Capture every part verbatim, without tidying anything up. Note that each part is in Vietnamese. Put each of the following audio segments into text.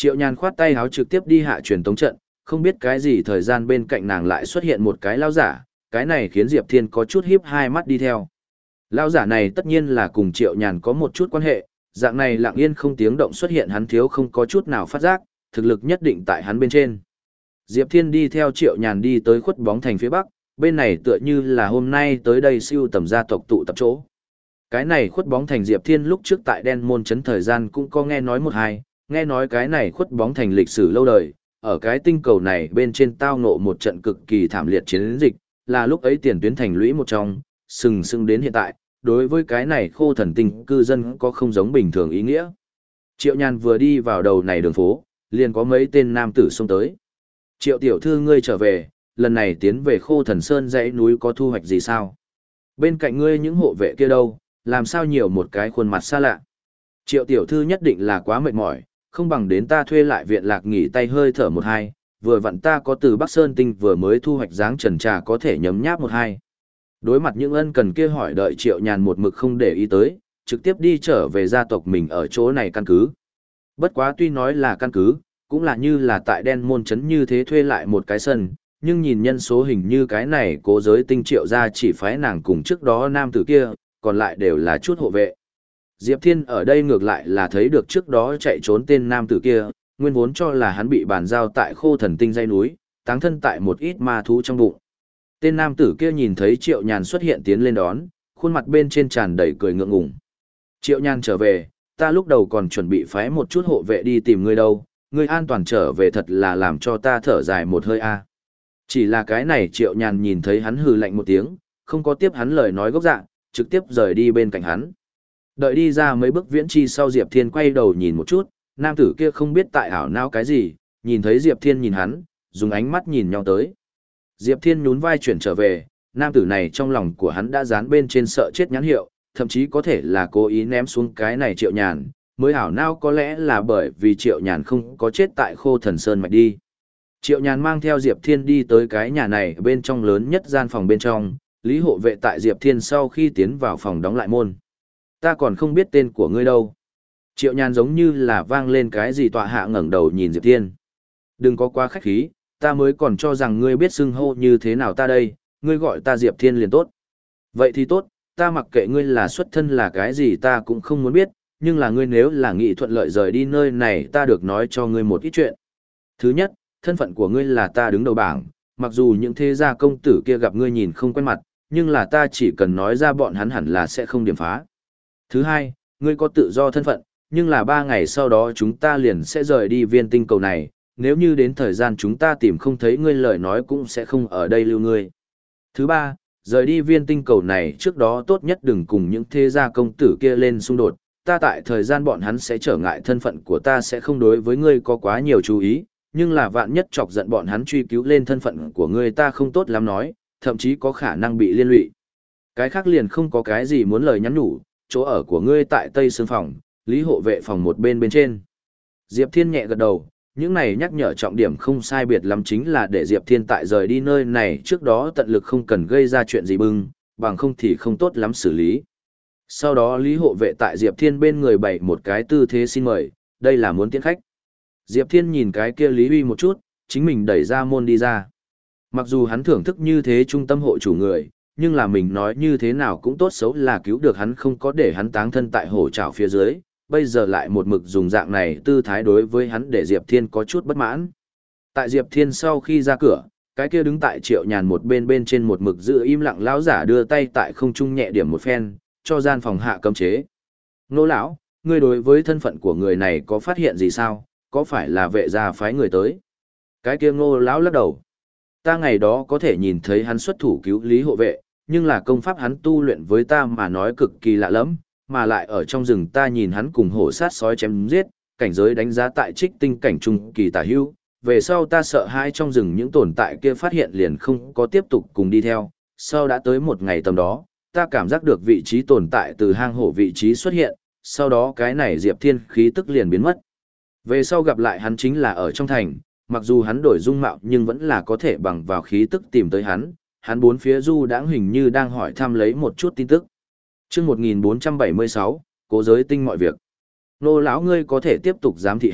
Triệu Nhàn khoát tay háo trực tiếp đi hạ truyền tống trận, không biết cái gì thời gian bên cạnh nàng lại xuất hiện một cái lao giả, cái này khiến Diệp Thiên có chút híp hai mắt đi theo. Lao giả này tất nhiên là cùng Triệu Nhàn có một chút quan hệ, dạng này lặng yên không tiếng động xuất hiện hắn thiếu không có chút nào phát giác, thực lực nhất định tại hắn bên trên. Diệp Thiên đi theo Triệu Nhàn đi tới khuất bóng thành phía bắc, bên này tựa như là hôm nay tới đây siêu tầm gia tộc tụ tập chỗ. Cái này khuất bóng thành Diệp Thiên lúc trước tại Đen Môn Trấn thời gian cũng có nghe nói một hai, nghe nói cái này khuất bóng thành lịch sử lâu đời, ở cái tinh cầu này bên trên tao ngộ một trận cực kỳ thảm liệt chiến dịch, là lúc ấy tiền tuyến thành lũy một trong, sừng sững đến hiện tại, đối với cái này khô thần tinh cư dân có không giống bình thường ý nghĩa. Triệu Nhàn vừa đi vào đầu này đường phố, liền có mấy tên nam tử xông tới. Triệu tiểu thư ngươi trở về, lần này tiến về khô thần sơn dãy núi có thu hoạch gì sao? Bên cạnh ngươi những hộ vệ kia đâu, làm sao nhiều một cái khuôn mặt xa lạ? Triệu tiểu thư nhất định là quá mệt mỏi, không bằng đến ta thuê lại viện lạc nghỉ tay hơi thở một hai, vừa vặn ta có từ Bắc Sơn Tinh vừa mới thu hoạch dáng trần trà có thể nhấm nháp một hai. Đối mặt những ân cần kia hỏi đợi Triệu Nhàn một mực không để ý tới, trực tiếp đi trở về gia tộc mình ở chỗ này căn cứ. Bất quá tuy nói là căn cứ, cũng là như là tại Đen Môn Trấn như thế thuê lại một cái sân, nhưng nhìn nhân số hình như cái này cố giới tinh Triệu ra chỉ phái nàng cùng trước đó nam tử kia, còn lại đều là chút hộ vệ. Diệp Thiên ở đây ngược lại là thấy được trước đó chạy trốn tên nam tử kia, nguyên vốn cho là hắn bị bàn giao tại khô thần tinh dãy núi, táng thân tại một ít ma thú trong bụng. Tên nam tử kia nhìn thấy Triệu Nhàn xuất hiện tiến lên đón, khuôn mặt bên trên tràn đầy cười ngượng ngùng. Triệu Nhàn trở về, ta lúc đầu còn chuẩn bị phái một chút hộ vệ đi tìm ngươi đâu, ngươi an toàn trở về thật là làm cho ta thở dài một hơi a. Chỉ là cái này Triệu Nhàn nhìn thấy hắn hừ lạnh một tiếng, không có tiếp hắn lời nói gốc dạng, trực tiếp rời đi bên cạnh hắn. Đợi đi ra mấy bước viễn chi sau Diệp Thiên quay đầu nhìn một chút, nam tử kia không biết tại ảo não cái gì, nhìn thấy Diệp Thiên nhìn hắn, dùng ánh mắt nhìn nhau tới. Diệp Thiên nhún vai chuyển trở về, nam tử này trong lòng của hắn đã dán bên trên sợ chết nhãn hiệu, thậm chí có thể là cố ý ném xuống cái này Triệu Nhàn, mới ảo não có lẽ là bởi vì Triệu Nhàn không có chết tại khô thần sơn mạch đi. Triệu Nhàn mang theo Diệp Thiên đi tới cái nhà này bên trong lớn nhất gian phòng bên trong, Lý hộ vệ tại Diệp Thiên sau khi tiến vào phòng đóng lại môn. Ta còn không biết tên của ngươi đâu. Triệu Nhàn giống như là vang lên cái gì tọa hạ ngẩng đầu nhìn Diệp Thiên. Đừng có quá khách khí, ta mới còn cho rằng ngươi biết xưng hô như thế nào ta đây, ngươi gọi ta Diệp Thiên liền tốt. Vậy thì tốt, ta mặc kệ ngươi là xuất thân là cái gì ta cũng không muốn biết, nhưng là ngươi nếu là nghị thuận lợi rời đi nơi này ta được nói cho ngươi một ít chuyện. Thứ nhất, thân phận của ngươi là ta đứng đầu bảng, mặc dù những thế gia công tử kia gặp ngươi nhìn không quen mặt, nhưng là ta chỉ cần nói ra bọn hắn hẳn là sẽ không điểm phá. Thứ hai, ngươi có tự do thân phận, nhưng là ba ngày sau đó chúng ta liền sẽ rời đi viên tinh cầu này, nếu như đến thời gian chúng ta tìm không thấy ngươi lời nói cũng sẽ không ở đây lưu ngươi. Thứ ba, rời đi viên tinh cầu này trước đó tốt nhất đừng cùng những thế gia công tử kia lên xung đột, ta tại thời gian bọn hắn sẽ trở ngại thân phận của ta sẽ không đối với ngươi có quá nhiều chú ý, nhưng là vạn nhất chọc giận bọn hắn truy cứu lên thân phận của ngươi ta không tốt lắm nói, thậm chí có khả năng bị liên lụy. Cái khác liền không có cái gì muốn lời nhắn nhủ, chỗ ở của ngươi tại Tây Sương phòng, Lý hộ vệ phòng một bên bên trên. Diệp Thiên nhẹ gật đầu, những này nhắc nhở trọng điểm không sai biệt lắm chính là để Diệp Thiên tại rời đi nơi này trước đó tận lực không cần gây ra chuyện gì bưng, bằng không thì không tốt lắm xử lý. Sau đó Lý hộ vệ tại Diệp Thiên bên người bày một cái tư thế xin mời, đây là muốn tiễn khách. Diệp Thiên nhìn cái kia Lý Huy một chút, chính mình đẩy ra môn đi ra. Mặc dù hắn thưởng thức như thế trung tâm hộ chủ người, nhưng là mình nói như thế nào cũng tốt xấu là cứu được hắn không có để hắn táng thân tại hổ trảo phía dưới, bây giờ lại một mực dùng dạng này tư thái đối với hắn để Diệp Thiên có chút bất mãn. Tại Diệp Thiên sau khi ra cửa, cái kia đứng tại Triệu Nhàn một bên bên trên một mực giữ im lặng lão giả đưa tay tại không trung nhẹ điểm một phen, cho gian phòng hạ cấm chế. Nô lão, ngươi đối với thân phận của người này có phát hiện gì sao, có phải là vệ gia phái người tới? Cái kia Ngô lão lắc đầu. Ta ngày đó có thể nhìn thấy hắn xuất thủ cứu Lý hộ vệ, nhưng là công pháp hắn tu luyện với ta mà nói cực kỳ lạ lẫm, mà lại ở trong rừng ta nhìn hắn cùng hổ sát sói chém giết, cảnh giới đánh giá tại trích tinh cảnh trung kỳ tả hữu, về sau ta sợ hãi trong rừng những tồn tại kia phát hiện liền không có tiếp tục cùng đi theo, sau đã tới một ngày tầm đó, ta cảm giác được vị trí tồn tại từ hang hổ vị trí xuất hiện, sau đó cái này Diệp Thiên khí tức liền biến mất. Về sau gặp lại hắn chính là ở trong thành, mặc dù hắn đổi dung mạo nhưng vẫn là có thể bằng vào khí tức tìm tới hắn, hắn bốn phía du đãng hình như đang hỏi thăm lấy một chút tin tức. Chương một nghìn bốn trăm bảy mươi sáu, cố giới tinh mọi việc. Nô lão ngươi có thể tiếp tục giám thị hắn,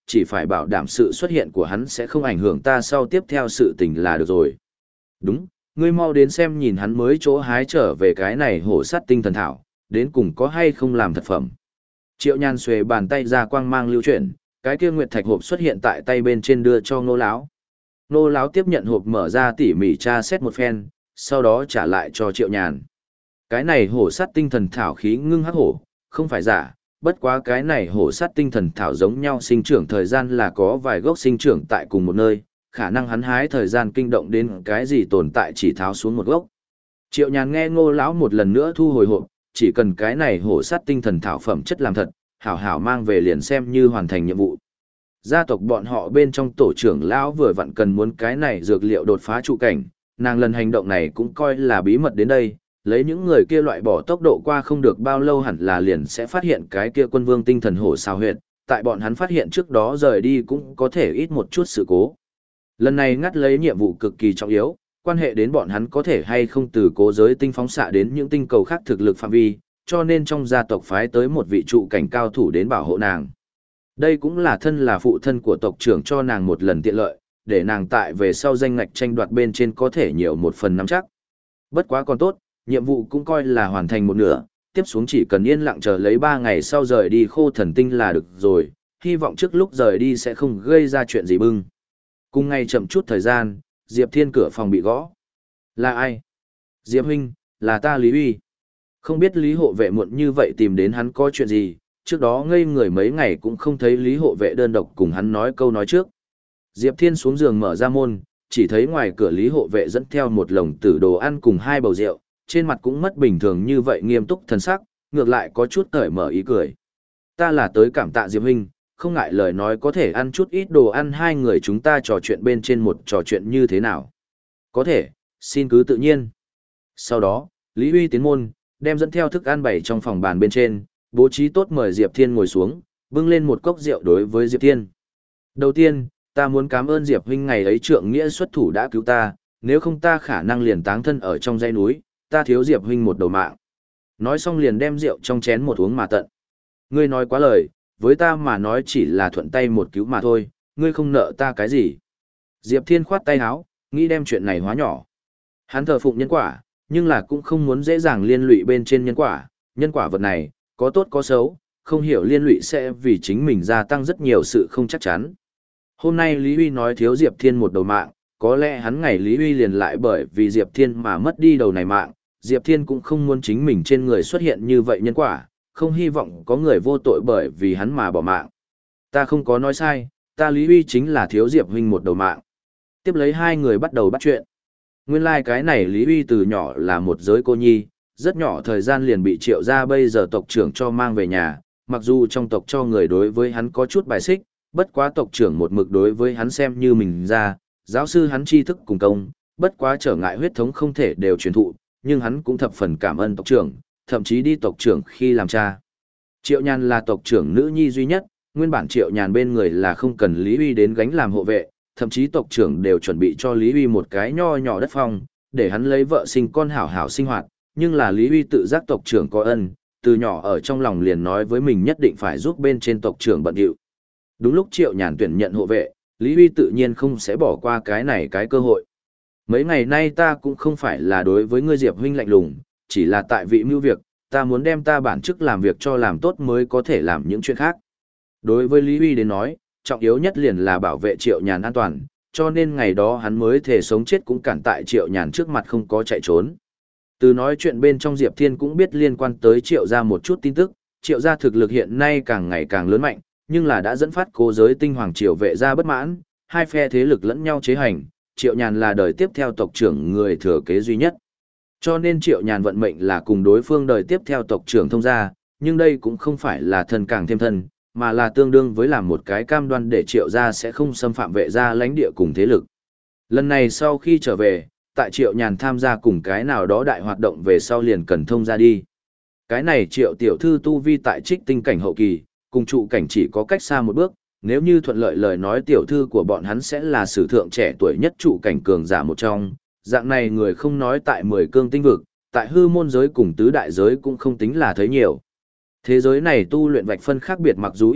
chỉ phải bảo đảm sự xuất hiện của hắn sẽ không ảnh hưởng ta sau tiếp theo sự tình là được rồi. Đúng, ngươi mau đến xem nhìn hắn mới chỗ hái trở về cái này hổ sát tinh thần thảo, đến cùng có hay không làm thật phẩm. Triệu Nhan xuề bàn tay ra quang mang lưu chuyển, cái kia nguyệt thạch hộp xuất hiện tại tay bên trên đưa cho Ngô lão. Ngô lão tiếp nhận hộp mở ra tỉ mỉ tra xét một phen, sau đó trả lại cho Triệu Nhàn. Cái này hổ sát tinh thần thảo khí ngưng hắc hổ, không phải giả, bất quá cái này hổ sát tinh thần thảo giống nhau sinh trưởng thời gian là có vài gốc sinh trưởng tại cùng một nơi, khả năng hắn hái thời gian kinh động đến cái gì tồn tại chỉ tháo xuống một gốc. Triệu Nhàn nghe Ngô lão một lần nữa thu hồi hộp, chỉ cần cái này hổ sát tinh thần thảo phẩm chất làm thật, hảo hảo mang về liền xem như hoàn thành nhiệm vụ. Gia tộc bọn họ bên trong tổ trưởng lão vừa vặn cần muốn cái này dược liệu đột phá trụ cảnh, nàng lần hành động này cũng coi là bí mật đến đây, lấy những người kia loại bỏ tốc độ qua không được bao lâu hẳn là liền sẽ phát hiện cái kia quân vương tinh thần hổ sao huyệt, tại bọn hắn phát hiện trước đó rời đi cũng có thể ít một chút sự cố. Lần này ngắt lấy nhiệm vụ cực kỳ trọng yếu, quan hệ đến bọn hắn có thể hay không từ cố giới tinh phóng xạ đến những tinh cầu khác thực lực phạm vi, cho nên trong gia tộc phái tới một vị trụ cảnh cao thủ đến bảo hộ nàng. Đây cũng là thân là phụ thân của tộc trưởng cho nàng một lần tiện lợi, để nàng tại về sau danh ngạch tranh đoạt bên trên có thể nhiều một phần nắm chắc. Bất quá còn tốt, nhiệm vụ cũng coi là hoàn thành một nửa, tiếp xuống chỉ cần yên lặng chờ lấy ba ngày sau rời đi khô thần tinh là được rồi, hy vọng trước lúc rời đi sẽ không gây ra chuyện gì bưng. Cùng ngày chậm chút thời gian, Diệp Thiên cửa phòng bị gõ. Là ai? Diệp huynh, là ta Lý Uy. Không biết Lý hộ vệ muộn như vậy tìm đến hắn có chuyện gì, trước đó ngây người mấy ngày cũng không thấy Lý hộ vệ đơn độc cùng hắn nói câu nói trước. Diệp Thiên xuống giường mở ra môn, chỉ thấy ngoài cửa Lý hộ vệ dẫn theo một lồng tử đồ ăn cùng hai bầu rượu, trên mặt cũng mất bình thường như vậy nghiêm túc thần sắc, ngược lại có chút cởi mở ý cười. Ta là tới cảm tạ Diệp huynh, không ngại lời nói có thể ăn chút ít đồ ăn hai người chúng ta trò chuyện bên trên một trò chuyện như thế nào. Có thể, xin cứ tự nhiên. Sau đó, Lý Uy tiến môn, đem dẫn theo thức ăn bày trong phòng bàn bên trên, bố trí tốt mời Diệp Thiên ngồi xuống, bưng lên một cốc rượu đối với Diệp Thiên. Đầu tiên, ta muốn cảm ơn Diệp huynh ngày ấy trượng nghĩa xuất thủ đã cứu ta, nếu không ta khả năng liền táng thân ở trong dãy núi, ta thiếu Diệp huynh một đầu mạng. Nói xong liền đem rượu trong chén một uống mà tận. Ngươi nói quá lời, với ta mà nói chỉ là thuận tay một cứu mà thôi, ngươi không nợ ta cái gì. Diệp Thiên khoát tay áo, nghĩ đem chuyện này hóa nhỏ. Hắn thờ phụng nhân quả, nhưng là cũng không muốn dễ dàng liên lụy bên trên nhân quả, nhân quả vật này, có tốt có xấu, không hiểu liên lụy sẽ vì chính mình gia tăng rất nhiều sự không chắc chắn. Hôm nay Lý Huy nói thiếu Diệp Thiên một đầu mạng, có lẽ hắn ngày Lý Huy liền lại bởi vì Diệp Thiên mà mất đi đầu này mạng, Diệp Thiên cũng không muốn chính mình trên người xuất hiện như vậy nhân quả, không hy vọng có người vô tội bởi vì hắn mà bỏ mạng. Ta không có nói sai, ta Lý Huy chính là thiếu Diệp huynh một đầu mạng. Tiếp lấy hai người bắt đầu bắt chuyện. Nguyên lai like cái này Lý Huy từ nhỏ là một giới cô nhi, rất nhỏ thời gian liền bị triệu gia bây giờ tộc trưởng cho mang về nhà, mặc dù trong tộc cho người đối với hắn có chút bài xích, bất quá tộc trưởng một mực đối với hắn xem như mình ra, giáo sư hắn tri thức cùng công, bất quá trở ngại huyết thống không thể đều truyền thụ, nhưng hắn cũng thập phần cảm ơn tộc trưởng, thậm chí đi tộc trưởng khi làm cha. Triệu Nhàn là tộc trưởng nữ nhi duy nhất, nguyên bản Triệu Nhàn bên người là không cần Lý Huy đến gánh làm hộ vệ, thậm chí tộc trưởng đều chuẩn bị cho Lý Huy một cái nho nhỏ đất phong, để hắn lấy vợ sinh con hảo hảo sinh hoạt, nhưng là Lý Huy tự giác tộc trưởng có ân, từ nhỏ ở trong lòng liền nói với mình nhất định phải giúp bên trên tộc trưởng bận điệu. Đúng lúc Triệu Nhàn tuyển nhận hộ vệ, Lý Huy tự nhiên không sẽ bỏ qua cái này cái cơ hội. Mấy ngày nay ta cũng không phải là đối với ngươi Diệp huynh lạnh lùng, chỉ là tại vị mưu việc, ta muốn đem ta bản chức làm việc cho làm tốt mới có thể làm những chuyện khác. Đối với Lý Huy đến nói, trọng yếu nhất liền là bảo vệ Triệu Nhàn an toàn, cho nên ngày đó hắn mới thể sống chết cũng cản tại Triệu Nhàn trước mặt không có chạy trốn. Từ nói chuyện bên trong Diệp Thiên cũng biết liên quan tới Triệu gia một chút tin tức, Triệu gia thực lực hiện nay càng ngày càng lớn mạnh, nhưng là đã dẫn phát cố giới tinh hoàng triều vệ gia bất mãn, hai phe thế lực lẫn nhau chế hành, Triệu Nhàn là đời tiếp theo tộc trưởng người thừa kế duy nhất. Cho nên Triệu Nhàn vận mệnh là cùng đối phương đời tiếp theo tộc trưởng thông gia, nhưng đây cũng không phải là thân càng thêm thân, mà là tương đương với làm một cái cam đoan để Triệu gia sẽ không xâm phạm vệ gia lãnh địa cùng thế lực. Lần này sau khi trở về, tại Triệu Nhàn tham gia cùng cái nào đó đại hoạt động về sau liền cần thông ra đi. Cái này Triệu tiểu thư tu vi tại trích tinh cảnh hậu kỳ, cùng trụ cảnh chỉ có cách xa một bước, nếu như thuận lợi lời nói tiểu thư của bọn hắn sẽ là sử thượng trẻ tuổi nhất trụ cảnh cường giả một trong, dạng này người không nói tại mười cương tinh vực, tại hư môn giới cùng tứ đại giới cũng không tính là thấy nhiều. Thế giới này tu luyện vạch phân khác biệt mặc dù ít,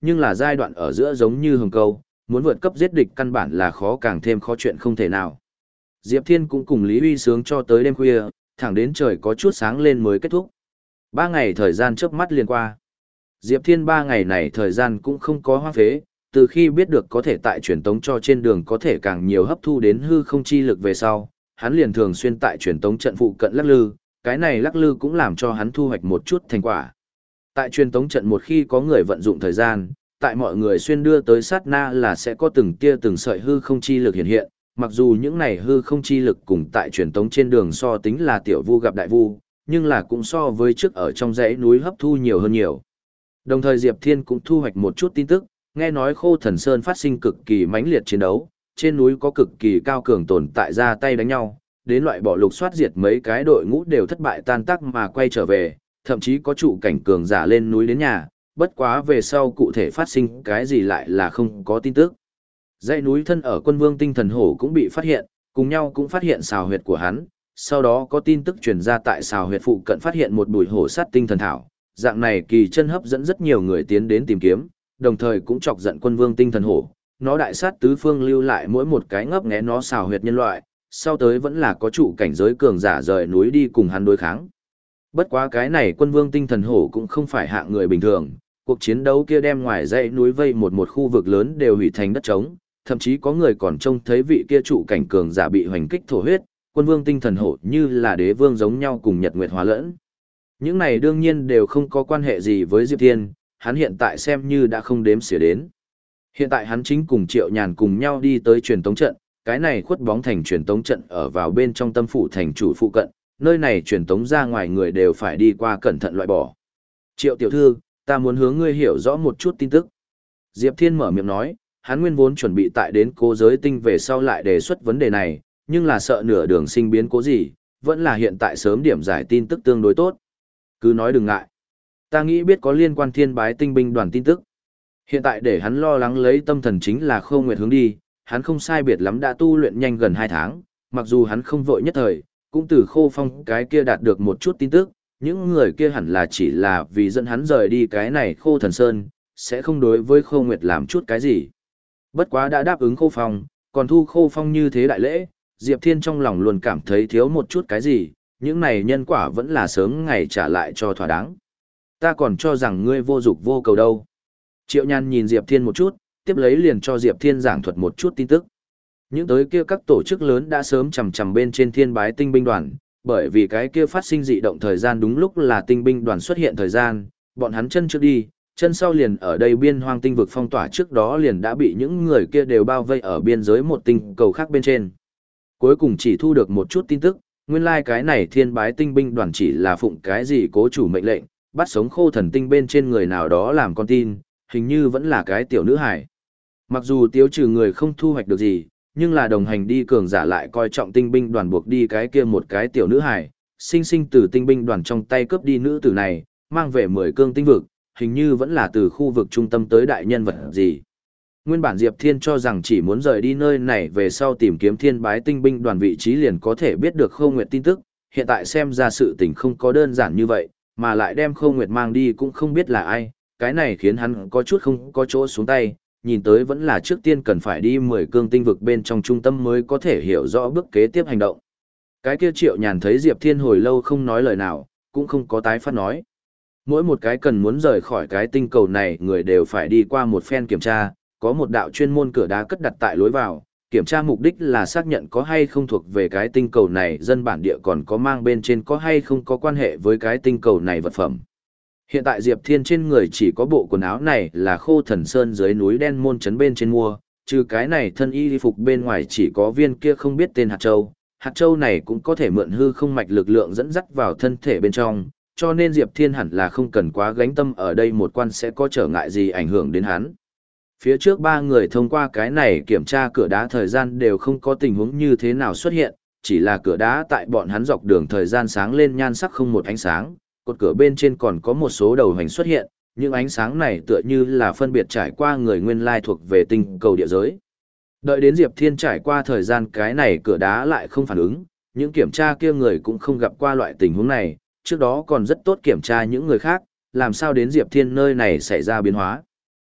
nhưng là giai đoạn ở giữa giống như hồng câu, muốn vượt cấp giết địch căn bản là khó càng thêm khó chuyện không thể nào. Diệp Thiên cũng cùng Lý Huy sướng cho tới đêm khuya, thẳng đến trời có chút sáng lên mới kết thúc. Ba ngày thời gian chớp mắt liền qua. Diệp Thiên ba ngày này thời gian cũng không có hoang phế, từ khi biết được có thể tại truyền tống cho trên đường có thể càng nhiều hấp thu đến hư không chi lực về sau, hắn liền thường xuyên tại truyền tống trận phụ cận lắc lư, cái này lắc lư cũng làm cho hắn thu hoạch một chút thành quả. Tại truyền tống trận một khi có người vận dụng thời gian, tại mọi người xuyên đưa tới sát na là sẽ có từng tia từng sợi hư không chi lực hiện hiện, mặc dù những này hư không chi lực cùng tại truyền tống trên đường so tính là tiểu vu gặp đại vu, nhưng là cũng so với trước ở trong dãy núi hấp thu nhiều hơn nhiều. Đồng thời Diệp Thiên cũng thu hoạch một chút tin tức, nghe nói Khô Thần Sơn phát sinh cực kỳ mãnh liệt chiến đấu, trên núi có cực kỳ cao cường tồn tại ra tay đánh nhau, đến loại bỏ lục soát diệt mấy cái đội ngũ đều thất bại tan tác mà quay trở về, thậm chí có trụ cảnh cường giả lên núi đến nhà, bất quá về sau cụ thể phát sinh cái gì lại là không có tin tức. Dãy núi thân ở Quân Vương Tinh Thần Hổ cũng bị phát hiện, cùng nhau cũng phát hiện xào huyệt của hắn, sau đó có tin tức truyền ra tại xào huyệt phụ cận phát hiện một bụi hổ sát tinh thần thảo, dạng này kỳ chân hấp dẫn rất nhiều người tiến đến tìm kiếm, đồng thời cũng chọc giận Quân Vương Tinh Thần Hổ, nó đại sát tứ phương lưu lại mỗi một cái ngấp nghé nó xào huyệt nhân loại, sau tới vẫn là có trụ cảnh giới cường giả rời núi đi cùng hắn đối kháng. Bất quá cái này Quân Vương Tinh Thần Hổ cũng không phải hạng người bình thường, cuộc chiến đấu kia đem ngoài dãy núi vây một một khu vực lớn đều hủy thành đất trống, thậm chí có người còn trông thấy vị kia trụ cảnh cường giả bị hoành kích thổ huyết, Quân Vương Tinh Thần Hổ như là đế vương giống nhau cùng Nhật Nguyệt hòa lẫn. Những này đương nhiên đều không có quan hệ gì với Diệp Thiên, hắn hiện tại xem như đã không đếm xỉa đến. Hiện tại hắn chính cùng Triệu Nhàn cùng nhau đi tới truyền tống trận, cái này khuất bóng thành truyền tống trận ở vào bên trong tâm phủ thành chủ phụ cận, nơi này truyền tống ra ngoài người đều phải đi qua cẩn thận loại bỏ. Triệu tiểu thư, ta muốn hướng ngươi hiểu rõ một chút tin tức. Diệp Thiên mở miệng nói, hắn nguyên vốn chuẩn bị tại đến cố giới tinh về sau lại đề xuất vấn đề này, nhưng là sợ nửa đường sinh biến cố gì, vẫn là hiện tại sớm điểm giải tin tức tương đối tốt. Cứ nói đừng ngại. Ta nghĩ biết có liên quan thiên bái tinh binh đoàn tin tức. Hiện tại để hắn lo lắng lấy tâm thần chính là Khâu Nguyệt hướng đi, hắn không sai biệt lắm đã tu luyện nhanh gần hai tháng, mặc dù hắn không vội nhất thời, cũng từ Khô Phong cái kia đạt được một chút tin tức, những người kia hẳn là chỉ là vì dẫn hắn rời đi cái này Khô Thần Sơn, sẽ không đối với Khâu Nguyệt làm chút cái gì. Bất quá đã đáp ứng Khô Phong, còn thu Khô Phong như thế đại lễ, Diệp Thiên trong lòng luôn cảm thấy thiếu một chút cái gì, những này nhân quả vẫn là sớm ngày trả lại cho thỏa đáng. Ta còn cho rằng ngươi vô dục vô cầu đâu. Triệu Nhan nhìn Diệp Thiên một chút, tiếp lấy liền cho Diệp Thiên giảng thuật một chút tin tức. Những tới kia các tổ chức lớn đã sớm chầm chầm bên trên thiên bái tinh binh đoàn, bởi vì cái kia phát sinh dị động thời gian đúng lúc là tinh binh đoàn xuất hiện thời gian, bọn hắn chân trước đi, chân sau liền ở đây biên hoang tinh vực phong tỏa trước đó liền đã bị những người kia đều bao vây ở biên giới một tinh cầu khác bên trên. Cuối cùng chỉ thu được một chút tin tức, nguyên lai like cái này thiên bái tinh binh đoàn chỉ là phụng cái gì cố chủ mệnh lệnh, bắt sống Khô Thần tinh bên trên người nào đó làm con tin, hình như vẫn là cái tiểu nữ hài. Mặc dù tiêu trừ người không thu hoạch được gì, nhưng là đồng hành đi cường giả lại coi trọng tinh binh đoàn buộc đi cái kia một cái tiểu nữ hài, sinh sinh từ tinh binh đoàn trong tay cướp đi nữ tử này, mang về mười cương tinh vực, hình như vẫn là từ khu vực trung tâm tới đại nhân vật gì. Nguyên bản Diệp Thiên cho rằng chỉ muốn rời đi nơi này về sau tìm kiếm thiên bái tinh binh đoàn vị trí liền có thể biết được Khâu Nguyệt tin tức, hiện tại xem ra sự tình không có đơn giản như vậy, mà lại đem Khâu Nguyệt mang đi cũng không biết là ai, cái này khiến hắn có chút không có chỗ xuống tay, nhìn tới vẫn là trước tiên cần phải đi mười cương tinh vực bên trong trung tâm mới có thể hiểu rõ bước kế tiếp hành động. Cái kia Triệu Nhàn thấy Diệp Thiên hồi lâu không nói lời nào, cũng không có tái phát nói. Mỗi một cái cần muốn rời khỏi cái tinh cầu này người đều phải đi qua một phen kiểm tra, có một đạo chuyên môn cửa đá cất đặt tại lối vào, kiểm tra mục đích là xác nhận có hay không thuộc về cái tinh cầu này dân bản địa còn có mang bên trên có hay không có quan hệ với cái tinh cầu này vật phẩm. Hiện tại Diệp Thiên trên người chỉ có bộ quần áo này là Khô Thần Sơn dưới núi đen môn trấn bên trên mua, trừ cái này thân y phục bên ngoài chỉ có viên kia không biết tên hạt châu. Hạt châu này cũng có thể mượn hư không mạch lực lượng dẫn dắt vào thân thể bên trong, cho nên Diệp Thiên hẳn là không cần quá gánh tâm ở đây một quan sẽ có trở ngại gì ảnh hưởng đến hắn. Phía trước ba người thông qua cái này kiểm tra cửa đá thời gian đều không có tình huống như thế nào xuất hiện, chỉ là cửa đá tại bọn hắn dọc đường thời gian sáng lên nhan sắc không một ánh sáng, cột cửa bên trên còn có một số đầu hành xuất hiện, những ánh sáng này tựa như là phân biệt trải qua người nguyên lai thuộc về tinh cầu địa giới. Đợi đến Diệp Thiên trải qua thời gian cái này cửa đá lại không phản ứng, những kiểm tra kia người cũng không gặp qua loại tình huống này, trước đó còn rất tốt kiểm tra những người khác, làm sao đến Diệp Thiên nơi này xảy ra biến hóa.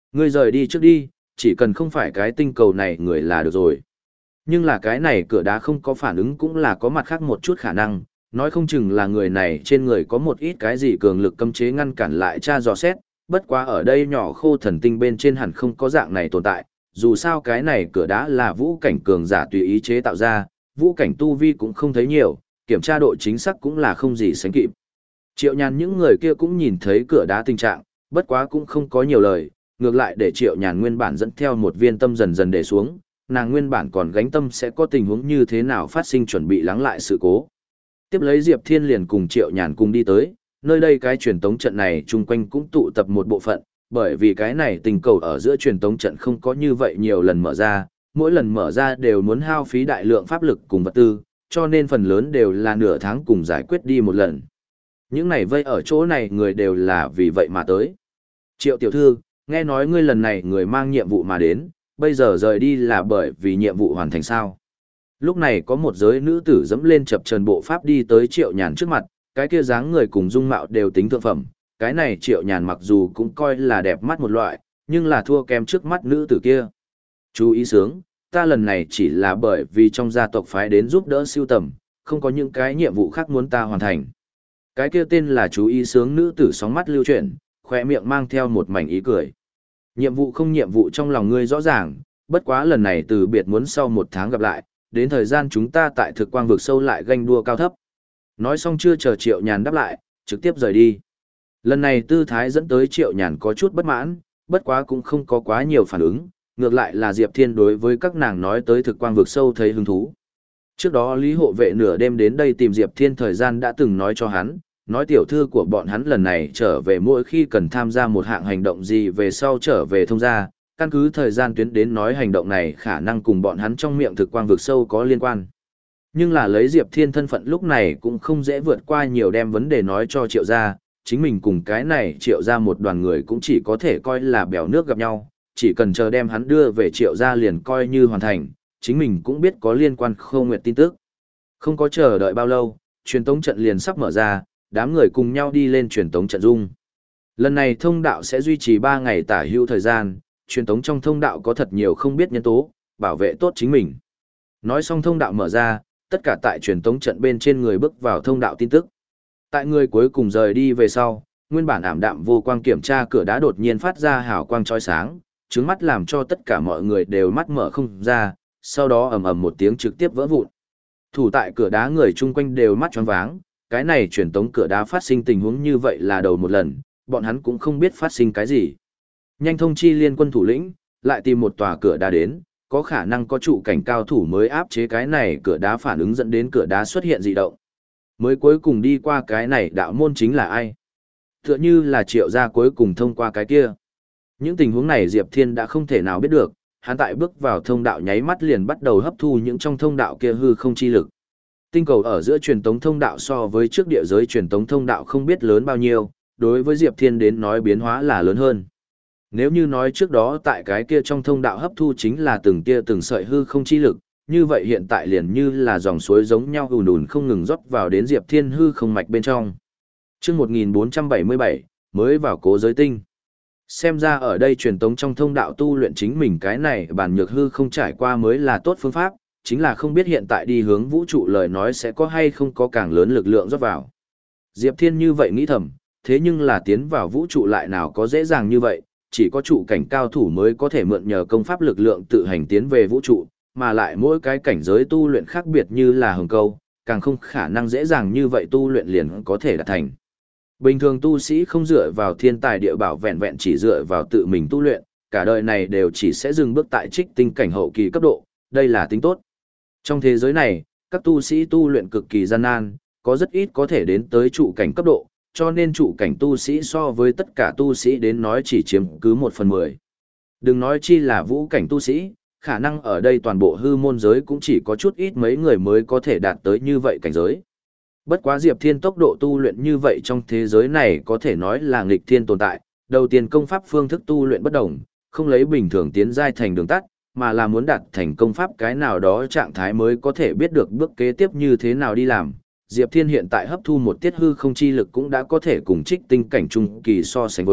Ngươi rời đi trước đi, chỉ cần không phải cái tinh cầu này người là được rồi. Nhưng là cái này cửa đá không có phản ứng cũng là có mặt khác một chút khả năng, nói không chừng là người này trên người có một ít cái gì cường lực cấm chế ngăn cản lại tra dò xét, bất quá ở đây nhỏ khô thần tinh bên trên hẳn không có dạng này tồn tại, dù sao cái này cửa đá là vũ cảnh cường giả tùy ý chế tạo ra, vũ cảnh tu vi cũng không thấy nhiều, kiểm tra độ chính xác cũng là không gì sánh kịp. Triệu Nhàn những người kia cũng nhìn thấy cửa đá tình trạng, bất quá cũng không có nhiều lời, ngược lại để Triệu Nhàn nguyên bản dẫn theo một viên tâm dần dần để xuống, nàng nguyên bản còn gánh tâm sẽ có tình huống như thế nào phát sinh chuẩn bị lắng lại sự cố. Tiếp lấy Diệp Thiên liền cùng Triệu Nhàn cùng đi tới, nơi đây cái truyền tống trận này chung quanh cũng tụ tập một bộ phận, bởi vì cái này tình cầu ở giữa truyền tống trận không có như vậy nhiều lần mở ra, mỗi lần mở ra đều muốn hao phí đại lượng pháp lực cùng vật tư, cho nên phần lớn đều là nửa tháng cùng giải quyết đi một lần. Những này vây ở chỗ này người đều là vì vậy mà tới. Triệu tiểu thư, nghe nói ngươi lần này người mang nhiệm vụ mà đến, bây giờ rời đi là bởi vì nhiệm vụ hoàn thành sao. Lúc này có một giới nữ tử dẫm lên chập trần bộ pháp đi tới Triệu Nhàn trước mặt, cái kia dáng người cùng dung mạo đều tính thượng phẩm, cái này Triệu Nhàn mặc dù cũng coi là đẹp mắt một loại, nhưng là thua kém trước mắt nữ tử kia. Chú ý sướng, ta lần này chỉ là bởi vì trong gia tộc phái đến giúp đỡ siêu tầm, không có những cái nhiệm vụ khác muốn ta hoàn thành. Cái kia tên là chú ý sướng nữ tử sóng mắt lưu chuyển, khỏe miệng mang theo một mảnh ý cười. Nhiệm vụ không nhiệm vụ trong lòng ngươi rõ ràng, bất quá lần này từ biệt muốn sau một tháng gặp lại, đến thời gian chúng ta tại thực quang vực sâu lại ganh đua cao thấp. Nói xong chưa chờ Triệu Nhàn đáp lại, trực tiếp rời đi. Lần này tư thái dẫn tới Triệu Nhàn có chút bất mãn, bất quá cũng không có quá nhiều phản ứng, ngược lại là Diệp Thiên đối với các nàng nói tới thực quang vực sâu thấy hứng thú. Trước đó Lý hộ vệ nửa đêm đến đây tìm Diệp Thiên thời gian đã từng nói cho hắn, nói tiểu thư của bọn hắn lần này trở về mỗi khi cần tham gia một hạng hành động gì về sau trở về thông gia, căn cứ thời gian tuyến đến nói hành động này khả năng cùng bọn hắn trong miệng thực quang vực sâu có liên quan. Nhưng là lấy Diệp Thiên thân phận lúc này cũng không dễ vượt qua nhiều đem vấn đề nói cho Triệu gia, chính mình cùng cái này Triệu gia một đoàn người cũng chỉ có thể coi là bèo nước gặp nhau, chỉ cần chờ đem hắn đưa về Triệu gia liền coi như hoàn thành, chính mình cũng biết có liên quan Khâu Nguyệt tin tức. Không có chờ đợi bao lâu, truyền tống trận liền sắp mở ra, đám người cùng nhau đi lên truyền tống trận dung. Lần này thông đạo sẽ duy trì ba ngày tả hữu thời gian, truyền tống trong thông đạo có thật nhiều không biết nhân tố, bảo vệ tốt chính mình. Nói xong thông đạo mở ra, tất cả tại truyền tống trận bên trên người bước vào thông đạo tin tức. Tại người cuối cùng rời đi về sau, nguyên bản ảm đạm vô quang kiểm tra cửa đá đột nhiên phát ra hào quang chói sáng, trứng mắt làm cho tất cả mọi người đều mắt mở không ra, sau đó ầm ầm một tiếng trực tiếp vỡ vụn. Thủ tại cửa đá người chung quanh đều mắt choáng váng, cái này truyền tống cửa đá phát sinh tình huống như vậy là đầu một lần, bọn hắn cũng không biết phát sinh cái gì. Nhanh thông chi liên quân thủ lĩnh, lại tìm một tòa cửa đá đến, có khả năng có trụ cảnh cao thủ mới áp chế cái này cửa đá phản ứng dẫn đến cửa đá xuất hiện dị động. Mới cuối cùng đi qua cái này đạo môn chính là ai? Tựa như là Triệu gia cuối cùng thông qua cái kia. Những tình huống này Diệp Thiên đã không thể nào biết được, hắn tại bước vào thông đạo nháy mắt liền bắt đầu hấp thu những trong thông đạo kia hư không chi lực. Tinh cầu ở giữa truyền tống thông đạo so với trước địa giới truyền tống thông đạo không biết lớn bao nhiêu, đối với Diệp Thiên đến nói biến hóa là lớn hơn. Nếu như nói trước đó tại cái kia trong thông đạo hấp thu chính là từng tia từng sợi hư không chi lực, như vậy hiện tại liền như là dòng suối giống nhau ùn ùn không ngừng rót vào đến Diệp Thiên hư không mạch bên trong. Chương một nghìn bốn trăm bảy mươi bảy, mới vào cố giới tinh. Xem ra ở đây truyền tống trong thông đạo tu luyện chính mình cái này bản nhược hư không trải qua mới là tốt phương pháp, chính là không biết hiện tại đi hướng vũ trụ lời nói sẽ có hay không có càng lớn lực lượng rót vào. Diệp Thiên như vậy nghĩ thầm, thế nhưng là tiến vào vũ trụ lại nào có dễ dàng như vậy, chỉ có trụ cảnh cao thủ mới có thể mượn nhờ công pháp lực lượng tự hành tiến về vũ trụ, mà lại mỗi cái cảnh giới tu luyện khác biệt như là hồng câu, càng không khả năng dễ dàng như vậy tu luyện liền có thể đạt thành. Bình thường tu sĩ không dựa vào thiên tài địa bảo vẹn vẹn chỉ dựa vào tự mình tu luyện, cả đời này đều chỉ sẽ dừng bước tại trích tinh cảnh hậu kỳ cấp độ, đây là tính tốt. Trong thế giới này, các tu sĩ tu luyện cực kỳ gian nan, có rất ít có thể đến tới trụ cảnh cấp độ, cho nên trụ cảnh tu sĩ so với tất cả tu sĩ đến nói chỉ chiếm cứ một phần mười. Đừng nói chi là vũ cảnh tu sĩ, khả năng ở đây toàn bộ hư môn giới cũng chỉ có chút ít mấy người mới có thể đạt tới như vậy cảnh giới. Bất quá Diệp Thiên tốc độ tu luyện như vậy trong thế giới này có thể nói là nghịch thiên tồn tại, đầu tiên công pháp phương thức tu luyện bất đồng, không lấy bình thường tiến giai thành đường tắt, mà là muốn đạt thành công pháp cái nào đó trạng thái mới có thể biết được bước kế tiếp như thế nào đi làm. Diệp Thiên hiện tại hấp thu một tiết hư không chi lực cũng đã có thể cùng trích tinh cảnh trung kỳ so sánh với,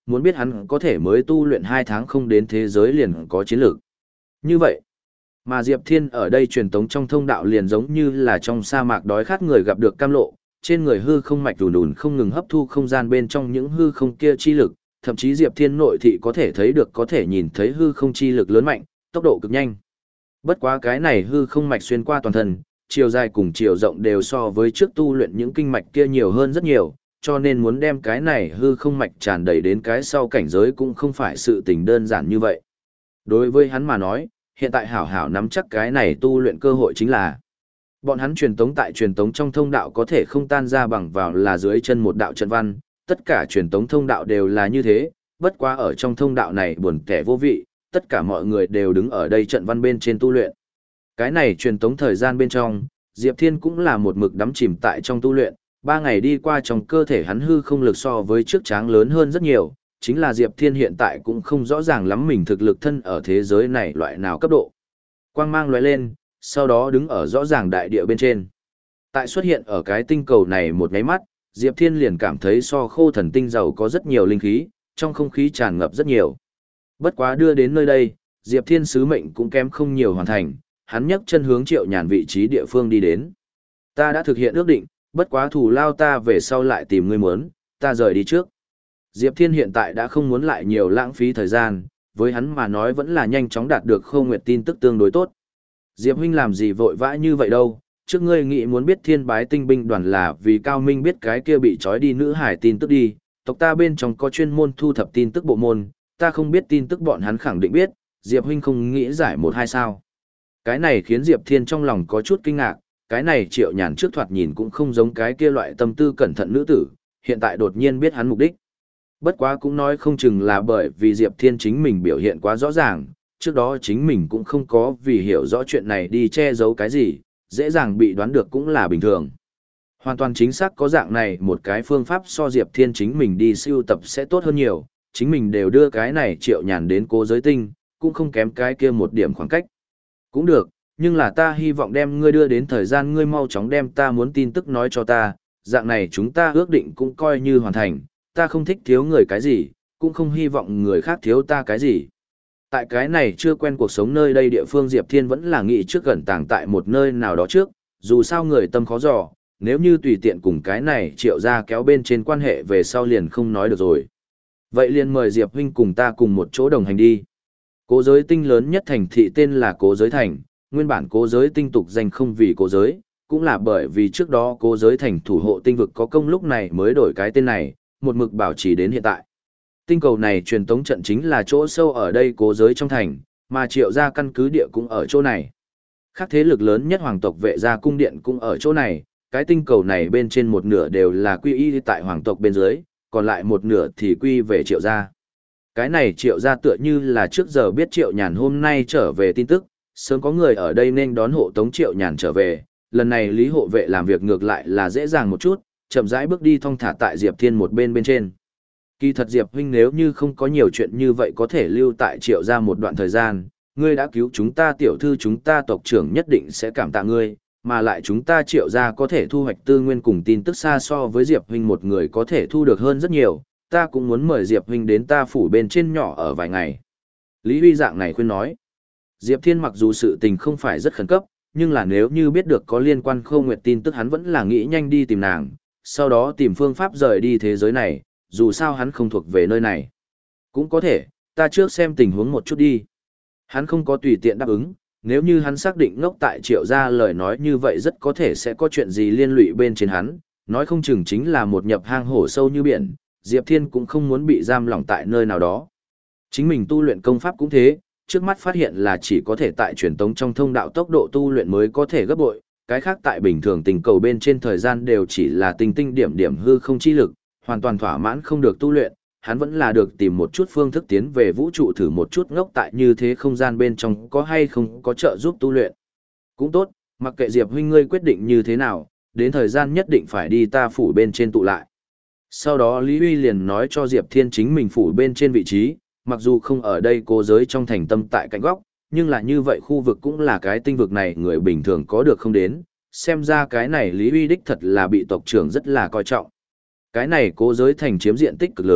muốn biết hắn có thể mới tu luyện hai tháng không đến thế giới liền có chiến lược. Như vậy, mà Diệp Thiên ở đây truyền tống trong thông đạo liền giống như là trong sa mạc đói khát người gặp được cam lộ, trên người hư không mạch đùn đùn không ngừng hấp thu không gian bên trong những hư không kia chi lực, thậm chí Diệp Thiên nội thị có thể thấy được có thể nhìn thấy hư không chi lực lớn mạnh, tốc độ cực nhanh. Bất quá cái này hư không mạch xuyên qua toàn thân, chiều dài cùng chiều rộng đều so với trước tu luyện những kinh mạch kia nhiều hơn rất nhiều, cho nên muốn đem cái này hư không mạch tràn đầy đến cái sau cảnh giới cũng không phải sự tình đơn giản như vậy. Đối với hắn mà nói, hiện tại hảo hảo nắm chắc cái này tu luyện cơ hội chính là bọn hắn truyền tống tại truyền tống trong thông đạo có thể không tan ra bằng vào là dưới chân một đạo trận văn, tất cả truyền tống thông đạo đều là như thế, bất quá ở trong thông đạo này buồn kẻ vô vị, tất cả mọi người đều đứng ở đây trận văn bên trên tu luyện. Cái này truyền tống thời gian bên trong, Diệp Thiên cũng là một mực đắm chìm tại trong tu luyện, ba ngày đi qua trong cơ thể hắn hư không lực so với trước tráng lớn hơn rất nhiều, chính là Diệp Thiên hiện tại cũng không rõ ràng lắm mình thực lực thân ở thế giới này loại nào cấp độ. Quang mang lóe lên, sau đó đứng ở rõ ràng đại địa bên trên. Tại xuất hiện ở cái tinh cầu này một nháy mắt, Diệp Thiên liền cảm thấy so khô thần tinh giàu có rất nhiều linh khí, trong không khí tràn ngập rất nhiều. Bất quá đưa đến nơi đây, Diệp Thiên sứ mệnh cũng kém không nhiều hoàn thành, hắn nhấc chân hướng Triệu Nhàn vị trí địa phương đi đến. Ta đã thực hiện ước định, bất quá thù lao ta về sau lại tìm ngươi muốn, ta rời đi trước. Diệp Thiên hiện tại đã không muốn lại nhiều lãng phí thời gian, với hắn mà nói vẫn là nhanh chóng đạt được Khâu Nguyệt tin tức tương đối tốt. Diệp huynh làm gì vội vã như vậy đâu, trước ngươi nghĩ muốn biết Thiên Bái Tinh binh đoàn là vì Cao Minh biết cái kia bị trói đi nữ hải tin tức đi, tộc ta bên trong có chuyên môn thu thập tin tức bộ môn, ta không biết tin tức bọn hắn khẳng định biết, Diệp huynh không nghĩ giải một hai sao. Cái này khiến Diệp Thiên trong lòng có chút kinh ngạc, cái này Triệu Nhàn trước thoạt nhìn cũng không giống cái kia loại tâm tư cẩn thận nữ tử, hiện tại đột nhiên biết hắn mục đích. Bất quá cũng nói không chừng là bởi vì Diệp Thiên chính mình biểu hiện quá rõ ràng, trước đó chính mình cũng không có vì hiểu rõ chuyện này đi che giấu cái gì, dễ dàng bị đoán được cũng là bình thường. Hoàn toàn chính xác có dạng này một cái phương pháp so Diệp Thiên chính mình đi siêu tập sẽ tốt hơn nhiều, chính mình đều đưa cái này Triệu Nhàn đến Cố Giới Tinh, cũng không kém cái kia một điểm khoảng cách. Cũng được, nhưng là ta hy vọng đem ngươi đưa đến thời gian ngươi mau chóng đem ta muốn tin tức nói cho ta, dạng này chúng ta ước định cũng coi như hoàn thành, ta không thích thiếu người cái gì, cũng không hy vọng người khác thiếu ta cái gì. Tại cái này chưa quen cuộc sống nơi đây địa phương Diệp Thiên vẫn là nghĩ trước gần tàng tại một nơi nào đó trước, dù sao người tâm khó dò, nếu như tùy tiện cùng cái này Triệu ra kéo bên trên quan hệ về sau liền không nói được rồi. Vậy liền mời Diệp huynh cùng ta cùng một chỗ đồng hành đi. Cố Giới Tinh lớn nhất thành thị tên là Cố Giới Thành, nguyên bản Cố Giới Tinh tục danh không vì Cố Giới, cũng là bởi vì trước đó Cố Giới Thành thủ hộ tinh vực có công lúc này mới đổi cái tên này, một mực bảo trì đến hiện tại. Tinh cầu này truyền tống trận chính là chỗ sâu ở đây Cố Giới trong thành, mà Triệu gia căn cứ địa cũng ở chỗ này. Các thế lực lớn nhất hoàng tộc Vệ gia cung điện cũng ở chỗ này, cái tinh cầu này bên trên một nửa đều là quy y tại hoàng tộc bên dưới, còn lại một nửa thì quy về Triệu gia. Cái này Triệu gia tựa như là trước giờ biết Triệu Nhàn hôm nay trở về tin tức, sớm có người ở đây nên đón hộ tống Triệu Nhàn trở về, lần này Lý hộ vệ làm việc ngược lại là dễ dàng một chút, chậm rãi bước đi thong thả tại Diệp Thiên một bên bên trên. Kỳ thật Diệp huynh nếu như không có nhiều chuyện như vậy có thể lưu tại Triệu gia một đoạn thời gian, ngươi đã cứu chúng ta tiểu thư chúng ta tộc trưởng nhất định sẽ cảm tạ ngươi, mà lại chúng ta Triệu gia có thể thu hoạch tư nguyên cùng tin tức xa so với Diệp huynh một người có thể thu được hơn rất nhiều, ta cũng muốn mời Diệp huynh đến ta phủ bên trên nhỏ ở vài ngày. Lý Huy dạng này khuyên nói. Diệp Thiên mặc dù sự tình không phải rất khẩn cấp, nhưng là nếu như biết được có liên quan Khâu Nguyệt tin tức hắn vẫn là nghĩ nhanh đi tìm nàng, sau đó tìm phương pháp rời đi thế giới này, dù sao hắn không thuộc về nơi này. Cũng có thể, ta trước xem tình huống một chút đi. Hắn không có tùy tiện đáp ứng, nếu như hắn xác định ngốc tại Triệu gia lời nói như vậy rất có thể sẽ có chuyện gì liên lụy bên trên hắn, nói không chừng chính là một nhập hang hổ sâu như biển, Diệp Thiên cũng không muốn bị giam lỏng tại nơi nào đó. Chính mình tu luyện công pháp cũng thế, trước mắt phát hiện là chỉ có thể tại truyền tống trong thông đạo tốc độ tu luyện mới có thể gấp bội, cái khác tại bình thường tình cầu bên trên thời gian đều chỉ là tinh tinh điểm điểm hư không chi lực, hoàn toàn thỏa mãn không được tu luyện, hắn vẫn là được tìm một chút phương thức tiến về vũ trụ thử một chút ngốc tại như thế không gian bên trong có hay không có trợ giúp tu luyện. Cũng tốt, mặc kệ Diệp huynh ngươi quyết định như thế nào, đến thời gian nhất định phải đi ta phủ bên trên tụ lại. Sau đó Lý Huy liền nói cho Diệp Thiên chính mình phủ bên trên vị trí, mặc dù không ở đây Cố Giới trong thành tâm tại cạnh góc, nhưng là như vậy khu vực cũng là cái tinh vực này người bình thường có được không đến, xem ra cái này Lý Huy đích thật là bị tộc trưởng rất là coi trọng. Cái này Cố Giới thành chiếm diện tích cực lớn,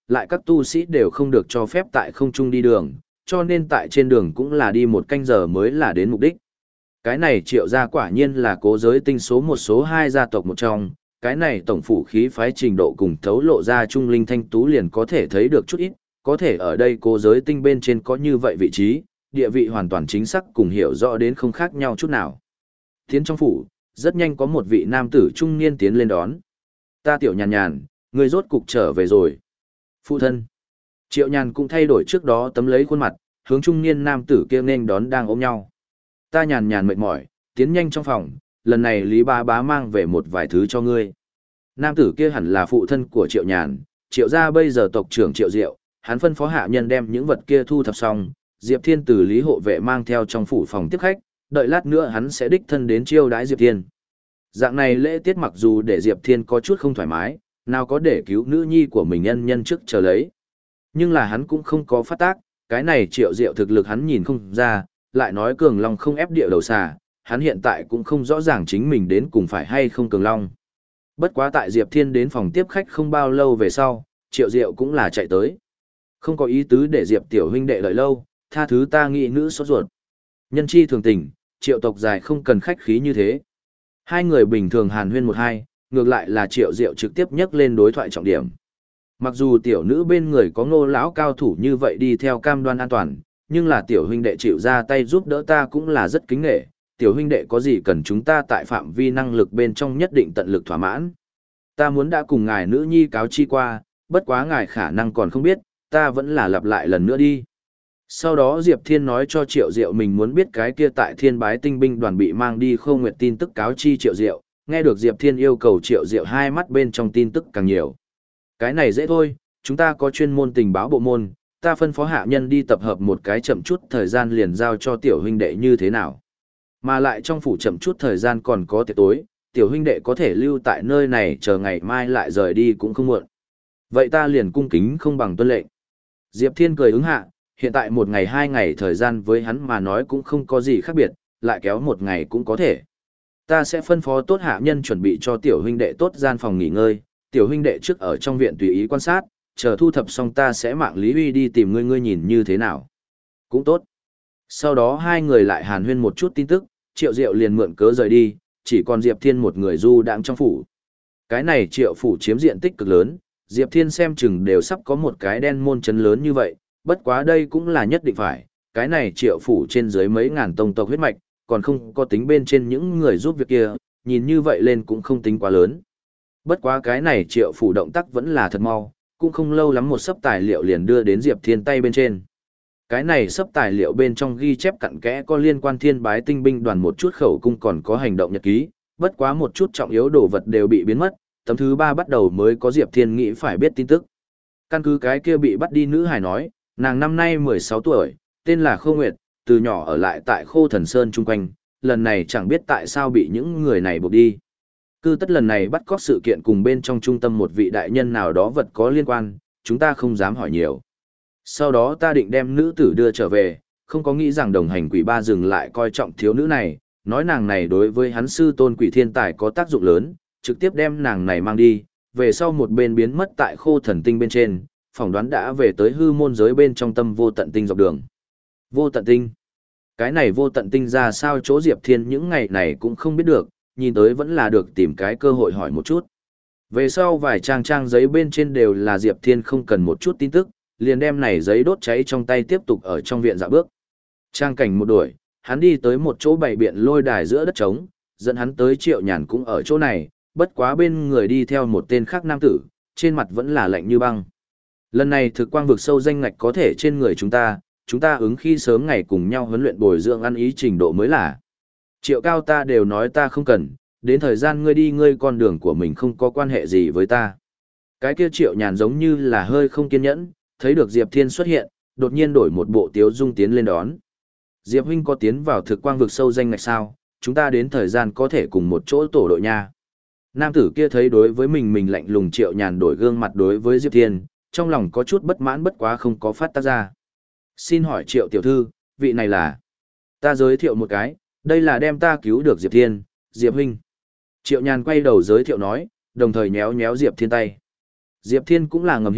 lại các tu sĩ đều không được cho phép tại không trung đi đường, cho nên tại trên đường cũng là đi một canh giờ mới là đến mục đích. Cái này Triệu gia quả nhiên là cố giới tinh số một số hai gia tộc một trong, cái này tổng phủ khí phái trình độ cùng thấu lộ ra trung linh thanh tú liền có thể thấy được chút ít, có thể ở đây cố giới tinh bên trên có như vậy vị trí, địa vị hoàn toàn chính xác cùng hiểu rõ đến không khác nhau chút nào. Tiến trong phủ, rất nhanh có một vị nam tử trung niên tiến lên đón. Ta Tiểu Nhàn Nhàn, người rốt cục trở về rồi. Phụ thân. Triệu Nhàn cũng thay đổi trước đó tấm lấy khuôn mặt, hướng trung niên nam tử kia nên đón đang ôm nhau. Ta Nhàn Nhàn mệt mỏi, tiến nhanh trong phòng, lần này Lý Bá Bá mang về một vài thứ cho ngươi. Nam tử kia hẳn là phụ thân của Triệu Nhàn, Triệu gia bây giờ tộc trưởng Triệu Diệu, hắn phân phó hạ nhân đem những vật kia thu thập xong, Diệp Thiên từ Lý hộ vệ mang theo trong phủ phòng tiếp khách, đợi lát nữa hắn sẽ đích thân đến chiêu đãi Diệp Thiên. Dạng này lễ tiết mặc dù để Diệp Thiên có chút không thoải mái, nào có để cứu nữ nhi của mình nhân nhân trước chờ lấy. Nhưng là hắn cũng không có phát tác, cái này Triệu Diệu thực lực hắn nhìn không ra, lại nói cường long không ép địa đầu xà, hắn hiện tại cũng không rõ ràng chính mình đến cùng phải hay không cường long. Bất quá tại Diệp Thiên đến phòng tiếp khách không bao lâu về sau, Triệu Diệu cũng là chạy tới. Không có ý tứ để Diệp tiểu huynh đệ đợi lâu, tha thứ ta nghĩ nữ sốt ruột. Nhân chi thường tình, Triệu tộc dài không cần khách khí như thế. Hai người bình thường hàn huyên một hai, ngược lại là Triệu Diệu trực tiếp nhắc lên đối thoại trọng điểm. Mặc dù tiểu nữ bên người có Ngô lão cao thủ như vậy đi theo cam đoan an toàn, nhưng là tiểu huynh đệ chịu ra tay giúp đỡ ta cũng là rất kính nể. Tiểu huynh đệ có gì cần chúng ta tại phạm vi năng lực bên trong nhất định tận lực thỏa mãn. Ta muốn đã cùng ngài nữ nhi cáo chi qua, bất quá ngài khả năng còn không biết, ta vẫn là lặp lại lần nữa đi. Sau đó Diệp Thiên nói cho Triệu Diệu mình muốn biết cái kia tại Thiên Bái tinh binh đoàn bị mang đi Khâu Nguyệt tin tức cáo chi Triệu Diệu, nghe được Diệp Thiên yêu cầu Triệu Diệu hai mắt bên trong tin tức càng nhiều. Cái này dễ thôi, chúng ta có chuyên môn tình báo bộ môn, ta phân phó hạ nhân đi tập hợp một cái chậm chút thời gian liền giao cho tiểu huynh đệ như thế nào. Mà lại trong phủ chậm chút thời gian còn có tiệc tối, tiểu huynh đệ có thể lưu tại nơi này chờ ngày mai lại rời đi cũng không muộn. Vậy ta liền cung kính không bằng tuân lệnh. Diệp Thiên cười ứng hạ, hiện tại một ngày hai ngày thời gian với hắn mà nói cũng không có gì khác biệt, lại kéo một ngày cũng có thể. Ta sẽ phân phó tốt hạ nhân chuẩn bị cho tiểu huynh đệ tốt gian phòng nghỉ ngơi, tiểu huynh đệ trước ở trong viện tùy ý quan sát, chờ thu thập xong ta sẽ mạng Lý Huy đi tìm ngươi ngươi nhìn như thế nào. Cũng tốt. Sau đó hai người lại hàn huyên một chút tin tức, Triệu Diệu liền mượn cớ rời đi, chỉ còn Diệp Thiên một người du đãng trong phủ. Cái này Triệu phủ chiếm diện tích cực lớn, Diệp Thiên xem chừng đều sắp có một cái đen môn chấn lớn như vậy, bất quá đây cũng là nhất định phải, cái này Triệu phủ trên dưới mấy ngàn tông tộc huyết mạch, còn không có tính bên trên những người giúp việc kia, nhìn như vậy lên cũng không tính quá lớn. Bất quá cái này Triệu phủ động tác vẫn là thật mau, cũng không lâu lắm một sấp tài liệu liền đưa đến Diệp Thiên tay bên trên. Cái này sấp tài liệu bên trong ghi chép cặn kẽ có liên quan Thiên Bái tinh binh đoàn một chút khẩu cung còn có hành động nhật ký, bất quá một chút trọng yếu đồ vật đều bị biến mất, tấm thứ ba bắt đầu mới có Diệp Thiên nghĩ phải biết tin tức. Căn cứ cái kia bị bắt đi nữ hài nói, nàng năm nay mười sáu tuổi, tên là Khâu Nguyệt, từ nhỏ ở lại tại Khô Thần Sơn chung quanh, lần này chẳng biết tại sao bị những người này buộc đi. Cư tất lần này bắt cóc sự kiện cùng bên trong trung tâm một vị đại nhân nào đó vật có liên quan, chúng ta không dám hỏi nhiều. Sau đó ta định đem nữ tử đưa trở về, không có nghĩ rằng đồng hành quỷ ba dừng lại coi trọng thiếu nữ này, nói nàng này đối với hắn sư tôn quỷ thiên tài có tác dụng lớn, trực tiếp đem nàng này mang đi, về sau một bên biến mất tại Khô Thần tinh bên trên, phỏng đoán đã về tới hư môn giới bên trong tâm vô tận tinh dọc đường. Vô tận tinh. Cái này vô tận tinh ra sao chỗ Diệp Thiên những ngày này cũng không biết được, nhìn tới vẫn là được tìm cái cơ hội hỏi một chút. Về sau vài trang trang giấy bên trên đều là Diệp Thiên không cần một chút tin tức, liền đem này giấy đốt cháy trong tay tiếp tục ở trong viện dạo bước. Trang cảnh một đuổi, hắn đi tới một chỗ bày biện lôi đài giữa đất trống, dẫn hắn tới Triệu Nhàn cũng ở chỗ này, bất quá bên người đi theo một tên khác nam tử, trên mặt vẫn là lạnh như băng. Lần này thực quang vực sâu danh ngạch có thể trên người chúng ta, chúng ta ứng khi sớm ngày cùng nhau huấn luyện bồi dưỡng ăn ý trình độ mới là. Triệu cao ta đều nói ta không cần, đến thời gian ngươi đi ngươi con đường của mình không có quan hệ gì với ta. Cái kia Triệu Nhàn giống như là hơi không kiên nhẫn, thấy được Diệp Thiên xuất hiện, đột nhiên đổi một bộ tiếu dung tiến lên đón. Diệp huynh có tiến vào thực quang vực sâu danh ngạch sao, chúng ta đến thời gian có thể cùng một chỗ tổ đội nha. Nam tử kia thấy đối với mình mình lạnh lùng Triệu Nhàn đổi gương mặt đối với Diệp Thiên, trong lòng có chút bất mãn bất quá không có phát tác ra. Xin hỏi Triệu tiểu thư, vị này là... Ta giới thiệu một cái, đây là đem ta cứu được Diệp Thiên, Diệp huynh. Triệu Nhàn quay đầu giới thiệu nói, đồng thời nhéo nhéo Diệp Thiên tay. Diệp Thiên cũng là ngầm hiểu,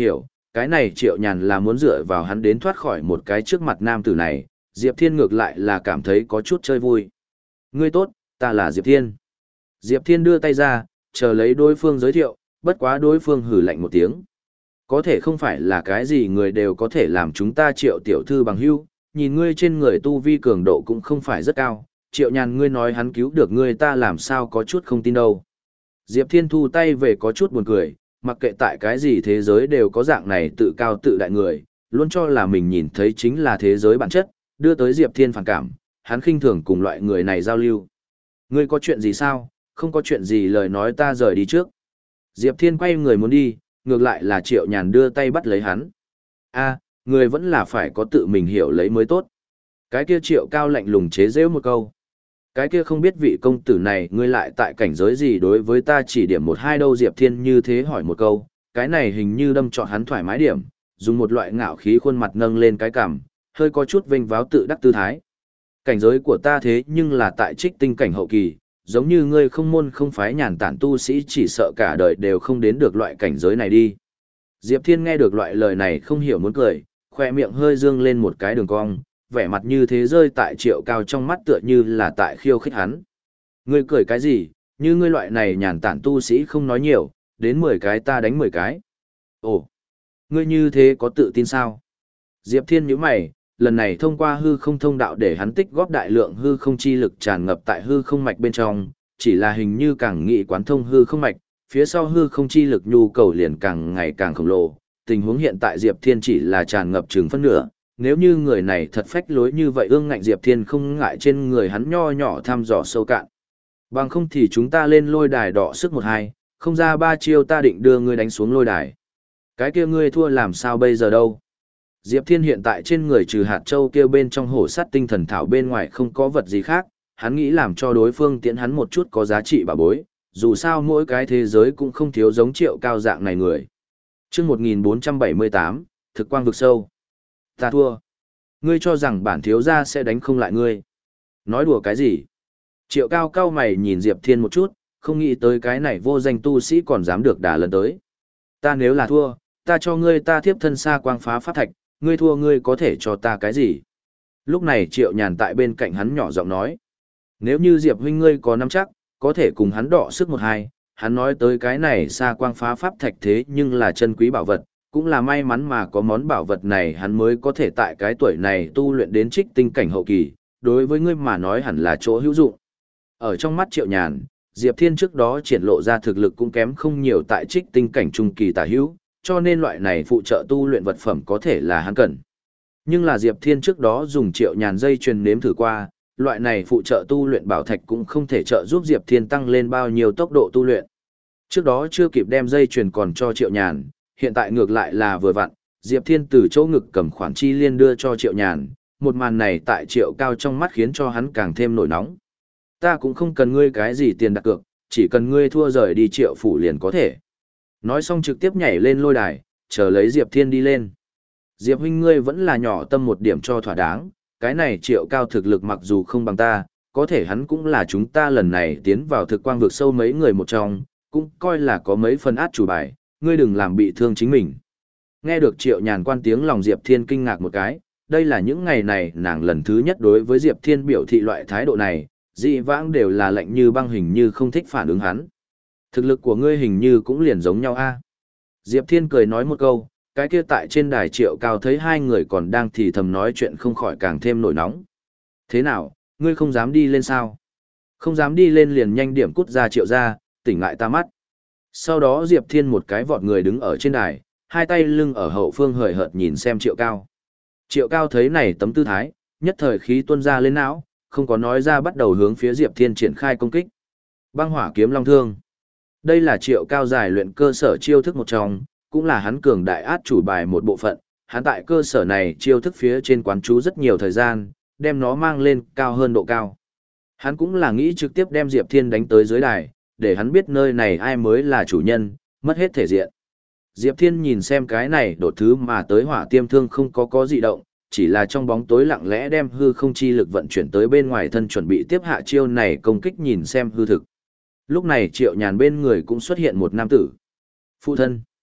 cái này Triệu Nhàn là muốn dựa vào hắn đến thoát khỏi một cái trước mặt nam tử này, Diệp Thiên ngược lại là cảm thấy có chút chơi vui. Ngươi tốt, ta là Diệp Thiên. Diệp Thiên đưa tay ra, chờ lấy đối phương giới thiệu, bất quá đối phương hử lạnh một tiếng. Có thể không phải là cái gì người đều có thể làm chúng ta Triệu tiểu thư bằng hữu, nhìn ngươi trên người tu vi cường độ cũng không phải rất cao, Triệu Nhàn ngươi nói hắn cứu được ngươi ta làm sao có chút không tin đâu. Diệp Thiên thu tay về có chút buồn cười, mặc kệ tại cái gì thế giới đều có dạng này tự cao tự đại người, luôn cho là mình nhìn thấy chính là thế giới bản chất, đưa tới Diệp Thiên phản cảm, hắn khinh thường cùng loại người này giao lưu. Ngươi có chuyện gì sao, không có chuyện gì lời nói ta rời đi trước. Diệp Thiên quay người muốn đi, ngược lại là Triệu Nhàn đưa tay bắt lấy hắn. A, người vẫn là phải có tự mình hiểu lấy mới tốt. Cái kia Triệu Cao lạnh lùng chế giễu một câu. Cái kia không biết vị công tử này ngươi lại tại cảnh giới gì đối với ta chỉ điểm một hai đâu. Diệp Thiên như thế hỏi một câu, cái này hình như đâm trọn hắn thoải mái điểm, dùng một loại ngạo khí khuôn mặt nâng lên cái cằm, hơi có chút vênh váo tự đắc tư thái. Cảnh giới của ta thế nhưng là tại trích tinh cảnh hậu kỳ, giống như ngươi không môn không phái nhàn tản tu sĩ chỉ sợ cả đời đều không đến được loại cảnh giới này đi. Diệp Thiên nghe được loại lời này không hiểu muốn cười, khoe miệng hơi dương lên một cái đường cong, vẻ mặt như thế rơi tại Triệu Cao trong mắt tựa như là tại khiêu khích hắn. Ngươi cười cái gì, như ngươi loại này nhàn tản tu sĩ không nói nhiều, đến mười cái ta đánh mười cái. Ồ, ngươi như thế có tự tin sao? Diệp Thiên nhíu mày, lần này thông qua hư không thông đạo để hắn tích góp đại lượng hư không chi lực tràn ngập tại hư không mạch bên trong, chỉ là hình như càng nghị quán thông hư không mạch, phía sau hư không chi lực nhu cầu liền càng ngày càng khổng lồ. Tình huống hiện tại Diệp Thiên chỉ là tràn ngập chừng phân nửa, nếu như người này thật phách lối như vậy ương ngạnh Diệp Thiên không ngại trên người hắn nho nhỏ thăm dò sâu cạn. Bằng không thì chúng ta lên lôi đài đọ sức một hai, không ra ba chiêu ta định đưa ngươi đánh xuống lôi đài. Cái kia ngươi thua làm sao bây giờ đâu? Diệp Thiên hiện tại trên người trừ hạt châu kia bên trong hổ sắt tinh thần thảo bên ngoài không có vật gì khác, hắn nghĩ làm cho đối phương tiễn hắn một chút có giá trị bảo bối, dù sao mỗi cái thế giới cũng không thiếu giống Triệu Cao dạng này người. Chương một nghìn bốn trăm bảy mươi tám, thực quang vực sâu. Ta thua. Ngươi cho rằng bản thiếu gia sẽ đánh không lại ngươi. Nói đùa cái gì? Triệu Cao cao mày nhìn Diệp Thiên một chút, không nghĩ tới cái này vô danh tu sĩ còn dám được đả lần tới. Ta nếu là thua, ta cho ngươi ta thiếp thân xa quang phá pháp thạch, ngươi thua ngươi có thể cho ta cái gì? Lúc này Triệu Nhàn tại bên cạnh hắn nhỏ giọng nói. Nếu như Diệp huynh ngươi có nắm chắc, có thể cùng hắn đọ sức một hai, hắn nói tới cái này xa quang phá pháp thạch thế nhưng là chân quý bảo vật, cũng là may mắn mà có món bảo vật này hắn mới có thể tại cái tuổi này tu luyện đến trích tinh cảnh hậu kỳ, đối với ngươi mà nói hẳn là chỗ hữu dụng. Ở trong mắt Triệu Nhàn, Diệp Thiên trước đó triển lộ ra thực lực cũng kém không nhiều tại trích tinh cảnh trung kỳ tả hữu, cho nên loại này phụ trợ tu luyện vật phẩm có thể là hắn cần. Nhưng là Diệp Thiên trước đó dùng Triệu Nhàn dây truyền nếm thử qua, loại này phụ trợ tu luyện bảo thạch cũng không thể trợ giúp Diệp Thiên tăng lên bao nhiêu tốc độ tu luyện. Trước đó chưa kịp đem dây truyền còn cho Triệu Nhàn, hiện tại ngược lại là vừa vặn, Diệp Thiên từ chỗ ngực cầm khoản chi liên đưa cho Triệu Nhàn, một màn này tại Triệu Cao trong mắt khiến cho hắn càng thêm nổi nóng. Ta cũng không cần ngươi cái gì tiền đặt cược, chỉ cần ngươi thua rời đi Triệu phủ liền có thể. Nói xong trực tiếp nhảy lên lôi đài, chờ lấy Diệp Thiên đi lên. Diệp huynh ngươi vẫn là nhỏ tâm một điểm cho thỏa đáng, cái này Triệu Cao thực lực mặc dù không bằng ta, có thể hắn cũng là chúng ta lần này tiến vào thực quang vực sâu mấy người một trong, cũng coi là có mấy phần át chủ bài, ngươi đừng làm bị thương chính mình. Nghe được Triệu Nhàn quan tiếng lòng Diệp Thiên kinh ngạc một cái, đây là những ngày này nàng lần thứ nhất đối với Diệp Thiên biểu thị loại thái độ này, dị vãng đều là lạnh như băng hình như không thích phản ứng hắn. Thực lực của ngươi hình như cũng liền giống nhau a. Diệp Thiên cười nói một câu, cái kia tại trên đài Triệu Cao thấy hai người còn đang thì thầm nói chuyện không khỏi càng thêm nổi nóng. Thế nào, ngươi không dám đi lên sao? Không dám đi lên liền nhanh điểm cút ra Triệu ra, tỉnh lại ta mắt. Sau đó Diệp Thiên một cái vọt người đứng ở trên đài, hai tay lưng ở hậu phương hời hợt nhìn xem Triệu Cao. Triệu Cao thấy này tấm tư thái, nhất thời khí tuôn ra lên não, không có nói ra bắt đầu hướng phía Diệp Thiên triển khai công kích. Băng hỏa kiếm long thương. Đây là Triệu Cao giải luyện cơ sở chiêu thức một trong, cũng là hắn cường đại át chủ bài một bộ phận. Hắn tại cơ sở này chiêu thức phía trên quán chú rất nhiều thời gian, đem nó mang lên cao hơn độ cao. Hắn cũng là nghĩ trực tiếp đem Diệp Thiên đánh tới dưới đài, để hắn biết nơi này ai mới là chủ nhân, mất hết thể diện. Diệp Thiên nhìn xem cái này đột thứ mà tới hỏa tiêm thương không có có dị động, chỉ là trong bóng tối lặng lẽ đem hư không chi lực vận chuyển tới bên ngoài thân chuẩn bị tiếp hạ chiêu này công kích nhìn xem hư thực. Lúc này Triệu Nhàn bên người cũng xuất hiện một nam tử. Phụ thân.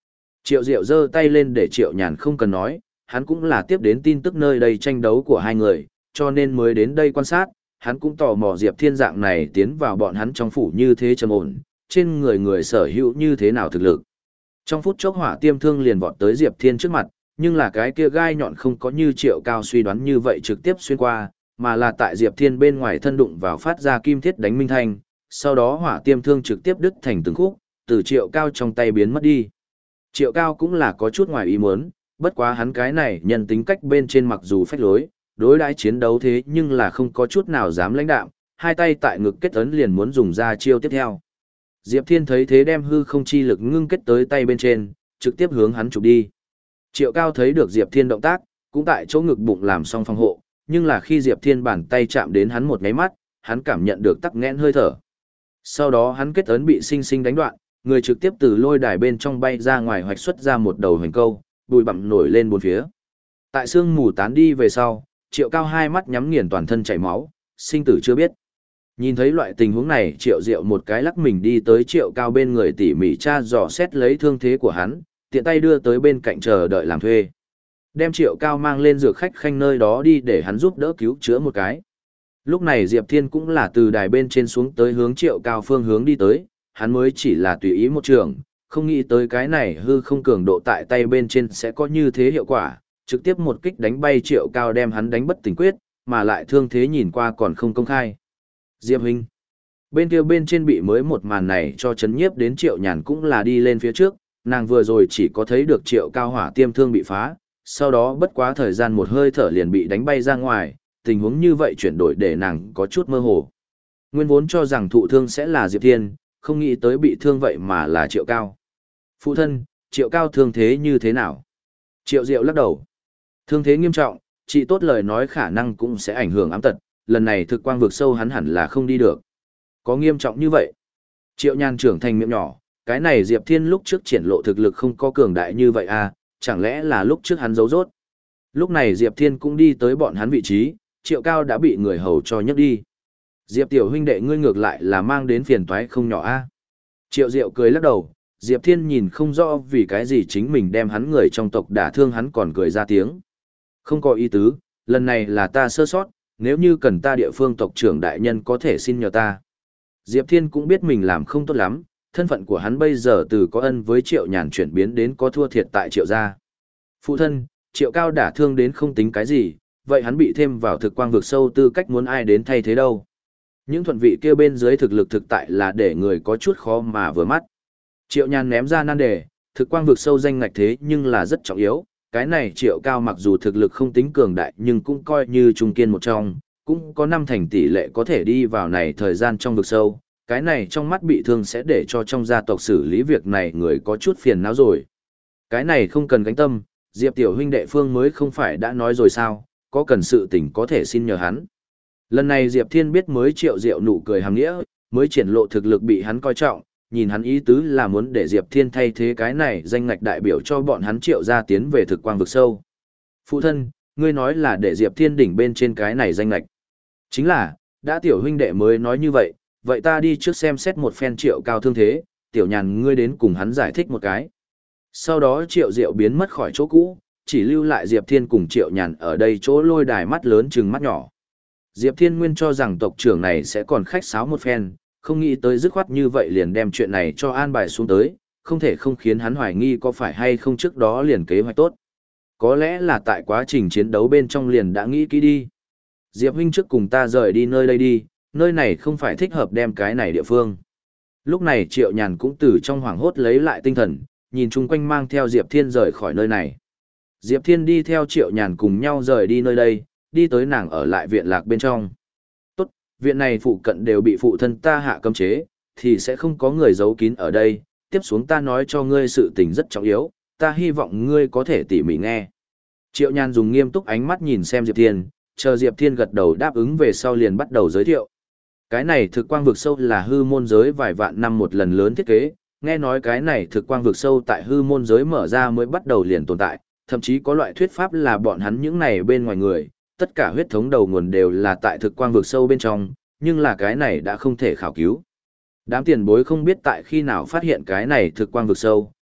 Triệu Diệu giơ tay lên để Triệu Nhàn không cần nói, hắn cũng là tiếp đến tin tức nơi đây tranh đấu của hai người, cho nên mới đến đây quan sát, hắn cũng tò mò Diệp Thiên dạng này tiến vào bọn hắn trong phủ như thế trầm ổn, trên người người sở hữu như thế nào thực lực. Trong phút chốc hỏa tiêm thương liền vọt tới Diệp Thiên trước mặt, nhưng là cái kia gai nhọn không có như Triệu Cao suy đoán như vậy trực tiếp xuyên qua, mà là tại Diệp Thiên bên ngoài thân đụng vào phát ra kim thiết đánh minh thanh, sau đó hỏa tiêm thương trực tiếp đứt thành từng khúc, từ Triệu Cao trong tay biến mất đi. Triệu Cao cũng là có chút ngoài ý muốn, bất quá hắn cái này nhân tính cách bên trên mặc dù phách lối, đối đãi chiến đấu thế nhưng là không có chút nào dám lãnh đạm, hai tay tại ngực kết ấn liền muốn dùng ra chiêu tiếp theo. Diệp Thiên thấy thế đem hư không chi lực ngưng kết tới tay bên trên, trực tiếp hướng hắn chụp đi. Triệu Cao thấy được Diệp Thiên động tác, cũng tại chỗ ngực bụng làm xong phòng hộ, nhưng là khi Diệp Thiên bàn tay chạm đến hắn một nháy mắt, hắn cảm nhận được tắc nghẽn hơi thở. Sau đó hắn kết ấn bị sinh sinh đánh đoạn, người trực tiếp từ lôi đài bên trong bay ra ngoài hoạch xuất ra một đầu hoành câu, bụi bặm nổi lên bốn phía. Tại sương mù tán đi về sau, Triệu Cao hai mắt nhắm nghiền toàn thân chảy máu, sinh tử chưa biết. Nhìn thấy loại tình huống này, Triệu Diệu một cái lắc mình đi tới Triệu Cao bên người tỉ mỉ tra dò xét lấy thương thế của hắn, tiện tay đưa tới bên cạnh chờ đợi làm thuê. Đem Triệu Cao mang lên dược khách khanh nơi đó đi để hắn giúp đỡ cứu chữa một cái. Lúc này Diệp Thiên cũng là từ đài bên trên xuống tới hướng Triệu Cao phương hướng đi tới, hắn mới chỉ là tùy ý một trường, không nghĩ tới cái này hư không cường độ tại tay bên trên sẽ có như thế hiệu quả, trực tiếp một kích đánh bay Triệu Cao đem hắn đánh bất tỉnh quyết, mà lại thương thế nhìn qua còn không công khai. Diệp huynh. Bên kia bên trên bị mới một màn này cho chấn nhiếp đến Triệu Nhàn cũng là đi lên phía trước, nàng vừa rồi chỉ có thấy được Triệu Cao hỏa tiêm thương bị phá, sau đó bất quá thời gian một hơi thở liền bị đánh bay ra ngoài, tình huống như vậy chuyển đổi để nàng có chút mơ hồ. Nguyên vốn cho rằng thụ thương sẽ là Diệp Thiên, không nghĩ tới bị thương vậy mà là Triệu Cao. Phụ thân, Triệu Cao thương thế như thế nào? Triệu Diệu lắc đầu. Thương thế nghiêm trọng, chỉ tốt lời nói khả năng cũng sẽ ảnh hưởng ám tật, lần này thực quang vực sâu hắn hẳn là không đi được. Có nghiêm trọng như vậy? Triệu Nhan trưởng thành miệng nhỏ, cái này Diệp Thiên lúc trước triển lộ thực lực không có cường đại như vậy à, chẳng lẽ là lúc trước hắn giấu rốt? Lúc này Diệp Thiên cũng đi tới bọn hắn vị trí, Triệu Cao đã bị người hầu cho nhấc đi. Diệp tiểu huynh đệ ngươi ngược lại là mang đến phiền toái không nhỏ a. À? Triệu Diệu cười lắc đầu, Diệp Thiên nhìn không rõ vì cái gì chính mình đem hắn người trong tộc đả thương hắn còn cười ra tiếng. Không có ý tứ, lần này là ta sơ sót, nếu như cần ta địa phương tộc trưởng đại nhân có thể xin nhờ ta. Diệp Thiên cũng biết mình làm không tốt lắm, thân phận của hắn bây giờ từ có ân với Triệu Nhàn chuyển biến đến có thua thiệt tại Triệu gia. Phụ thân, Triệu Cao đả thương đến không tính cái gì, vậy hắn bị thêm vào thực quang vực sâu tư cách muốn ai đến thay thế đâu. Những thuận vị kia bên dưới thực lực thực tại là để người có chút khó mà vừa mắt. Triệu Nhàn ném ra nan đề, thực quang vực sâu danh ngạch thế nhưng là rất trọng yếu, cái này Triệu Cao mặc dù thực lực không tính cường đại nhưng cũng coi như trung kiên một trong, cũng có năm thành tỷ lệ có thể đi vào này thời gian trong vực sâu, cái này trong mắt bị thương sẽ để cho trong gia tộc xử lý việc này người có chút phiền não rồi. Cái này không cần gánh tâm, Diệp tiểu huynh đệ phương mới không phải đã nói rồi sao, có cần sự tình có thể xin nhờ hắn. Lần này Diệp Thiên biết mới Triệu Diệu nụ cười hàm nghĩa, mới triển lộ thực lực bị hắn coi trọng, nhìn hắn ý tứ là muốn để Diệp Thiên thay thế cái này danh ngạch đại biểu cho bọn hắn Triệu gia tiến về thực quang vực sâu. Phụ thân, ngươi nói là để Diệp Thiên đỉnh bên trên cái này danh ngạch. Chính là, đã tiểu huynh đệ mới nói như vậy, vậy ta đi trước xem xét một phen Triệu Cao thương thế, tiểu Nhàn ngươi đến cùng hắn giải thích một cái. Sau đó Triệu Diệu biến mất khỏi chỗ cũ, chỉ lưu lại Diệp Thiên cùng Triệu Nhàn ở đây chỗ lôi đài mắt lớn chừng mắt nhỏ. Diệp Thiên nguyên cho rằng tộc trưởng này sẽ còn khách sáo một phen, không nghĩ tới dứt khoát như vậy liền đem chuyện này cho an bài xuống tới, không thể không khiến hắn hoài nghi có phải hay không trước đó liền kế hoạch tốt. Có lẽ là tại quá trình chiến đấu bên trong liền đã nghĩ kỹ đi. Diệp huynh trước cùng ta rời đi nơi đây đi, nơi này không phải thích hợp đem cái này địa phương. Lúc này Triệu Nhàn cũng từ trong hoảng hốt lấy lại tinh thần, nhìn chung quanh mang theo Diệp Thiên rời khỏi nơi này. Diệp Thiên đi theo Triệu Nhàn cùng nhau rời đi nơi đây, đi tới nàng ở lại viện lạc bên trong. Tốt, viện này phụ cận đều bị phụ thân ta hạ cấm chế, thì sẽ không có người giấu kín ở đây, tiếp xuống ta nói cho ngươi sự tình rất trọng yếu, ta hy vọng ngươi có thể tỉ mỉ nghe. Triệu Nhàn dùng nghiêm túc ánh mắt nhìn xem Diệp Thiên, chờ Diệp Thiên gật đầu đáp ứng về sau liền bắt đầu giới thiệu. Cái này thực quang vực sâu là hư môn giới vài vạn năm một lần lớn thiết kế, nghe nói cái này thực quang vực sâu tại hư môn giới mở ra mới bắt đầu liền tồn tại, thậm chí có loại thuyết pháp là bọn hắn những này bên ngoài người, tất cả huyết thống đầu nguồn đều là tại thực quang vực sâu bên trong, nhưng là cái này đã không thể khảo cứu. Đám tiền bối không biết tại khi nào phát hiện cái này thực quang vực sâu,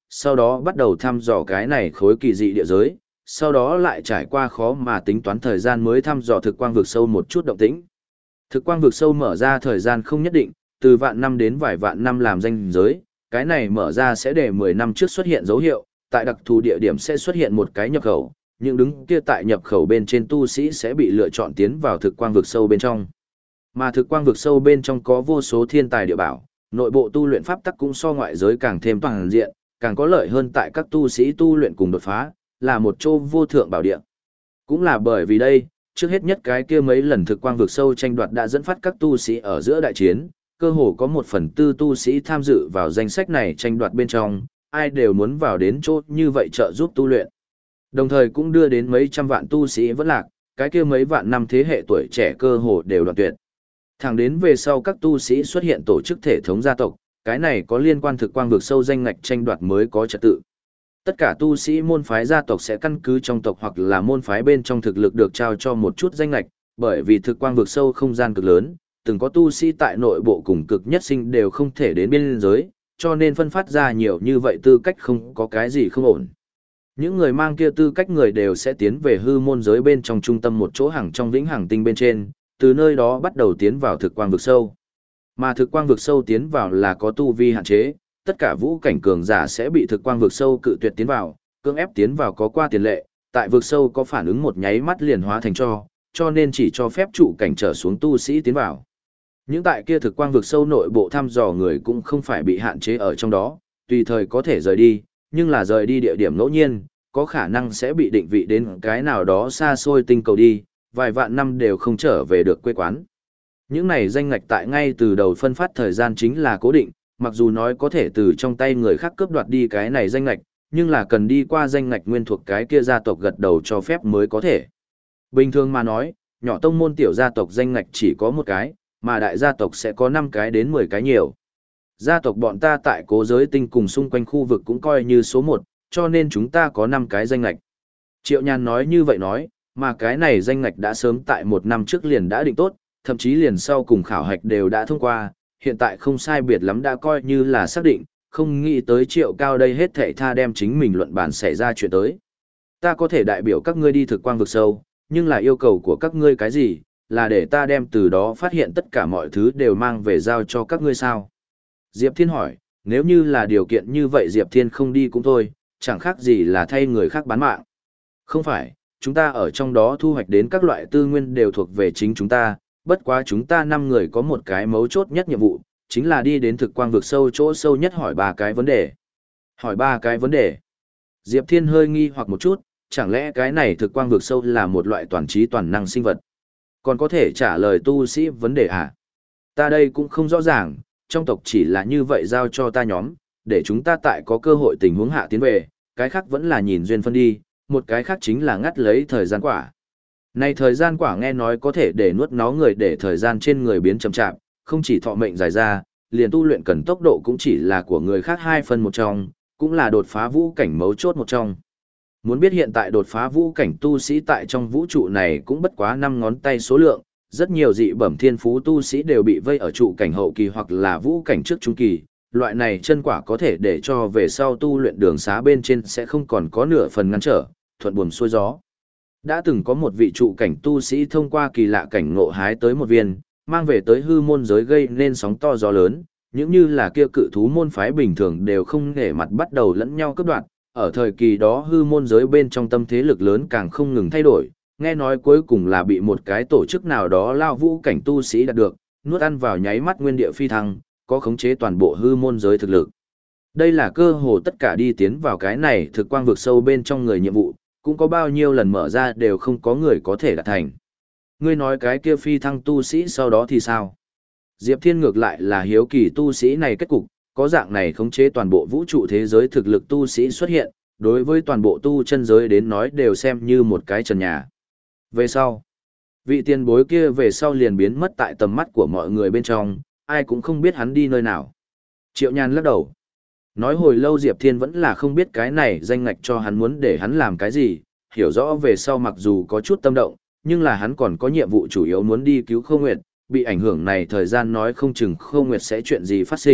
sau đó bắt đầu thăm dò cái này khối kỳ dị địa giới, sau đó lại trải qua khó mà tính toán thời gian mới thăm dò thực quang vực sâu một chút động tĩnh. Thực quang vực sâu mở ra thời gian không nhất định, từ vạn năm đến vài vạn năm làm danh giới, cái này mở ra sẽ để mười năm trước xuất hiện dấu hiệu, tại đặc thù địa điểm sẽ xuất hiện một cái nhập khẩu, những đứng kia tại nhập khẩu bên trên tu sĩ sẽ bị lựa chọn tiến vào thực quang vực sâu bên trong. Mà thực quang vực sâu bên trong có vô số thiên tài địa bảo, nội bộ tu luyện pháp tắc cũng so ngoại giới càng thêm toàn diện, càng có lợi hơn tại các tu sĩ tu luyện cùng đột phá, là một chỗ vô thượng bảo địa. Cũng là bởi vì đây, trước hết nhất cái kia mấy lần thực quang vực sâu tranh đoạt đã dẫn phát các tu sĩ ở giữa đại chiến, cơ hồ có một phần tư tu sĩ tham dự vào danh sách này tranh đoạt bên trong, ai đều muốn vào đến chỗ như vậy trợ giúp tu luyện. Đồng thời cũng đưa đến mấy trăm vạn tu sĩ vẫn lạc, cái kia mấy vạn năm thế hệ tuổi trẻ cơ hồ đều đoạn tuyệt. Thẳng đến về sau các tu sĩ xuất hiện tổ chức thể thống gia tộc, cái này có liên quan thực quang vực sâu danh ngạch tranh đoạt mới có trật tự. Tất cả tu sĩ môn phái gia tộc sẽ căn cứ trong tộc hoặc là môn phái bên trong thực lực được trao cho một chút danh ngạch, bởi vì thực quang vực sâu không gian cực lớn, từng có tu sĩ tại nội bộ cùng cực nhất sinh đều không thể đến biên giới, cho nên phân phát ra nhiều như vậy tư cách không có cái gì không ổn. Những người mang kia tư cách người đều sẽ tiến về hư môn giới bên trong trung tâm một chỗ hàng trong vĩnh hằng tinh bên trên, từ nơi đó bắt đầu tiến vào thực quang vực sâu. Mà thực quang vực sâu tiến vào là có tu vi hạn chế, tất cả vũ cảnh cường giả sẽ bị thực quang vực sâu cự tuyệt tiến vào, cưỡng ép tiến vào có qua tiền lệ, tại vực sâu có phản ứng một nháy mắt liền hóa thành cho, cho nên chỉ cho phép trụ cảnh trở xuống tu sĩ tiến vào. Những tại kia thực quang vực sâu nội bộ thăm dò người cũng không phải bị hạn chế ở trong đó, tùy thời có thể rời đi, nhưng là rời đi địa điểm ngẫu nhiên, có khả năng sẽ bị định vị đến cái nào đó xa xôi tinh cầu đi, vài vạn năm đều không trở về được quê quán. Những này danh ngạch tại ngay từ đầu phân phát thời gian chính là cố định, mặc dù nói có thể từ trong tay người khác cướp đoạt đi cái này danh ngạch, nhưng là cần đi qua danh ngạch nguyên thuộc cái kia gia tộc gật đầu cho phép mới có thể. Bình thường mà nói, nhỏ tông môn tiểu gia tộc danh ngạch chỉ có một cái, mà đại gia tộc sẽ có năm cái đến mười cái nhiều. Gia tộc bọn ta tại cố giới tinh cùng xung quanh khu vực cũng coi như số một, cho nên chúng ta có năm cái danh ngạch. Triệu Nhàn nói như vậy nói, mà cái này danh ngạch đã sớm tại một năm trước liền đã định tốt, thậm chí liền sau cùng khảo hạch đều đã thông qua, hiện tại không sai biệt lắm đã coi như là xác định, không nghĩ tới Triệu Cao đây hết thảy tha đem chính mình luận bàn xảy ra chuyện tới. Ta có thể đại biểu các ngươi đi thực quang vực sâu, nhưng là yêu cầu của các ngươi cái gì, là để ta đem từ đó phát hiện tất cả mọi thứ đều mang về giao cho các ngươi sao? Diệp Thiên hỏi, nếu như là điều kiện như vậy Diệp Thiên không đi cũng thôi, chẳng khác gì là thay người khác bán mạng. Không phải, chúng ta ở trong đó thu hoạch đến các loại tư nguyên đều thuộc về chính chúng ta, bất quá chúng ta năm người có một cái mấu chốt nhất nhiệm vụ, chính là đi đến thực quang vực sâu chỗ sâu nhất hỏi ba cái vấn đề. Hỏi ba cái vấn đề. Diệp Thiên hơi nghi hoặc một chút, chẳng lẽ cái này thực quang vực sâu là một loại toàn trí toàn năng sinh vật? Còn có thể trả lời tu sĩ vấn đề à? Ta đây cũng không rõ ràng, trong tộc chỉ là như vậy giao cho ta nhóm, để chúng ta tại có cơ hội tình huống hạ tiến về, cái khác vẫn là nhìn duyên phân đi, một cái khác chính là ngắt lấy thời gian quả. Này thời gian quả nghe nói có thể để nuốt nó người để thời gian trên người biến chậm chạp, không chỉ thọ mệnh dài ra, liền tu luyện cần tốc độ cũng chỉ là của người khác hai phần một trong, cũng là đột phá vũ cảnh mấu chốt một trong. Muốn biết hiện tại đột phá vũ cảnh tu sĩ tại trong vũ trụ này cũng bất quá năm ngón tay số lượng, rất nhiều dị bẩm thiên phú tu sĩ đều bị vây ở trụ cảnh hậu kỳ hoặc là vũ cảnh trước trung kỳ, loại này chân quả có thể để cho về sau tu luyện đường xá bên trên sẽ không còn có nửa phần ngăn trở, thuận buồm xuôi gió. Đã từng có một vị trụ cảnh tu sĩ thông qua kỳ lạ cảnh ngộ hái tới một viên, mang về tới hư môn giới gây nên sóng to gió lớn, những như là kia cự thú môn phái bình thường đều không nể mặt bắt đầu lẫn nhau cướp đoạt. Ở thời kỳ đó hư môn giới bên trong tâm thế lực lớn càng không ngừng thay đổi, nghe nói cuối cùng là bị một cái tổ chức nào đó lao vũ cảnh tu sĩ đạt được, nuốt ăn vào nháy mắt nguyên địa phi thăng, có khống chế toàn bộ hư môn giới thực lực. Đây là cơ hồ tất cả đi tiến vào cái này thực quang vực sâu bên trong người nhiệm vụ, cũng có bao nhiêu lần mở ra đều không có người có thể đạt thành. Ngươi nói cái kia phi thăng tu sĩ sau đó thì sao? Diệp Thiên ngược lại là hiếu kỳ tu sĩ này kết cục, có dạng này khống chế toàn bộ vũ trụ thế giới thực lực tu sĩ xuất hiện, đối với toàn bộ tu chân giới đến nói đều xem như một cái trần nhà. Về sau, vị tiền bối kia về sau liền biến mất tại tầm mắt của mọi người bên trong, ai cũng không biết hắn đi nơi nào. Triệu Nhàn lắc đầu. Nói hồi lâu Diệp Thiên vẫn là không biết cái này danh ngạch cho hắn muốn để hắn làm cái gì, hiểu rõ về sau mặc dù có chút tâm động, nhưng là hắn còn có nhiệm vụ chủ yếu muốn đi cứu Khâu Nguyệt, bị ảnh hưởng này thời gian nói không chừng Khâu Nguyệt sẽ chuyện gì phát sinh,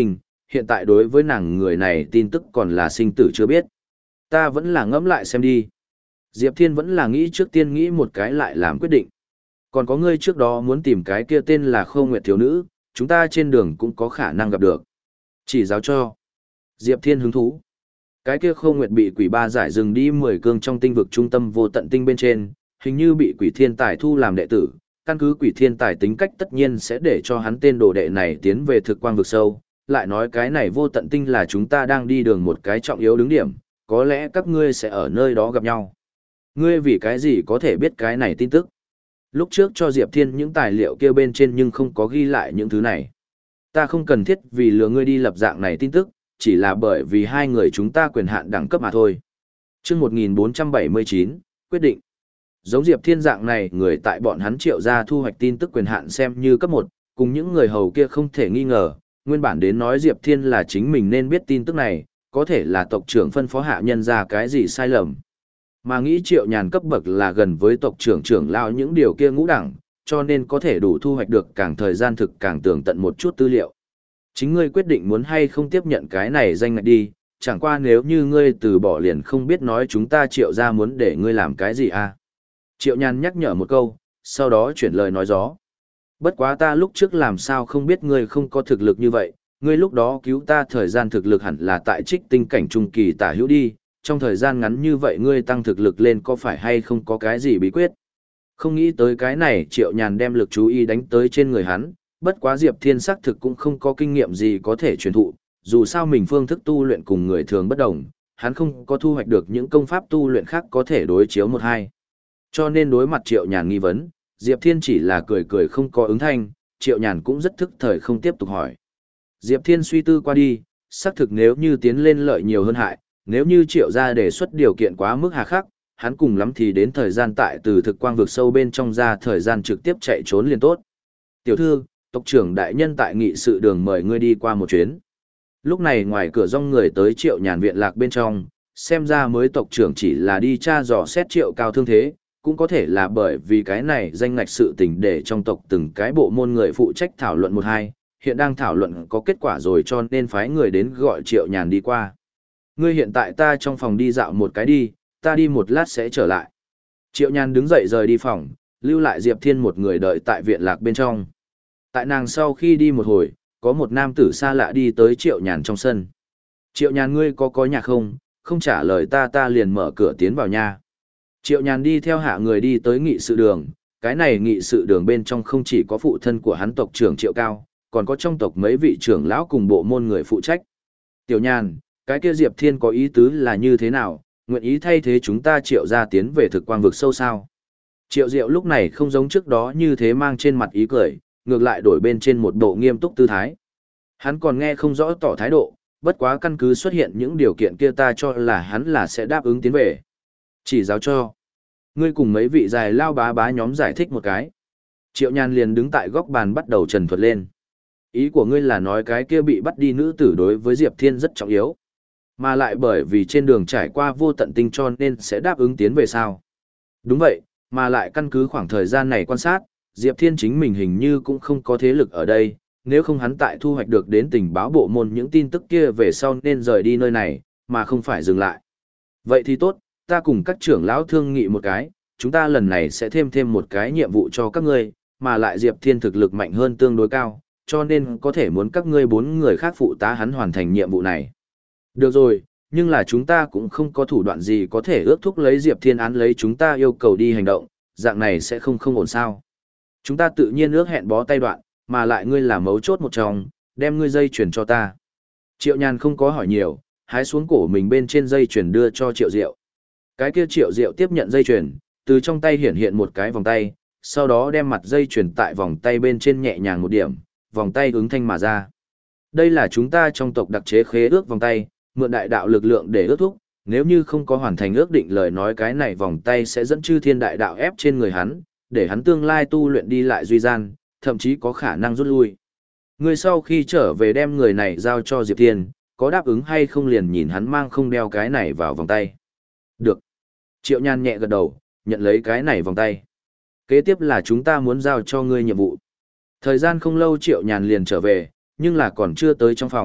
hiện tại đối với nàng người này tin tức còn là sinh tử chưa biết. Ta vẫn là ngẫm lại xem đi. Diệp Thiên vẫn là nghĩ trước tiên nghĩ một cái lại làm quyết định. Còn có ngươi trước đó muốn tìm cái kia tên là Khâu Nguyệt thiếu nữ, chúng ta trên đường cũng có khả năng gặp được. Chỉ giáo cho. Diệp Thiên hứng thú. Cái kia Khâu Nguyệt bị quỷ ba giải rừng đi mười cương trong tinh vực trung tâm vô tận tinh bên trên, hình như bị quỷ thiên tài thu làm đệ tử. Căn cứ quỷ thiên tài tính cách tất nhiên sẽ để cho hắn tên đồ đệ này tiến về thực quang vực sâu. Lại nói cái này vô tận tinh là chúng ta đang đi đường một cái trọng yếu đứng điểm, có lẽ các ngươi sẽ ở nơi đó gặp nhau. Ngươi vì cái gì có thể biết cái này tin tức? Lúc trước cho Diệp Thiên những tài liệu kia bên trên nhưng không có ghi lại những thứ này. Ta không cần thiết vì lừa ngươi đi lập dạng này tin tức, chỉ là bởi vì hai người chúng ta quyền hạn đẳng cấp mà thôi. Chương một nghìn bốn trăm bảy mươi chín, quyết định. Giống Diệp Thiên dạng này, người tại bọn hắn Triệu gia thu hoạch tin tức quyền hạn xem như cấp một, cùng những người hầu kia không thể nghi ngờ, nguyên bản đến nói Diệp Thiên là chính mình nên biết tin tức này, có thể là tộc trưởng phân phó hạ nhân ra cái gì sai lầm. Mà nghĩ Triệu Nhàn cấp bậc là gần với tộc trưởng trưởng lão những điều kia ngũ đẳng, cho nên có thể đủ thu hoạch được càng thời gian thực càng tường tận một chút tư liệu. Chính ngươi quyết định muốn hay không tiếp nhận cái này danh ngạch đi, chẳng qua nếu như ngươi từ bỏ liền không biết nói chúng ta Triệu gia muốn để ngươi làm cái gì à. Triệu Nhàn nhắc nhở một câu, sau đó chuyển lời nói gió. Bất quá ta lúc trước làm sao không biết ngươi không có thực lực như vậy, ngươi lúc đó cứu ta thời gian thực lực hẳn là tại trích tinh cảnh trung kỳ tả hữu đi, trong thời gian ngắn như vậy ngươi tăng thực lực lên có phải hay không có cái gì bí quyết. Không nghĩ tới cái này Triệu Nhàn đem lực chú ý đánh tới trên người hắn, bất quá Diệp Thiên xác thực cũng không có kinh nghiệm gì có thể truyền thụ, dù sao mình phương thức tu luyện cùng người thường bất đồng, hắn không có thu hoạch được những công pháp tu luyện khác có thể đối chiếu một hai. Cho nên đối mặt Triệu Nhàn nghi vấn, Diệp Thiên chỉ là cười cười không có ứng thanh, Triệu Nhàn cũng rất thức thời không tiếp tục hỏi. Diệp Thiên suy tư qua đi, xác thực nếu như tiến lên lợi nhiều hơn hại, nếu như Triệu gia đề xuất điều kiện quá mức hà khắc, hắn cùng lắm thì đến thời gian tại từ thực quang vực sâu bên trong ra thời gian trực tiếp chạy trốn liền tốt. Tiểu thư, tộc trưởng đại nhân tại nghị sự đường mời ngươi đi qua một chuyến. Lúc này ngoài cửa rong người tới Triệu Nhàn viện lạc bên trong, xem ra mới tộc trưởng chỉ là đi tra dò xét Triệu Cao thương thế, cũng có thể là bởi vì cái này danh ngạch sự tình để trong tộc từng cái bộ môn người phụ trách thảo luận một hai, hiện đang thảo luận có kết quả rồi cho nên phái người đến gọi Triệu Nhàn đi qua. Ngươi hiện tại ta trong phòng đi dạo một cái đi, ta đi một lát sẽ trở lại. Triệu Nhàn đứng dậy rời đi phòng, lưu lại Diệp Thiên một người đợi tại viện lạc bên trong. Tại nàng sau khi đi một hồi, có một nam tử xa lạ đi tới Triệu Nhàn trong sân. Triệu Nhàn ngươi có có nhà không, không trả lời ta ta liền mở cửa tiến vào nhà. Triệu Nhàn đi theo hạ người đi tới nghị sự đường, cái này nghị sự đường bên trong không chỉ có phụ thân của hắn tộc trưởng Triệu Cao, còn có trong tộc mấy vị trưởng lão cùng bộ môn người phụ trách. Tiểu Nhàn, cái kia Diệp Thiên có ý tứ là như thế nào, nguyện ý thay thế chúng ta Triệu gia tiến về thực quang vực sâu sao? Triệu Diệu lúc này không giống trước đó như thế mang trên mặt ý cười, ngược lại đổi bên trên một bộ nghiêm túc tư thái. Hắn còn nghe không rõ tỏ thái độ, bất quá căn cứ xuất hiện những điều kiện kia ta cho là hắn là sẽ đáp ứng tiến về. Chỉ giáo cho. Ngươi cùng mấy vị dài lao bá bá nhóm giải thích một cái. Triệu Nhàn liền đứng tại góc bàn bắt đầu trần thuật lên. Ý của ngươi là nói cái kia bị bắt đi nữ tử đối với Diệp Thiên rất trọng yếu. Mà lại bởi vì trên đường trải qua vô tận tinh cho nên sẽ đáp ứng tiến về sao. Đúng vậy, mà lại căn cứ khoảng thời gian này quan sát, Diệp Thiên chính mình hình như cũng không có thế lực ở đây, nếu không hắn tại thu hoạch được đến tình báo bộ môn những tin tức kia về sau nên rời đi nơi này, mà không phải dừng lại. Vậy thì tốt, ta cùng các trưởng lão thương nghị một cái, chúng ta lần này sẽ thêm thêm một cái nhiệm vụ cho các ngươi, mà lại Diệp Thiên thực lực mạnh hơn tương đối cao, cho nên có thể muốn các ngươi bốn người khác phụ tá hắn hoàn thành nhiệm vụ này. Được rồi, nhưng là chúng ta cũng không có thủ đoạn gì có thể ước thúc lấy Diệp Thiên án lấy chúng ta yêu cầu đi hành động, dạng này sẽ không không ổn sao. Chúng ta tự nhiên ước hẹn bó tay đoạn, mà lại ngươi là mấu chốt một trong, đem ngươi dây chuyển cho ta. Triệu Nhàn không có hỏi nhiều, hái xuống cổ mình bên trên dây chuyển đưa cho Triệu Diệu. Cái kia Triệu Diệu tiếp nhận dây chuyển, từ trong tay hiện hiện một cái vòng tay, sau đó đem mặt dây chuyển tại vòng tay bên trên nhẹ nhàng một điểm, vòng tay ứng thanh mà ra. Đây là chúng ta trong tộc đặc chế khế ước vòng tay, mượn đại đạo lực lượng để ước thúc, nếu như không có hoàn thành ước định lời nói cái này vòng tay sẽ dẫn chư thiên đại đạo ép trên người hắn, để hắn tương lai tu luyện đi lại duy gian, thậm chí có khả năng rút lui. Người sau khi trở về đem người này giao cho Diệp Thiên, có đáp ứng hay không liền nhìn hắn mang không đeo cái này vào vòng tay. Được. Triệu Nhàn nhẹ gật đầu, nhận lấy cái này vòng tay. Kế tiếp là chúng ta muốn giao cho ngươi nhiệm vụ. Thời gian không lâu Triệu Nhàn liền trở về, nhưng là còn chưa tới trong phòng,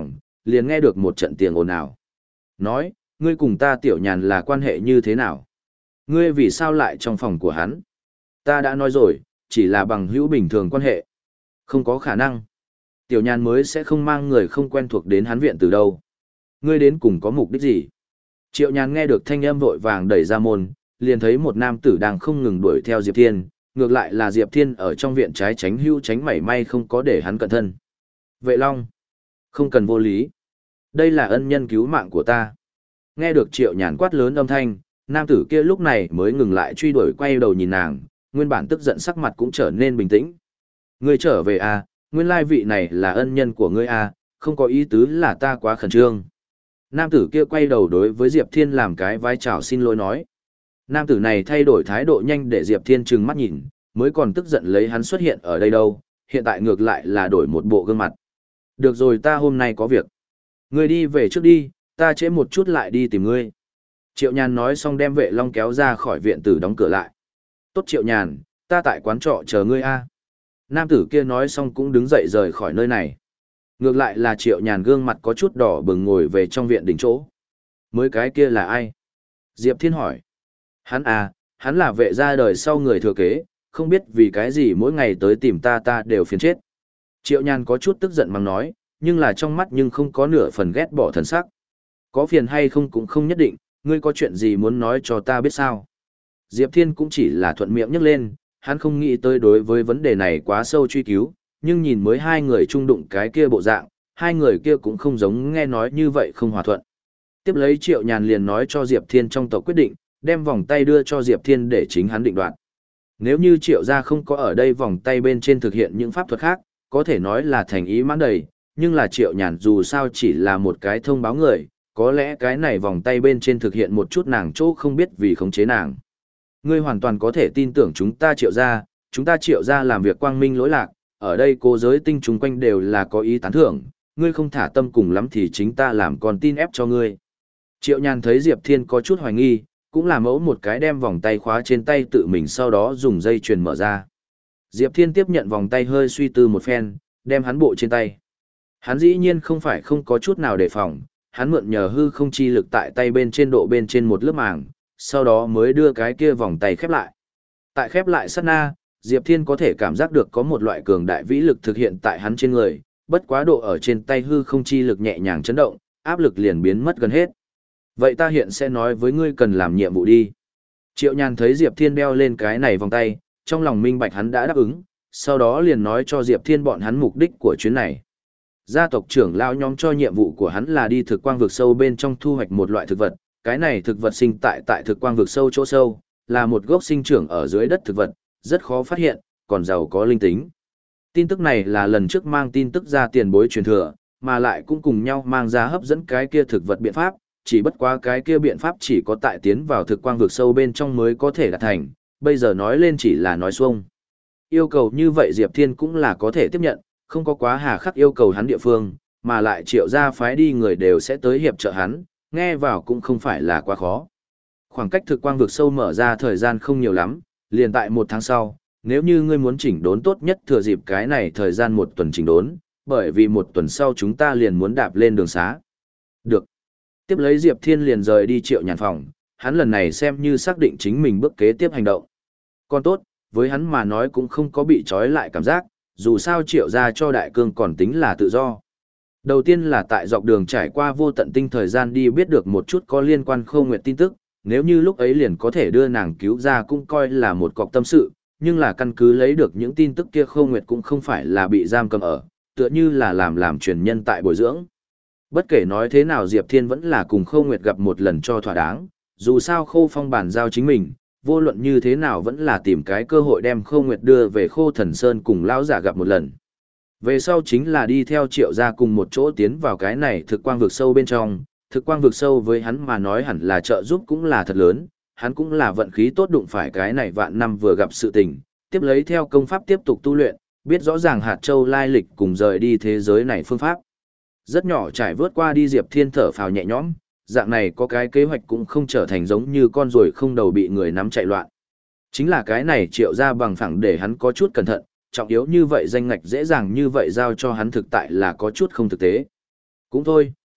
liền nghe được một trận tiếng ồn ào. Nói, ngươi cùng ta tiểu nhàn là quan hệ như thế nào? Ngươi vì sao lại trong phòng của hắn? Ta đã nói rồi, chỉ là bằng hữu bình thường quan hệ. Không có khả năng. Tiểu nhàn mới sẽ không mang người không quen thuộc đến hắn viện từ đâu. Ngươi đến cùng có mục đích gì? Triệu nhàn nghe được thanh âm vội vàng đẩy ra môn, liền thấy một nam tử đang không ngừng đuổi theo Diệp Thiên, ngược lại là Diệp Thiên ở trong viện trái tránh hưu tránh mảy may không có để hắn cẩn thân. Vệ Long, không cần vô lý. Đây là ân nhân cứu mạng của ta. Nghe được Triệu nhàn quát lớn âm thanh, nam tử kia lúc này mới ngừng lại truy đuổi, quay đầu nhìn nàng, nguyên bản tức giận sắc mặt cũng trở nên bình tĩnh. Ngươi trở về à, nguyên lai vị này là ân nhân của ngươi à, không có ý tứ là ta quá khẩn trương. Nam tử kia quay đầu đối với Diệp Thiên làm cái vai chào xin lỗi nói. Nam tử này thay đổi thái độ nhanh để Diệp Thiên trừng mắt nhìn, mới còn tức giận lấy hắn xuất hiện ở đây đâu, hiện tại ngược lại là đổi một bộ gương mặt. Được rồi, ta hôm nay có việc. Ngươi đi về trước đi, ta trễ một chút lại đi tìm ngươi. Triệu Nhàn nói xong đem Vệ Long kéo ra khỏi viện tử đóng cửa lại. Tốt Triệu Nhàn, ta tại quán trọ chờ ngươi a. Nam tử kia nói xong cũng đứng dậy rời khỏi nơi này. Ngược lại là Triệu Nhàn gương mặt có chút đỏ bừng ngồi về trong viện đỉnh chỗ. Mới cái kia là ai? Diệp Thiên hỏi. Hắn à, hắn là vệ gia đời sau người thừa kế, không biết vì cái gì mỗi ngày tới tìm ta ta đều phiền chết. Triệu Nhàn có chút tức giận mắng nói, nhưng là trong mắt nhưng không có nửa phần ghét bỏ thần sắc. Có phiền hay không cũng không nhất định, ngươi có chuyện gì muốn nói cho ta biết sao? Diệp Thiên cũng chỉ là thuận miệng nhắc lên, hắn không nghĩ tới đối với vấn đề này quá sâu truy cứu, nhưng nhìn mới hai người chung đụng cái kia bộ dạng, hai người kia cũng không giống nghe nói như vậy không hòa thuận. Tiếp lấy Triệu Nhàn liền nói cho Diệp Thiên trong tộc quyết định, đem vòng tay đưa cho Diệp Thiên để chính hắn định đoạt. Nếu như Triệu gia không có ở đây vòng tay bên trên thực hiện những pháp thuật khác, có thể nói là thành ý mãn đầy, nhưng là Triệu Nhàn dù sao chỉ là một cái thông báo người, có lẽ cái này vòng tay bên trên thực hiện một chút nàng chỗ không biết vì khống chế nàng. Ngươi hoàn toàn có thể tin tưởng chúng ta Triệu gia, chúng ta Triệu gia làm việc quang minh lỗi lạc, ở đây cô giới tinh chúng quanh đều là có ý tán thưởng, ngươi không thả tâm cùng lắm thì chính ta làm con tin ép cho ngươi. Triệu Nhàn thấy Diệp Thiên có chút hoài nghi, cũng là mẫu một cái đem vòng tay khóa trên tay tự mình sau đó dùng dây chuyền mở ra. Diệp Thiên tiếp nhận vòng tay hơi suy tư một phen, đem hắn bộ trên tay. Hắn dĩ nhiên không phải không có chút nào đề phòng, hắn mượn nhờ hư không chi lực tại tay bên trên độ bên trên một lớp màng, sau đó mới đưa cái kia vòng tay khép lại. Tại khép lại sát na, Diệp Thiên có thể cảm giác được có một loại cường đại vĩ lực thực hiện tại hắn trên người, bất quá độ ở trên tay hư không chi lực nhẹ nhàng chấn động, áp lực liền biến mất gần hết. Vậy ta hiện sẽ nói với ngươi cần làm nhiệm vụ đi. Triệu Nhàn thấy Diệp Thiên đeo lên cái này vòng tay, trong lòng minh bạch hắn đã đáp ứng, sau đó liền nói cho Diệp Thiên bọn hắn mục đích của chuyến này. Gia tộc trưởng lão nhóm cho nhiệm vụ của hắn là đi thực quang vực sâu bên trong thu hoạch một loại thực vật, cái này thực vật sinh tại tại thực quang vực sâu chỗ sâu, là một gốc sinh trưởng ở dưới đất thực vật, rất khó phát hiện, còn giàu có linh tính. Tin tức này là lần trước mang tin tức ra tiền bối truyền thừa, mà lại cũng cùng nhau mang ra hấp dẫn cái kia thực vật biện pháp, chỉ bất quá cái kia biện pháp chỉ có tại tiến vào thực quang vực sâu bên trong mới có thể đạt thành, bây giờ nói lên chỉ là nói xuông. Yêu cầu như vậy Diệp Thiên cũng là có thể tiếp nhận, không có quá hà khắc yêu cầu hắn địa phương, mà lại Triệu gia phái đi người đều sẽ tới hiệp trợ hắn, nghe vào cũng không phải là quá khó. Khoảng cách thực quang vực sâu mở ra thời gian không nhiều lắm, liền tại một tháng sau, nếu như ngươi muốn chỉnh đốn tốt nhất thừa dịp cái này thời gian một tuần chỉnh đốn, bởi vì một tuần sau chúng ta liền muốn đạp lên đường xá. Được. Tiếp lấy Diệp Thiên liền rời đi Triệu Nhàn phòng, hắn lần này xem như xác định chính mình bước kế tiếp hành động. Còn tốt, với hắn mà nói cũng không có bị trói lại cảm giác, dù sao Triệu gia cho đại cương còn tính là tự do. Đầu tiên là tại dọc đường trải qua vô tận tinh thời gian đi biết được một chút có liên quan Khâu Nguyệt tin tức, nếu như lúc ấy liền có thể đưa nàng cứu ra cũng coi là một cọc tâm sự, nhưng là căn cứ lấy được những tin tức kia Khâu Nguyệt cũng không phải là bị giam cầm ở, tựa như là làm làm truyền nhân tại bồi dưỡng. Bất kể nói thế nào Diệp Thiên vẫn là cùng Khâu Nguyệt gặp một lần cho thỏa đáng, dù sao Khâu Phong bàn giao chính mình, vô luận như thế nào vẫn là tìm cái cơ hội đem Khâu Nguyệt đưa về Khô Thần Sơn cùng lão giả gặp một lần. Về sau chính là đi theo Triệu gia cùng một chỗ tiến vào cái này thực quang vực sâu bên trong, thực quang vực sâu với hắn mà nói hẳn là trợ giúp cũng là thật lớn, hắn cũng là vận khí tốt đụng phải cái này vạn năm vừa gặp sự tình, tiếp lấy theo công pháp tiếp tục tu luyện, biết rõ ràng hạt châu lai lịch cùng rời đi thế giới này phương pháp. Rất nhỏ trải vớt qua đi Diệp Thiên thở phào nhẹ nhõm, dạng này có cái kế hoạch cũng không trở thành giống như con ruồi không đầu bị người nắm chạy loạn. Chính là cái này Triệu gia bằng phẳng để hắn có chút cẩn thận, trọng yếu như vậy danh ngạch dễ dàng như vậy giao cho hắn thực tại là có chút không thực tế. Cũng thôi,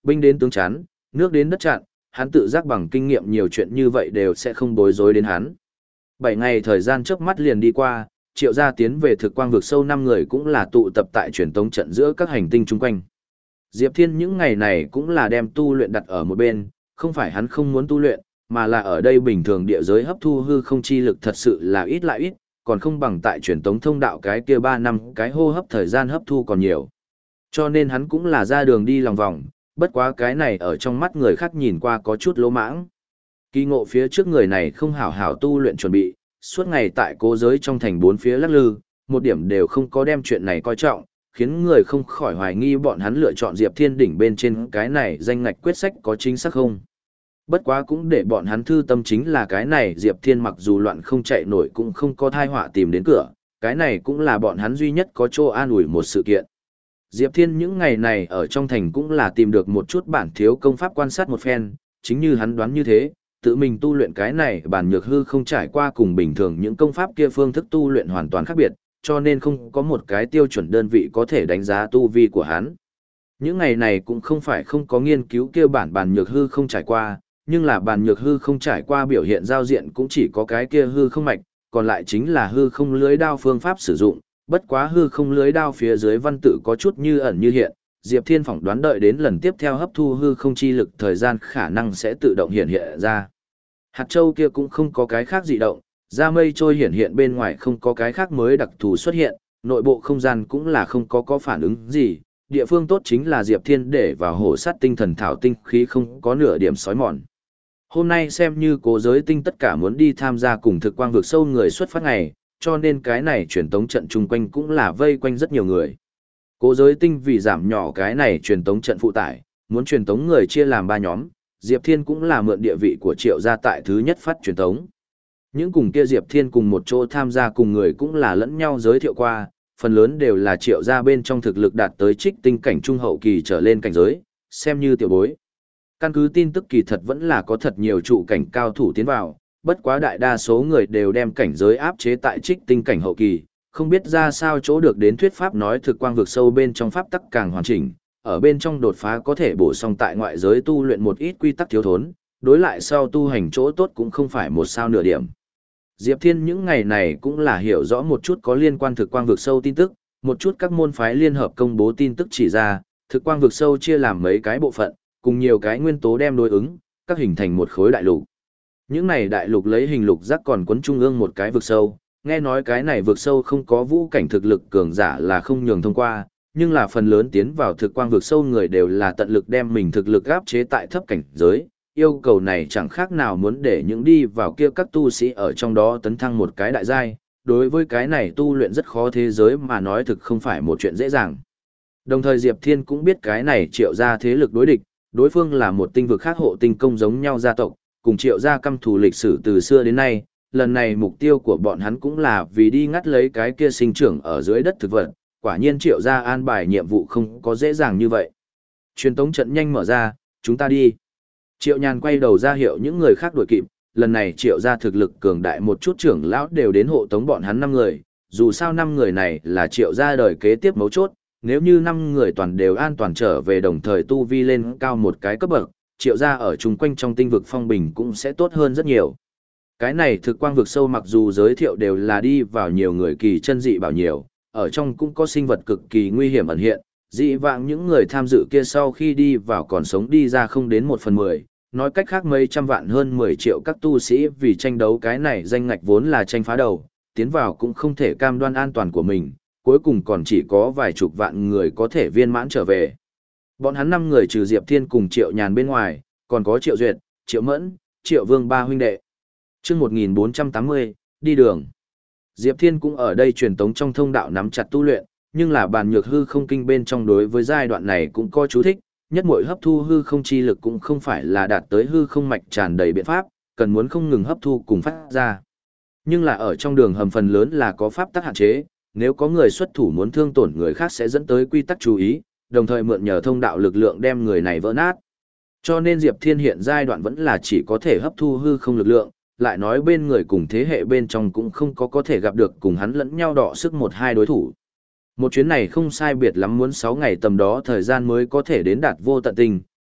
binh đến tướng chắn, nước đến đất chặn, hắn tự giác bằng kinh nghiệm nhiều chuyện như vậy đều sẽ không bối rối đến hắn. Bảy ngày thời gian chớp mắt liền đi qua, Triệu gia tiến về thực quang vực sâu năm người cũng là tụ tập tại truyền tống trận giữa các hành tinh chung quanh. Diệp Thiên những ngày này cũng là đem tu luyện đặt ở một bên, không phải hắn không muốn tu luyện, mà là ở đây bình thường địa giới hấp thu hư không chi lực thật sự là ít lại ít, còn không bằng tại truyền tống thông đạo cái kia ba năm cái hô hấp thời gian hấp thu còn nhiều. Cho nên hắn cũng là ra đường đi lòng vòng, bất quá cái này ở trong mắt người khác nhìn qua có chút lỗ mãng. Kỳ ngộ phía trước người này không hảo hảo tu luyện chuẩn bị, suốt ngày tại cố giới trong thành bốn phía lắc lư, một điểm đều không có đem chuyện này coi trọng, khiến người không khỏi hoài nghi bọn hắn lựa chọn Diệp Thiên đỉnh bên trên cái này danh ngạch quyết sách có chính xác không. Bất quá cũng để bọn hắn thư tâm chính là cái này Diệp Thiên mặc dù loạn không chạy nổi cũng không có thai họa tìm đến cửa, cái này cũng là bọn hắn duy nhất có chỗ an ủi một sự kiện. Diệp Thiên những ngày này ở trong thành cũng là tìm được một chút bản thiếu công pháp quan sát một phen, chính như hắn đoán như thế, tự mình tu luyện cái này bản nhược hư không trải qua cùng bình thường những công pháp kia phương thức tu luyện hoàn toàn khác biệt, cho nên không có một cái tiêu chuẩn đơn vị có thể đánh giá tu vi của hắn. Những ngày này cũng không phải không có nghiên cứu kia bản bản nhược hư không trải qua, nhưng là bản nhược hư không trải qua biểu hiện giao diện cũng chỉ có cái kia hư không mạch, còn lại chính là hư không lưới đao phương pháp sử dụng, bất quá hư không lưới đao phía dưới văn tự có chút như ẩn như hiện, Diệp Thiên phỏng đoán đợi đến lần tiếp theo hấp thu hư không chi lực thời gian khả năng sẽ tự động hiện hiện ra. Hạt châu kia cũng không có cái khác dị động, ra mây trôi hiện hiện bên ngoài không có cái khác mới đặc thù xuất hiện, nội bộ không gian cũng là không có có phản ứng gì, địa phương tốt chính là Diệp Thiên để vào hổ sát tinh thần thảo tinh khí không có nửa điểm sói mòn. Hôm nay xem như cố giới tinh tất cả muốn đi tham gia cùng thực quang vực sâu người xuất phát ngày, cho nên cái này truyền tống trận chung quanh cũng là vây quanh rất nhiều người. Cố giới tinh vì giảm nhỏ cái này truyền tống trận phụ tải, muốn truyền tống người chia làm ba nhóm, Diệp Thiên cũng là mượn địa vị của Triệu gia tại thứ nhất phát truyền tống. Những cùng kia Diệp Thiên cùng một chỗ tham gia cùng người cũng là lẫn nhau giới thiệu qua, phần lớn đều là Triệu gia bên trong thực lực đạt tới trích tinh cảnh trung hậu kỳ trở lên cảnh giới, xem như tiểu bối. Căn cứ tin tức kỳ thật vẫn là có thật nhiều trụ cảnh cao thủ tiến vào, bất quá đại đa số người đều đem cảnh giới áp chế tại trích tinh cảnh hậu kỳ, không biết ra sao chỗ được đến thuyết pháp nói thực quang vực sâu bên trong pháp tắc càng hoàn chỉnh, ở bên trong đột phá có thể bổ sung tại ngoại giới tu luyện một ít quy tắc thiếu thốn, đối lại sau tu hành chỗ tốt cũng không phải một sao nửa điểm. Diệp Thiên những ngày này cũng là hiểu rõ một chút có liên quan thực quang vực sâu tin tức, một chút các môn phái liên hợp công bố tin tức chỉ ra, thực quang vực sâu chia làm mấy cái bộ phận, cùng nhiều cái nguyên tố đem đối ứng, các hình thành một khối đại lục. Những này đại lục lấy hình lục giác còn quấn trung ương một cái vực sâu, nghe nói cái này vực sâu không có vũ cảnh thực lực cường giả là không nhường thông qua, nhưng là phần lớn tiến vào thực quang vực sâu người đều là tận lực đem mình thực lực áp chế tại thấp cảnh giới. Yêu cầu này chẳng khác nào muốn để những đi vào kia các tu sĩ ở trong đó tấn thăng một cái đại giai, đối với cái này tu luyện rất khó thế giới mà nói thực không phải một chuyện dễ dàng. Đồng thời Diệp Thiên cũng biết cái này Triệu gia thế lực đối địch, đối phương là một tinh vực khác hộ tinh công giống nhau gia tộc, cùng Triệu gia căm thù lịch sử từ xưa đến nay, lần này mục tiêu của bọn hắn cũng là vì đi ngắt lấy cái kia sinh trưởng ở dưới đất thực vật, quả nhiên Triệu gia an bài nhiệm vụ không có dễ dàng như vậy. Truyền tống trận nhanh mở ra, chúng ta đi. Triệu Nhàn quay đầu ra hiệu những người khác đuổi kịp, lần này Triệu gia thực lực cường đại một chút trưởng lão đều đến hộ tống bọn hắn năm người, dù sao năm người này là Triệu gia đời kế tiếp mấu chốt, nếu như năm người toàn đều an toàn trở về đồng thời tu vi lên cao một cái cấp bậc, Triệu gia ở chung quanh trong tinh vực phong bình cũng sẽ tốt hơn rất nhiều. Cái này thực quang vực sâu mặc dù giới thiệu đều là đi vào nhiều người kỳ chân dị bảo nhiều, ở trong cũng có sinh vật cực kỳ nguy hiểm ẩn hiện, dị vãng những người tham dự kia sau khi đi vào còn sống đi ra không đến một phần mười, nói cách khác mấy trăm vạn hơn mười triệu các tu sĩ vì tranh đấu cái này danh ngạch vốn là tranh phá đầu, tiến vào cũng không thể cam đoan an toàn của mình, cuối cùng còn chỉ có vài chục vạn người có thể viên mãn trở về. Bọn hắn năm người trừ Diệp Thiên cùng Triệu Nhàn bên ngoài, còn có Triệu Duyệt, Triệu Mẫn, Triệu Vương ba huynh đệ. Chương một nghìn bốn trăm tám mươi, đi đường. Diệp Thiên cũng ở đây truyền tống trong thông đạo nắm chặt tu luyện, nhưng là bàn nhược hư không kinh bên trong đối với giai đoạn này cũng có chú thích, nhất mỗi hấp thu hư không chi lực cũng không phải là đạt tới hư không mạch tràn đầy biện pháp, cần muốn không ngừng hấp thu cùng phát ra. Nhưng là ở trong đường hầm phần lớn là có pháp tắc hạn chế, nếu có người xuất thủ muốn thương tổn người khác sẽ dẫn tới quy tắc chú ý, đồng thời mượn nhờ thông đạo lực lượng đem người này vỡ nát. Cho nên Diệp Thiên hiện giai đoạn vẫn là chỉ có thể hấp thu hư không lực lượng, lại nói bên người cùng thế hệ bên trong cũng không có có thể gặp được cùng hắn lẫn nhau đọ sức một hai đối thủ. Một chuyến này không sai biệt lắm muốn sáu ngày tầm đó thời gian mới có thể đến đạt vô tận tinh,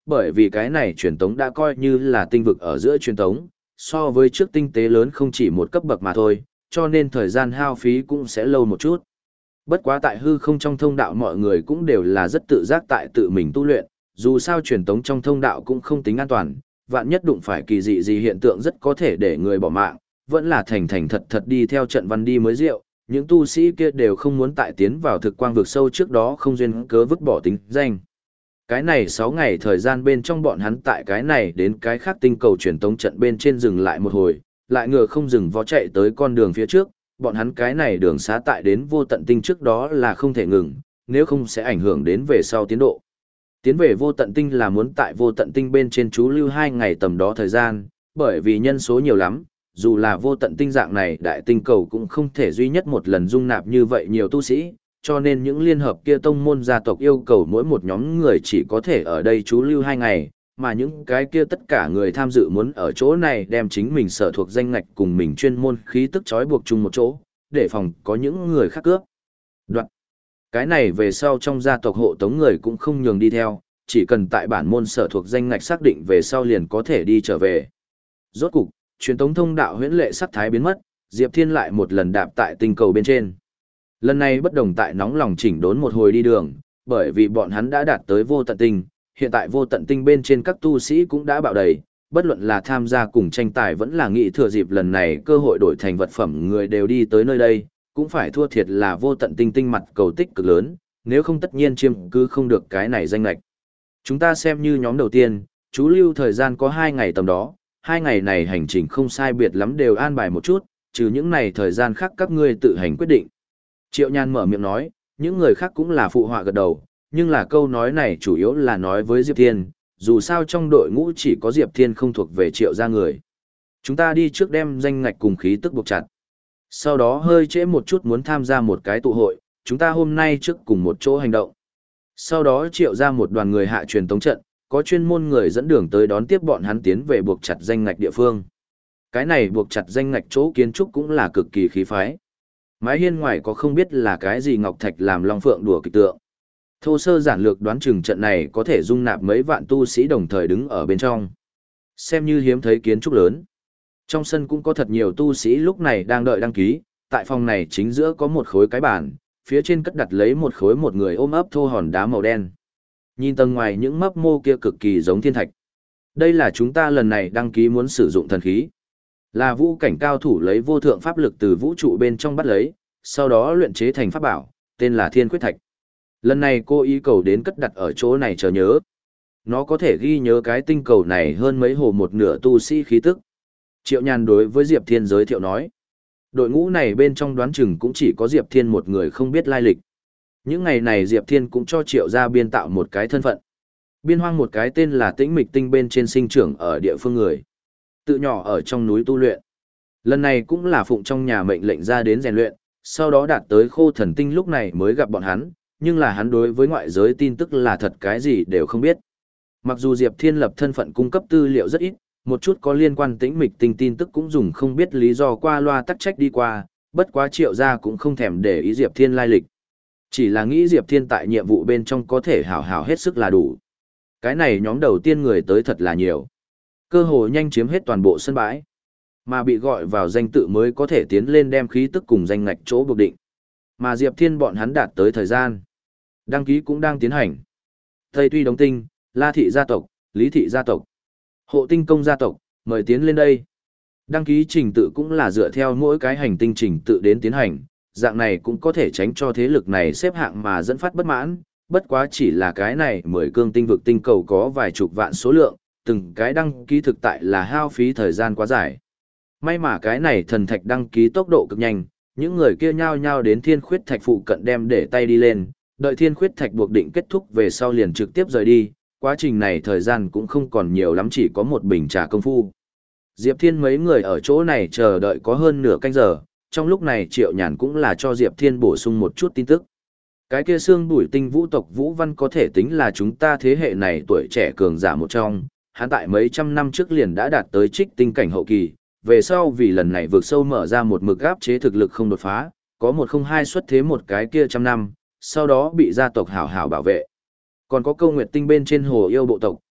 bởi vì cái này truyền tống đã coi như là tinh vực ở giữa truyền tống, so với trước tinh tế lớn không chỉ một cấp bậc mà thôi, cho nên thời gian hao phí cũng sẽ lâu một chút. Bất quá tại hư không trong thông đạo mọi người cũng đều là rất tự giác tại tự mình tu luyện, dù sao truyền tống trong thông đạo cũng không tính an toàn, vạn nhất đụng phải kỳ dị gì hiện tượng rất có thể để người bỏ mạng, vẫn là thành thành thật thật đi theo trận văn đi mới rượu, những tu sĩ kia đều không muốn tại tiến vào thực quang vực sâu trước đó không duyên cớ vứt bỏ tính danh. Cái này sáu ngày thời gian bên trong bọn hắn tại cái này đến cái khác tinh cầu truyền tống trận bên trên dừng lại một hồi, lại ngựa không dừng vó chạy tới con đường phía trước, bọn hắn cái này đường xá tại đến vô tận tinh trước đó là không thể ngừng, nếu không sẽ ảnh hưởng đến về sau tiến độ. Tiến về vô tận tinh là muốn tại vô tận tinh bên trên trú lưu hai ngày tầm đó thời gian, bởi vì nhân số nhiều lắm, dù là vô tận tinh dạng này đại tinh cầu cũng không thể duy nhất một lần dung nạp như vậy nhiều tu sĩ, cho nên những liên hợp kia tông môn gia tộc yêu cầu mỗi một nhóm người chỉ có thể ở đây trú lưu hai ngày, mà những cái kia tất cả người tham dự muốn ở chỗ này đem chính mình sở thuộc danh ngạch cùng mình chuyên môn khí tức trói buộc chung một chỗ, để phòng có những người khác cướp. Đoạn. Cái này về sau trong gia tộc hộ tống người cũng không nhường đi theo, chỉ cần tại bản môn sở thuộc danh ngạch xác định về sau liền có thể đi trở về. Rốt cục, truyền tống thông đạo huyễn lệ sắc thái biến mất, Diệp Thiên lại một lần đạp tại tinh cầu bên trên. Lần này bất đồng tại nóng lòng chỉnh đốn một hồi đi đường, bởi vì bọn hắn đã đạt tới vô tận tinh, hiện tại vô tận tinh bên trên các tu sĩ cũng đã bạo đầy, bất luận là tham gia cùng tranh tài vẫn là nghĩ thừa dịp lần này cơ hội đổi thành vật phẩm người đều đi tới nơi đây, cũng phải thua thiệt là vô tận tinh tinh mặt cầu tích cực lớn, nếu không tất nhiên chiêm cứ không được cái này danh lệch. Chúng ta xem như nhóm đầu tiên, chú lưu thời gian có hai ngày tầm đó, hai ngày này hành trình không sai biệt lắm đều an bài một chút, trừ những này thời gian khác các ngươi tự hành quyết định. Triệu Nhan mở miệng nói, những người khác cũng là phụ họa gật đầu, nhưng là câu nói này chủ yếu là nói với Diệp Thiên, dù sao trong đội ngũ chỉ có Diệp Thiên không thuộc về Triệu gia người. Chúng ta đi trước đem danh ngạch cùng khí tức buộc chặt. Sau đó hơi trễ một chút muốn tham gia một cái tụ hội, chúng ta hôm nay trước cùng một chỗ hành động. Sau đó Triệu ra một đoàn người hạ truyền tống trận, có chuyên môn người dẫn đường tới đón tiếp bọn hắn tiến về buộc chặt danh ngạch địa phương. Cái này buộc chặt danh ngạch chỗ kiến trúc cũng là cực kỳ khí phái. Mái hiên ngoài có không biết là cái gì ngọc thạch làm long phượng đùa kịch tượng. Thô sơ giản lược đoán chừng trận này có thể dung nạp mấy vạn tu sĩ đồng thời đứng ở bên trong. Xem như hiếm thấy kiến trúc lớn. Trong sân cũng có thật nhiều tu sĩ lúc này đang đợi đăng ký, tại phòng này chính giữa có một khối cái bàn, phía trên cất đặt lấy một khối một người ôm ấp thô hòn đá màu đen. Nhìn tầng ngoài những mấp mô kia cực kỳ giống thiên thạch. Đây là chúng ta lần này đăng ký muốn sử dụng thần khí. Là vũ cảnh cao thủ lấy vô thượng pháp lực từ vũ trụ bên trong bắt lấy, sau đó luyện chế thành pháp bảo, tên là Thiên Quyết Thạch. Lần này cô ý cầu đến cất đặt ở chỗ này chờ nhớ. Nó có thể ghi nhớ cái tinh cầu này hơn mấy hồ một nửa tu sĩ khí tức. Triệu Nhàn đối với Diệp Thiên giới thiệu nói. Đội ngũ này bên trong đoán chừng cũng chỉ có Diệp Thiên một người không biết lai lịch. Những ngày này Diệp Thiên cũng cho Triệu gia biên tạo một cái thân phận. Biên hoang một cái tên là Tĩnh Mịch Tinh bên trên sinh trưởng ở địa phương người. Tự nhỏ ở trong núi tu luyện. Lần này cũng là phụng trong nhà mệnh lệnh ra đến rèn luyện, sau đó đạt tới Khô Thần Tinh lúc này mới gặp bọn hắn, nhưng là hắn đối với ngoại giới tin tức là thật cái gì đều không biết. Mặc dù Diệp Thiên lập thân phận cung cấp tư liệu rất ít, một chút có liên quan Tĩnh Mịch Tinh tin tức cũng dùng không biết lý do qua loa tắc trách đi qua, bất quá Triệu gia cũng không thèm để ý Diệp Thiên lai lịch. Chỉ là nghĩ Diệp Thiên tại nhiệm vụ bên trong có thể hảo hảo hết sức là đủ. Cái này nhóm đầu tiên người tới thật là nhiều. Cơ hồ nhanh chiếm hết toàn bộ sân bãi. Mà bị gọi vào danh tự mới có thể tiến lên đem khí tức cùng danh ngạch chỗ buộc định. Mà Diệp Thiên bọn hắn đạt tới thời gian. Đăng ký cũng đang tiến hành. Tây Tuy Đống Tinh, La Thị gia tộc, Lý Thị gia tộc, Hộ Tinh Công gia tộc, mời tiến lên đây. Đăng ký trình tự cũng là dựa theo mỗi cái hành tinh trình tự đến tiến hành. Dạng này cũng có thể tránh cho thế lực này xếp hạng mà dẫn phát bất mãn. Bất quá chỉ là cái này mười cương tinh vực tinh cầu có vài chục vạn số lượng, từng cái đăng ký thực tại là hao phí thời gian quá dài. May mà cái này thần thạch đăng ký tốc độ cực nhanh, những người kia nhao nhao đến thiên khuyết thạch phụ cận đem để tay đi lên, đợi thiên khuyết thạch buộc định kết thúc về sau liền trực tiếp rời đi, quá trình này thời gian cũng không còn nhiều lắm, chỉ có một bình trà công phu. Diệp Thiên mấy người ở chỗ này chờ đợi có hơn nửa canh giờ, trong lúc này Triệu Nhàn cũng là cho Diệp Thiên bổ sung một chút tin tức. Cái kia xương bùi tinh vũ tộc Vũ Văn có thể tính là chúng ta thế hệ này tuổi trẻ cường giả một trong, hắn tại mấy trăm năm trước liền đã đạt tới trích tinh cảnh hậu kỳ, về sau vì lần này vượt sâu mở ra một mực áp chế thực lực không đột phá, có một không hai xuất thế một cái kia trăm năm, sau đó bị gia tộc hảo hảo bảo vệ. Còn có câu nguyệt tinh bên trên hồ yêu bộ tộc,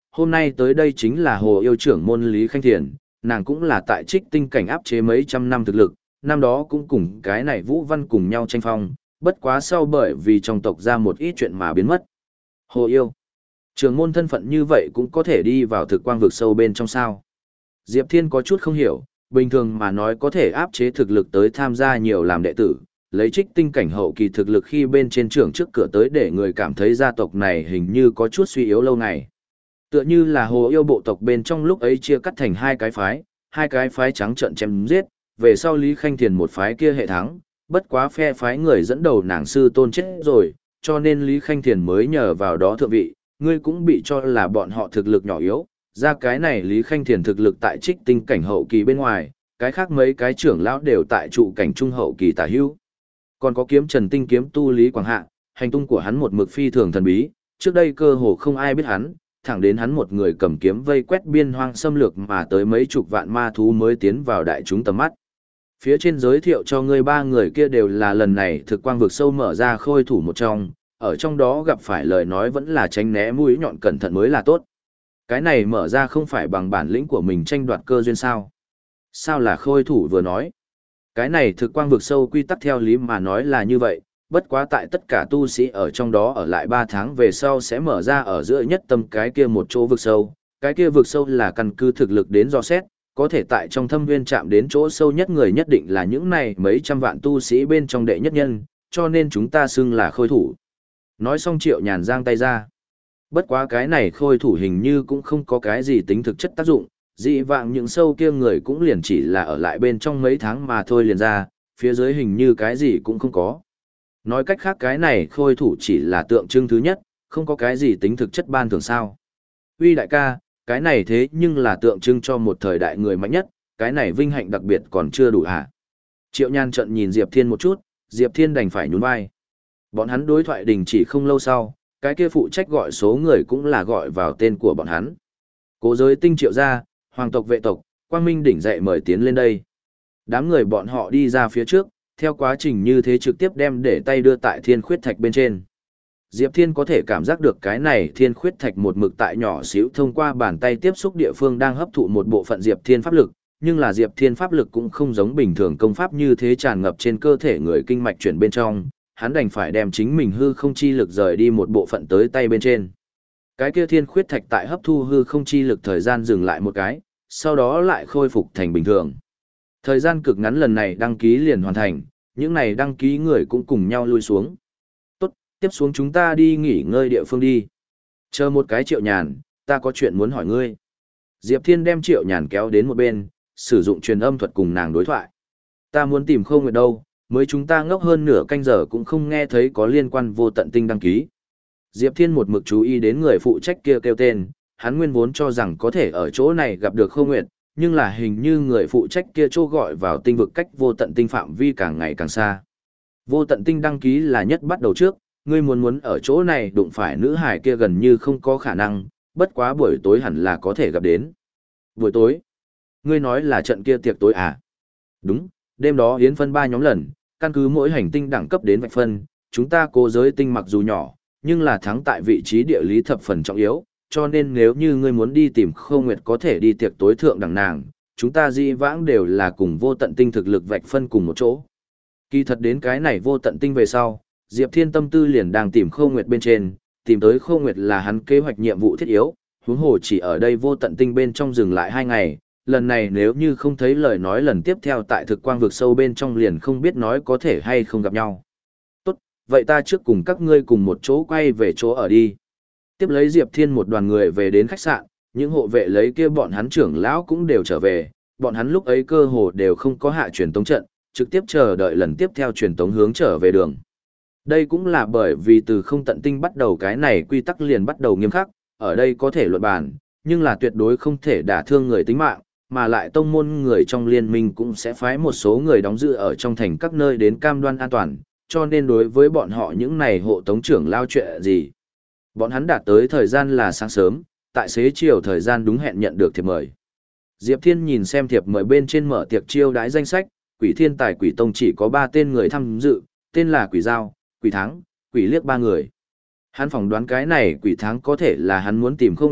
hôm nay tới đây chính là Hồ Yêu trưởng môn Lý Khanh Thiền, nàng cũng là tại Trích Tinh cảnh áp chế mấy trăm năm thực lực, năm đó cũng cùng cái này Vũ Văn cùng nhau tranh phong, bất quá sau bởi vì trong tộc ra một ít chuyện mà biến mất. Hồ Yêu, trưởng môn thân phận như vậy cũng có thể đi vào thực quang vực sâu bên trong sao? Diệp Thiên có chút không hiểu, bình thường mà nói có thể áp chế thực lực tới tham gia nhiều làm đệ tử, lấy Trích Tinh cảnh hậu kỳ thực lực khi bên trên trưởng trước cửa tới để người cảm thấy gia tộc này hình như có chút suy yếu lâu ngày. Tựa như là Hồ Yêu bộ tộc bên trong lúc ấy chia cắt thành hai cái phái, hai cái phái trắng trợn chém giết, về sau Lý Khanh Thiền một phái kia hệ thắng, bất quá phe phái người dẫn đầu nàng sư tôn chết rồi, cho nên Lý Khanh Thiền mới nhờ vào đó thượng vị, ngươi cũng bị cho là bọn họ thực lực nhỏ yếu, ra cái này Lý Khanh Thiền thực lực tại Trích Tinh cảnh hậu kỳ bên ngoài, cái khác mấy cái trưởng lão đều tại trụ cảnh trung hậu kỳ tả hữu. Còn có kiếm Trần Tinh kiếm tu Lý Quảng Hạ, hành tung của hắn một mực phi thường thần bí, trước đây cơ hồ không ai biết hắn, thẳng đến hắn một người cầm kiếm vây quét biên hoang xâm lược mà tới mấy chục vạn ma thú mới tiến vào đại chúng tầm mắt. Phía trên giới thiệu cho ngươi ba người kia đều là lần này thực quang vực sâu mở ra khôi thủ một trong, ở trong đó gặp phải lời nói vẫn là tránh né mũi nhọn cẩn thận mới là tốt. Cái này mở ra không phải bằng bản lĩnh của mình tranh đoạt cơ duyên sao? Sao là khôi thủ vừa nói? Cái này thực quang vực sâu quy tắc theo lý mà nói là như vậy, bất quá tại tất cả tu sĩ ở trong đó ở lại ba tháng về sau sẽ mở ra ở giữa nhất tâm cái kia một chỗ vực sâu. Cái kia vực sâu là căn cứ thực lực đến dò xét, có thể tại trong thâm nguyên chạm đến chỗ sâu nhất người nhất định là những này mấy trăm vạn tu sĩ bên trong đệ nhất nhân, cho nên chúng ta xưng là khôi thủ. Nói xong Triệu Nhàn giang tay ra. Bất quá cái này khôi thủ hình như cũng không có cái gì tính thực chất tác dụng, dị vạng những sâu kia người cũng liền chỉ là ở lại bên trong mấy tháng mà thôi liền ra, phía dưới hình như cái gì cũng không có. Nói cách khác cái này khôi thủ chỉ là tượng trưng thứ nhất, không có cái gì tính thực chất ban thường sao. Uy đại ca, cái này thế nhưng là tượng trưng cho một thời đại người mạnh nhất, cái này vinh hạnh đặc biệt còn chưa đủ hả? Triệu Nhan trận nhìn Diệp Thiên một chút, Diệp Thiên đành phải nhún vai. Bọn hắn đối thoại đình chỉ không lâu sau, cái kia phụ trách gọi số người cũng là gọi vào tên của bọn hắn. Cố giới tinh Triệu gia, hoàng tộc vệ tộc, Quang Minh đỉnh dậy mời tiến lên đây. Đám người bọn họ đi ra phía trước, theo quá trình như thế trực tiếp đem để tay đưa tại thiên khuyết thạch bên trên. Diệp Thiên có thể cảm giác được cái này thiên khuyết thạch một mực tại nhỏ xíu thông qua bàn tay tiếp xúc địa phương đang hấp thụ một bộ phận Diệp Thiên pháp lực, nhưng là Diệp Thiên pháp lực cũng không giống bình thường công pháp như thế tràn ngập trên cơ thể người kinh mạch chuyển bên trong, hắn đành phải đem chính mình hư không chi lực rời đi một bộ phận tới tay bên trên. Cái kia thiên khuyết thạch tại hấp thu hư không chi lực thời gian dừng lại một cái, sau đó lại khôi phục thành bình thường. Thời gian cực ngắn lần này đăng ký liền hoàn thành, những này đăng ký người cũng cùng nhau lui xuống. Tốt, tiếp xuống chúng ta đi nghỉ ngơi địa phương đi. Chờ một cái Triệu Nhàn, ta có chuyện muốn hỏi ngươi. Diệp Thiên đem Triệu Nhàn kéo đến một bên, sử dụng truyền âm thuật cùng nàng đối thoại. Ta muốn tìm Khâu Nguyệt đâu, mới chúng ta ngốc hơn nửa canh giờ cũng không nghe thấy có liên quan vô tận tinh đăng ký. Diệp Thiên một mực chú ý đến người phụ trách kia kêu tên, hắn nguyên vốn cho rằng có thể ở chỗ này gặp được Khâu Nguyệt, nhưng là hình như người phụ trách kia chỗ gọi vào tinh vực cách vô tận tinh phạm vi càng ngày càng xa. Vô tận tinh đăng ký là nhất bắt đầu trước, ngươi muốn muốn ở chỗ này đụng phải nữ hải kia gần như không có khả năng, bất quá buổi tối hẳn là có thể gặp đến. Buổi tối? Ngươi nói là trận kia tiệc tối à? Đúng, đêm đó yến phân ba nhóm lần, căn cứ mỗi hành tinh đẳng cấp đến vạch phân, chúng ta cố giới tinh mặc dù nhỏ, nhưng là thắng tại vị trí địa lý thập phần trọng yếu, cho nên nếu như ngươi muốn đi tìm Khâu Nguyệt có thể đi tiệc tối thượng đẳng nàng, chúng ta di vãng đều là cùng vô tận tinh thực lực vạch phân cùng một chỗ. Kỳ thật đến cái này vô tận tinh về sau, Diệp Thiên tâm tư liền đang tìm Khâu Nguyệt bên trên, tìm tới Khâu Nguyệt là hắn kế hoạch nhiệm vụ thiết yếu, huống hồ chỉ ở đây vô tận tinh bên trong dừng lại hai ngày, lần này nếu như không thấy lời nói lần tiếp theo tại thực quang vực sâu bên trong liền không biết nói có thể hay không gặp nhau. Tốt, vậy ta trước cùng các ngươi cùng một chỗ quay về chỗ ở đi. Tiếp lấy Diệp Thiên một đoàn người về đến khách sạn, những hộ vệ lấy kia bọn hắn trưởng lão cũng đều trở về, bọn hắn lúc ấy cơ hồ đều không có hạ truyền tống trận, trực tiếp chờ đợi lần tiếp theo truyền tống hướng trở về đường. Đây cũng là bởi vì từ không tận tinh bắt đầu cái này quy tắc liền bắt đầu nghiêm khắc, ở đây có thể luận bàn, nhưng là tuyệt đối không thể đả thương người tính mạng, mà lại tông môn người trong liên minh cũng sẽ phái một số người đóng giữ ở trong thành các nơi đến cam đoan an toàn, cho nên đối với bọn họ những này hộ tống trưởng lao chuyện gì. Bọn hắn đạt tới thời gian là sáng sớm, tại xế chiều thời gian đúng hẹn nhận được thiệp mời. Diệp Thiên nhìn xem thiệp mời bên trên mở tiệc chiêu đãi danh sách, Quỷ Thiên Tài Quỷ Tông chỉ có ba tên người tham dự, tên là Quỷ Giao, Quỷ Thắng, Quỷ Liếc ba người. Hắn phỏng đoán cái này Quỷ Thắng có thể là hắn muốn tìm Khâu Nguyệt,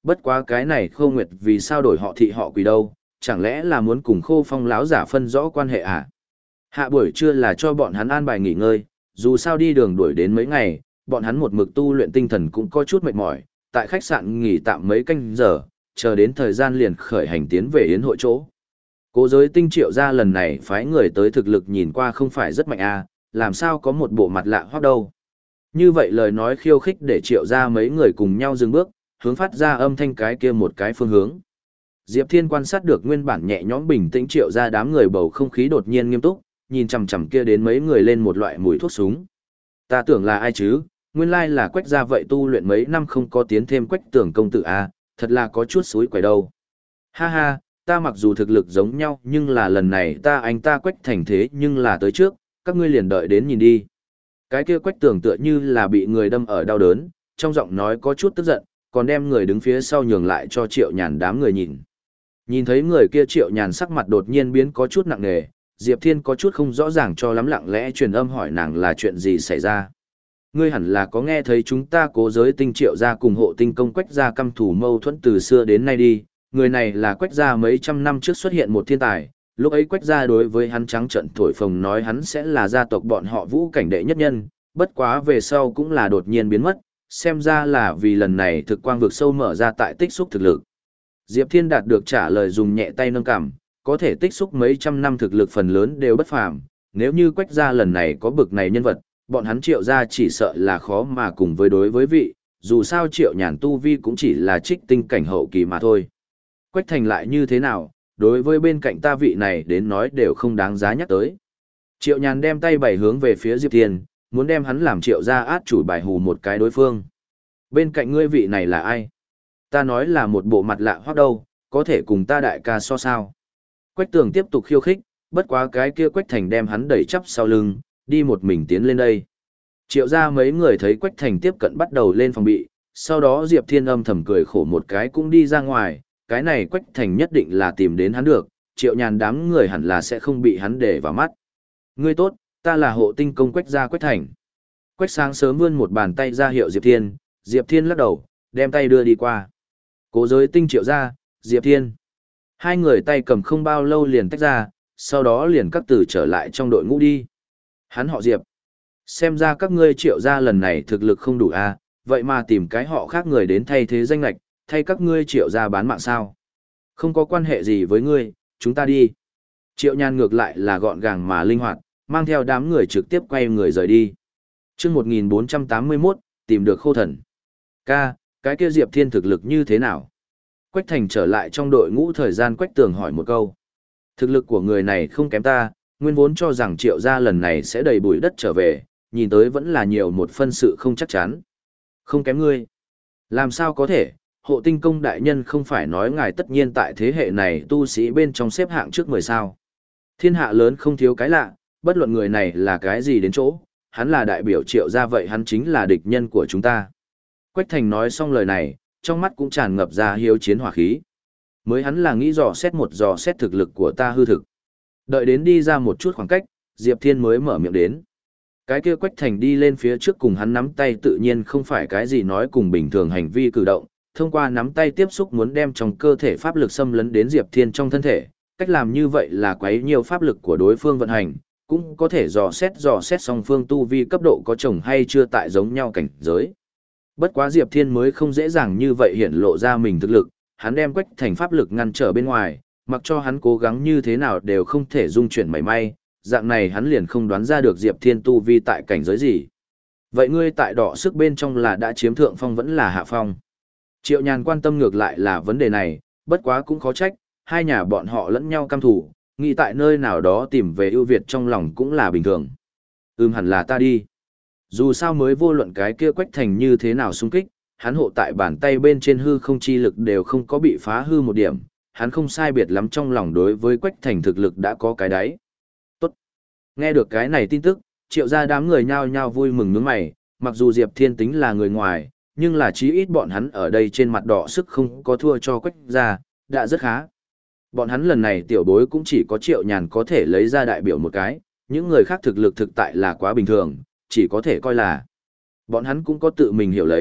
Bất quá cái này Khô Nguyệt vì sao đổi họ thị họ quỷ đâu, chẳng lẽ là muốn cùng Khô Phong lão giả phân rõ quan hệ à? Hạ buổi trưa là cho bọn hắn an bài nghỉ ngơi, dù sao đi đường đuổi đến mấy ngày, bọn hắn một mực tu luyện tinh thần cũng có chút mệt mỏi, tại khách sạn nghỉ tạm mấy canh giờ, chờ đến thời gian liền khởi hành tiến về yến hội chỗ. Cố Giới Tinh Triệu gia lần này phái người tới thực lực nhìn qua không phải rất mạnh a, làm sao có một bộ mặt lạ hoắc đâu. Như vậy lời nói khiêu khích để Triệu gia mấy người cùng nhau dừng bước, hướng phát ra âm thanh cái kia một cái phương hướng. Diệp Thiên quan sát được nguyên bản nhẹ nhõm bình tĩnh Triệu gia đám người bầu không khí đột nhiên nghiêm túc, nhìn chằm chằm kia đến mấy người lên một loại mùi thuốc súng. Ta tưởng là ai chứ, nguyên lai là Quách gia vậy tu luyện mấy năm không có tiến thêm Quách Tưởng công tử a, thật là có chút xúi quẩy đâu. Ha ha, ta mặc dù thực lực giống nhau nhưng là lần này ta anh ta Quách thành thế nhưng là tới trước, các ngươi liền đợi đến nhìn đi. Cái kia Quách Tưởng tựa như là bị người đâm ở đau đớn, trong giọng nói có chút tức giận, còn đem người đứng phía sau nhường lại cho Triệu Nhàn đám người nhìn. Nhìn thấy người kia Triệu Nhàn sắc mặt đột nhiên biến có chút nặng nề, Diệp Thiên có chút không rõ ràng cho lắm lặng lẽ truyền âm hỏi nàng là chuyện gì xảy ra. Ngươi hẳn là có nghe thấy chúng ta Cố Giới Tinh Triệu gia cùng hộ tinh công Quách gia căm thù mâu thuẫn từ xưa đến nay đi, người này là Quách gia mấy trăm năm trước xuất hiện một thiên tài, lúc ấy Quách gia đối với hắn trắng trợn thổi phồng nói hắn sẽ là gia tộc bọn họ Vũ cảnh đệ nhất nhân, bất quá về sau cũng là đột nhiên biến mất, xem ra là vì lần này thực quang vực sâu mở ra tại tích xúc thực lực. Diệp Thiên đạt được trả lời dùng nhẹ tay nâng cằm, có thể tích xúc mấy trăm năm thực lực phần lớn đều bất phàm, nếu như Quách gia lần này có bực này nhân vật, bọn hắn Triệu gia chỉ sợ là khó mà cùng với đối với vị, dù sao Triệu Nhàn tu vi cũng chỉ là trích tinh cảnh hậu kỳ mà thôi. Quách Thành lại như thế nào, đối với bên cạnh ta vị này đến nói đều không đáng giá nhắc tới. Triệu Nhàn đem tay bày hướng về phía Diệp Thiên, muốn đem hắn làm Triệu gia át chủ bài hù một cái đối phương. Bên cạnh ngươi vị này là ai? Ta nói là một bộ mặt lạ hoắc đâu, có thể cùng ta đại ca so sao? Quách Tường tiếp tục khiêu khích, bất quá cái kia Quách Thành đem hắn đẩy chắp sau lưng, đi một mình tiến lên đây. Triệu gia mấy người thấy Quách Thành tiếp cận bắt đầu lên phòng bị, sau đó Diệp Thiên âm thầm cười khổ một cái cũng đi ra ngoài, cái này Quách Thành nhất định là tìm đến hắn được, Triệu Nhàn đám người hẳn là sẽ không bị hắn để vào mắt. Ngươi tốt, ta là hộ tinh công Quách gia Quách Thành. Quách sáng sớm vươn một bàn tay ra hiệu Diệp Thiên, Diệp Thiên lắc đầu, đem tay đưa đi qua. Cố Giới Tinh Triệu gia, Diệp Thiên. Hai người tay cầm không bao lâu liền tách ra, sau đó liền các từ trở lại trong đội ngũ đi. Hắn họ Diệp. Xem ra các ngươi Triệu gia lần này thực lực không đủ a, vậy mà tìm cái họ khác người đến thay thế danh lệch, thay các ngươi Triệu gia bán mạng sao? Không có quan hệ gì với ngươi, chúng ta đi. Triệu Nhàn ngược lại là gọn gàng mà linh hoạt, mang theo đám người trực tiếp quay người rời đi. Chương một nghìn bốn trăm tám mươi mốt, tìm được Khô Thần. Ca, cái kia Diệp Thiên thực lực như thế nào? Quách Thành trở lại trong đội ngũ thời gian Quách Tường hỏi một câu. Thực lực của người này không kém ta, nguyên vốn cho rằng Triệu gia lần này sẽ đầy bụi đất trở về, nhìn tới vẫn là nhiều một phân sự không chắc chắn. Không kém ngươi. Làm sao có thể, hộ tinh công đại nhân không phải nói ngài tất nhiên tại thế hệ này tu sĩ bên trong xếp hạng trước mười sao. Thiên hạ lớn không thiếu cái lạ, bất luận người này là cái gì đến chỗ, hắn là đại biểu Triệu gia vậy hắn chính là địch nhân của chúng ta. Quách Thành nói xong lời này, trong mắt cũng tràn ngập ra hiếu chiến hỏa khí. Mới hắn là nghĩ dò xét một dò xét thực lực của ta hư thực. Đợi đến đi ra một chút khoảng cách, Diệp Thiên mới mở miệng đến. Cái kia Quách Thành đi lên phía trước cùng hắn nắm tay tự nhiên không phải cái gì nói cùng bình thường hành vi cử động, thông qua nắm tay tiếp xúc muốn đem trong cơ thể pháp lực xâm lấn đến Diệp Thiên trong thân thể, cách làm như vậy là quấy nhiều pháp lực của đối phương vận hành, cũng có thể dò xét dò xét song phương tu vi cấp độ có chồng hay chưa tại giống nhau cảnh giới. Bất quá Diệp Thiên mới không dễ dàng như vậy hiện lộ ra mình thực lực, hắn đem Quách Thành pháp lực ngăn trở bên ngoài, mặc cho hắn cố gắng như thế nào đều không thể dung chuyển mảy may, dạng này hắn liền không đoán ra được Diệp Thiên tu vi tại cảnh giới gì. Vậy ngươi tại đỏ sức bên trong là đã chiếm thượng phong vẫn là hạ phong? Triệu Nhàn quan tâm ngược lại là vấn đề này, bất quá cũng khó trách, hai nhà bọn họ lẫn nhau căm thù, nghĩ tại nơi nào đó tìm về ưu việt trong lòng cũng là bình thường. Ừm hẳn là ta đi. Dù sao mới vô luận cái kia Quách Thành như thế nào xung kích, hắn hộ tại bàn tay bên trên hư không chi lực đều không có bị phá hư một điểm, hắn không sai biệt lắm trong lòng đối với Quách Thành thực lực đã có cái đáy. Tốt. Nghe được cái này tin tức, Triệu gia đám người nhao nhao vui mừng nhướng mày, mặc dù Diệp Thiên tính là người ngoài, nhưng là chí ít bọn hắn ở đây trên mặt đỏ sức không có thua cho Quách gia, đã rất khá. Bọn hắn lần này tiểu bối cũng chỉ có Triệu Nhàn có thể lấy ra đại biểu một cái, những người khác thực lực thực tại là quá bình thường, chỉ có thể coi là bọn hắn cũng có tự mình hiểu lấy,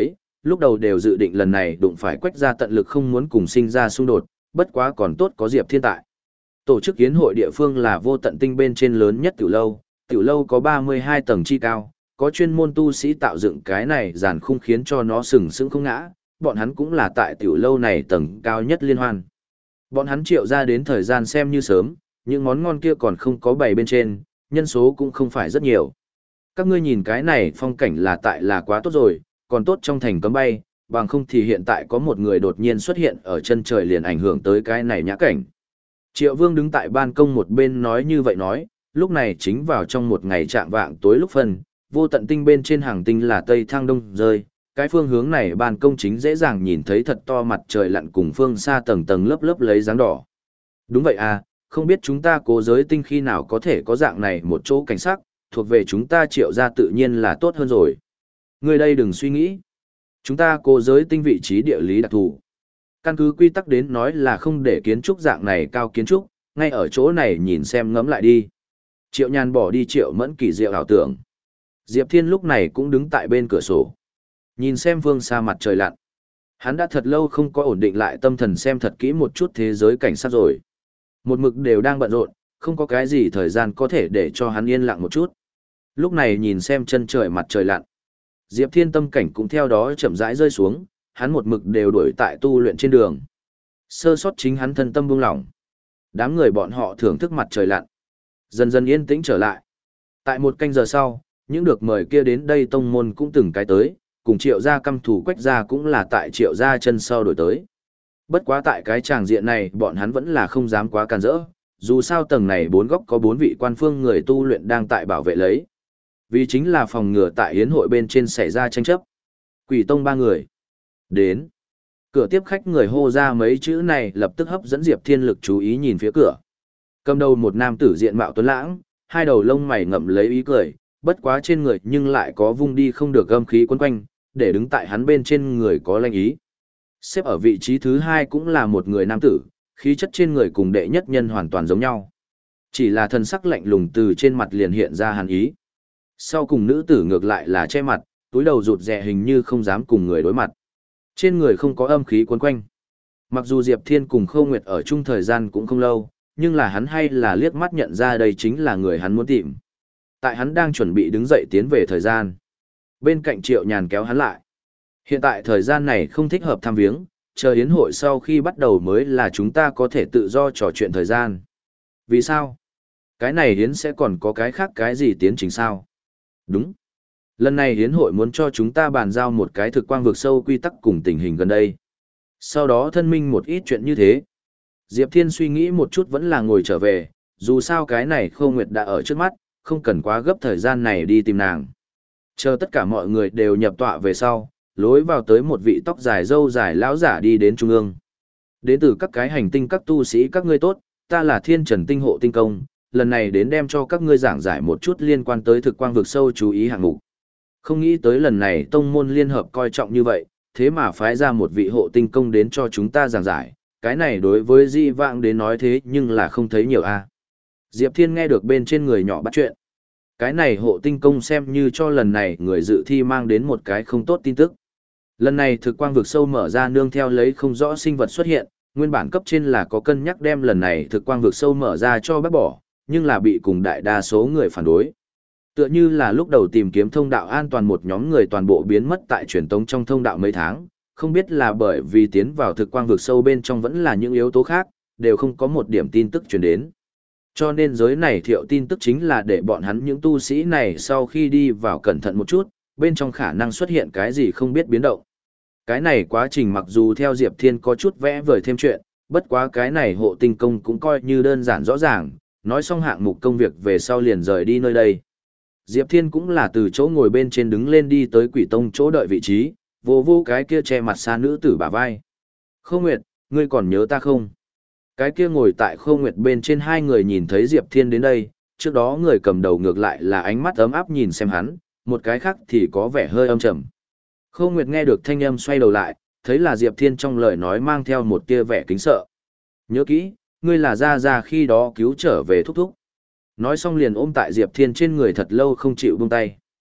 lúc đầu đều dự định lần này đụng phải Quách gia tận lực không muốn cùng sinh ra xung đột, bất quá còn tốt có Diệp Thiên tại. Tổ chức yến hội địa phương là Vô Tận Tinh bên trên lớn nhất tiểu lâu, tiểu lâu có ba mươi hai tầng chi cao, có chuyên môn tu sĩ tạo dựng cái này giàn khung khiến cho nó sừng sững không ngã, bọn hắn cũng là tại tiểu lâu này tầng cao nhất liên hoan. Bọn hắn triệu ra đến thời gian xem như sớm, những món ngon kia còn không có bày bên trên, nhân số cũng không phải rất nhiều. Các ngươi nhìn cái này phong cảnh là tại là quá tốt rồi, còn tốt trong thành cấm bay, bằng không thì hiện tại có một người đột nhiên xuất hiện ở chân trời liền ảnh hưởng tới cái này nhã cảnh. Triệu Vương đứng tại ban công một bên nói như vậy nói, lúc này chính vào trong một ngày trạng vạng tối lúc phân, Vô Tận Tinh bên trên hàng tinh là Tây Thăng Đông rơi, cái phương hướng này ban công chính dễ dàng nhìn thấy thật to mặt trời lặn cùng phương xa tầng tầng lớp lớp lấy dáng đỏ. Đúng vậy à, không biết chúng ta Cố Giới Tinh khi nào có thể có dạng này một chỗ cảnh sắc, thuộc về chúng ta Triệu gia tự nhiên là tốt hơn rồi. Người đây đừng suy nghĩ. Chúng ta Cố Giới Tinh vị trí địa lý đặc thù. Căn cứ quy tắc đến nói là không để kiến trúc dạng này cao kiến trúc, ngay ở chỗ này nhìn xem ngẫm lại đi. Triệu Nhàn bỏ đi Triệu Mẫn kỳ diệu ảo tưởng. Diệp Thiên lúc này cũng đứng tại bên cửa sổ. Nhìn xem phương xa mặt trời lặn. Hắn đã thật lâu không có ổn định lại tâm thần xem thật kỹ một chút thế giới cảnh sát rồi. Một mực đều đang bận rộn, không có cái gì thời gian có thể để cho hắn yên lặng một chút. Lúc này nhìn xem chân trời mặt trời lặn. Diệp Thiên tâm cảnh cũng theo đó chậm rãi rơi xuống, hắn một mực đều đuổi tại tu luyện trên đường. Sơ sót chính hắn thân tâm buông lỏng. Đám người bọn họ thưởng thức mặt trời lặn. Dần dần yên tĩnh trở lại. Tại một canh giờ sau, những được mời kia đến đây tông môn cũng từng cái tới, cùng Triệu gia căm thủ Quách gia cũng là tại Triệu gia chân sau đổi tới. Bất quá tại cái tràng diện này bọn hắn vẫn là không dám quá can rỡ, dù sao tầng này bốn góc có bốn vị quan phương người tu luyện đang tại bảo vệ lấy. Vì chính là phòng ngừa tại yến hội bên trên xảy ra tranh chấp. Quỷ tông ba người. Đến. Cửa tiếp khách người hô ra mấy chữ này lập tức hấp dẫn Diệp Thiên lực chú ý nhìn phía cửa. Cầm đầu một nam tử diện mạo tuấn lãng, hai đầu lông mày ngậm lấy ý cười, bất quá trên người nhưng lại có vung đi không được âm khí quấn quanh, để đứng tại hắn bên trên người có lanh ý. Xếp ở vị trí thứ hai cũng là một người nam tử, khí chất trên người cùng đệ nhất nhân hoàn toàn giống nhau. Chỉ là thân sắc lạnh lùng từ trên mặt liền hiện ra hàn ý. Sau cùng nữ tử ngược lại là che mặt, túi đầu rụt rè hình như không dám cùng người đối mặt. Trên người không có âm khí quấn quanh. Mặc dù Diệp Thiên cùng Khâu Nguyệt ở chung thời gian cũng không lâu, nhưng là hắn hay là liếc mắt nhận ra đây chính là người hắn muốn tìm. Tại hắn đang chuẩn bị đứng dậy tiến về thời gian. Bên cạnh Triệu Nhàn kéo hắn lại. Hiện tại thời gian này không thích hợp tham viếng, chờ yến hội sau khi bắt đầu mới là chúng ta có thể tự do trò chuyện thời gian. Vì sao? Cái này yến sẽ còn có cái khác cái gì tiến trình sao? Đúng. Lần này yến hội muốn cho chúng ta bàn giao một cái thực quang vực sâu quy tắc cùng tình hình gần đây. Sau đó thân minh một ít chuyện như thế. Diệp Thiên suy nghĩ một chút vẫn là ngồi trở về, dù sao cái này Khâu Nguyệt đã ở trước mắt, không cần quá gấp thời gian này đi tìm nàng. Chờ tất cả mọi người đều nhập tọa về sau, lối vào tới một vị tóc dài râu dài lão giả đi đến trung ương. Đến từ các cái hành tinh các tu sĩ các ngươi tốt, ta là Thiên Trần Tinh Hộ Tinh Công, lần này đến đem cho các ngươi giảng giải một chút liên quan tới thực quang vực sâu chú ý hạng mục. Không nghĩ tới lần này tông môn liên hợp coi trọng như vậy, thế mà phái ra một vị hộ tinh công đến cho chúng ta giảng giải, cái này đối với Di Vãng đến nói thế nhưng là không thấy nhiều a. Diệp Thiên nghe được bên trên người nhỏ bắt chuyện. Cái này hộ tinh công xem như cho lần này người dự thi mang đến một cái không tốt tin tức. Lần này thực quang vực sâu mở ra nương theo lấy không rõ sinh vật xuất hiện, nguyên bản cấp trên là có cân nhắc đem lần này thực quang vực sâu mở ra cho bác bỏ, nhưng là bị cùng đại đa số người phản đối. Tựa như là lúc đầu tìm kiếm thông đạo an toàn một nhóm người toàn bộ biến mất tại truyền tống trong thông đạo mấy tháng, không biết là bởi vì tiến vào thực quang vực sâu bên trong vẫn là những yếu tố khác, đều không có một điểm tin tức truyền đến. Cho nên giới này thiệu tin tức chính là để bọn hắn những tu sĩ này sau khi đi vào cẩn thận một chút, bên trong khả năng xuất hiện cái gì không biết biến động. Cái này quá trình mặc dù theo Diệp Thiên có chút vẽ vời thêm chuyện, bất quá cái này hộ tinh công cũng coi như đơn giản rõ ràng, nói xong hạng mục công việc về sau liền rời đi nơi đây. Diệp Thiên cũng là từ chỗ ngồi bên trên đứng lên đi tới Quỷ Tông chỗ đợi vị trí, vô vô cái kia che mặt xa nữ tử bả vai. Khâu Nguyệt, ngươi còn nhớ ta không? Cái kia ngồi tại Khâu Nguyệt bên trên hai người nhìn thấy Diệp Thiên đến đây, trước đó người cầm đầu ngược lại là ánh mắt ấm áp nhìn xem hắn, một cái khác thì có vẻ hơi âm trầm. Khâu Nguyệt nghe được thanh âm xoay đầu lại, thấy là Diệp Thiên trong lời nói mang theo một tia vẻ kính sợ. Nhớ kỹ, ngươi là Gia Gia khi đó cứu trở về thúc thúc. Nói xong liền ôm tại Diệp Thiên trên người thật lâu không chịu buông tay.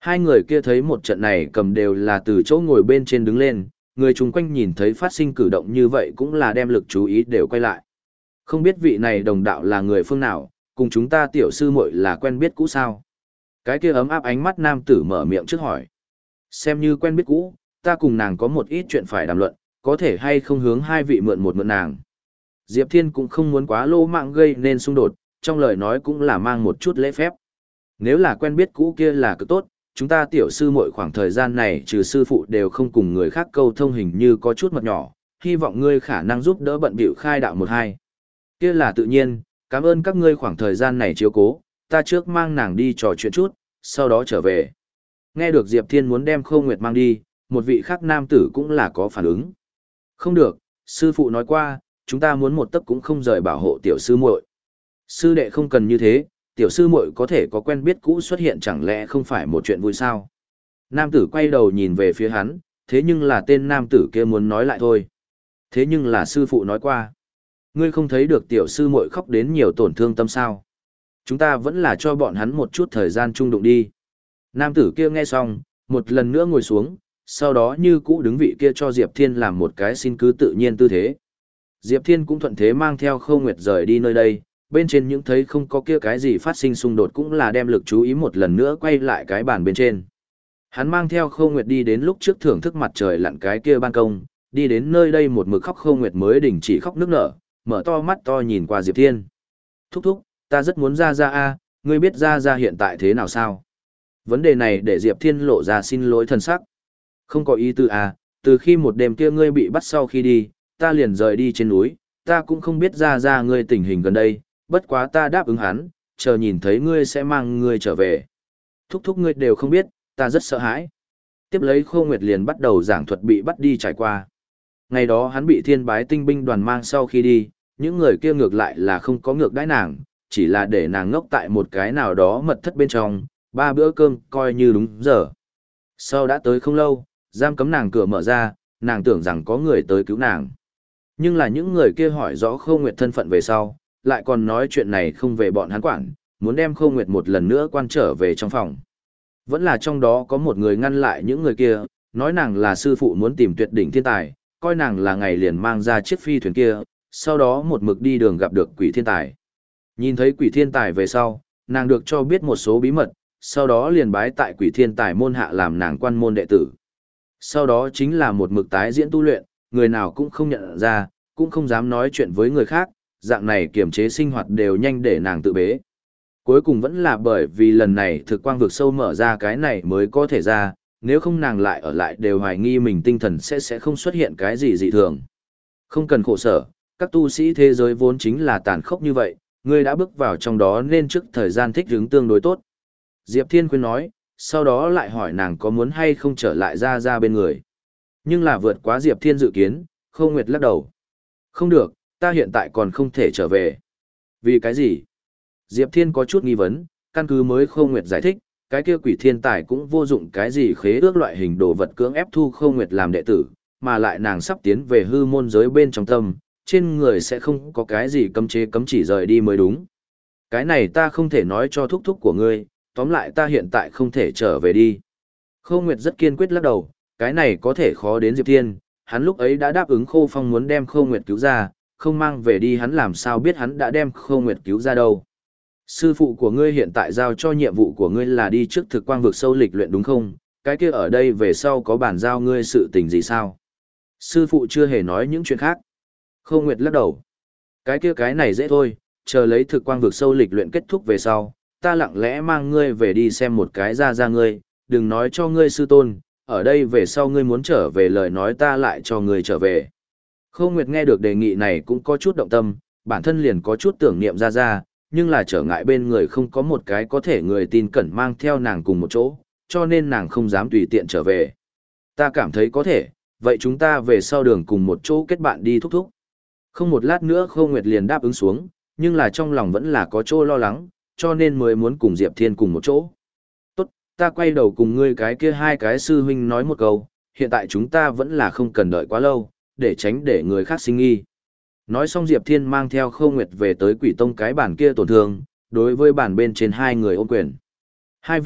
Hai người kia thấy một trận này cầm đều là từ chỗ ngồi bên trên đứng lên, người chung quanh nhìn thấy phát sinh cử động như vậy cũng là đem lực chú ý đều quay lại. Không biết vị này đồng đạo là người phương nào, cùng chúng ta tiểu sư muội là quen biết cũ sao? Cái kia ấm áp ánh mắt nam tử mở miệng trước hỏi. Xem như quen biết cũ, ta cùng nàng có một ít chuyện phải đàm luận, có thể hay không hướng hai vị mượn một mượn nàng. Diệp Thiên cũng không muốn quá lô mạng gây nên xung đột, trong lời nói cũng là mang một chút lễ phép. Nếu là quen biết cũ kia là cực tốt, chúng ta tiểu sư muội khoảng thời gian này trừ sư phụ đều không cùng người khác câu thông hình như có chút mật nhỏ, hy vọng ngươi khả năng giúp đỡ bận bịu khai đạo một hai. Kia là tự nhiên, cảm ơn các ngươi khoảng thời gian này chiếu cố, ta trước mang nàng đi trò chuyện chút, sau đó trở về. Nghe được Diệp Thiên muốn đem Khâu Nguyệt mang đi, một vị khác nam tử cũng là có phản ứng. Không được, sư phụ nói qua, chúng ta muốn một tấc cũng không rời bảo hộ tiểu sư muội. Sư đệ không cần như thế, tiểu sư muội có thể có quen biết cũ xuất hiện chẳng lẽ không phải một chuyện vui sao? Nam tử quay đầu nhìn về phía hắn, thế nhưng là tên nam tử kia muốn nói lại thôi. Thế nhưng là sư phụ nói qua. Ngươi không thấy được tiểu sư muội khóc đến nhiều tổn thương tâm sao? Chúng ta vẫn là cho bọn hắn một chút thời gian chung đụng đi. Nam tử kia nghe xong, một lần nữa ngồi xuống, sau đó như cũ đứng vị kia cho Diệp Thiên làm một cái xin cứ tự nhiên tư thế. Diệp Thiên cũng thuận thế mang theo Khâu Nguyệt rời đi nơi đây, bên trên những thấy không có kia cái gì phát sinh xung đột cũng là đem lực chú ý một lần nữa quay lại cái bàn bên trên. Hắn mang theo Khâu Nguyệt đi đến lúc trước thưởng thức mặt trời lặn cái kia ban công, đi đến nơi đây một mực khóc Khâu Nguyệt mới đình chỉ khóc nức nở, mở to mắt to nhìn qua Diệp Thiên. Thúc thúc, ta rất muốn ra ra a, ngươi biết ra ra hiện tại thế nào sao? Vấn đề này để Diệp Thiên lộ ra xin lỗi thân sắc. Không có ý tư a, từ khi một đêm kia ngươi bị bắt sau khi đi, ta liền rời đi trên núi, ta cũng không biết ra ra ngươi tình hình gần đây, bất quá ta đáp ứng hắn, chờ nhìn thấy ngươi sẽ mang ngươi trở về. Thúc thúc ngươi đều không biết, ta rất sợ hãi. Tiếp lấy Khâu Nguyệt liền bắt đầu giảng thuật bị bắt đi trải qua. Ngày đó hắn bị thiên bái tinh binh đoàn mang sau khi đi, những người kia ngược lại là không có ngược đãi nàng, chỉ là để nàng ngốc tại một cái nào đó mật thất bên trong, ba bữa cơm coi như đúng giờ. Sau đã tới không lâu, giam cấm nàng cửa mở ra, nàng tưởng rằng có người tới cứu nàng. Nhưng là những người kia hỏi rõ Khâu Nguyệt thân phận về sau, lại còn nói chuyện này không về bọn hắn quản, muốn đem Khâu Nguyệt một lần nữa quan trở về trong phòng. Vẫn là trong đó có một người ngăn lại những người kia, nói nàng là sư phụ muốn tìm tuyệt đỉnh thiên tài, coi nàng là ngày liền mang ra chiếc phi thuyền kia, sau đó một mực đi đường gặp được quỷ thiên tài. Nhìn thấy quỷ thiên tài về sau, nàng được cho biết một số bí mật, sau đó liền bái tại quỷ thiên tài môn hạ làm nàng quan môn đệ tử. Sau đó chính là một mực tái diễn tu luyện, người nào cũng không nhận ra, cũng không dám nói chuyện với người khác, dạng này kiềm chế sinh hoạt đều nhanh để nàng tự bế. Cuối cùng vẫn là bởi vì lần này thực quang vực sâu mở ra cái này mới có thể ra, nếu không nàng lại ở lại đều hoài nghi mình tinh thần sẽ sẽ không xuất hiện cái gì dị thường. Không cần khổ sở, các tu sĩ thế giới vốn chính là tàn khốc như vậy, ngươi đã bước vào trong đó nên trước thời gian thích ứng tương đối tốt. Diệp Thiên khuyên nói, sau đó lại hỏi nàng có muốn hay không trở lại ra ra bên người. Nhưng là vượt quá Diệp Thiên dự kiến, Khâu Nguyệt lắc đầu. Không được, ta hiện tại còn không thể trở về. Vì cái gì? Diệp Thiên có chút nghi vấn, căn cứ mới Khâu Nguyệt giải thích, cái kia quỷ thiên tài cũng vô dụng cái gì khế ước loại hình đồ vật cưỡng ép thu Khâu Nguyệt làm đệ tử, mà lại nàng sắp tiến về hư môn giới bên trong tâm, trên người sẽ không có cái gì cấm chế cấm chỉ rời đi mới đúng. Cái này ta không thể nói cho thúc thúc của ngươi, tóm lại ta hiện tại không thể trở về đi. Khâu Nguyệt rất kiên quyết lắc đầu, cái này có thể khó đến Diệp Thiên, hắn lúc ấy đã đáp ứng Khâu Phong muốn đem Khâu Nguyệt cứu ra, không mang về đi hắn làm sao biết hắn đã đem Khâu Nguyệt cứu ra đâu. Sư phụ của ngươi hiện tại giao cho nhiệm vụ của ngươi là đi trước thực quang vực sâu lịch luyện đúng không? Cái kia ở đây về sau có bản giao ngươi sự tình gì sao? Sư phụ chưa hề nói những chuyện khác. Khâu Nguyệt lắc đầu. Cái kia cái này dễ thôi, chờ lấy thực quang vực sâu lịch luyện kết thúc về sau, ta lặng lẽ mang ngươi về đi xem một cái ra ra ngươi, đừng nói cho ngươi sư tôn, ở đây về sau ngươi muốn trở về lời nói ta lại cho ngươi trở về. Khâu Nguyệt nghe được đề nghị này cũng có chút động tâm, bản thân liền có chút tưởng niệm ra ra, nhưng là trở ngại bên người không có một cái có thể người tin cẩn mang theo nàng cùng một chỗ, cho nên nàng không dám tùy tiện trở về. Ta cảm thấy có thể, vậy chúng ta về sau đường cùng một chỗ kết bạn đi thúc thúc. Không một lát nữa Khâu Nguyệt liền đáp ứng xuống, nhưng là trong lòng vẫn là có chỗ lo lắng, cho nên mới muốn cùng Diệp Thiên cùng một chỗ. Tốt, ta quay đầu cùng ngươi cái kia hai cái sư huynh nói một câu, hiện tại chúng ta vẫn là không cần đợi quá lâu, để tránh để người khác sinh nghi. Nói xong Diệp Thiên mang theo Khâu Nguyệt về tới quỷ tông cái bàn kia tổn thương, đối với bàn bên trên hai người ôm quyền. Hai vị,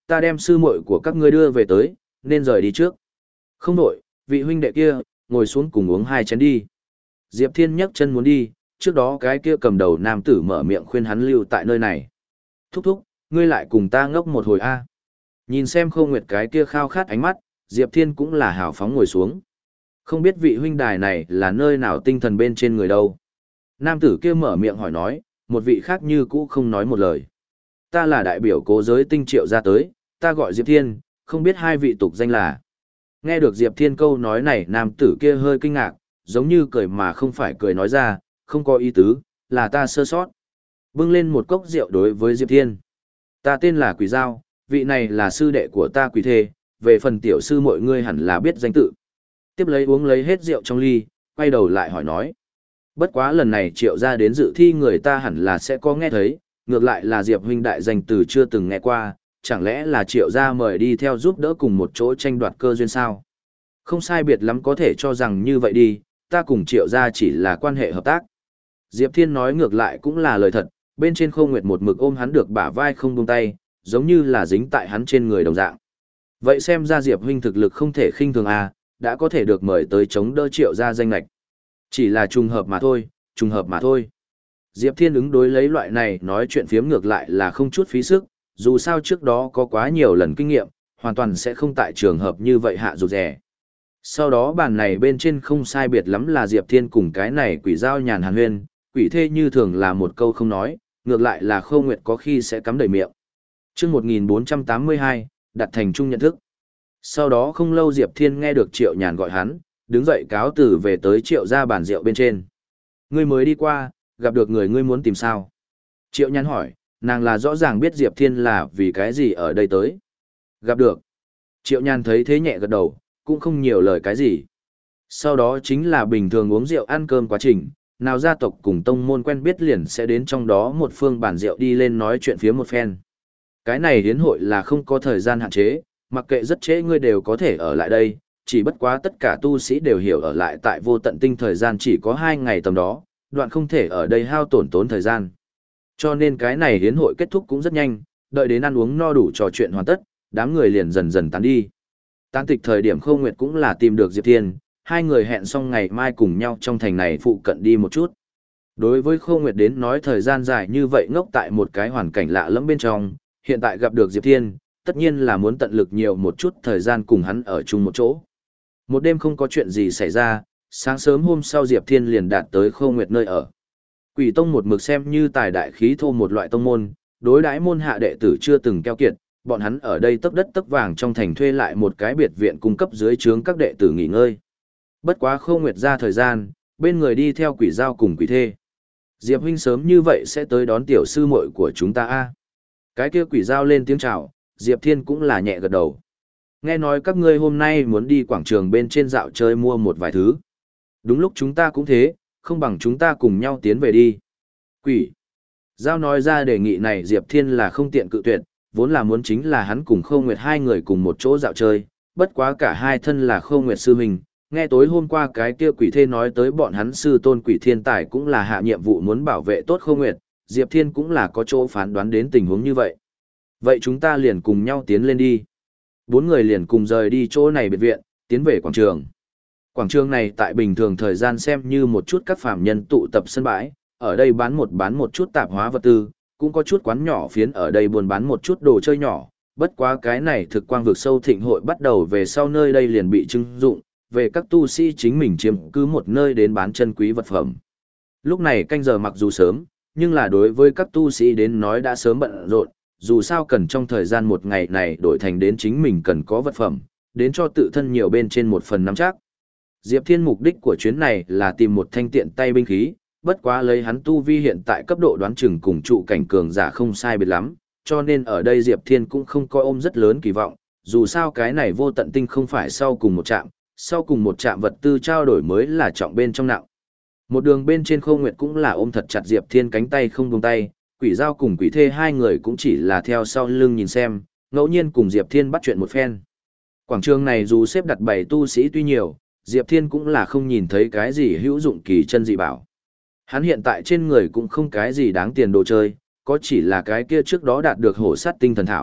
ta đem sư muội của các ngươi đưa về tới, nên rời đi trước. Không đổi, vị huynh đệ kia, ngồi xuống cùng uống hai chén đi. Diệp Thiên nhấc chân muốn đi, trước đó cái kia cầm đầu nam tử mở miệng khuyên hắn lưu tại nơi này. Thúc thúc, ngươi lại cùng ta ngốc một hồi a. Nhìn xem Khâu Nguyệt cái kia khao khát ánh mắt, Diệp Thiên cũng là hào phóng ngồi xuống. Không biết vị huynh đài này là nơi nào tinh thần bên trên người đâu. Nam tử kia mở miệng hỏi nói, một vị khác như cũ không nói một lời. Ta là đại biểu cố giới tinh triệu ra tới, ta gọi Diệp Thiên, không biết hai vị tục danh là. Nghe được Diệp Thiên câu nói này, nam tử kia hơi kinh ngạc, giống như cười mà không phải cười nói ra, không có ý tứ, là ta sơ sót. Bưng lên một cốc rượu đối với Diệp Thiên. Ta tên là Quỷ Giao, vị này là sư đệ của ta Quỷ Thê, về phần tiểu sư mọi ngươi hẳn là biết danh tự. Tiếp lấy uống lấy hết rượu trong ly, quay đầu lại hỏi nói. Bất quá lần này triệu ra đến dự thi người ta hẳn là sẽ có nghe thấy, ngược lại là Diệp huynh đại danh từ chưa từng nghe qua, chẳng lẽ là triệu ra mời đi theo giúp đỡ cùng một chỗ tranh đoạt cơ duyên sao? Không sai biệt lắm có thể cho rằng như vậy đi, ta cùng triệu ra chỉ là quan hệ hợp tác. Diệp Thiên nói ngược lại cũng là lời thật, bên trên Khâu Nguyệt một mực ôm hắn được bả vai không buông tay, giống như là dính tại hắn trên người đồng dạng. Vậy xem ra Diệp huynh thực lực không thể khinh thường à, đã có thể được mời tới chống đỡ triệu ra danh lạch. Chỉ là trùng hợp mà thôi, trùng hợp mà thôi. Diệp Thiên ứng đối lấy loại này nói chuyện phiếm ngược lại là không chút phí sức, dù sao trước đó có quá nhiều lần kinh nghiệm, hoàn toàn sẽ không tại trường hợp như vậy hạ rụt rẻ. Sau đó bàn này bên trên không sai biệt lắm là Diệp Thiên cùng cái này Quỷ Giao nhàn hàn huyên, Quỷ Thê như thường là một câu không nói, ngược lại là Khâu Nguyệt có khi sẽ cắm đầy miệng. Trước một nghìn bốn trăm tám mươi hai, đặt thành chung nhận thức. Sau đó không lâu Diệp Thiên nghe được Triệu Nhàn gọi hắn, đứng dậy cáo từ về tới Triệu ra bàn rượu bên trên. Ngươi mới đi qua, gặp được người ngươi muốn tìm sao? Triệu Nhàn hỏi, nàng là rõ ràng biết Diệp Thiên là vì cái gì ở đây tới. Gặp được. Triệu Nhàn thấy thế nhẹ gật đầu, cũng không nhiều lời cái gì. Sau đó chính là bình thường uống rượu ăn cơm quá trình, nào gia tộc cùng tông môn quen biết liền sẽ đến trong đó một phương bàn rượu đi lên nói chuyện phía một phen. Cái này hiến hội là không có thời gian hạn chế, mặc kệ rất trễ ngươi đều có thể ở lại đây, chỉ bất quá tất cả tu sĩ đều hiểu ở lại tại vô tận tinh thời gian chỉ có hai ngày tầm đó, đoạn không thể ở đây hao tổn tốn thời gian. Cho nên cái này hiến hội kết thúc cũng rất nhanh, đợi đến ăn uống no đủ trò chuyện hoàn tất, đám người liền dần dần tán đi. Tán tịch thời điểm Khâu Nguyệt cũng là tìm được Diệp Thiên, hai người hẹn xong ngày mai cùng nhau trong thành này phụ cận đi một chút. Đối với Khâu Nguyệt đến nói thời gian dài như vậy ngốc tại một cái hoàn cảnh lạ lẫm bên trong, hiện tại gặp được Diệp Thiên, tất nhiên là muốn tận lực nhiều một chút thời gian cùng hắn ở chung một chỗ. Một đêm không có chuyện gì xảy ra, sáng sớm hôm sau Diệp Thiên liền đạt tới Khâu Nguyệt nơi ở. Quỷ Tông một mực xem như tài đại khí thô một loại tông môn, đối đãi môn hạ đệ tử chưa từng keo kiệt, bọn hắn ở đây tấp đất tấp vàng trong thành thuê lại một cái biệt viện cung cấp dưới trướng các đệ tử nghỉ ngơi. Bất quá Khâu Nguyệt ra thời gian, bên người đi theo Quỷ Giao cùng Quỷ Thê. Diệp huynh sớm như vậy sẽ tới đón tiểu sư muội của chúng ta a. Cái kia Quỷ Giao lên tiếng chào, Diệp Thiên cũng là nhẹ gật đầu. Nghe nói các ngươi hôm nay muốn đi quảng trường bên trên dạo chơi mua một vài thứ. Đúng lúc chúng ta cũng thế, không bằng chúng ta cùng nhau tiến về đi. Quỷ Giao nói ra đề nghị này Diệp Thiên là không tiện cự tuyệt, vốn là muốn chính là hắn cùng Khâu Nguyệt hai người cùng một chỗ dạo chơi, bất quá cả hai thân là Khâu Nguyệt sư huynh, nghe tối hôm qua cái kia Quỷ Thê nói tới bọn hắn sư tôn Quỷ Thiên Tài cũng là hạ nhiệm vụ muốn bảo vệ tốt Khâu Nguyệt, Diệp Thiên cũng là có chỗ phán đoán đến tình huống như vậy. Vậy chúng ta liền cùng nhau tiến lên đi. Bốn người liền cùng rời đi chỗ này biệt viện, tiến về quảng trường. Quảng trường này tại bình thường thời gian xem như một chút các phàm nhân tụ tập sân bãi, ở đây bán một bán một chút tạp hóa vật tư, cũng có chút quán nhỏ phiến ở đây buôn bán một chút đồ chơi nhỏ, bất quá cái này thực quang vực sâu thịnh hội bắt đầu về sau nơi đây liền bị trưng dụng, về các tu sĩ chính mình chiếm cứ một nơi đến bán chân quý vật phẩm. Lúc này canh giờ mặc dù sớm, nhưng là đối với các tu sĩ đến nói đã sớm bận rộn, dù sao cần trong thời gian một ngày này đổi thành đến chính mình cần có vật phẩm, đến cho tự thân nhiều bên trên một phần nắm chắc. Diệp Thiên mục đích của chuyến này là tìm một thanh tiện tay binh khí, bất quá lấy hắn tu vi hiện tại cấp độ đoán chừng cùng trụ cảnh cường giả không sai biệt lắm, cho nên ở đây Diệp Thiên cũng không có ôm rất lớn kỳ vọng, dù sao cái này vô tận tinh không phải sau cùng một trạm, sau cùng một trạm vật tư trao đổi mới là trọng bên trong nặng. Một đường bên trên Khâu Nguyệt cũng là ôm thật chặt Diệp Thiên cánh tay không buông tay, Quỷ Giao cùng Quỷ Thê hai người cũng chỉ là theo sau lưng nhìn xem, ngẫu nhiên cùng Diệp Thiên bắt chuyện một phen. Quảng trường này dù xếp đặt bảy tu sĩ tuy nhiều, Diệp Thiên cũng là không nhìn thấy cái gì hữu dụng kỳ chân dị bảo. Hắn hiện tại trên người cũng không cái gì đáng tiền đồ chơi, có chỉ là cái kia trước đó đạt được hổ sát tinh thần thảo,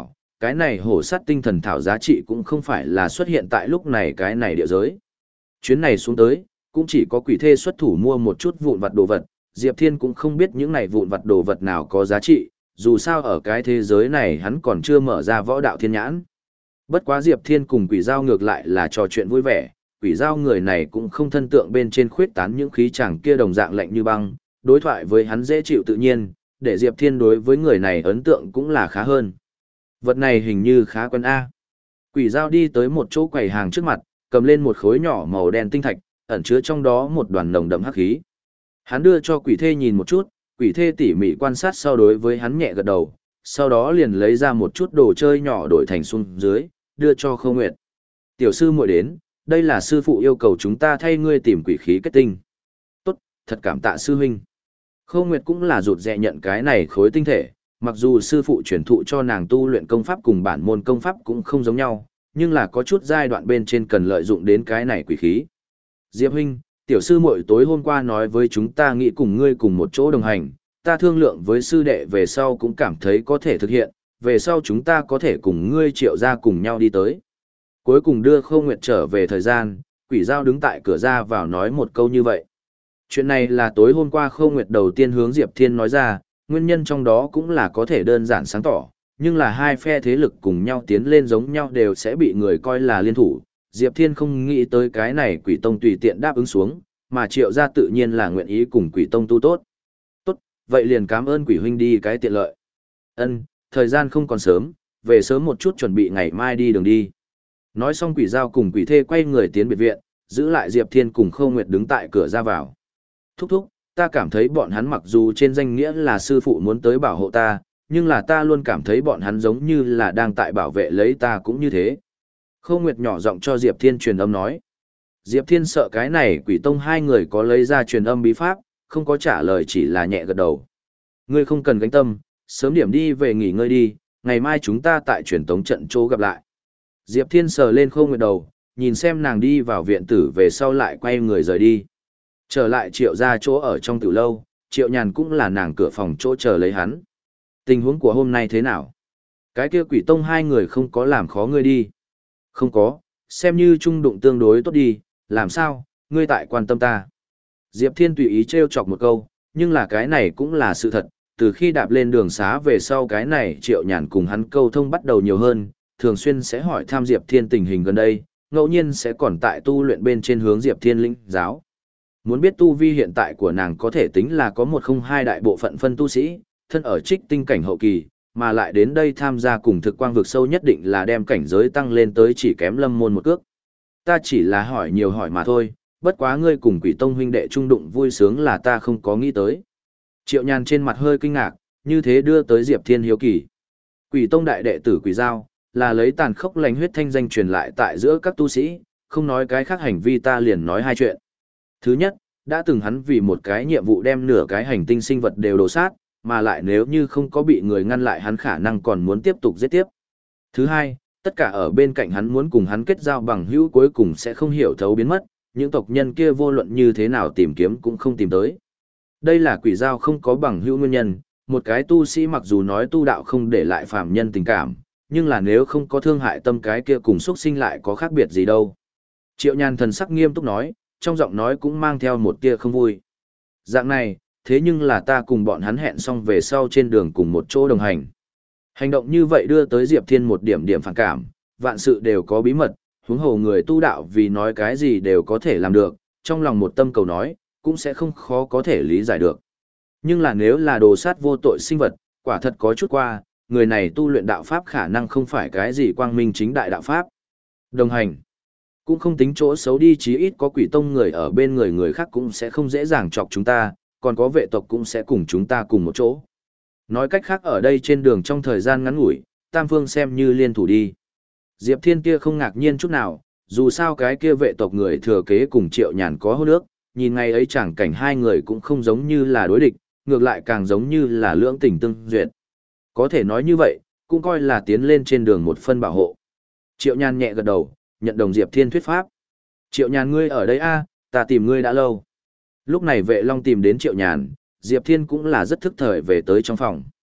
cái này hổ sát tinh thần thảo giá trị cũng không phải là xuất hiện tại lúc này cái này địa giới. Chuyến này xuống tới, cũng chỉ có quỷ thê xuất thủ mua một chút vụn vặt đồ vật, Diệp Thiên cũng không biết những này vụn vặt đồ vật nào có giá trị, dù sao ở cái thế giới này hắn còn chưa mở ra võ đạo thiên nhãn. Bất quá Diệp Thiên cùng quỷ giao ngược lại là trò chuyện vui vẻ, quỷ giao người này cũng không thân tượng bên trên khuyết tán những khí chàng kia đồng dạng lạnh như băng, đối thoại với hắn dễ chịu tự nhiên, để Diệp Thiên đối với người này ấn tượng cũng là khá hơn. Vật này hình như khá quen A. Quỷ giao đi tới một chỗ quầy hàng trước mặt, cầm lên một khối nhỏ màu đen tinh thạch, ẩn chứa trong đó một đoàn nồng đậm hắc khí. Hắn đưa cho quỷ thê nhìn một chút, quỷ thê tỉ mỉ quan sát sau đối với hắn nhẹ gật đầu, sau đó liền lấy ra một chút đồ chơi nhỏ đổi thành xuống dưới, đưa cho Khâu Nguyệt. Tiểu sư muội đến, đây là sư phụ yêu cầu chúng ta thay ngươi tìm quỷ khí kết tinh. Tốt, thật cảm tạ sư huynh. Khâu Nguyệt cũng là rụt rè nhận cái này khối tinh thể, mặc dù sư phụ truyền thụ cho nàng tu luyện công pháp cùng bản môn công pháp cũng không giống nhau, nhưng là có chút giai đoạn bên trên cần lợi dụng đến cái này quỷ khí. Diệp huynh, tiểu sư muội tối hôm qua nói với chúng ta nghĩ cùng ngươi cùng một chỗ đồng hành, ta thương lượng với sư đệ về sau cũng cảm thấy có thể thực hiện, về sau chúng ta có thể cùng ngươi Triệu ra cùng nhau đi tới. Cuối cùng đưa Khâu Nguyệt trở về thời gian, quỷ giao đứng tại cửa ra vào nói một câu như vậy. Chuyện này là tối hôm qua Khâu Nguyệt đầu tiên hướng Diệp Thiên nói ra, nguyên nhân trong đó cũng là có thể đơn giản sáng tỏ, nhưng là hai phe thế lực cùng nhau tiến lên giống nhau đều sẽ bị người coi là liên thủ. Diệp Thiên không nghĩ tới cái này quỷ tông tùy tiện đáp ứng xuống, mà Triệu gia tự nhiên là nguyện ý cùng quỷ tông tu tốt. Tốt, vậy liền cảm ơn quỷ huynh đi cái tiện lợi. Ân, thời gian không còn sớm, về sớm một chút chuẩn bị ngày mai đi đường đi. Nói xong quỷ giao cùng quỷ thê quay người tiến biệt viện, giữ lại Diệp Thiên cùng Khâu Nguyệt đứng tại cửa ra vào. Thúc thúc, ta cảm thấy bọn hắn mặc dù trên danh nghĩa là sư phụ muốn tới bảo hộ ta, nhưng là ta luôn cảm thấy bọn hắn giống như là đang tại bảo vệ lấy ta cũng như thế. Khâu Nguyệt nhỏ giọng cho Diệp Thiên truyền âm nói. Diệp Thiên sợ cái này quỷ tông hai người có lấy ra truyền âm bí pháp, không có trả lời chỉ là nhẹ gật đầu. Ngươi không cần gánh tâm, sớm điểm đi về nghỉ ngơi đi, ngày mai chúng ta tại truyền tống trận chỗ gặp lại. Diệp Thiên sờ lên Khâu Nguyệt đầu, nhìn xem nàng đi vào viện tử về sau lại quay người rời đi. Trở lại Triệu ra chỗ ở trong tử lâu, Triệu Nhàn cũng là nàng cửa phòng chỗ chờ lấy hắn. Tình huống của hôm nay thế nào? Cái kia quỷ tông hai người không có làm khó ngươi đi. Không có, xem như trung đụng tương đối tốt đi, làm sao, ngươi tại quan tâm ta. Diệp Thiên tùy ý trêu chọc một câu, nhưng là cái này cũng là sự thật, từ khi đạp lên đường xá về sau cái này Triệu Nhàn cùng hắn câu thông bắt đầu nhiều hơn, thường xuyên sẽ hỏi thăm Diệp Thiên tình hình gần đây, ngẫu nhiên sẽ còn tại tu luyện bên trên hướng Diệp Thiên lĩnh giáo. Muốn biết tu vi hiện tại của nàng có thể tính là có một không hai đại bộ phận phân tu sĩ, thân ở trích tinh cảnh hậu kỳ, mà lại đến đây tham gia cùng thực quang vực sâu nhất định là đem cảnh giới tăng lên tới chỉ kém lâm môn một cước. Ta chỉ là hỏi nhiều hỏi mà thôi, bất quá ngươi cùng quỷ tông huynh đệ trung đụng vui sướng là ta không có nghĩ tới. Triệu Nhàn trên mặt hơi kinh ngạc, như thế đưa tới Diệp Thiên hiếu kỳ. Quỷ tông đại đệ tử Quỷ Giao, là lấy tàn khốc lành huyết thanh danh truyền lại tại giữa các tu sĩ, không nói cái khác hành vi ta liền nói hai chuyện. Thứ nhất, đã từng hắn vì một cái nhiệm vụ đem nửa cái hành tinh sinh vật đều đổ sát, mà lại nếu như không có bị người ngăn lại hắn khả năng còn muốn tiếp tục giết tiếp. Thứ hai, tất cả ở bên cạnh hắn muốn cùng hắn kết giao bằng hữu cuối cùng sẽ không hiểu thấu biến mất, những tộc nhân kia vô luận như thế nào tìm kiếm cũng không tìm tới. Đây là Quỷ Giao không có bằng hữu nguyên nhân, một cái tu sĩ mặc dù nói tu đạo không để lại phàm nhân tình cảm, nhưng là nếu không có thương hại tâm cái kia cùng xuất sinh lại có khác biệt gì đâu. Triệu Nhàn thần sắc nghiêm túc nói, trong giọng nói cũng mang theo một tia không vui. Dạng này, thế nhưng là ta cùng bọn hắn hẹn xong về sau trên đường cùng một chỗ đồng hành. Hành động như vậy đưa tới Diệp Thiên một điểm điểm phản cảm, vạn sự đều có bí mật, huống hồ người tu đạo vì nói cái gì đều có thể làm được, trong lòng một tâm cầu nói, cũng sẽ không khó có thể lý giải được. Nhưng là nếu là đồ sát vô tội sinh vật, quả thật có chút qua, người này tu luyện đạo pháp khả năng không phải cái gì quang minh chính đại đạo pháp. Đồng hành, cũng không tính chỗ xấu đi, chí ít có quỷ tông người ở bên người người khác cũng sẽ không dễ dàng chọc chúng ta, còn có vệ tộc cũng sẽ cùng chúng ta cùng một chỗ. Nói cách khác ở đây trên đường trong thời gian ngắn ngủi, Tam Phương xem như liên thủ đi. Diệp Thiên kia không ngạc nhiên chút nào, dù sao cái kia vệ tộc người thừa kế cùng Triệu Nhàn có hôn ước, nhìn ngày ấy chẳng cảnh hai người cũng không giống như là đối địch, ngược lại càng giống như là lưỡng tình tương duyệt. Có thể nói như vậy, cũng coi là tiến lên trên đường một phân bảo hộ. Triệu Nhàn nhẹ gật đầu, nhận đồng Diệp Thiên thuyết pháp. Triệu Nhàn ngươi ở đây a, ta tìm ngươi đã lâu. Lúc này vệ long tìm đến Triệu Nhàn, Diệp Thiên cũng là rất thức thời về tới trong phòng.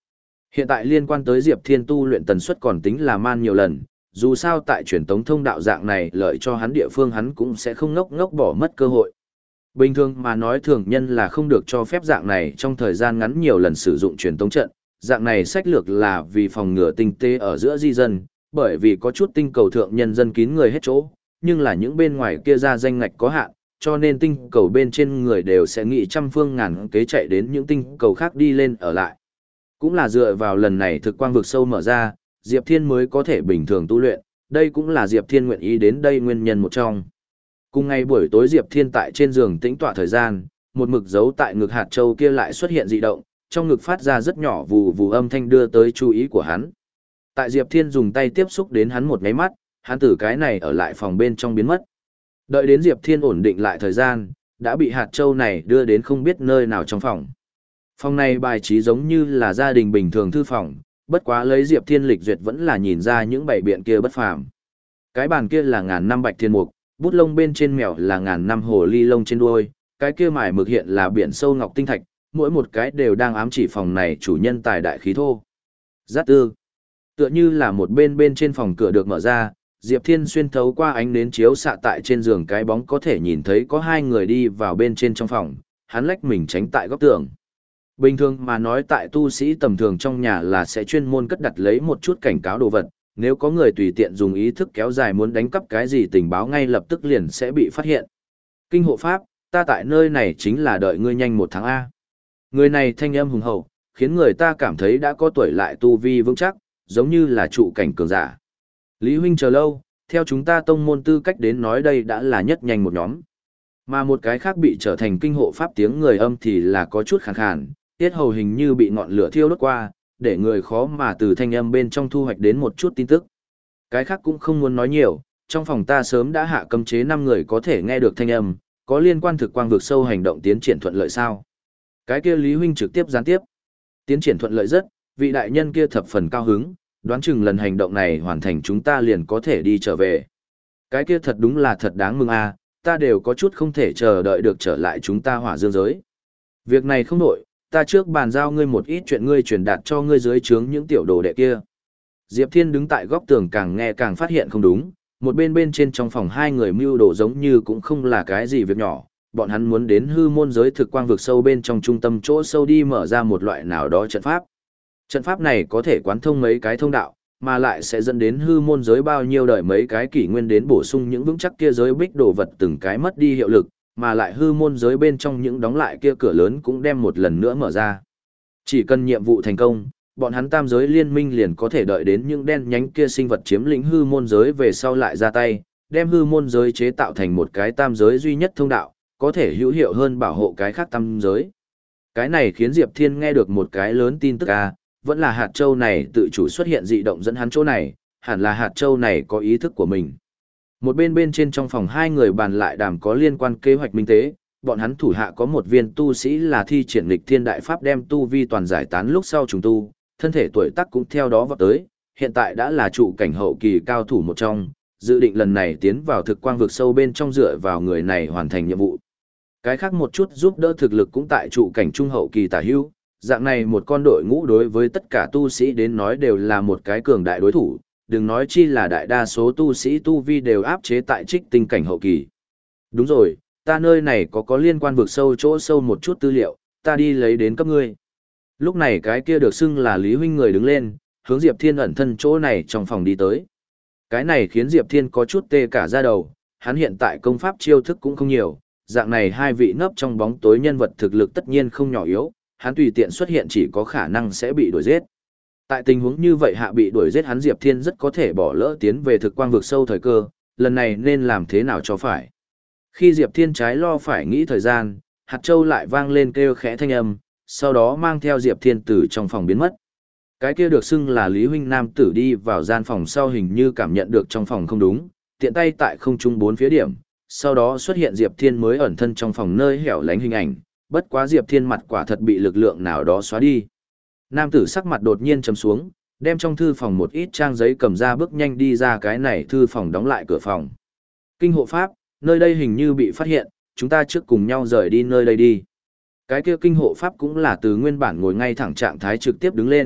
Hiện tại liên quan tới Diệp Thiên tu luyện tần suất còn tính là man nhiều lần, dù sao tại truyền tống thông đạo dạng này lợi cho hắn địa phương hắn cũng sẽ không ngốc ngốc bỏ mất cơ hội. Bình thường mà nói thường nhân là không được cho phép dạng này trong thời gian ngắn nhiều lần sử dụng truyền tống trận, dạng này sách lược là vì phòng ngừa tinh tế ở giữa di dân, bởi vì có chút tinh cầu thượng nhân dân kín người hết chỗ, nhưng là những bên ngoài kia ra danh ngạch có hạn, cho nên tinh cầu bên trên người đều sẽ nghĩ trăm phương ngàn kế chạy đến những tinh cầu khác đi lên ở lại. Cũng là dựa vào lần này thực quang vực sâu mở ra, Diệp Thiên mới có thể bình thường tu luyện, đây cũng là Diệp Thiên nguyện ý đến đây nguyên nhân một trong. Cùng ngày buổi tối Diệp Thiên tại trên giường tĩnh tọa thời gian, một mực dấu tại ngực hạt châu kia lại xuất hiện dị động, trong ngực phát ra rất nhỏ vù vù âm thanh đưa tới chú ý của hắn. Tại Diệp Thiên dùng tay tiếp xúc đến hắn một nháy mắt, hắn từ cái này ở lại phòng bên trong biến mất. Đợi đến Diệp Thiên ổn định lại thời gian, đã bị hạt châu này đưa đến không biết nơi nào trong phòng. Phòng này bài trí giống như là gia đình bình thường thư phòng, bất quá lấy Diệp Thiên lịch duyệt vẫn là nhìn ra những bảy biện kia bất phàm. Cái bàn kia là ngàn năm bạch thiên mục, bút lông bên trên mèo là ngàn năm hồ ly lông trên đuôi, cái kia mài mực hiện là biển sâu ngọc tinh thạch, mỗi một cái đều đang ám chỉ phòng này chủ nhân tài đại khí thô. Giác tư. Tựa như là một bên bên trên phòng cửa được mở ra, Diệp Thiên xuyên thấu qua ánh nến chiếu xạ tại trên giường cái bóng có thể nhìn thấy có hai người đi vào bên trên trong phòng, hắn lách mình tránh tại góc tường. Bình thường mà nói tại tu sĩ tầm thường trong nhà là sẽ chuyên môn cất đặt lấy một chút cảnh cáo đồ vật, nếu có người tùy tiện dùng ý thức kéo dài muốn đánh cắp cái gì tình báo ngay lập tức liền sẽ bị phát hiện. Kinh hộ pháp, ta tại nơi này chính là đợi ngươi nhanh một tháng A. Người này thanh âm hùng hậu, khiến người ta cảm thấy đã có tuổi lại tu vi vững chắc, giống như là trụ cảnh cường giả. Lý huynh chờ lâu, theo chúng ta tông môn tư cách đến nói đây đã là nhất nhanh một nhóm. Mà một cái khác bị trở thành kinh hộ pháp tiếng người âm thì là có chút khàn khàn, tiết hầu hình như bị ngọn lửa thiêu đốt qua, để người khó mà từ thanh âm bên trong thu hoạch đến một chút tin tức. Cái khác cũng không muốn nói nhiều, trong phòng ta sớm đã hạ cấm chế năm người có thể nghe được thanh âm, có liên quan thực quang vực sâu hành động tiến triển thuận lợi sao? Cái kia Lý huynh trực tiếp gián tiếp. Tiến triển thuận lợi rất, vị đại nhân kia thập phần cao hứng, đoán chừng lần hành động này hoàn thành chúng ta liền có thể đi trở về. Cái kia thật đúng là thật đáng mừng a, ta đều có chút không thể chờ đợi được trở lại chúng ta hỏa dương giới. Việc này không đổi, ta trước bàn giao ngươi một ít chuyện ngươi truyền đạt cho ngươi dưới trướng những tiểu đồ đệ kia. Diệp Thiên đứng tại góc tường càng nghe càng phát hiện không đúng, một bên bên trên trong phòng hai người mưu đồ giống như cũng không là cái gì việc nhỏ, bọn hắn muốn đến hư môn giới thực quang vực sâu bên trong trung tâm chỗ sâu đi mở ra một loại nào đó trận pháp. Trận pháp này có thể quán thông mấy cái thông đạo, mà lại sẽ dẫn đến hư môn giới bao nhiêu đời mấy cái kỷ nguyên đến bổ sung những vững chắc kia giới bích đồ vật từng cái mất đi hiệu lực, mà lại hư môn giới bên trong những đóng lại kia cửa lớn cũng đem một lần nữa mở ra. Chỉ cần nhiệm vụ thành công, bọn hắn tam giới liên minh liền có thể đợi đến những đen nhánh kia sinh vật chiếm lĩnh hư môn giới về sau lại ra tay, đem hư môn giới chế tạo thành một cái tam giới duy nhất thông đạo, có thể hữu hiệu hơn bảo hộ cái khác tam giới. Cái này khiến Diệp Thiên nghe được một cái lớn tin tức a, vẫn là hạt châu này tự chủ xuất hiện dị động dẫn hắn chỗ này, hẳn là hạt châu này có ý thức của mình. Một bên bên trên trong phòng hai người bàn lại đàm có liên quan kế hoạch minh tế, bọn hắn thủ hạ có một viên tu sĩ là thi triển lịch thiên đại pháp đem tu vi toàn giải tán lúc sau trùng tu, thân thể tuổi tác cũng theo đó vọt tới, hiện tại đã là trụ cảnh hậu kỳ cao thủ một trong, dự định lần này tiến vào thực quang vực sâu bên trong dựa vào người này hoàn thành nhiệm vụ. Cái khác một chút giúp đỡ thực lực cũng tại trụ cảnh trung hậu kỳ tả hữu, dạng này một con đội ngũ đối với tất cả tu sĩ đến nói đều là một cái cường đại đối thủ, đừng nói chi là đại đa số tu sĩ tu vi đều áp chế tại trích tinh cảnh hậu kỳ. Đúng rồi, ta nơi này có có liên quan vực sâu chỗ sâu một chút tư liệu, ta đi lấy đến cấp ngươi. Lúc này cái kia được xưng là Lý huynh người đứng lên, hướng Diệp Thiên ẩn thân chỗ này trong phòng đi tới. Cái này khiến Diệp Thiên có chút tê cả da đầu, hắn hiện tại công pháp chiêu thức cũng không nhiều, dạng này hai vị nấp trong bóng tối nhân vật thực lực tất nhiên không nhỏ yếu, hắn tùy tiện xuất hiện chỉ có khả năng sẽ bị đuổi giết. Tại tình huống như vậy hạ bị đuổi giết hắn Diệp Thiên rất có thể bỏ lỡ tiến về thực quang vực sâu thời cơ, lần này nên làm thế nào cho phải. Khi Diệp Thiên trái lo phải nghĩ thời gian, hạt châu lại vang lên kêu khẽ thanh âm, sau đó mang theo Diệp Thiên từ trong phòng biến mất. Cái kia được xưng là Lý huynh nam tử đi vào gian phòng sau hình như cảm nhận được trong phòng không đúng, tiện tay tại không trung bốn phía điểm, sau đó xuất hiện Diệp Thiên mới ẩn thân trong phòng nơi hẻo lánh hình ảnh, bất quá Diệp Thiên mặt quả thật bị lực lượng nào đó xóa đi. Nam tử sắc mặt đột nhiên trầm xuống, đem trong thư phòng một ít trang giấy cầm ra bước nhanh đi ra cái này thư phòng đóng lại cửa phòng. Kinh hộ pháp, nơi đây hình như bị phát hiện, chúng ta trước cùng nhau rời đi nơi đây đi. Cái kia kinh hộ pháp cũng là từ nguyên bản ngồi ngay thẳng trạng thái trực tiếp đứng lên,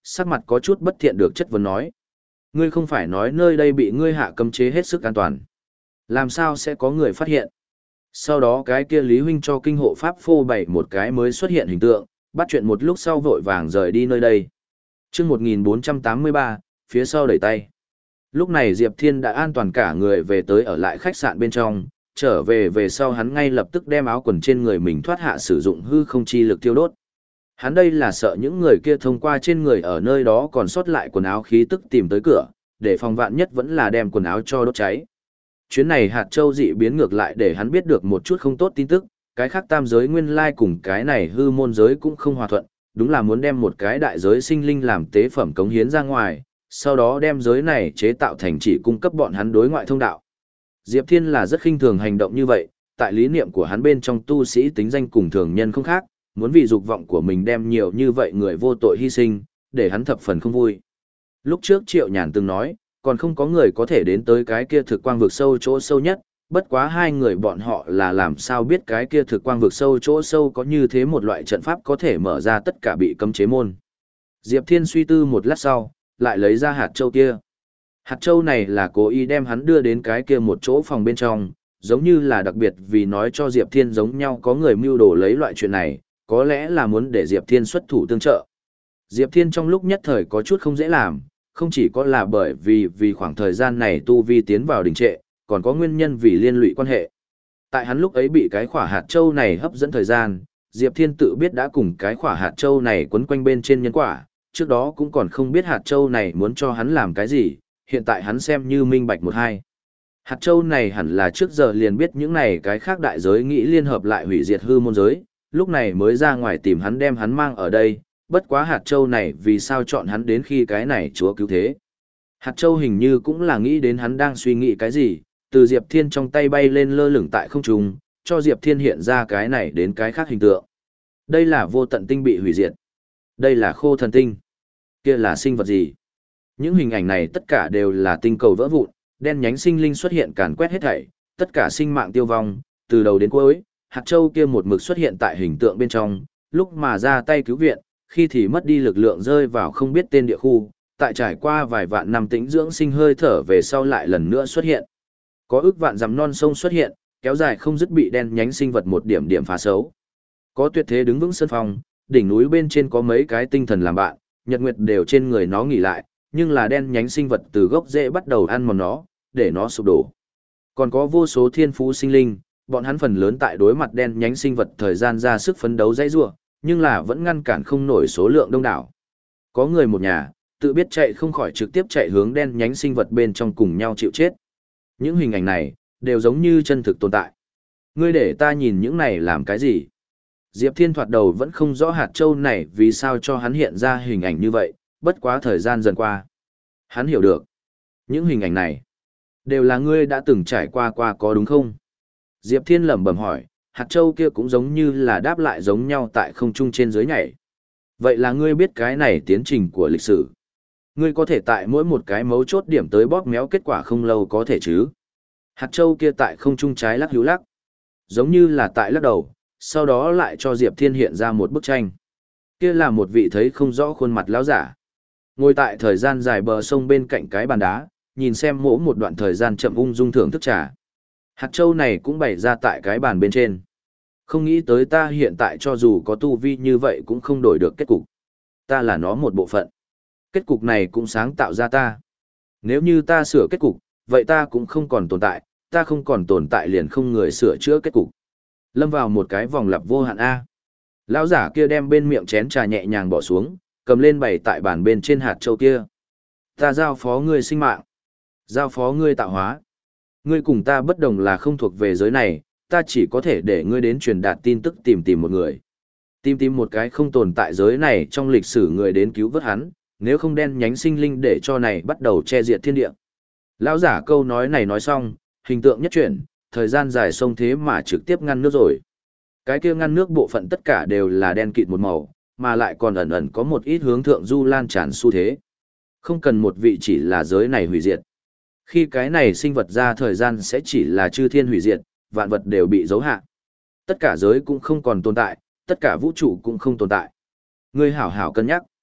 sắc mặt có chút bất thiện được chất vấn nói. Ngươi không phải nói nơi đây bị ngươi hạ cấm chế hết sức an toàn. Làm sao sẽ có người phát hiện? Sau đó cái kia Lý Huynh cho kinh hộ pháp phô bày một cái mới xuất hiện hình tượng, bắt chuyện một lúc sau vội vàng rời đi nơi đây. chương một nghìn bốn trăm tám mươi ba, phía sau đẩy tay. Lúc này Diệp Thiên đã an toàn cả người về tới ở lại khách sạn bên trong, trở về về sau hắn ngay lập tức đem áo quần trên người mình thoát hạ sử dụng hư không chi lực tiêu đốt. Hắn đây là sợ những người kia thông qua trên người ở nơi đó còn sót lại quần áo khí tức tìm tới cửa, để phòng vạn nhất vẫn là đem quần áo cho đốt cháy. Chuyến này hạt châu dị biến ngược lại để hắn biết được một chút không tốt tin tức, cái khác tam giới nguyên lai cùng cái này hư môn giới cũng không hòa thuận, đúng là muốn đem một cái đại giới sinh linh làm tế phẩm cống hiến ra ngoài, sau đó đem giới này chế tạo thành chỉ cung cấp bọn hắn đối ngoại thông đạo. Diệp Thiên là rất khinh thường hành động như vậy, tại lý niệm của hắn bên trong tu sĩ tính danh cùng thường nhân không khác, muốn vì dục vọng của mình đem nhiều như vậy người vô tội hy sinh, để hắn thập phần không vui. Lúc trước Triệu Nhàn từng nói, còn không có người có thể đến tới cái kia thực quang vực sâu chỗ sâu nhất, bất quá hai người bọn họ là làm sao biết cái kia thực quang vực sâu chỗ sâu có như thế một loại trận pháp có thể mở ra tất cả bị cấm chế môn. Diệp Thiên suy tư một lát sau, lại lấy ra hạt châu kia. Hạt châu này là cố ý đem hắn đưa đến cái kia một chỗ phòng bên trong, giống như là đặc biệt vì nói cho Diệp Thiên giống nhau có người mưu đồ lấy loại chuyện này, có lẽ là muốn để Diệp Thiên xuất thủ tương trợ. Diệp Thiên trong lúc nhất thời có chút không dễ làm, không chỉ có là bởi vì vì khoảng thời gian này tu vi tiến vào đình trệ, còn có nguyên nhân vì liên lụy quan hệ. Tại hắn lúc ấy bị cái khỏa hạt châu này hấp dẫn thời gian, Diệp Thiên tự biết đã cùng cái khỏa hạt châu này quấn quanh bên trên nhân quả, trước đó cũng còn không biết hạt châu này muốn cho hắn làm cái gì, hiện tại hắn xem như minh bạch một hai. Hạt châu này hẳn là trước giờ liền biết những này cái khác đại giới nghĩ liên hợp lại hủy diệt hư môn giới, lúc này mới ra ngoài tìm hắn đem hắn mang ở đây, bất quá hạt châu này vì sao chọn hắn đến khi cái này chúa cứu thế. Hạt châu hình như cũng là nghĩ đến hắn đang suy nghĩ cái gì, từ Diệp Thiên trong tay bay lên lơ lửng tại không trung, cho Diệp Thiên hiện ra cái này đến cái khác hình tượng. Đây là vô tận tinh bị hủy diệt. Đây là khô thần tinh. Kia là sinh vật gì? Những hình ảnh này tất cả đều là tinh cầu vỡ vụn, đen nhánh sinh linh xuất hiện càn quét hết thảy, tất cả sinh mạng tiêu vong, từ đầu đến cuối, hạt châu kia một mực xuất hiện tại hình tượng bên trong, lúc mà ra tay cứu viện, khi thì mất đi lực lượng rơi vào không biết tên địa khu, tại trải qua vài vạn năm tĩnh dưỡng sinh hơi thở về sau lại lần nữa xuất hiện. Có ước vạn dặm non sông xuất hiện, kéo dài không dứt bị đen nhánh sinh vật một điểm điểm phá xấu. Có tuyệt thế đứng vững sân phong, đỉnh núi bên trên có mấy cái tinh thần làm bạn, nhật nguyệt đều trên người nó nghỉ lại, nhưng là đen nhánh sinh vật từ gốc rễ bắt đầu ăn mòn nó, để nó sụp đổ. Còn có vô số thiên phú sinh linh, bọn hắn phần lớn tại đối mặt đen nhánh sinh vật thời gian ra sức phấn đấu dãy rủa, nhưng là vẫn ngăn cản không nổi số lượng đông đảo. Có người một nhà, tự biết chạy không khỏi trực tiếp chạy hướng đen nhánh sinh vật bên trong cùng nhau chịu chết. Những hình ảnh này, đều giống như chân thực tồn tại. Ngươi để ta nhìn những này làm cái gì? Diệp Thiên thoạt đầu vẫn không rõ hạt châu này vì sao cho hắn hiện ra hình ảnh như vậy, bất quá thời gian dần qua. Hắn hiểu được. Những hình ảnh này, đều là ngươi đã từng trải qua qua có đúng không? Diệp Thiên lẩm bẩm hỏi, hạt châu kia cũng giống như là đáp lại giống nhau tại không trung trên dưới nhảy. Vậy là ngươi biết cái này tiến trình của lịch sử. Ngươi có thể tại mỗi một cái mấu chốt điểm tới bóp méo kết quả không lâu có thể chứ. Hạt châu kia tại không trung trái lắc hữu lắc. Giống như là tại lắc đầu, sau đó lại cho Diệp Thiên hiện ra một bức tranh. Kia là một vị thấy không rõ khuôn mặt lão giả. Ngồi tại thời gian dài bờ sông bên cạnh cái bàn đá, nhìn xem mỗi một đoạn thời gian chậm ung dung thưởng thức trà. Hạt châu này cũng bày ra tại cái bàn bên trên. Không nghĩ tới ta hiện tại cho dù có tu vi như vậy cũng không đổi được kết cục. Ta là nó một bộ phận. Kết cục này cũng sáng tạo ra ta. Nếu như ta sửa kết cục, vậy ta cũng không còn tồn tại, ta không còn tồn tại liền không người sửa chữa kết cục. Lâm vào một cái vòng lặp vô hạn A. Lão giả kia đem bên miệng chén trà nhẹ nhàng bỏ xuống, cầm lên bày tại bàn bên trên hạt châu kia. Ta giao phó ngươi sinh mạng. Giao phó ngươi tạo hóa. Ngươi cùng ta bất đồng là không thuộc về giới này, ta chỉ có thể để ngươi đến truyền đạt tin tức tìm tìm một người. Tìm tìm một cái không tồn tại giới này trong lịch sử người đến cứu vớt hắn, nếu không đen nhánh sinh linh để cho này bắt đầu che diệt thiên địa. Lão giả câu nói này nói xong, hình tượng nhất chuyển, thời gian dài sông thế mà trực tiếp ngăn nước rồi. Cái kia ngăn nước bộ phận tất cả đều là đen kịt một màu, mà lại còn ẩn ẩn có một ít hướng thượng du lan tràn xu thế. Không cần một vị chỉ là giới này hủy diệt. Khi cái này sinh vật ra thời gian sẽ chỉ là chư thiên hủy diệt, vạn vật đều bị dấu hạ. Tất cả giới cũng không còn tồn tại, tất cả vũ trụ cũng không tồn tại. Ngươi hảo hảo cân nhắc.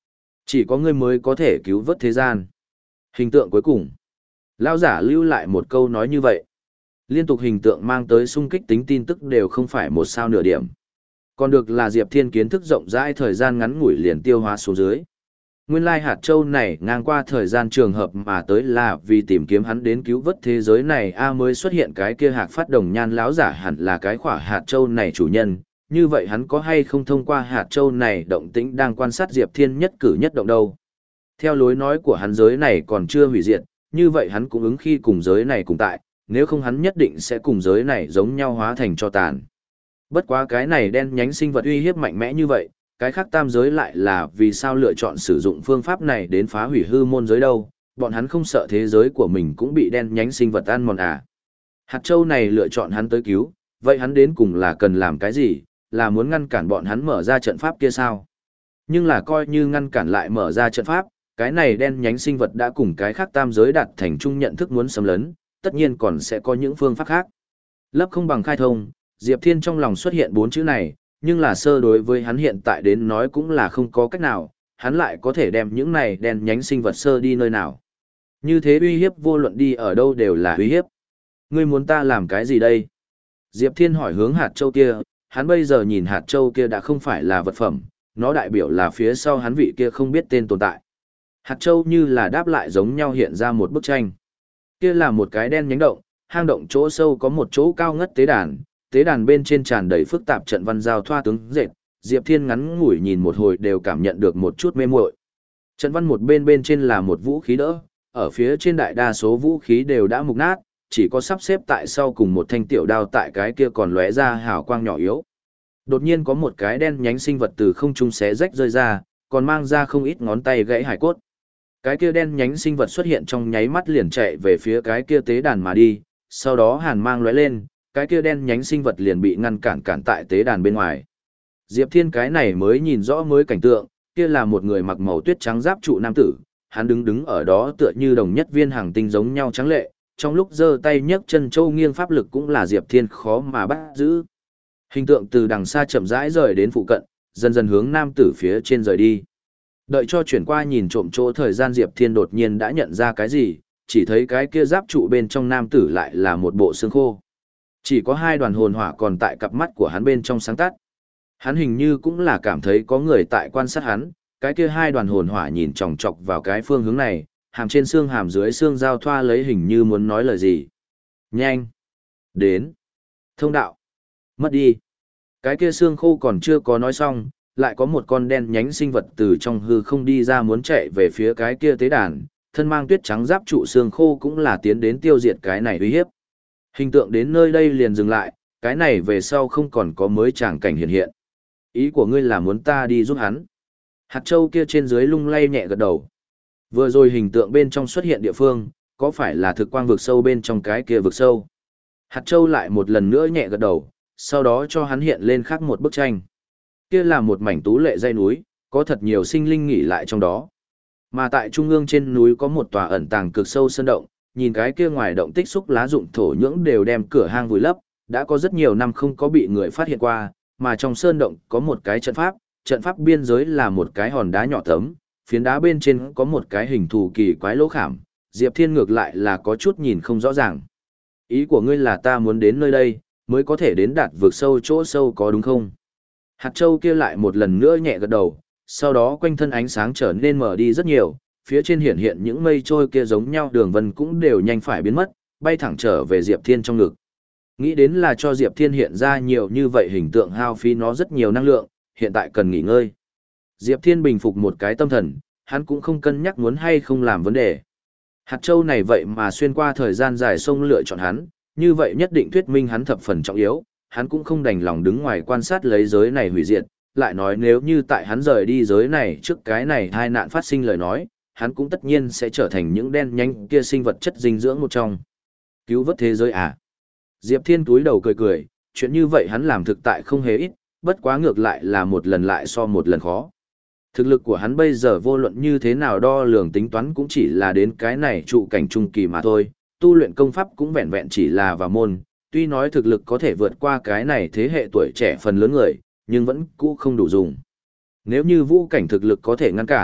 Chỉ có ngươi mới có thể cứu vớt thế gian. Hình tượng cuối cùng. Lão giả lưu lại một câu nói như vậy. Liên tục hình tượng mang tới sung kích tính tin tức đều không phải một sao nửa điểm. Còn được là Diệp Thiên kiến thức rộng rãi thời gian ngắn ngủi liền tiêu hóa xuống dưới. Nguyên lai hạt châu này ngang qua thời gian trường hợp mà tới là vì tìm kiếm hắn đến cứu vớt thế giới này a mới xuất hiện cái kia hạc phát đồng nhan lão giả hẳn là cái khỏa hạt châu này chủ nhân. Như vậy hắn có hay không thông qua hạt châu này động tĩnh đang quan sát Diệp Thiên nhất cử nhất động đâu. Theo lối nói của hắn giới này còn chưa hủy diệt, như vậy hắn cũng ứng khi cùng giới này cùng tại, nếu không hắn nhất định sẽ cùng giới này giống nhau hóa thành cho tàn. Bất quá cái này đen nhánh sinh vật uy hiếp mạnh mẽ như vậy, cái khác tam giới lại là vì sao lựa chọn sử dụng phương pháp này đến phá hủy hư môn giới đâu, bọn hắn không sợ thế giới của mình cũng bị đen nhánh sinh vật ăn mòn à. Hạt châu này lựa chọn hắn tới cứu, vậy hắn đến cùng là cần làm cái gì, là muốn ngăn cản bọn hắn mở ra trận pháp kia sao? Nhưng là coi như ngăn cản lại mở ra trận pháp, cái này đen nhánh sinh vật đã cùng cái khác tam giới đạt thành chung nhận thức muốn xâm lấn, tất nhiên còn sẽ có những phương pháp khác. Lấp không bằng khai thông, Diệp Thiên trong lòng xuất hiện bốn chữ này, nhưng là sơ đối với hắn hiện tại đến nói cũng là không có cách nào, hắn lại có thể đem những này đen nhánh sinh vật sơ đi nơi nào. Như thế uy hiếp vô luận đi ở đâu đều là uy hiếp. Ngươi muốn ta làm cái gì đây? Diệp Thiên hỏi hướng hạt châu kia, hắn bây giờ nhìn hạt châu kia đã không phải là vật phẩm, nó đại biểu là phía sau hắn vị kia không biết tên tồn tại. Hạt châu như là đáp lại giống nhau hiện ra một bức tranh. Kia là một cái đen nhánh động, hang động chỗ sâu có một chỗ cao ngất tế đàn, tế đàn bên trên tràn đầy phức tạp trận văn giao thoa tướng dệt, Diệp Thiên ngắn ngủi nhìn một hồi đều cảm nhận được một chút mê muội. Trận văn một bên bên trên là một vũ khí đỡ, ở phía trên đại đa số vũ khí đều đã mục nát, chỉ có sắp xếp tại sau cùng một thanh tiểu đao tại cái kia còn lóe ra hào quang nhỏ yếu. Đột nhiên có một cái đen nhánh sinh vật từ không trung xé rách rơi ra, còn mang ra không ít ngón tay gãy hải cốt. Cái kia đen nhánh sinh vật xuất hiện trong nháy mắt liền chạy về phía cái kia tế đàn mà đi, sau đó hàn mang lóe lên, cái kia đen nhánh sinh vật liền bị ngăn cản cản tại tế đàn bên ngoài. Diệp Thiên cái này mới nhìn rõ mới cảnh tượng, kia là một người mặc màu tuyết trắng giáp trụ nam tử, hắn đứng đứng ở đó tựa như đồng nhất viên hàng tinh giống nhau trắng lệ, trong lúc giơ tay nhấc chân châu nghiêng pháp lực cũng là Diệp Thiên khó mà bắt giữ. Hình tượng từ đằng xa chậm rãi rời đến phụ cận, dần dần hướng nam tử phía trên rời đi. Đợi cho chuyển qua nhìn trộm chỗ thời gian Diệp Thiên đột nhiên đã nhận ra cái gì, chỉ thấy cái kia giáp trụ bên trong nam tử lại là một bộ xương khô. Chỉ có hai đoàn hồn hỏa còn tại cặp mắt của hắn bên trong sáng tắt. Hắn hình như cũng là cảm thấy có người tại quan sát hắn, cái kia hai đoàn hồn hỏa nhìn chòng chọc vào cái phương hướng này, hàm trên xương hàm dưới xương giao thoa lấy hình như muốn nói lời gì. Nhanh! Đến! Thông đạo! Mất đi! Cái kia xương khô còn chưa có nói xong, lại có một con đen nhánh sinh vật từ trong hư không đi ra muốn chạy về phía cái kia tế đàn, thân mang tuyết trắng giáp trụ xương khô cũng là tiến đến tiêu diệt cái này uy hiếp. Hình tượng đến nơi đây liền dừng lại, cái này về sau không còn có mới tràng cảnh hiện hiện. Ý của ngươi là muốn ta đi giúp hắn. Hạt châu kia trên dưới lung lay nhẹ gật đầu. Vừa rồi hình tượng bên trong xuất hiện địa phương, có phải là thực quang vực sâu bên trong cái kia vực sâu? Hạt châu lại một lần nữa nhẹ gật đầu, sau đó cho hắn hiện lên khác một bức tranh. Kia là một mảnh tú lệ dãy núi, có thật nhiều sinh linh nghỉ lại trong đó. Mà tại trung ương trên núi có một tòa ẩn tàng cực sâu sơn động, nhìn cái kia ngoài động tích xúc lá rụng thổ nhưỡng đều đem cửa hang vùi lấp, đã có rất nhiều năm không có bị người phát hiện qua, mà trong sơn động có một cái trận pháp, trận pháp biên giới là một cái hòn đá nhỏ tấm, phiến đá bên trên có một cái hình thù kỳ quái lỗ khảm, Diệp Thiên ngược lại là có chút nhìn không rõ ràng. Ý của ngươi là ta muốn đến nơi đây, mới có thể đến đạt vực sâu chỗ sâu có đúng không? Hạt châu kia lại một lần nữa nhẹ gật đầu, sau đó quanh thân ánh sáng trở nên mở đi rất nhiều, phía trên hiện hiện những mây trôi kia giống nhau đường vân cũng đều nhanh phải biến mất, bay thẳng trở về Diệp Thiên trong ngực. Nghĩ đến là cho Diệp Thiên hiện ra nhiều như vậy hình tượng hao phí nó rất nhiều năng lượng, hiện tại cần nghỉ ngơi. Diệp Thiên bình phục một cái tâm thần, hắn cũng không cân nhắc muốn hay không làm vấn đề. Hạt châu này vậy mà xuyên qua thời gian dài sông lựa chọn hắn, như vậy nhất định thuyết minh hắn thập phần trọng yếu, hắn cũng không đành lòng đứng ngoài quan sát lấy giới này hủy diệt, lại nói nếu như tại hắn rời đi giới này trước cái này hai nạn phát sinh lời nói, hắn cũng tất nhiên sẽ trở thành những đen nhánh kia sinh vật chất dinh dưỡng một trong. Cứu vớt thế giới à? Diệp Thiên túi đầu cười cười, chuyện như vậy hắn làm thực tại không hề ít, bất quá ngược lại là một lần lại so một lần khó. Thực lực của hắn bây giờ vô luận như thế nào đo lường tính toán cũng chỉ là đến cái này trụ cảnh trung kỳ mà thôi, tu luyện công pháp cũng vẹn vẹn chỉ là vào môn, tuy nói thực lực có thể vượt qua cái này thế hệ tuổi trẻ phần lớn người, nhưng vẫn cũ không đủ dùng. Nếu như vũ cảnh thực lực có thể ngăn cản,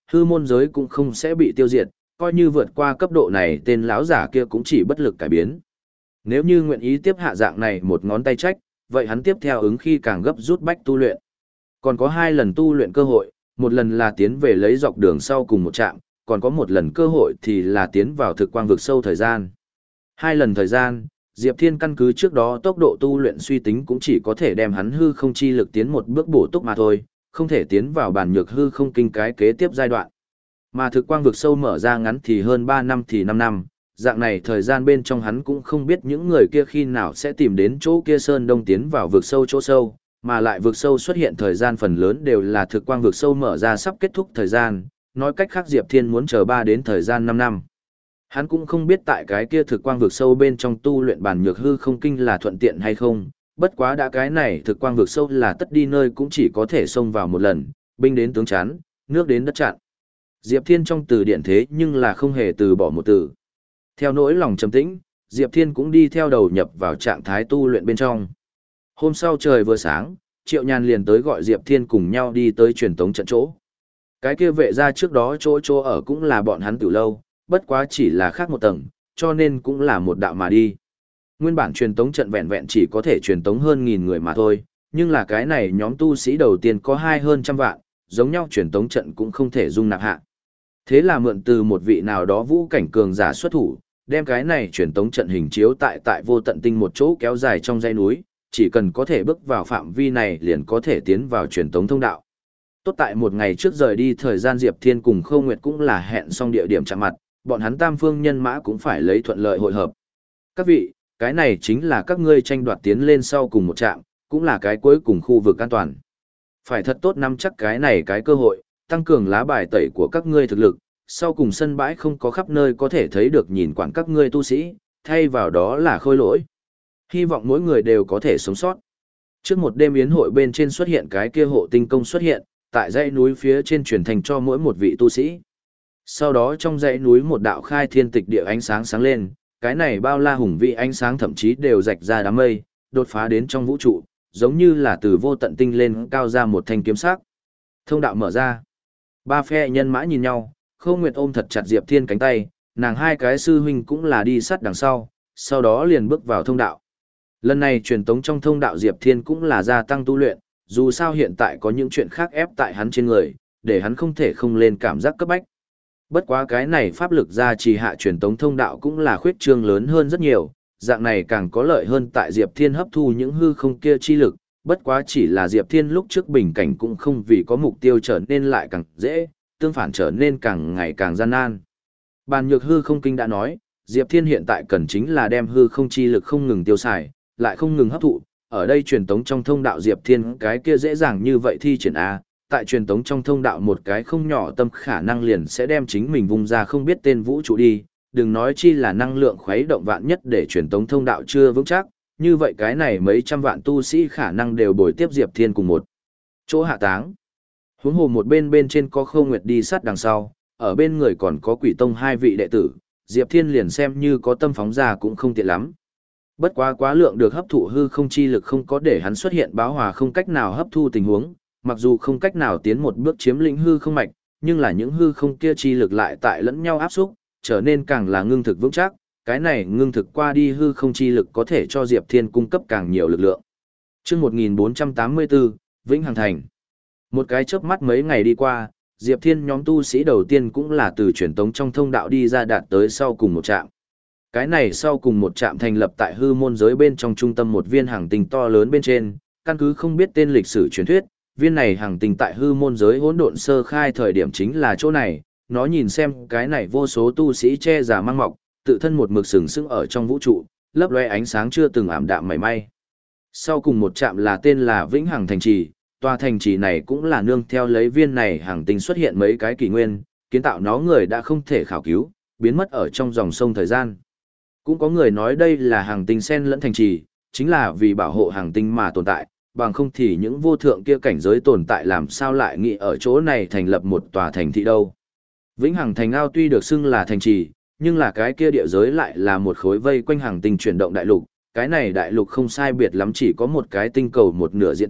hư môn giới cũng không sẽ bị tiêu diệt, coi như vượt qua cấp độ này tên lão giả kia cũng chỉ bất lực cải biến. Nếu như nguyện ý tiếp hạ dạng này một ngón tay trách, vậy hắn tiếp theo ứng khi càng gấp rút bách tu luyện. Còn có hai lần tu luyện cơ hội, một lần là tiến về lấy dọc đường sau cùng một trạm, còn có một lần cơ hội thì là tiến vào thực quang vực sâu thời gian. Hai lần thời gian, Diệp Thiên căn cứ trước đó tốc độ tu luyện suy tính cũng chỉ có thể đem hắn hư không chi lực tiến một bước bổ túc mà thôi, không thể tiến vào bản nhược hư không kinh cái kế tiếp giai đoạn. Mà thực quang vực sâu mở ra ngắn thì hơn ba năm thì năm năm, dạng này thời gian bên trong hắn cũng không biết những người kia khi nào sẽ tìm đến chỗ kia sơn đông tiến vào vực sâu chỗ sâu, mà lại vực sâu xuất hiện thời gian phần lớn đều là thực quang vực sâu mở ra sắp kết thúc thời gian, nói cách khác Diệp Thiên muốn chờ ba đến thời gian năm năm. Hắn cũng không biết tại cái kia thực quang vực sâu bên trong tu luyện bản nhược hư không kinh là thuận tiện hay không, bất quá đã cái này thực quang vực sâu là tất đi nơi cũng chỉ có thể xông vào một lần, binh đến tướng chắn, nước đến đất chặn. Diệp Thiên trong từ điển thế nhưng là không hề từ bỏ một từ. Theo nỗi lòng trầm tĩnh, Diệp Thiên cũng đi theo đầu nhập vào trạng thái tu luyện bên trong. Hôm sau trời vừa sáng, Triệu Nhàn liền tới gọi Diệp Thiên cùng nhau đi tới truyền tống trận chỗ. Cái kia vệ ra trước đó chỗ chỗ ở cũng là bọn hắn từ lâu, bất quá chỉ là khác một tầng, cho nên cũng là một đạo mà đi. Nguyên bản truyền tống trận vẹn vẹn chỉ có thể truyền tống hơn nghìn người mà thôi, nhưng là cái này nhóm tu sĩ đầu tiên có hai hơn trăm vạn, giống nhau truyền tống trận cũng không thể dung nạp hạ. Thế là mượn từ một vị nào đó vũ cảnh cường giả xuất thủ, đem cái này truyền tống trận hình chiếu tại tại vô tận tinh một chỗ kéo dài trong dãy núi, chỉ cần có thể bước vào phạm vi này liền có thể tiến vào truyền tống thông đạo. Tốt tại một ngày trước rời đi thời gian Diệp Thiên cùng Khâu Nguyệt cũng là hẹn xong địa điểm chạm mặt, bọn hắn tam phương nhân mã cũng phải lấy thuận lợi hội hợp. Các vị, cái này chính là các ngươi tranh đoạt tiến lên sau cùng một trạm, cũng là cái cuối cùng khu vực an toàn. Phải thật tốt nắm chắc cái này cái cơ hội, tăng cường lá bài tẩy của các ngươi thực lực, sau cùng sân bãi không có khắp nơi có thể thấy được nhìn quản các ngươi tu sĩ, thay vào đó là khôi lỗi. Hy vọng mỗi người đều có thể sống sót. Trước một đêm yến hội bên trên xuất hiện cái kia hộ tinh công xuất hiện, tại dãy núi phía trên truyền thành cho mỗi một vị tu sĩ. Sau đó trong dãy núi một đạo khai thiên tịch địa ánh sáng sáng lên, cái này bao la hùng vĩ ánh sáng thậm chí đều rạch ra đám mây, đột phá đến trong vũ trụ, giống như là từ vô tận tinh lên cao ra một thanh kiếm sắc. Thông đạo mở ra. Ba phe nhân mã nhìn nhau, Khâu Nguyệt ôm thật chặt Diệp Thiên cánh tay, nàng hai cái sư huynh cũng là đi sát đằng sau, sau đó liền bước vào thông đạo. Lần này truyền tống trong thông đạo Diệp Thiên cũng là gia tăng tu luyện, dù sao hiện tại có những chuyện khác ép tại hắn trên người, để hắn không thể không lên cảm giác cấp bách. Bất quá cái này pháp lực gia trì hạ truyền tống thông đạo cũng là khuyết trương lớn hơn rất nhiều, dạng này càng có lợi hơn tại Diệp Thiên hấp thu những hư không kia chi lực, bất quá chỉ là Diệp Thiên lúc trước bình cảnh cũng không vì có mục tiêu trở nên lại càng dễ, tương phản trở nên càng ngày càng gian nan. Bàn nhược hư không kinh đã nói, Diệp Thiên hiện tại cần chính là đem hư không chi lực không ngừng tiêu xài, lại không ngừng hấp thụ, ở đây truyền tống trong thông đạo Diệp Thiên cái kia dễ dàng như vậy thi triển A, tại truyền tống trong thông đạo một cái không nhỏ tâm khả năng liền sẽ đem chính mình vung ra không biết tên vũ trụ đi, đừng nói chi là năng lượng khuấy động vạn nhất để truyền tống thông đạo chưa vững chắc, như vậy cái này mấy trăm vạn tu sĩ khả năng đều bồi tiếp Diệp Thiên cùng một chỗ hạ táng. Huống hồ một bên bên trên có Khâu Nguyệt đi sát đằng sau, ở bên người còn có Quỷ Tông hai vị đệ tử, Diệp Thiên liền xem như có tâm phóng ra cũng không tiện lắm. Bất quá quá lượng được hấp thụ hư không chi lực không có để hắn xuất hiện báo hòa không cách nào hấp thu tình huống, mặc dù không cách nào tiến một bước chiếm lĩnh hư không mạch, nhưng là những hư không kia chi lực lại tại lẫn nhau áp xúc, trở nên càng là ngưng thực vững chắc, cái này ngưng thực qua đi hư không chi lực có thể cho Diệp Thiên cung cấp càng nhiều lực lượng. Chương một nghìn bốn trăm tám mươi bốn, Vĩnh Hằng Thành. Một cái chớp mắt mấy ngày đi qua, Diệp Thiên nhóm tu sĩ đầu tiên cũng là từ truyền tống trong thông đạo đi ra đạt tới sau cùng một trạm. Cái này sau cùng một trạm thành lập tại hư môn giới bên trong trung tâm một viên hành tinh to lớn bên trên, căn cứ không biết tên lịch sử truyền thuyết, viên này hành tinh tại hư môn giới hỗn độn sơ khai thời điểm chính là chỗ này, nó nhìn xem cái này vô số tu sĩ che giả mang mọc, tự thân một mực sừng sững ở trong vũ trụ, lấp loe ánh sáng chưa từng ảm đạm mảy may. Sau cùng một trạm là tên là Vĩnh Hằng Thành Trì, tòa thành trì này cũng là nương theo lấy viên này hành tinh xuất hiện mấy cái kỷ nguyên, kiến tạo nó người đã không thể khảo cứu, biến mất ở trong dòng sông thời gian. Cũng có người nói đây là hành tinh sen lẫn thành trì, chính là vì bảo hộ hành tinh mà tồn tại, bằng không thì những vô thượng kia cảnh giới tồn tại làm sao lại nghĩ ở chỗ này thành lập một tòa thành thị đâu. Vĩnh Hằng Thành Ao tuy được xưng là thành trì, nhưng là cái kia địa giới lại là một khối vây quanh hành tinh chuyển động đại lục, cái này đại lục không sai biệt lắm chỉ có một cái tinh cầu một nửa diện tích,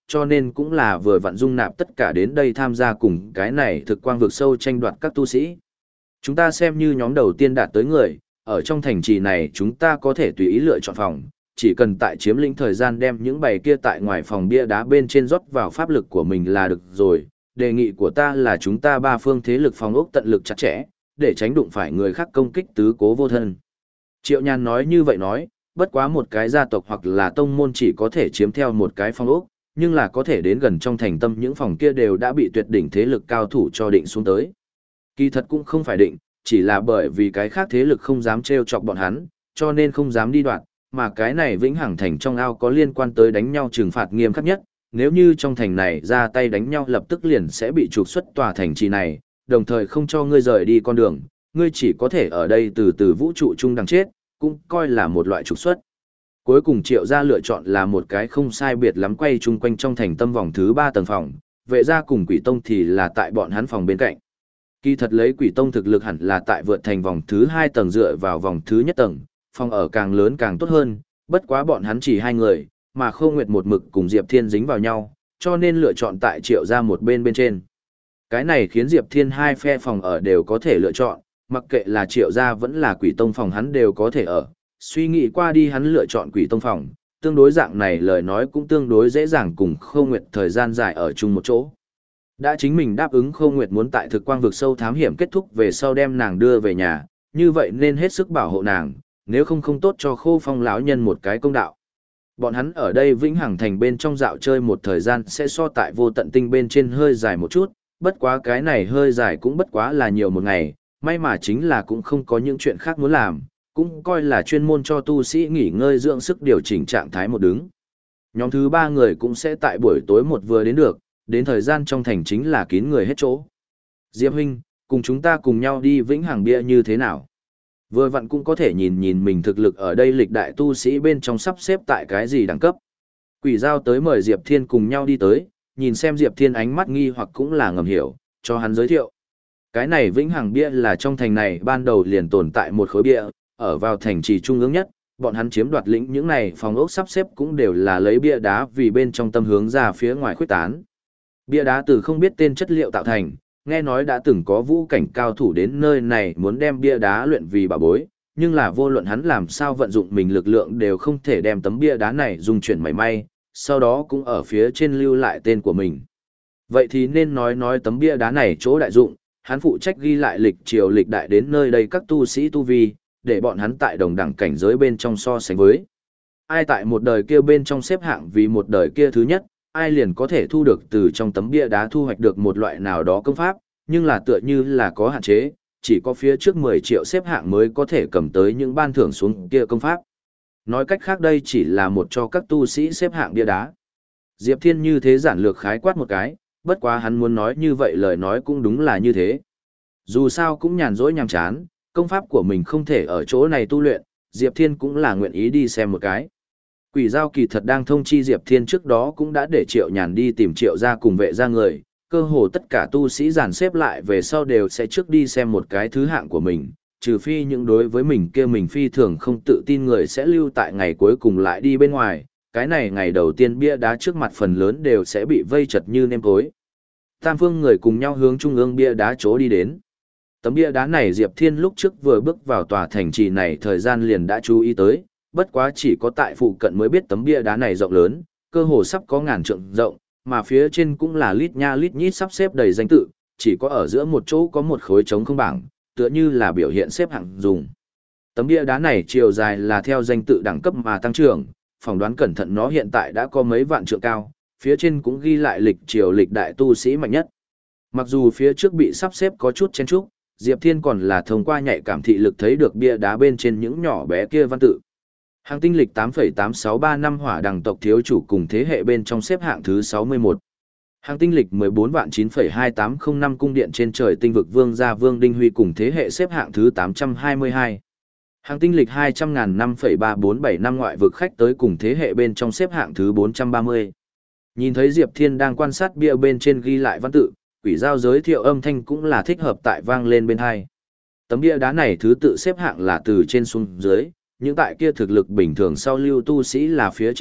cho nên cũng là vừa vặn dung nạp tất cả đến đây tham gia cùng cái này thực quang vực sâu tranh đoạt các tu sĩ. Chúng ta xem như nhóm đầu tiên đạt tới người, ở trong thành trì này chúng ta có thể tùy ý lựa chọn phòng, chỉ cần tại chiếm lĩnh thời gian đem những bày kia tại ngoài phòng bia đá bên trên rót vào pháp lực của mình là được rồi. Đề nghị của ta là chúng ta ba phương thế lực phòng ốc tận lực chặt chẽ, để tránh đụng phải người khác công kích tứ cố vô thân. Triệu Nhàn nói như vậy nói, bất quá một cái gia tộc hoặc là tông môn chỉ có thể chiếm theo một cái phòng ốc, nhưng là có thể đến gần trong thành tâm những phòng kia đều đã bị tuyệt đỉnh thế lực cao thủ cho định xuống tới. Kỳ thật cũng không phải định, chỉ là bởi vì cái khác thế lực không dám trêu chọc bọn hắn, cho nên không dám đi đoạt, mà cái này vĩnh hằng thành trong ao có liên quan tới đánh nhau trừng phạt nghiêm khắc nhất, nếu như trong thành này ra tay đánh nhau lập tức liền sẽ bị trục xuất tòa thành trì này, đồng thời không cho ngươi rời đi con đường, ngươi chỉ có thể ở đây từ từ vũ trụ chung đằng chết, cũng coi là một loại trục xuất. Cuối cùng Triệu gia lựa chọn là một cái không sai biệt lắm quay chung quanh trong thành tâm vòng thứ ba tầng phòng, vệ gia cùng Quỷ Tông thì là tại bọn hắn phòng bên cạnh. Kỳ thật lấy Quỷ Tông thực lực hẳn là tại vượt thành vòng thứ hai tầng dựa vào vòng thứ nhất tầng, phòng ở càng lớn càng tốt hơn, bất quá bọn hắn chỉ hai người, mà Khâu Nguyệt một mực cùng Diệp Thiên dính vào nhau, cho nên lựa chọn tại Triệu gia một bên bên trên. Cái này khiến Diệp Thiên hai phe phòng ở đều có thể lựa chọn, mặc kệ là Triệu gia vẫn là Quỷ Tông phòng hắn đều có thể ở. Suy nghĩ qua đi hắn lựa chọn Quỷ Tông phòng, tương đối dạng này lời nói cũng tương đối dễ dàng cùng Khâu Nguyệt thời gian dài ở chung một chỗ. Đã chính mình đáp ứng Khâu Nguyệt muốn tại thực quang vực sâu thám hiểm kết thúc về sau đem nàng đưa về nhà, như vậy nên hết sức bảo hộ nàng, nếu không không tốt cho Khâu Phong lão nhân một cái công đạo. Bọn hắn ở đây vĩnh hằng thành bên trong dạo chơi một thời gian sẽ so tại vô tận tinh bên trên hơi dài một chút, bất quá cái này hơi dài cũng bất quá là nhiều một ngày, may mà chính là cũng không có những chuyện khác muốn làm, cũng coi là chuyên môn cho tu sĩ nghỉ ngơi dưỡng sức điều chỉnh trạng thái một đứng. Nhóm thứ ba người cũng sẽ tại buổi tối một vừa đến được, đến thời gian trong thành chính là kín người hết chỗ. Diệp huynh, cùng chúng ta cùng nhau đi vĩnh hằng bia như thế nào? Vừa vặn cũng có thể nhìn nhìn mình thực lực ở đây lịch đại tu sĩ bên trong sắp xếp tại cái gì đẳng cấp. Quỷ Giao tới mời Diệp Thiên cùng nhau đi tới, nhìn xem Diệp Thiên ánh mắt nghi hoặc cũng là ngầm hiểu, cho hắn giới thiệu. Cái này vĩnh hằng bia là trong thành này ban đầu liền tồn tại một khối bia, ở vào thành trì trung ương nhất, bọn hắn chiếm đoạt lĩnh những này phòng ốc sắp xếp cũng đều là lấy bia đá vì bên trong tâm hướng ra phía ngoài khuếch tán. Bia đá từ không biết tên chất liệu tạo thành, nghe nói đã từng có vũ cảnh cao thủ đến nơi này muốn đem bia đá luyện vì bảo bối, nhưng là vô luận hắn làm sao vận dụng mình lực lượng đều không thể đem tấm bia đá này dung chuyển mảy may, sau đó cũng ở phía trên lưu lại tên của mình. Vậy thì nên nói nói tấm bia đá này chỗ đại dụng, hắn phụ trách ghi lại lịch triều lịch đại đến nơi đây các tu sĩ tu vi, để bọn hắn tại đồng đẳng cảnh giới bên trong so sánh với. Ai tại một đời kia bên trong xếp hạng vì một đời kia thứ nhất, ai liền có thể thu được từ trong tấm bia đá thu hoạch được một loại nào đó công pháp, nhưng là tựa như là có hạn chế, chỉ có phía trước mười triệu xếp hạng mới có thể cầm tới những ban thưởng xuống kia công pháp. Nói cách khác đây chỉ là một cho các tu sĩ xếp hạng bia đá. Diệp Thiên như thế giản lược khái quát một cái, bất quá hắn muốn nói như vậy lời nói cũng đúng là như thế. Dù sao cũng nhàn rỗi nhàm chán, công pháp của mình không thể ở chỗ này tu luyện, Diệp Thiên cũng là nguyện ý đi xem một cái. Quỷ Giao kỳ thật đang thông chi Diệp Thiên trước đó cũng đã để Triệu Nhàn đi tìm Triệu gia cùng vệ gia người, cơ hồ tất cả tu sĩ dàn xếp lại về sau đều sẽ trước đi xem một cái thứ hạng của mình, trừ phi những đối với mình kia mình phi thường không tự tin người sẽ lưu tại ngày cuối cùng lại đi bên ngoài, cái này ngày đầu tiên bia đá trước mặt phần lớn đều sẽ bị vây chật như nêm cối. Tam phương người cùng nhau hướng trung ương bia đá chỗ đi đến. Tấm bia đá này Diệp Thiên lúc trước vừa bước vào tòa thành trì này thời gian liền đã chú ý tới, bất quá chỉ có tại phụ cận mới biết tấm bia đá này rộng lớn, cơ hồ sắp có ngàn trượng rộng, mà phía trên cũng là lít nha lít nhít sắp xếp đầy danh tự, chỉ có ở giữa một chỗ có một khối trống không bảng, tựa như là biểu hiện xếp hạng dùng. Tấm bia đá này chiều dài là theo danh tự đẳng cấp mà tăng trưởng, phỏng đoán cẩn thận nó hiện tại đã có mấy vạn trượng cao, phía trên cũng ghi lại lịch triều lịch đại tu sĩ mạnh nhất. Mặc dù phía trước bị sắp xếp có chút chen chúc, Diệp Thiên còn là thông qua nhạy cảm thị lực thấy được bia đá bên trên những nhỏ bé kia văn tự. Hàng tinh lịch tám phẩy tám sáu ba năm hỏa đằng tộc thiếu chủ cùng thế hệ bên trong xếp hạng thứ sáu mươi mốt. Hàng tinh lịch mười bốn vạn chín phẩy hai tám không năm cung điện trên trời tinh vực vương gia Vương Đinh Huy cùng thế hệ xếp hạng thứ tám trăm hai mươi hai. Hàng tinh lịch hai trăm ngàn năm phẩy ba bốn bảy năm ngoại vực khách tới cùng thế hệ bên trong xếp hạng thứ bốn trăm ba mươi. Nhìn thấy Diệp Thiên đang quan sát bia bên trên ghi lại văn tự, Quỷ Giao giới thiệu âm thanh cũng là thích hợp tại vang lên bên hai. Tấm bia đá này thứ tự xếp hạng là từ trên xuống dưới, những tại kia thực lực bình thường sau lưu tu sĩ là phía trên nhất,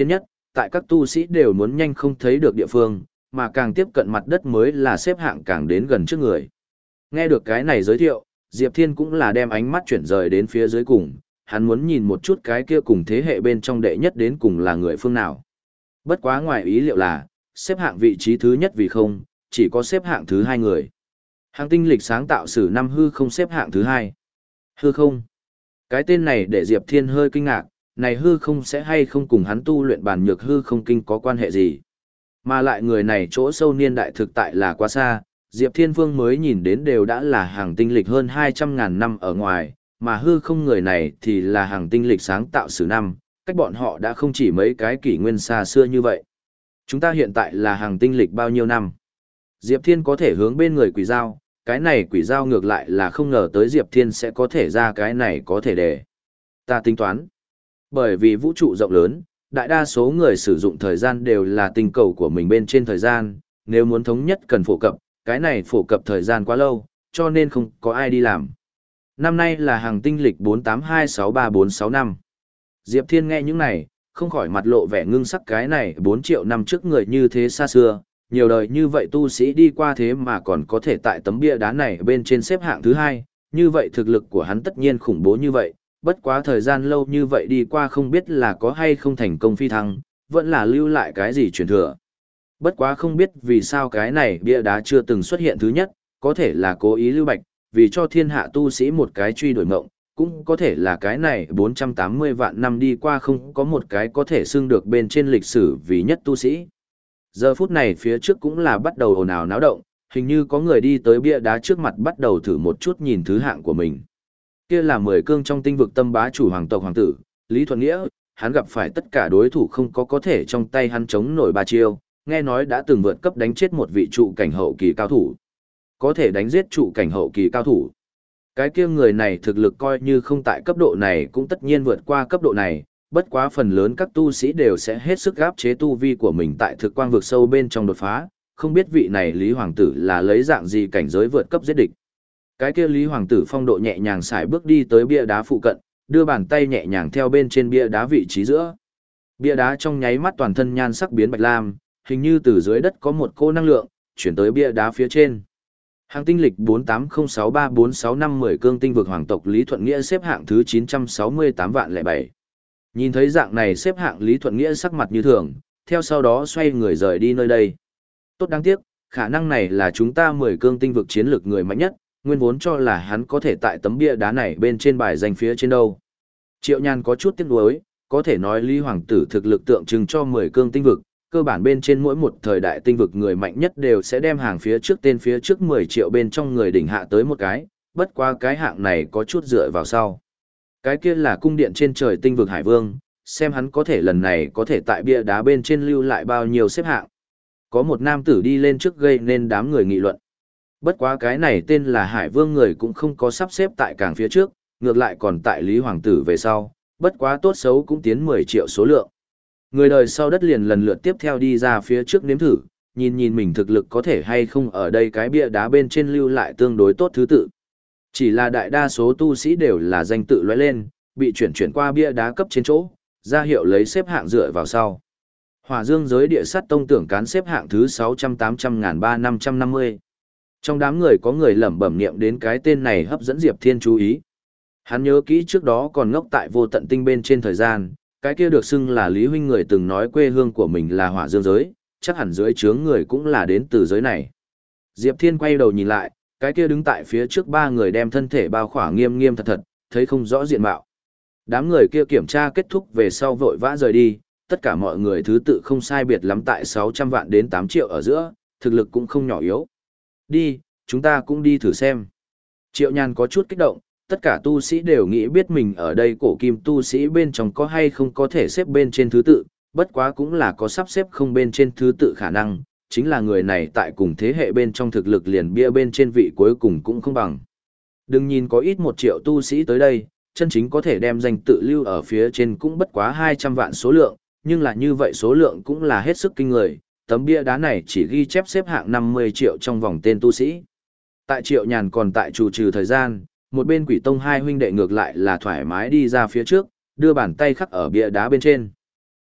tại các tu sĩ đều muốn nhanh không thấy được địa phương, mà càng tiếp cận mặt đất mới là xếp hạng càng đến gần trước người. Nghe được cái này giới thiệu, Diệp Thiên cũng là đem ánh mắt chuyển rời đến phía dưới cùng, hắn muốn nhìn một chút cái kia cùng thế hệ bên trong đệ nhất đến cùng là người phương nào. Bất quá ngoài ý liệu là, xếp hạng vị trí thứ nhất vì không, chỉ có xếp hạng thứ hai người. Hàng tinh lịch sáng tạo sử năm hư không xếp hạng thứ hai. Hư không. Cái tên này để Diệp Thiên hơi kinh ngạc, này hư không sẽ hay không cùng hắn tu luyện bản nhược hư không kinh có quan hệ gì. Mà lại người này chỗ sâu niên đại thực tại là quá xa, Diệp Thiên Vương mới nhìn đến đều đã là hàng tinh lịch hơn hai trăm ngàn năm ở ngoài, mà hư không người này thì là hàng tinh lịch sáng tạo sử năm, cách bọn họ đã không chỉ mấy cái kỷ nguyên xa xưa như vậy. Chúng ta hiện tại là hàng tinh lịch bao nhiêu năm? Diệp Thiên có thể hướng bên người quỷ dao, cái này quỷ dao ngược lại là không ngờ tới Diệp Thiên sẽ có thể ra cái này có thể để. Ta tính toán. Bởi vì vũ trụ rộng lớn, đại đa số người sử dụng thời gian đều là tinh cầu của mình bên trên thời gian, nếu muốn thống nhất cần phổ cập, cái này phổ cập thời gian quá lâu, cho nên không có ai đi làm. Năm nay là hàng tinh lịch bốn tám hai sáu ba bốn sáu năm. Diệp Thiên nghe những này, không khỏi mặt lộ vẻ ngưng sắc, cái này bốn triệu năm trước người như thế xa xưa, nhiều đời như vậy tu sĩ đi qua thế mà còn có thể tại tấm bia đá này bên trên xếp hạng thứ hai, như vậy thực lực của hắn tất nhiên khủng bố như vậy, bất quá thời gian lâu như vậy đi qua không biết là có hay không thành công phi thăng, vẫn là lưu lại cái gì truyền thừa. Bất quá không biết vì sao cái này bia đá chưa từng xuất hiện thứ nhất, có thể là cố ý lưu bạch, vì cho thiên hạ tu sĩ một cái truy đuổi mộng, cũng có thể là cái này bốn trăm tám mươi vạn năm đi qua không có một cái có thể xưng được bên trên lịch sử vì nhất tu sĩ. Giờ phút này phía trước cũng là bắt đầu ồn ào náo động, hình như có người đi tới bia đá trước mặt bắt đầu thử một chút nhìn thứ hạng của mình. Kia là mười cương trong tinh vực tâm bá chủ hoàng tộc hoàng tử, Lý Thuận Nghĩa, hắn gặp phải tất cả đối thủ không có có thể trong tay hắn chống nổi ba chiêu, nghe nói đã từng vượt cấp đánh chết một vị trụ cảnh hậu kỳ cao thủ. Có thể đánh giết trụ cảnh hậu kỳ cao thủ. Cái kia người này thực lực coi như không tại cấp độ này cũng tất nhiên vượt qua cấp độ này, bất quá phần lớn các tu sĩ đều sẽ hết sức áp chế tu vi của mình tại thực quang vực sâu bên trong đột phá, không biết vị này Lý Hoàng tử là lấy dạng gì cảnh giới vượt cấp giết địch. Cái kia Lý Hoàng tử phong độ nhẹ nhàng xài bước đi tới bia đá phụ cận, đưa bàn tay nhẹ nhàng theo bên trên bia đá vị trí giữa. Bia đá trong nháy mắt toàn thân nhan sắc biến bạch lam, hình như từ dưới đất có một cô năng lượng chuyển tới bia đá phía trên. Hàng tinh lịch bốn tám không sáu ba bốn sáu năm mười cương tinh vực hoàng tộc Lý Thuận Nghĩa xếp hạng thứ chín trăm sáu mươi tám vạn lẻ bảy. Nhìn thấy dạng này xếp hạng Lý Thuận Nghĩa sắc mặt như thường, theo sau đó xoay người rời đi nơi đây. Tốt đáng tiếc, khả năng này là chúng ta mười cương tinh vực chiến lược người mạnh nhất, nguyên vốn cho là hắn có thể tại tấm bia đá này bên trên bài danh phía trên đâu. Triệu Nhan có chút tiếc nuối, có thể nói Lý Hoàng tử thực lực tượng trưng cho mười cương tinh vực, cơ bản bên trên mỗi một thời đại tinh vực người mạnh nhất đều sẽ đem hàng phía trước tên phía trước mười triệu bên trong người đỉnh hạ tới một cái, bất qua cái hạng này có chút dựa vào sau. Cái kia là cung điện trên trời tinh vực Hải Vương, xem hắn có thể lần này có thể tại bia đá bên trên lưu lại bao nhiêu xếp hạng. Có một nam tử đi lên trước gây nên đám người nghị luận. Bất quá cái này tên là Hải Vương người cũng không có sắp xếp tại càng phía trước, ngược lại còn tại Lý Hoàng tử về sau, bất quá tốt xấu cũng tiến mười triệu số lượng. Người đời sau đất liền lần lượt tiếp theo đi ra phía trước nếm thử, nhìn nhìn mình thực lực có thể hay không ở đây cái bia đá bên trên lưu lại tương đối tốt thứ tự. Chỉ là đại đa số tu sĩ đều là danh tự lóe lên, bị chuyển chuyển qua bia đá cấp trên chỗ, ra hiệu lấy xếp hạng dựa vào sau. Hỏa Dương giới địa sát tông tưởng cán xếp hạng thứ sáu trăm tám trăm ngàn ba năm trăm năm mươi. Trong đám người có người lẩm bẩm niệm đến cái tên này hấp dẫn Diệp Thiên chú ý. Hắn nhớ kỹ trước đó còn ngốc tại vô tận tinh bên trên thời gian, cái kia được xưng là Lý huynh người từng nói quê hương của mình là Hỏa Dương giới, chắc hẳn dưới trướng người cũng là đến từ giới này. Diệp Thiên quay đầu nhìn lại, cái kia đứng tại phía trước ba người đem thân thể bao khỏa nghiêm nghiêm thật thật, thấy không rõ diện mạo. Đám người kia kiểm tra kết thúc về sau vội vã rời đi, tất cả mọi người thứ tự không sai biệt lắm tại sáu trăm vạn đến tám triệu ở giữa, thực lực cũng không nhỏ yếu. Đi, chúng ta cũng đi thử xem. Triệu Nhàn có chút kích động, tất cả tu sĩ đều nghĩ biết mình ở đây cổ kim tu sĩ bên trong có hay không có thể xếp bên trên thứ tự, bất quá cũng là có sắp xếp không bên trên thứ tự khả năng, chính là người này tại cùng thế hệ bên trong thực lực liền bia bên trên vị cuối cùng cũng không bằng. Đừng nhìn có ít một triệu tu sĩ tới đây, chân chính có thể đem danh tự lưu ở phía trên cũng bất quá hai trăm vạn số lượng, nhưng là như vậy số lượng cũng là hết sức kinh người, tấm bia đá này chỉ ghi chép xếp hạng năm mươi triệu trong vòng tên tu sĩ. Tại Triệu Nhàn còn tại chủ trừ thời gian, một bên Quỷ Tông hai huynh đệ ngược lại là thoải mái đi ra phía trước, đưa bàn tay khắc ở bia đá bên trên.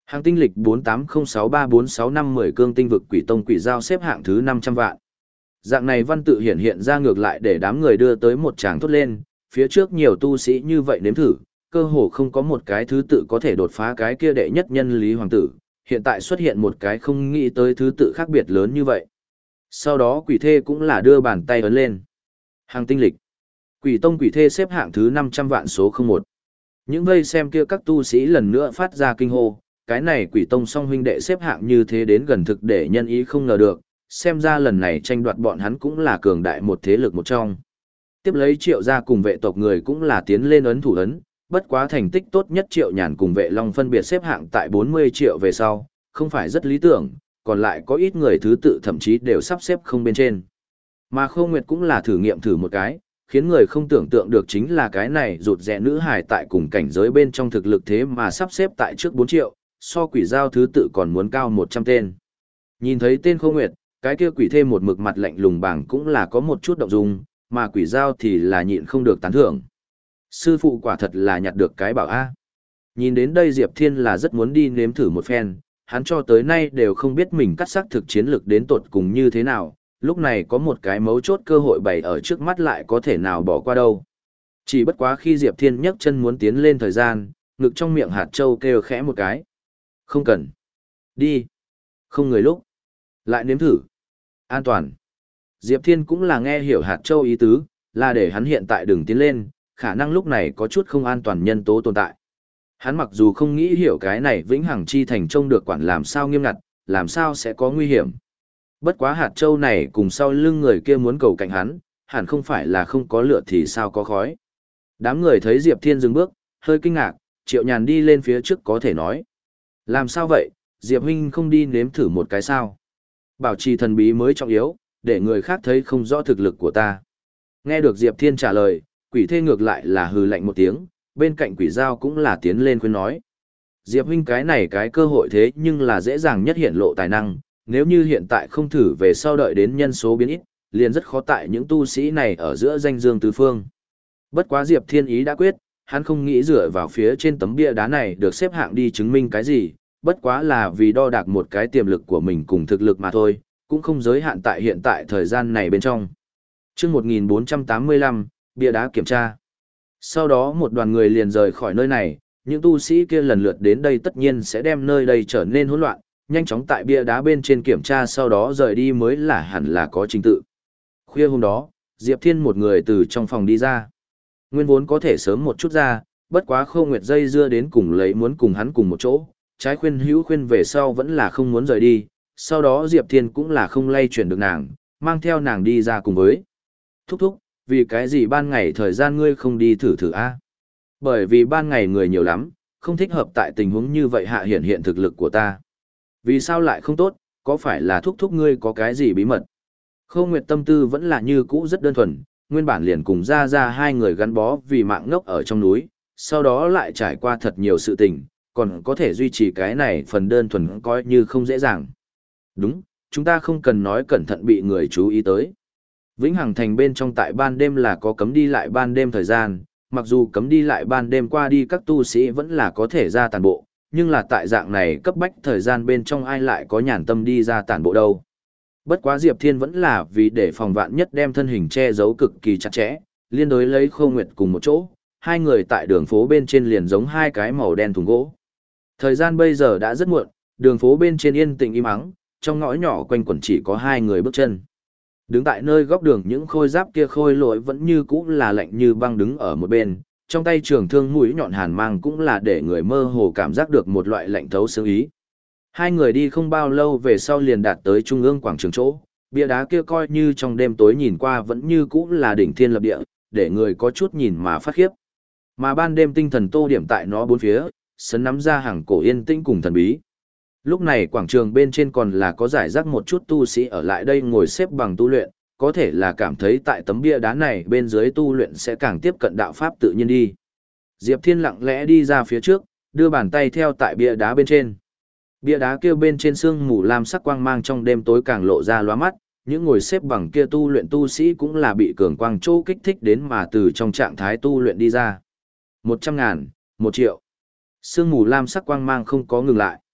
Hàng tinh lịch bốn tám không sáu ba bốn sáu năm mười cương tinh vực quỷ tông quỷ giao xếp hạng thứ năm trăm vạn. Dạng này văn tự hiện hiện ra ngược lại để đám người đưa tới một tràng thốt lên, phía trước nhiều tu sĩ như vậy nếm thử, cơ hồ không có một cái thứ tự có thể đột phá cái kia đệ nhất nhân Lý Hoàng tử, hiện tại xuất hiện một cái không nghĩ tới thứ tự khác biệt lớn như vậy. Sau đó quỷ thê cũng là đưa bàn tay ấn lên. Hàng tinh lịch. Quỷ tông quỷ thê xếp hạng thứ năm trăm vạn số không một. Những vây xem kia các tu sĩ lần nữa phát ra kinh hô, cái này quỷ tông song huynh đệ xếp hạng như thế đến gần thực để nhân ý không ngờ được, xem ra lần này tranh đoạt bọn hắn cũng là cường đại một thế lực một trong. Tiếp lấy Triệu gia cùng vệ tộc người cũng là tiến lên ấn thủ ấn, bất quá thành tích tốt nhất Triệu Nhàn cùng vệ long phân biệt xếp hạng tại bốn mươi triệu về sau, không phải rất lý tưởng, còn lại có ít người thứ tự thậm chí đều sắp xếp không bên trên. Mà Khâu Nguyệt cũng là thử nghiệm thử một cái, khiến người không tưởng tượng được chính là cái này rụt rẽ nữ hài tại cùng cảnh giới bên trong thực lực thế mà sắp xếp tại trước bốn triệu, so quỷ giao thứ tự còn muốn cao một trăm tên. Nhìn thấy tên Khâu Nguyệt, cái kia quỷ thêm một mực mặt lạnh lùng bảng cũng là có một chút động dung, mà quỷ giao thì là nhịn không được tán thưởng. Sư phụ quả thật là nhặt được cái bảo A. Nhìn đến đây Diệp Thiên là rất muốn đi nếm thử một phen, hắn cho tới nay đều không biết mình cắt xác thực chiến lực đến tột cùng như thế nào, lúc này có một cái mấu chốt cơ hội bày ở trước mắt lại có thể nào bỏ qua đâu. Chỉ bất quá khi Diệp Thiên nhấc chân muốn tiến lên thời gian, ngực trong miệng hạt châu kêu khẽ một cái. Không cần. Đi. Không người lúc. Lại nếm thử. An toàn. Diệp Thiên cũng là nghe hiểu hạt châu ý tứ, là để hắn hiện tại đừng tiến lên, khả năng lúc này có chút không an toàn nhân tố tồn tại. Hắn mặc dù không nghĩ hiểu cái này vĩnh hằng chi thành trông được quản làm sao nghiêm ngặt, làm sao sẽ có nguy hiểm. Bất quá hạt châu này cùng sau lưng người kia muốn cầu cạnh hắn, hẳn không phải là không có lửa thì sao có khói. Đám người thấy Diệp Thiên dừng bước, hơi kinh ngạc, Triệu Nhàn đi lên phía trước có thể nói. Làm sao vậy, Diệp huynh không đi nếm thử một cái sao? Bảo trì thần bí mới trọng yếu, để người khác thấy không rõ thực lực của ta. Nghe được Diệp Thiên trả lời, quỷ thê ngược lại là hừ lạnh một tiếng, bên cạnh quỷ giao cũng là tiến lên khuyên nói. Diệp huynh cái này cái cơ hội thế nhưng là dễ dàng nhất hiện lộ tài năng, nếu như hiện tại không thử về sau đợi đến nhân số biến ít, liền rất khó tại những tu sĩ này ở giữa danh dương tứ phương. Bất quá Diệp Thiên ý đã quyết, hắn không nghĩ dựa vào phía trên tấm bia đá này được xếp hạng đi chứng minh cái gì, bất quá là vì đo đạc một cái tiềm lực của mình cùng thực lực mà thôi, cũng không giới hạn tại hiện tại thời gian này bên trong. Chương một nghìn bốn trăm tám mươi lăm, bia đá kiểm tra. Sau đó một đoàn người liền rời khỏi nơi này, những tu sĩ kia lần lượt đến đây tất nhiên sẽ đem nơi đây trở nên hỗn loạn, nhanh chóng tại bia đá bên trên kiểm tra sau đó rời đi mới là hẳn là có trình tự. Khuya hôm đó, Diệp Thiên một người từ trong phòng đi ra. Nguyên vốn có thể sớm một chút ra, bất quá Khâu Nguyệt dây dưa đến cùng lấy muốn cùng hắn cùng một chỗ, trái khuyên hữu khuyên về sau vẫn là không muốn rời đi, sau đó Diệp Thiên cũng là không lay chuyển được nàng, mang theo nàng đi ra cùng với. Thúc thúc, vì cái gì ban ngày thời gian ngươi không đi thử thử a? Bởi vì ban ngày người nhiều lắm, không thích hợp tại tình huống như vậy hạ hiện hiện thực lực của ta. Vì sao lại không tốt, có phải là thúc thúc ngươi có cái gì bí mật? Khâu Nguyệt tâm tư vẫn là như cũ rất đơn thuần, nguyên bản liền cùng ra ra hai người gắn bó vì mạng ngốc ở trong núi, sau đó lại trải qua thật nhiều sự tình, còn có thể duy trì cái này phần đơn thuần coi như không dễ dàng. Đúng, chúng ta không cần nói cẩn thận bị người chú ý tới. Vĩnh Hằng Thành bên trong tại ban đêm là có cấm đi lại ban đêm thời gian, mặc dù cấm đi lại ban đêm qua đi các tu sĩ vẫn là có thể ra tàn bộ, nhưng là tại dạng này cấp bách thời gian bên trong ai lại có nhàn tâm đi ra tàn bộ đâu. Bất quá Diệp Thiên vẫn là vì để phòng vạn nhất đem thân hình che giấu cực kỳ chặt chẽ, liên đối lấy Khâu Nguyệt cùng một chỗ, hai người tại đường phố bên trên liền giống hai cái màu đen thùng gỗ. Thời gian bây giờ đã rất muộn, đường phố bên trên yên tĩnh im ắng, trong ngõ nhỏ quanh quẩn chỉ có hai người bước chân. Đứng tại nơi góc đường những khôi giáp kia khôi lỗi vẫn như cũ là lạnh như băng đứng ở một bên, trong tay trường thương mũi nhọn hàn mang cũng là để người mơ hồ cảm giác được một loại lạnh thấu xương ý. Hai người đi không bao lâu về sau liền đạt tới trung ương quảng trường chỗ, bia đá kia coi như trong đêm tối nhìn qua vẫn như cũ là đỉnh thiên lập địa, để người có chút nhìn mà phát khiếp. Mà ban đêm tinh thần tô điểm tại nó bốn phía, sấn nắm ra hàng cổ yên tĩnh cùng thần bí. Lúc này quảng trường bên trên còn là có giải rác một chút tu sĩ ở lại đây ngồi xếp bằng tu luyện, có thể là cảm thấy tại tấm bia đá này bên dưới tu luyện sẽ càng tiếp cận đạo pháp tự nhiên đi. Diệp Thiên lặng lẽ đi ra phía trước, đưa bàn tay theo tại bia đá bên trên. Bia đá kia bên trên sương mù lam sắc quang mang trong đêm tối càng lộ ra lóa mắt, những ngồi xếp bằng kia tu luyện tu sĩ cũng là bị cường quang chỗ kích thích đến mà từ trong trạng thái tu luyện đi ra. Một trăm ngàn, một triệu. Sương mù lam sắc quang mang không có ngừng lại.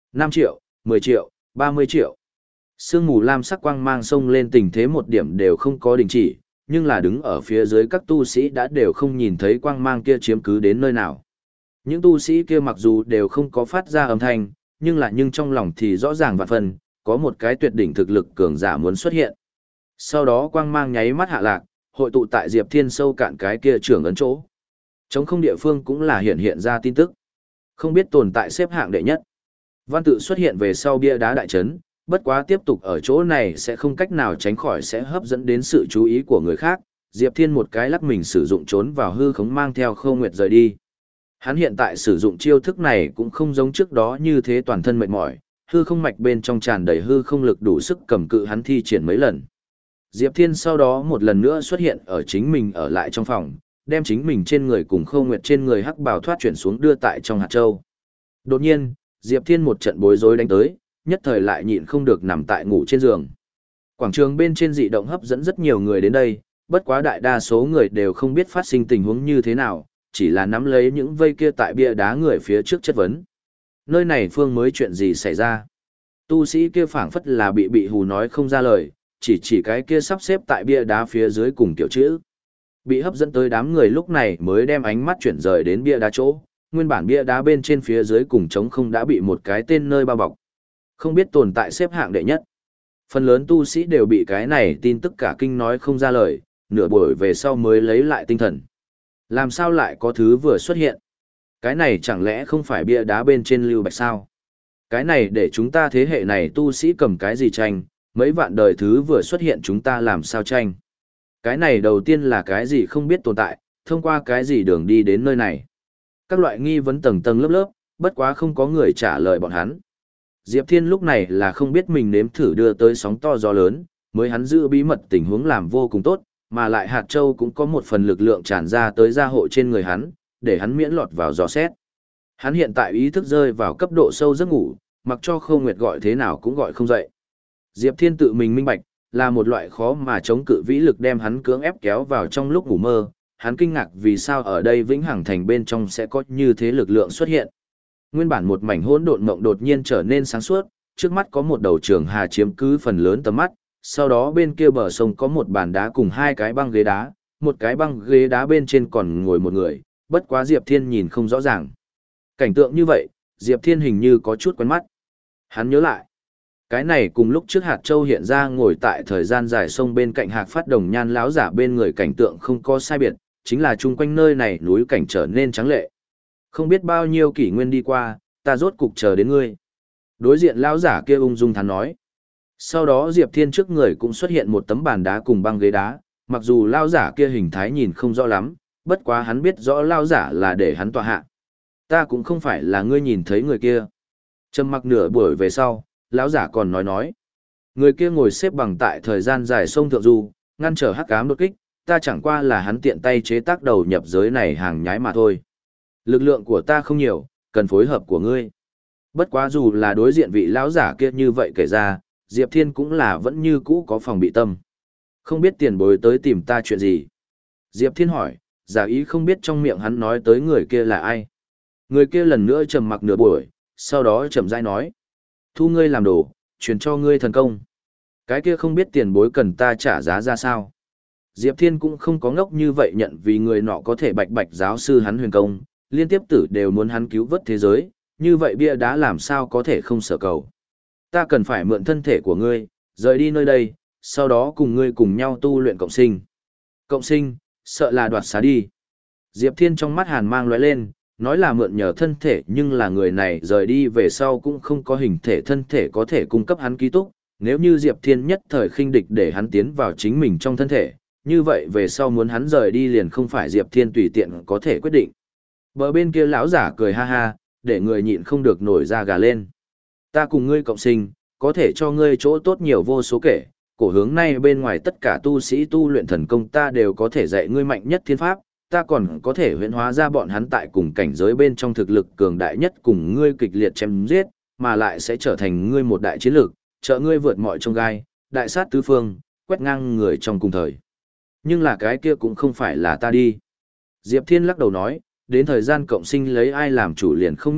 năm triệu, mười triệu, ba mươi triệu. Sương mù lam sắc quang mang sông lên tình thế một điểm đều không có đình chỉ, nhưng là đứng ở phía dưới các tu sĩ đã đều không nhìn thấy quang mang kia chiếm cứ đến nơi nào. Những tu sĩ kia mặc dù đều không có phát ra âm thanh, nhưng là nhưng trong lòng thì rõ ràng vạn phần, có một cái tuyệt đỉnh thực lực cường giả muốn xuất hiện. Sau đó quang mang nháy mắt hạ lạc, hội tụ tại Diệp Thiên sâu cạn cái kia trưởng ấn chỗ. Trống không địa phương cũng là hiện hiện ra tin tức. Không biết tồn tại xếp hạng đệ nhất. Văn tự xuất hiện về sau bia đá đại trấn, bất quá tiếp tục ở chỗ này sẽ không cách nào tránh khỏi sẽ hấp dẫn đến sự chú ý của người khác. Diệp Thiên một cái lắc mình sử dụng trốn vào hư khống mang theo Khâu Nguyệt rời đi. Hắn hiện tại sử dụng chiêu thức này cũng không giống trước đó như thế toàn thân mệt mỏi, hư không mạch bên trong tràn đầy hư không lực đủ sức cầm cự hắn thi triển mấy lần. Diệp Thiên sau đó một lần nữa xuất hiện ở chính mình ở lại trong phòng, đem chính mình trên người cùng Khâu Nguyệt trên người hắc bào thoát chuyển xuống đưa tại trong hạt châu. Đột nhiên, Diệp Thiên một trận bối rối đánh tới, nhất thời lại nhịn không được nằm tại ngủ trên giường. Quảng trường bên trên dị động hấp dẫn rất nhiều người đến đây, bất quá đại đa số người đều không biết phát sinh tình huống như thế nào, chỉ là nắm lấy những vây kia tại bia đá người phía trước chất vấn. Nơi này phương mới chuyện gì xảy ra? Tu sĩ kia phảng phất là bị bị hù nói không ra lời, chỉ chỉ cái kia sắp xếp tại bia đá phía dưới cùng kiểu chữ. Bị hấp dẫn tới đám người lúc này mới đem ánh mắt chuyển rời đến bia đá chỗ, nguyên bản bia đá bên trên phía dưới cùng trống không đã bị một cái tên nơi bao bọc. Không biết tồn tại xếp hạng đệ nhất. Phần lớn tu sĩ đều bị cái này tin tức cả kinh nói không ra lời, nửa buổi về sau mới lấy lại tinh thần. Làm sao lại có thứ vừa xuất hiện? Cái này chẳng lẽ không phải bia đá bên trên lưu bạch sao? Cái này để chúng ta thế hệ này tu sĩ cầm cái gì tranh, mấy vạn đời thứ vừa xuất hiện chúng ta làm sao tranh? Cái này đầu tiên là cái gì không biết tồn tại, thông qua cái gì đường đi đến nơi này? Các loại nghi vấn tầng tầng lớp lớp, bất quá không có người trả lời bọn hắn. Diệp Thiên lúc này là không biết mình nếm thử đưa tới sóng to gió lớn, mới hắn giữ bí mật tình huống làm vô cùng tốt, mà lại hạt châu cũng có một phần lực lượng tràn ra tới gia hộ trên người hắn, để hắn miễn lọt vào gió xét. Hắn hiện tại ý thức rơi vào cấp độ sâu giấc ngủ, mặc cho Khâu Nguyệt gọi thế nào cũng gọi không dậy. Diệp Thiên tự mình minh bạch, là một loại khó mà chống cự vĩ lực đem hắn cưỡng ép kéo vào trong lúc ngủ mơ, hắn kinh ngạc vì sao ở đây Vĩnh Hằng Thành bên trong sẽ có như thế lực lượng xuất hiện. Nguyên bản một mảnh hỗn độn mộng đột nhiên trở nên sáng suốt, trước mắt có một đầu trường hà chiếm cứ phần lớn tầm mắt, sau đó bên kia bờ sông có một bàn đá cùng hai cái băng ghế đá, một cái băng ghế đá bên trên còn ngồi một người, bất quá Diệp Thiên nhìn không rõ ràng. Cảnh tượng như vậy, Diệp Thiên hình như có chút quen mắt. Hắn nhớ lại, cái này cùng lúc trước hạt châu hiện ra ngồi tại thời gian dài sông bên cạnh hạc phát đồng nhan lão giả bên người cảnh tượng không có sai biệt, chính là chung quanh nơi này núi cảnh trở nên trắng lệ. Không biết bao nhiêu kỷ nguyên đi qua, ta rốt cục chờ đến ngươi. Đối diện lão giả kia ung dung thắn nói. Sau đó Diệp Thiên trước người cũng xuất hiện một tấm bàn đá cùng băng ghế đá, mặc dù lão giả kia hình thái nhìn không rõ lắm, bất quá hắn biết rõ lão giả là để hắn tọa hạ. Ta cũng không phải là ngươi nhìn thấy người kia. Trầm mặc nửa buổi về sau, lão giả còn nói nói. Người kia ngồi xếp bằng tại thời gian dài sông thượng du, ngăn trở hắc ám đột kích, ta chẳng qua là hắn tiện tay chế tác đầu nhập giới này hàng nhái mà thôi. Lực lượng của ta không nhiều, cần phối hợp của ngươi. Bất quá dù là đối diện vị lão giả kia như vậy kể ra, Diệp Thiên cũng là vẫn như cũ có phòng bị tâm. Không biết tiền bối tới tìm ta chuyện gì? Diệp Thiên hỏi, giả ý không biết trong miệng hắn nói tới người kia là ai. Người kia lần nữa trầm mặc nửa buổi, sau đó chậm rãi nói. Thu ngươi làm đồ, truyền cho ngươi thần công. Cái kia không biết tiền bối cần ta trả giá ra sao. Diệp Thiên cũng không có ngốc như vậy nhận vì người nọ có thể bạch bạch giáo sư hắn huyền công, liên tiếp tử đều muốn hắn cứu vớt thế giới, như vậy bia đá làm sao có thể không sở cầu. Ta cần phải mượn thân thể của ngươi, rời đi nơi đây, sau đó cùng ngươi cùng nhau tu luyện cộng sinh. Cộng sinh, sợ là đoạt xá đi. Diệp Thiên trong mắt hàn mang lóe lên, nói là mượn nhờ thân thể nhưng là người này rời đi về sau cũng không có hình thể thân thể có thể cung cấp hắn ký túc. Nếu như Diệp Thiên nhất thời khinh địch để hắn tiến vào chính mình trong thân thể, như vậy về sau muốn hắn rời đi liền không phải Diệp Thiên tùy tiện có thể quyết định. Bờ bên kia lão giả cười ha ha, để người nhịn không được nổi da gà lên. Ta cùng ngươi cộng sinh, có thể cho ngươi chỗ tốt nhiều vô số kể, cổ hướng nay bên ngoài tất cả tu sĩ tu luyện thần công ta đều có thể dạy ngươi mạnh nhất thiên pháp, ta còn có thể huyễn hóa ra bọn hắn tại cùng cảnh giới bên trong thực lực cường đại nhất cùng ngươi kịch liệt chém giết, mà lại sẽ trở thành ngươi một đại chiến lược, trợ ngươi vượt mọi chông gai, đại sát tứ phương, quét ngang người trong cùng thời. Nhưng là cái kia cũng không phải là ta đi. Diệp Thiên lắc đầu nói, đến thời gian cộng sinh lấy ai làm chủ liền không nhất định,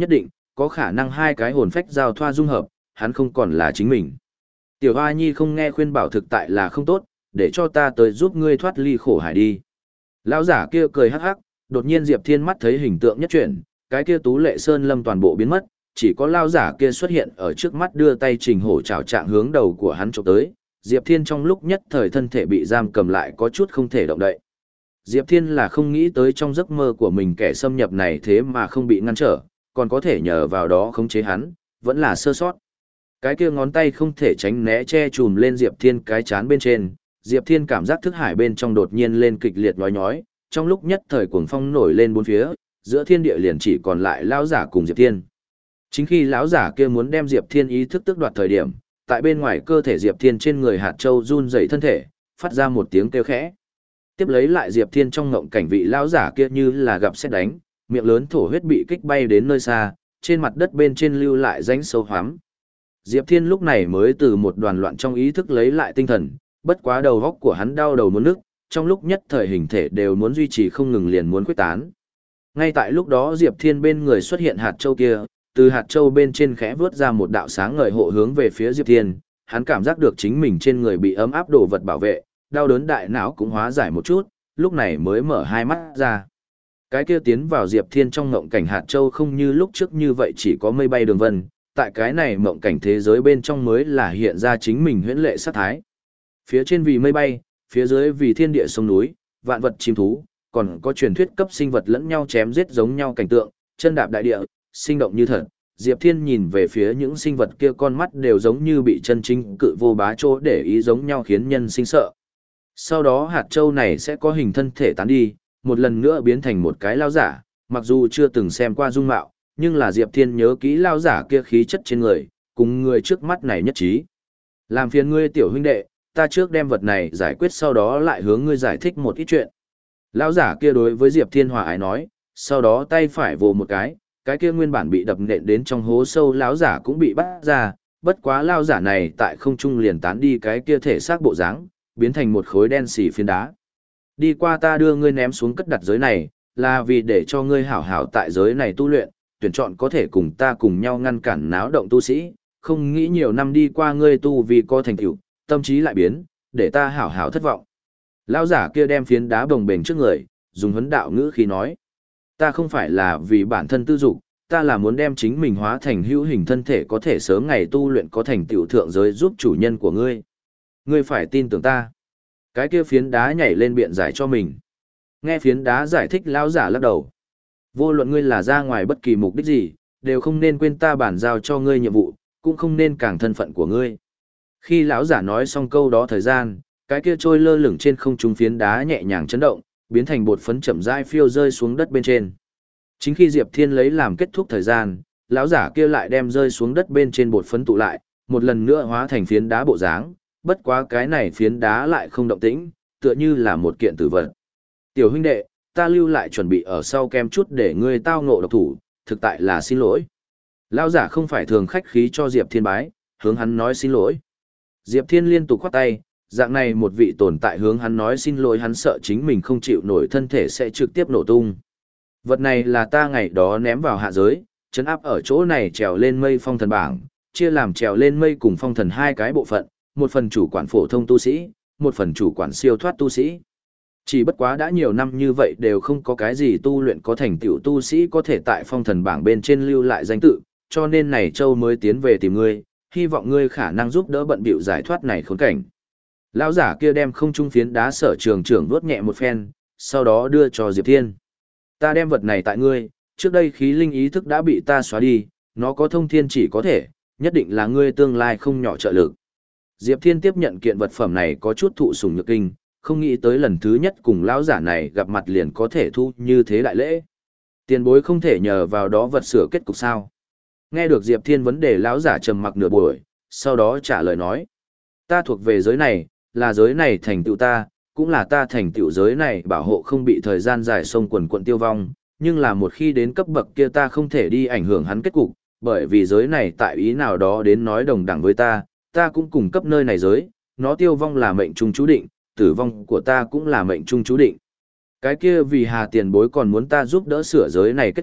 có khả năng hai cái hồn phách giao thoa dung hợp, hắn không còn là chính mình. Tiểu Hoa Nhi không nghe khuyên bảo thực tại là không tốt, để cho ta tới giúp ngươi thoát ly khổ hải đi. Lão giả kia cười hắc hắc, đột nhiên Diệp Thiên mắt thấy hình tượng nhất chuyển, cái kia Tú Lệ Sơn Lâm toàn bộ biến mất, chỉ có lão giả kia xuất hiện ở trước mắt đưa tay trình hổ chảo trạng hướng đầu của hắn chụp tới. Diệp Thiên trong lúc nhất thời thân thể bị giam cầm lại có chút không thể động đậy. Diệp Thiên là không nghĩ tới trong giấc mơ của mình kẻ xâm nhập này thế mà không bị ngăn trở, còn có thể nhờ vào đó khống chế hắn, vẫn là sơ sót. Cái kia ngón tay không thể tránh né che chùm lên Diệp Thiên cái chán bên trên, Diệp Thiên cảm giác thức hải bên trong đột nhiên lên kịch liệt nhói nhói, trong lúc nhất thời cuồng phong nổi lên bốn phía, giữa thiên địa liền chỉ còn lại lão giả cùng Diệp Thiên. Chính khi lão giả kia muốn đem Diệp Thiên ý thức tước đoạt thời điểm, tại bên ngoài cơ thể Diệp Thiên trên người hạt châu run rẩy thân thể, phát ra một tiếng kêu khẽ. Tiếp lấy lại Diệp Thiên trong ngộng cảnh vị lão giả kia như là gặp sét đánh, miệng lớn thổ huyết bị kích bay đến nơi xa, trên mặt đất bên trên lưu lại rãnh sâu hoắm. Diệp Thiên lúc này mới từ một đoàn loạn trong ý thức lấy lại tinh thần, bất quá đầu óc của hắn đau đầu muốn nức, trong lúc nhất thời hình thể đều muốn duy trì không ngừng liền muốn quyết tán. Ngay tại lúc đó Diệp Thiên bên người xuất hiện hạt châu kia, từ hạt châu bên trên khẽ vướt ra một đạo sáng ngời hộ hướng về phía Diệp Thiên, hắn cảm giác được chính mình trên người bị ấm áp đồ vật bảo vệ, đau đớn đại não cũng hóa giải một chút, lúc này mới mở hai mắt ra. Cái kia tiến vào Diệp Thiên trong ngộng cảnh hạt châu không như lúc trước như vậy chỉ có mây bay đường vân, tại cái này mộng cảnh thế giới bên trong mới là hiện ra chính mình huyễn lệ sát thái. Phía trên vì mây bay, phía dưới vì thiên địa sông núi, vạn vật chim thú, còn có truyền thuyết cấp sinh vật lẫn nhau chém giết giống nhau cảnh tượng, chân đạp đại địa, sinh động như thật. Diệp Thiên nhìn về phía những sinh vật kia con mắt đều giống như bị chân chính cự vô bá chỗ để ý giống nhau khiến nhân sinh sợ. Sau đó hạt châu này sẽ có hình thân thể tán đi, một lần nữa biến thành một cái lao giả, mặc dù chưa từng xem qua dung mạo, nhưng là Diệp Thiên nhớ kỹ lao giả kia khí chất trên người, cùng người trước mắt này nhất trí. Làm phiền ngươi tiểu huynh đệ, ta trước đem vật này giải quyết sau đó lại hướng ngươi giải thích một ít chuyện. Lao giả kia đối với Diệp Thiên hòa ái nói, sau đó tay phải vồ một cái, cái kia nguyên bản bị đập nện đến trong hố sâu lão giả cũng bị bắt ra, bất quá lao giả này tại không trung liền tán đi cái kia thể xác bộ dáng, biến thành một khối đen xì phiến đá. Đi qua ta đưa ngươi ném xuống cất đặt giới này, là vì để cho ngươi hảo hảo tại giới này tu luyện, tuyển chọn có thể cùng ta cùng nhau ngăn cản náo động tu sĩ, không nghĩ nhiều năm đi qua ngươi tu vì có thành tựu, tâm trí lại biến, để ta hảo hảo thất vọng. Lão giả kia đem phiến đá bồng bềnh trước người, dùng huấn đạo ngữ khí nói, ta không phải là vì bản thân tư dục, ta là muốn đem chính mình hóa thành hữu hình thân thể có thể sớm ngày tu luyện có thành tựu thượng giới giúp chủ nhân của ngươi. Ngươi phải tin tưởng ta. Cái kia phiến đá nhảy lên biện giải cho mình. Nghe phiến đá giải thích lão giả lắc đầu. Vô luận ngươi là ra ngoài bất kỳ mục đích gì, đều không nên quên ta bản giao cho ngươi nhiệm vụ, cũng không nên càng thân phận của ngươi. Khi lão giả nói xong câu đó thời gian, cái kia trôi lơ lửng trên không trung phiến đá nhẹ nhàng chấn động, biến thành bột phấn chậm rãi phiêu rơi xuống đất bên trên. Chính khi Diệp Thiên lấy làm kết thúc thời gian, lão giả kia lại đem rơi xuống đất bên trên bột phấn tụ lại, một lần nữa hóa thành phiến đá bộ dáng, bất quá cái này phiến đá lại không động tĩnh, tựa như là một kiện tử vật. Tiểu huynh đệ, ta lưu lại chuẩn bị ở sau kem chút để ngươi tao ngộ độc thủ, thực tại là xin lỗi. Lão giả không phải thường khách khí cho Diệp Thiên bái, hướng hắn nói xin lỗi. Diệp Thiên liên tục khoát tay, dạng này một vị tồn tại hướng hắn nói xin lỗi, hắn sợ chính mình không chịu nổi thân thể sẽ trực tiếp nổ tung. Vật này là ta ngày đó ném vào hạ giới, chấn áp ở chỗ này trèo lên mây phong thần bảng, chia làm trèo lên mây cùng phong thần hai cái bộ phận, một phần chủ quản phổ thông tu sĩ, một phần chủ quản siêu thoát tu sĩ. Chỉ bất quá đã nhiều năm như vậy đều không có cái gì tu luyện có thành tựu tu sĩ có thể tại phong thần bảng bên trên lưu lại danh tự, cho nên này châu mới tiến về tìm ngươi, hy vọng ngươi khả năng giúp đỡ bận bịu giải thoát này khốn cảnh. Lão giả kia đem không trung phiến đá sở trường trưởng vuốt nhẹ một phen, sau đó đưa cho Diệp Thiên. Ta đem vật này tại ngươi, trước đây khí linh ý thức đã bị ta xóa đi, nó có thông thiên chỉ có thể, nhất định là ngươi tương lai không nhỏ trợ lực. Diệp Thiên tiếp nhận kiện vật phẩm này có chút thụ sủng nhược kinh, không nghĩ tới lần thứ nhất cùng lão giả này gặp mặt liền có thể thu như thế đại lễ. Tiền bối không thể nhờ vào đó vật sửa kết cục sao. Nghe được Diệp Thiên vấn đề, lão giả trầm mặc nửa buổi, sau đó trả lời nói. Ta thuộc về giới này, là giới này thành tựu ta, cũng là ta thành tựu giới này bảo hộ không bị thời gian dài sông quần quận tiêu vong, nhưng là một khi đến cấp bậc kia ta không thể đi ảnh hưởng hắn kết cục, bởi vì giới này tại ý nào đó đến nói đồng đẳng với ta, ta cũng cùng cấp nơi này giới, nó tiêu vong là mệnh trung chú định, tử vong của ta cũng là mệnh trung chú định. Cái kia vì hà tiền bối còn muốn ta giúp đỡ sửa giới này kết cục,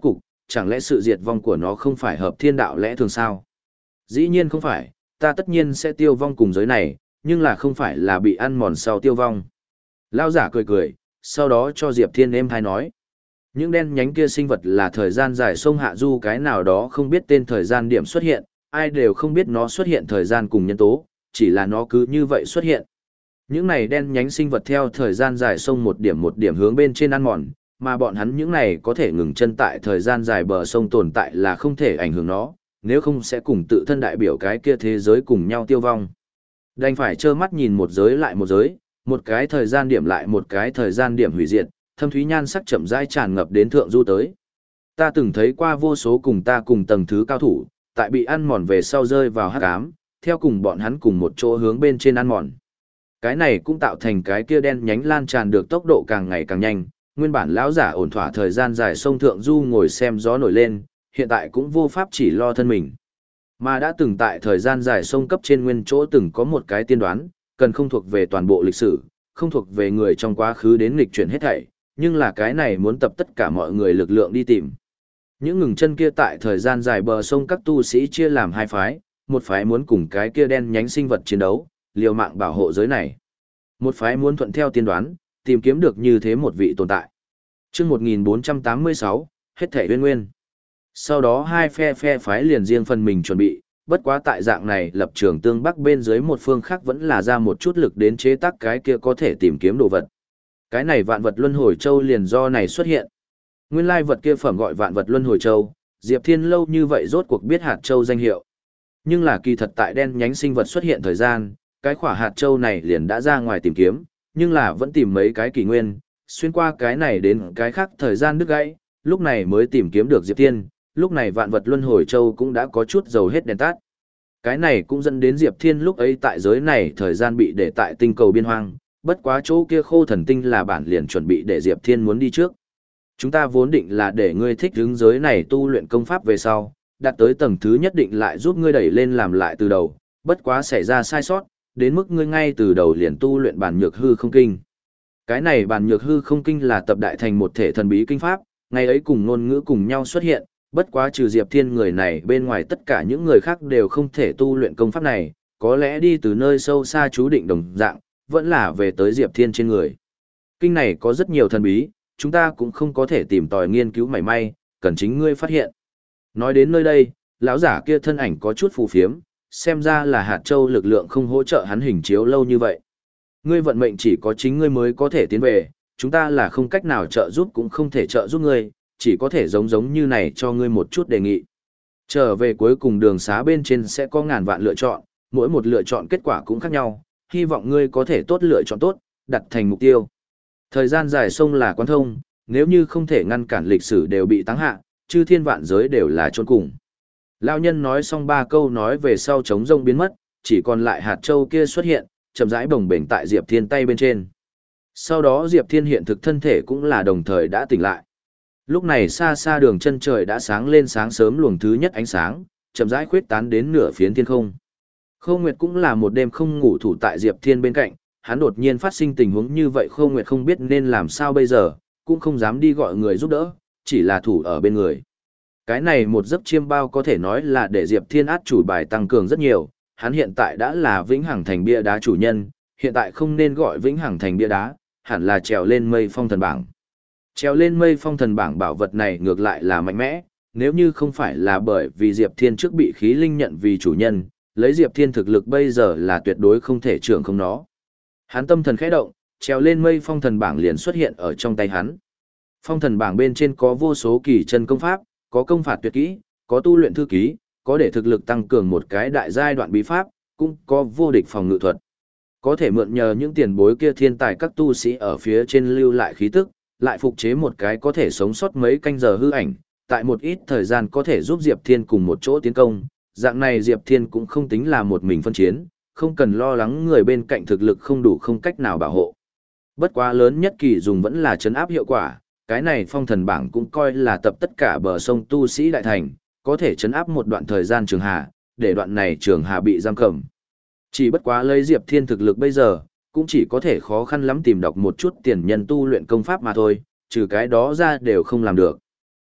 chẳng lẽ sự diệt vong của nó không phải hợp thiên đạo lẽ thường sao? Dĩ nhiên không phải, ta tất nhiên sẽ tiêu vong cùng giới này, nhưng là không phải là bị ăn mòn sau tiêu vong. Lao giả cười cười, sau đó cho Diệp Thiên êm thai nói. Những đen nhánh kia sinh vật là thời gian dài sông hạ du cái nào đó không biết tên thời gian điểm xuất hiện, ai đều không biết nó xuất hiện thời gian cùng nhân tố, chỉ là nó cứ như vậy xuất hiện. Những này đen nhánh sinh vật theo thời gian dài sông một điểm một điểm hướng bên trên ăn mòn, mà bọn hắn những này có thể ngừng chân tại thời gian dài bờ sông tồn tại là không thể ảnh hưởng nó, nếu không sẽ cùng tự thân đại biểu cái kia thế giới cùng nhau tiêu vong. Đành phải trơ mắt nhìn một giới lại một giới, một cái thời gian điểm lại một cái thời gian điểm hủy diệt, thâm thúy nhan sắc chậm rãi tràn ngập đến thượng du tới. Ta từng thấy qua vô số cùng ta cùng tầng thứ cao thủ, tại bị ăn mòn về sau rơi vào hắc ám, theo cùng bọn hắn cùng một chỗ hướng bên trên ăn mòn. Cái này cũng tạo thành cái kia đen nhánh lan tràn được tốc độ càng ngày càng nhanh, nguyên bản lão giả ổn thỏa thời gian dài sông thượng du ngồi xem gió nổi lên, hiện tại cũng vô pháp chỉ lo thân mình. Mà đã từng tại thời gian dài sông cấp trên nguyên chỗ từng có một cái tiên đoán, cần không thuộc về toàn bộ lịch sử, không thuộc về người trong quá khứ đến nghịch chuyển hết thảy, nhưng là cái này muốn tập tất cả mọi người lực lượng đi tìm. Những ngừng chân kia tại thời gian dài bờ sông các tu sĩ chia làm hai phái, một phái muốn cùng cái kia đen nhánh sinh vật chiến đấu, liều mạng bảo hộ giới này. Một phái muốn thuận theo tiên đoán, tìm kiếm được như thế một vị tồn tại. Chương một nghìn bốn trăm tám mươi sáu, hết thảy uyên nguyên. Sau đó hai phe phe phái liền riêng phần mình chuẩn bị, bất quá tại dạng này lập trường tương bắc bên dưới một phương khác vẫn là ra một chút lực đến chế tác cái kia có thể tìm kiếm đồ vật. Cái này vạn vật luân hồi châu liền do này xuất hiện. Nguyên lai vật kia phẩm gọi vạn vật luân hồi châu, Diệp Thiên lâu như vậy rốt cuộc biết hạt châu danh hiệu. Nhưng là kỳ thật tại đen nhánh sinh vật xuất hiện thời gian, cái khỏa hạt châu này liền đã ra ngoài tìm kiếm, nhưng là vẫn tìm mấy cái kỷ nguyên, xuyên qua cái này đến cái khác thời gian đứt gãy, lúc này mới tìm kiếm được Diệp Thiên, lúc này vạn vật luân hồi châu cũng đã có chút dầu hết đèn tắt. Cái này cũng dẫn đến Diệp Thiên lúc ấy tại giới này thời gian bị để tại tinh cầu biên hoang, bất quá chỗ kia khô thần tinh là bản liền chuẩn bị để Diệp Thiên muốn đi trước. Chúng ta vốn định là để ngươi thích hướng giới này tu luyện công pháp về sau, đạt tới tầng thứ nhất định lại giúp ngươi đẩy lên làm lại từ đầu, bất quá xảy ra sai sót, đến mức ngươi ngay từ đầu liền tu luyện bản nhược hư không kinh. Cái này bản nhược hư không kinh là tập đại thành một thể thần bí kinh pháp, ngày ấy cùng ngôn ngữ cùng nhau xuất hiện, bất quá trừ Diệp Thiên người này bên ngoài tất cả những người khác đều không thể tu luyện công pháp này, có lẽ đi từ nơi sâu xa chú định đồng dạng, vẫn là về tới Diệp Thiên trên người. Kinh này có rất nhiều thần bí, chúng ta cũng không có thể tìm tòi nghiên cứu mảy may, cần chính ngươi phát hiện. Nói đến nơi đây, lão giả kia thân ảnh có chút phù phiếm, xem ra là hạt châu lực lượng không hỗ trợ hắn hình chiếu lâu như vậy. Ngươi vận mệnh chỉ có chính ngươi mới có thể tiến về, chúng ta là không cách nào trợ giúp cũng không thể trợ giúp ngươi, chỉ có thể giống giống như này cho ngươi một chút đề nghị. Trở về cuối cùng đường xá bên trên sẽ có ngàn vạn lựa chọn, mỗi một lựa chọn kết quả cũng khác nhau, hy vọng ngươi có thể tốt lựa chọn tốt, đặt thành mục tiêu. Thời gian dài sông là quan thông, nếu như không thể ngăn cản lịch sử đều bị táng hạ, chư thiên vạn giới đều là chôn cùng. Lão nhân nói xong ba câu nói về sau trống rông biến mất, chỉ còn lại hạt châu kia xuất hiện, chậm rãi bồng bềnh tại Diệp Thiên tay bên trên. Sau đó Diệp Thiên hiện thực thân thể cũng là đồng thời đã tỉnh lại. Lúc này xa xa đường chân trời đã sáng lên sáng sớm luồng thứ nhất ánh sáng, chậm rãi khuyết tán đến nửa phiến thiên không. Khâu Nguyệt cũng là một đêm không ngủ thủ tại Diệp Thiên bên cạnh, hắn đột nhiên phát sinh tình huống như vậy Khâu Nguyệt không biết nên làm sao bây giờ, cũng không dám đi gọi người giúp đỡ, chỉ là thủ ở bên người. Cái này một giấc chiêm bao có thể nói là để Diệp Thiên át chủ bài tăng cường rất nhiều, hắn hiện tại đã là Vĩnh Hằng Thành bia đá chủ nhân, hiện tại không nên gọi Vĩnh Hằng Thành bia đá, hẳn là trèo lên mây phong thần bảng. Trèo lên mây phong thần bảng bảo vật này ngược lại là mạnh mẽ, nếu như không phải là bởi vì Diệp Thiên trước bị khí linh nhận vì chủ nhân, lấy Diệp Thiên thực lực bây giờ là tuyệt đối không thể trưởng không nó. Hắn tâm thần khẽ động, trèo lên mây phong thần bảng liền xuất hiện ở trong tay hắn. Phong thần bảng bên trên có vô số kỳ chân công pháp, có công phạt tuyệt kỹ, có tu luyện thư ký, có để thực lực tăng cường một cái đại giai đoạn bí pháp, cũng có vô địch phòng ngự thuật. Có thể mượn nhờ những tiền bối kia thiên tài các tu sĩ ở phía trên lưu lại khí tức, lại phục chế một cái có thể sống sót mấy canh giờ hư ảnh, tại một ít thời gian có thể giúp Diệp Thiên cùng một chỗ tiến công, dạng này Diệp Thiên cũng không tính là một mình phân chiến, không cần lo lắng người bên cạnh thực lực không đủ không cách nào bảo hộ. Bất quá lớn nhất kỳ dùng vẫn là trấn áp hiệu quả, cái này phong thần bảng cũng coi là tập tất cả bờ sông tu sĩ đại thành, có thể trấn áp một đoạn thời gian trường hà, để đoạn này trường hà bị giam cầm. Chỉ bất quá lấy Diệp Thiên thực lực bây giờ, cũng chỉ có thể khó khăn lắm tìm đọc một chút tiền nhân tu luyện công pháp mà thôi, trừ cái đó ra đều không làm được.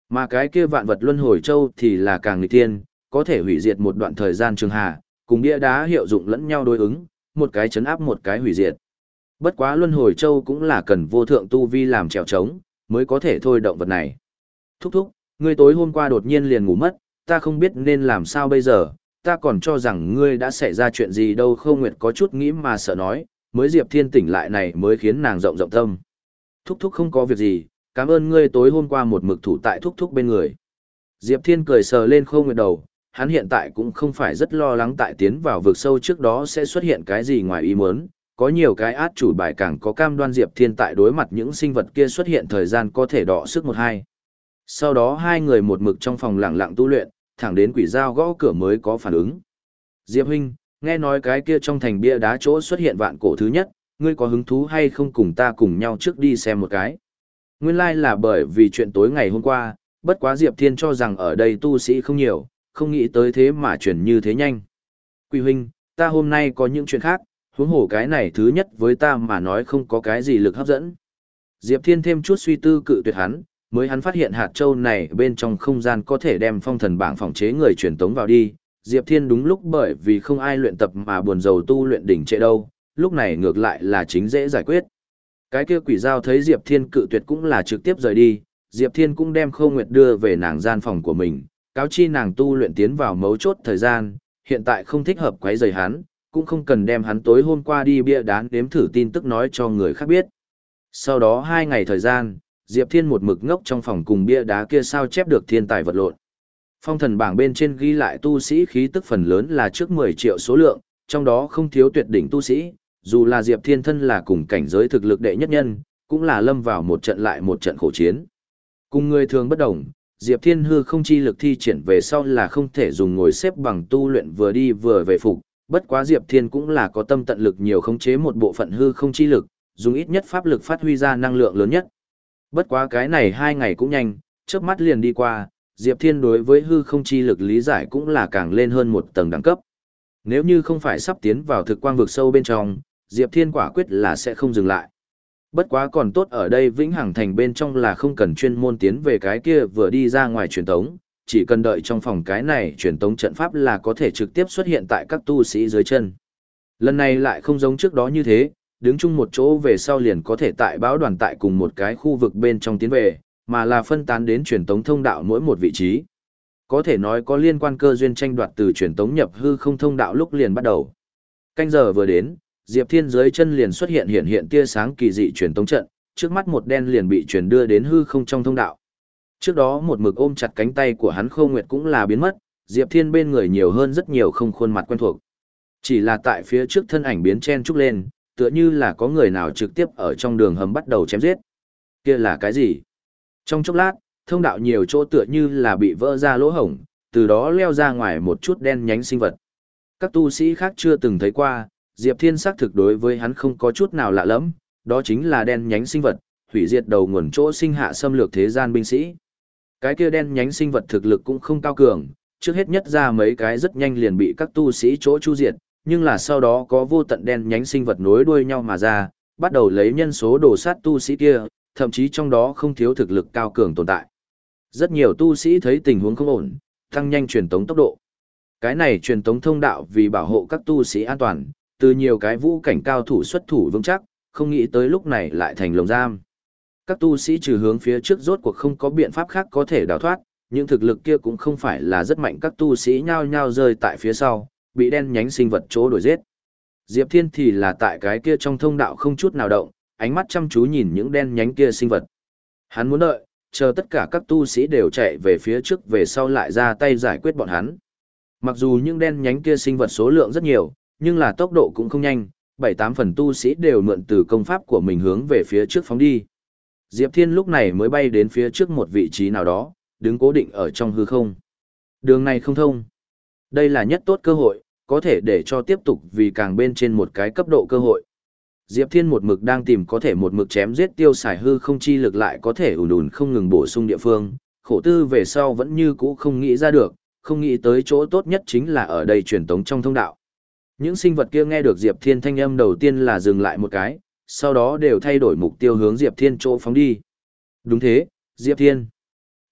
Mà cái kia vạn vật luân hồi châu thì là càng nghịch thiên, có thể hủy diệt một đoạn thời gian trường hà, cùng bia đá hiệu dụng lẫn nhau đối ứng, một cái chấn áp một cái hủy diệt. Bất quá luân hồi châu cũng là cần vô thượng tu vi làm trèo trống, mới có thể thôi động vật này. Thúc thúc, ngươi tối hôm qua đột nhiên liền ngủ mất, ta không biết nên làm sao bây giờ, ta còn cho rằng ngươi đã xảy ra chuyện gì đâu. Khâu Nguyệt có chút nghĩ mà sợ nói, mới Diệp Thiên tỉnh lại này mới khiến nàng rộng rộng tâm. Thúc thúc không có việc gì, cảm ơn ngươi tối hôm qua một mực thủ tại thúc thúc bên người. Diệp Thiên cười sờ lên Khâu Nguyệt đầu, hắn hiện tại cũng không phải rất lo lắng tại tiến vào vực sâu trước đó sẽ xuất hiện cái gì ngoài ý muốn, có nhiều cái át chủ bài càng có cam đoan Diệp Thiên tại đối mặt những sinh vật kia xuất hiện thời gian có thể đọ sức một hai. Sau đó hai người một mực trong phòng lặng lặng tu luyện, thẳng đến quỷ dao gõ cửa mới có phản ứng. Diệp huynh, nghe nói cái kia trong thành bia đá chỗ xuất hiện vạn cổ thứ nhất, ngươi có hứng thú hay không cùng ta cùng nhau trước đi xem một cái? Nguyên lai là bởi vì chuyện tối ngày hôm qua, bất quá Diệp Thiên cho rằng ở đây tu sĩ không nhiều, không nghĩ tới thế mà chuyển như thế nhanh. Quỷ huynh, ta hôm nay có những chuyện khác, huống hồ cái này thứ nhất với ta mà nói không có cái gì lực hấp dẫn. Diệp Thiên thêm chút suy tư cự tuyệt hắn, mới hắn phát hiện hạt châu này bên trong không gian có thể đem phong thần bảng phòng chế người truyền tống vào đi. Diệp Thiên đúng lúc bởi vì không ai luyện tập mà buồn rầu tu luyện đỉnh trệ đâu, lúc này ngược lại là chính dễ giải quyết. Cái kia quỷ dao thấy Diệp Thiên cự tuyệt cũng là trực tiếp rời đi, Diệp Thiên cũng đem Khâu Nguyệt đưa về nàng gian phòng của mình, cáo chi nàng tu luyện tiến vào mấu chốt thời gian, hiện tại không thích hợp quấy rầy hắn, cũng không cần đem hắn tối hôm qua đi bia đá đếm thử tin tức nói cho người khác biết. Sau đó hai ngày thời gian, Diệp Thiên một mực ngốc trong phòng cùng bia đá kia sao chép được thiên tài vật lộn. Phong thần bảng bên trên ghi lại tu sĩ khí tức phần lớn là trước mười triệu số lượng, trong đó không thiếu tuyệt đỉnh tu sĩ, dù là Diệp Thiên thân là cùng cảnh giới thực lực đệ nhất nhân, cũng là lâm vào một trận lại một trận khổ chiến. Cùng người thường bất đồng, Diệp Thiên hư không chi lực thi triển về sau là không thể dùng ngồi xếp bằng tu luyện vừa đi vừa về phục, bất quá Diệp Thiên cũng là có tâm tận lực nhiều khống chế một bộ phận hư không chi lực, dùng ít nhất pháp lực phát huy ra năng lượng lớn nhất. Bất quá cái này hai ngày cũng nhanh, chớp mắt liền đi qua, Diệp Thiên đối với hư không chi lực lý giải cũng là càng lên hơn một tầng đẳng cấp. Nếu như không phải sắp tiến vào thực quang vực sâu bên trong, Diệp Thiên quả quyết là sẽ không dừng lại. Bất quá còn tốt ở đây Vĩnh Hằng Thành bên trong là không cần chuyên môn tiến về cái kia vừa đi ra ngoài truyền tống, chỉ cần đợi trong phòng cái này truyền tống trận pháp là có thể trực tiếp xuất hiện tại các tu sĩ dưới chân. Lần này lại không giống trước đó như thế, đứng chung một chỗ về sau liền có thể tại báo đoàn tại cùng một cái khu vực bên trong tiến về, mà là phân tán đến truyền tống thông đạo mỗi một vị trí. Có thể nói có liên quan cơ duyên tranh đoạt từ truyền tống nhập hư không thông đạo lúc liền bắt đầu. Canh giờ vừa đến, Diệp Thiên dưới chân liền xuất hiện hiện hiện tia sáng kỳ dị truyền tống trận, trước mắt một đen liền bị truyền đưa đến hư không trong thông đạo. Trước đó một mực ôm chặt cánh tay của hắn Khâu Nguyệt cũng là biến mất, Diệp Thiên bên người nhiều hơn rất nhiều không khuôn mặt quen thuộc. Chỉ là tại phía trước thân ảnh biến chen trúc lên, tựa như là có người nào trực tiếp ở trong đường hầm bắt đầu chém giết. Kia là cái gì? Trong chốc lát, thông đạo nhiều chỗ tựa như là bị vỡ ra lỗ hổng, từ đó leo ra ngoài một chút đen nhánh sinh vật. Các tu sĩ khác chưa từng thấy qua, Diệp Thiên xác thực đối với hắn không có chút nào lạ lẫm, đó chính là đen nhánh sinh vật, hủy diệt đầu nguồn chỗ sinh hạ xâm lược thế gian binh sĩ. Cái kia đen nhánh sinh vật thực lực cũng không cao cường, trước hết nhất ra mấy cái rất nhanh liền bị các tu sĩ chỗ chu diệt, nhưng là sau đó có vô tận đen nhánh sinh vật nối đuôi nhau mà ra, bắt đầu lấy nhân số đổ sát tu sĩ kia, thậm chí trong đó không thiếu thực lực cao cường tồn tại. Rất nhiều tu sĩ thấy tình huống không ổn, tăng nhanh truyền tống tốc độ. Cái này truyền tống thông đạo vì bảo hộ các tu sĩ an toàn, từ nhiều cái vũ cảnh cao thủ xuất thủ vững chắc, không nghĩ tới lúc này lại thành lồng giam. Các tu sĩ trừ hướng phía trước rốt cuộc không có biện pháp khác có thể đào thoát, nhưng thực lực kia cũng không phải là rất mạnh, các tu sĩ nhao nhao rơi tại phía sau, bị đen nhánh sinh vật chỗ đuổi giết. Diệp Thiên thì là tại cái kia trong thông đạo không chút nào động, ánh mắt chăm chú nhìn những đen nhánh kia sinh vật. Hắn muốn đợi, chờ tất cả các tu sĩ đều chạy về phía trước về sau lại ra tay giải quyết bọn hắn. Mặc dù những đen nhánh kia sinh vật số lượng rất nhiều, nhưng là tốc độ cũng không nhanh, bảy tám phần tu sĩ đều mượn từ công pháp của mình hướng về phía trước phóng đi. Diệp Thiên lúc này mới bay đến phía trước một vị trí nào đó, đứng cố định ở trong hư không. Đường này không thông. Đây là nhất tốt cơ hội, có thể để cho tiếp tục vì càng bên trên một cái cấp độ cơ hội. Diệp Thiên một mực đang tìm có thể một mực chém giết tiêu xài hư không chi lực lại có thể ùn ùn không ngừng bổ sung địa phương, khổ tư về sau vẫn như cũ không nghĩ ra được, không nghĩ tới chỗ tốt nhất chính là ở đây truyền tống trong thông đạo. Những sinh vật kia nghe được Diệp Thiên thanh âm đầu tiên là dừng lại một cái, sau đó đều thay đổi mục tiêu hướng Diệp Thiên chỗ phóng đi. Đúng thế, Diệp Thiên.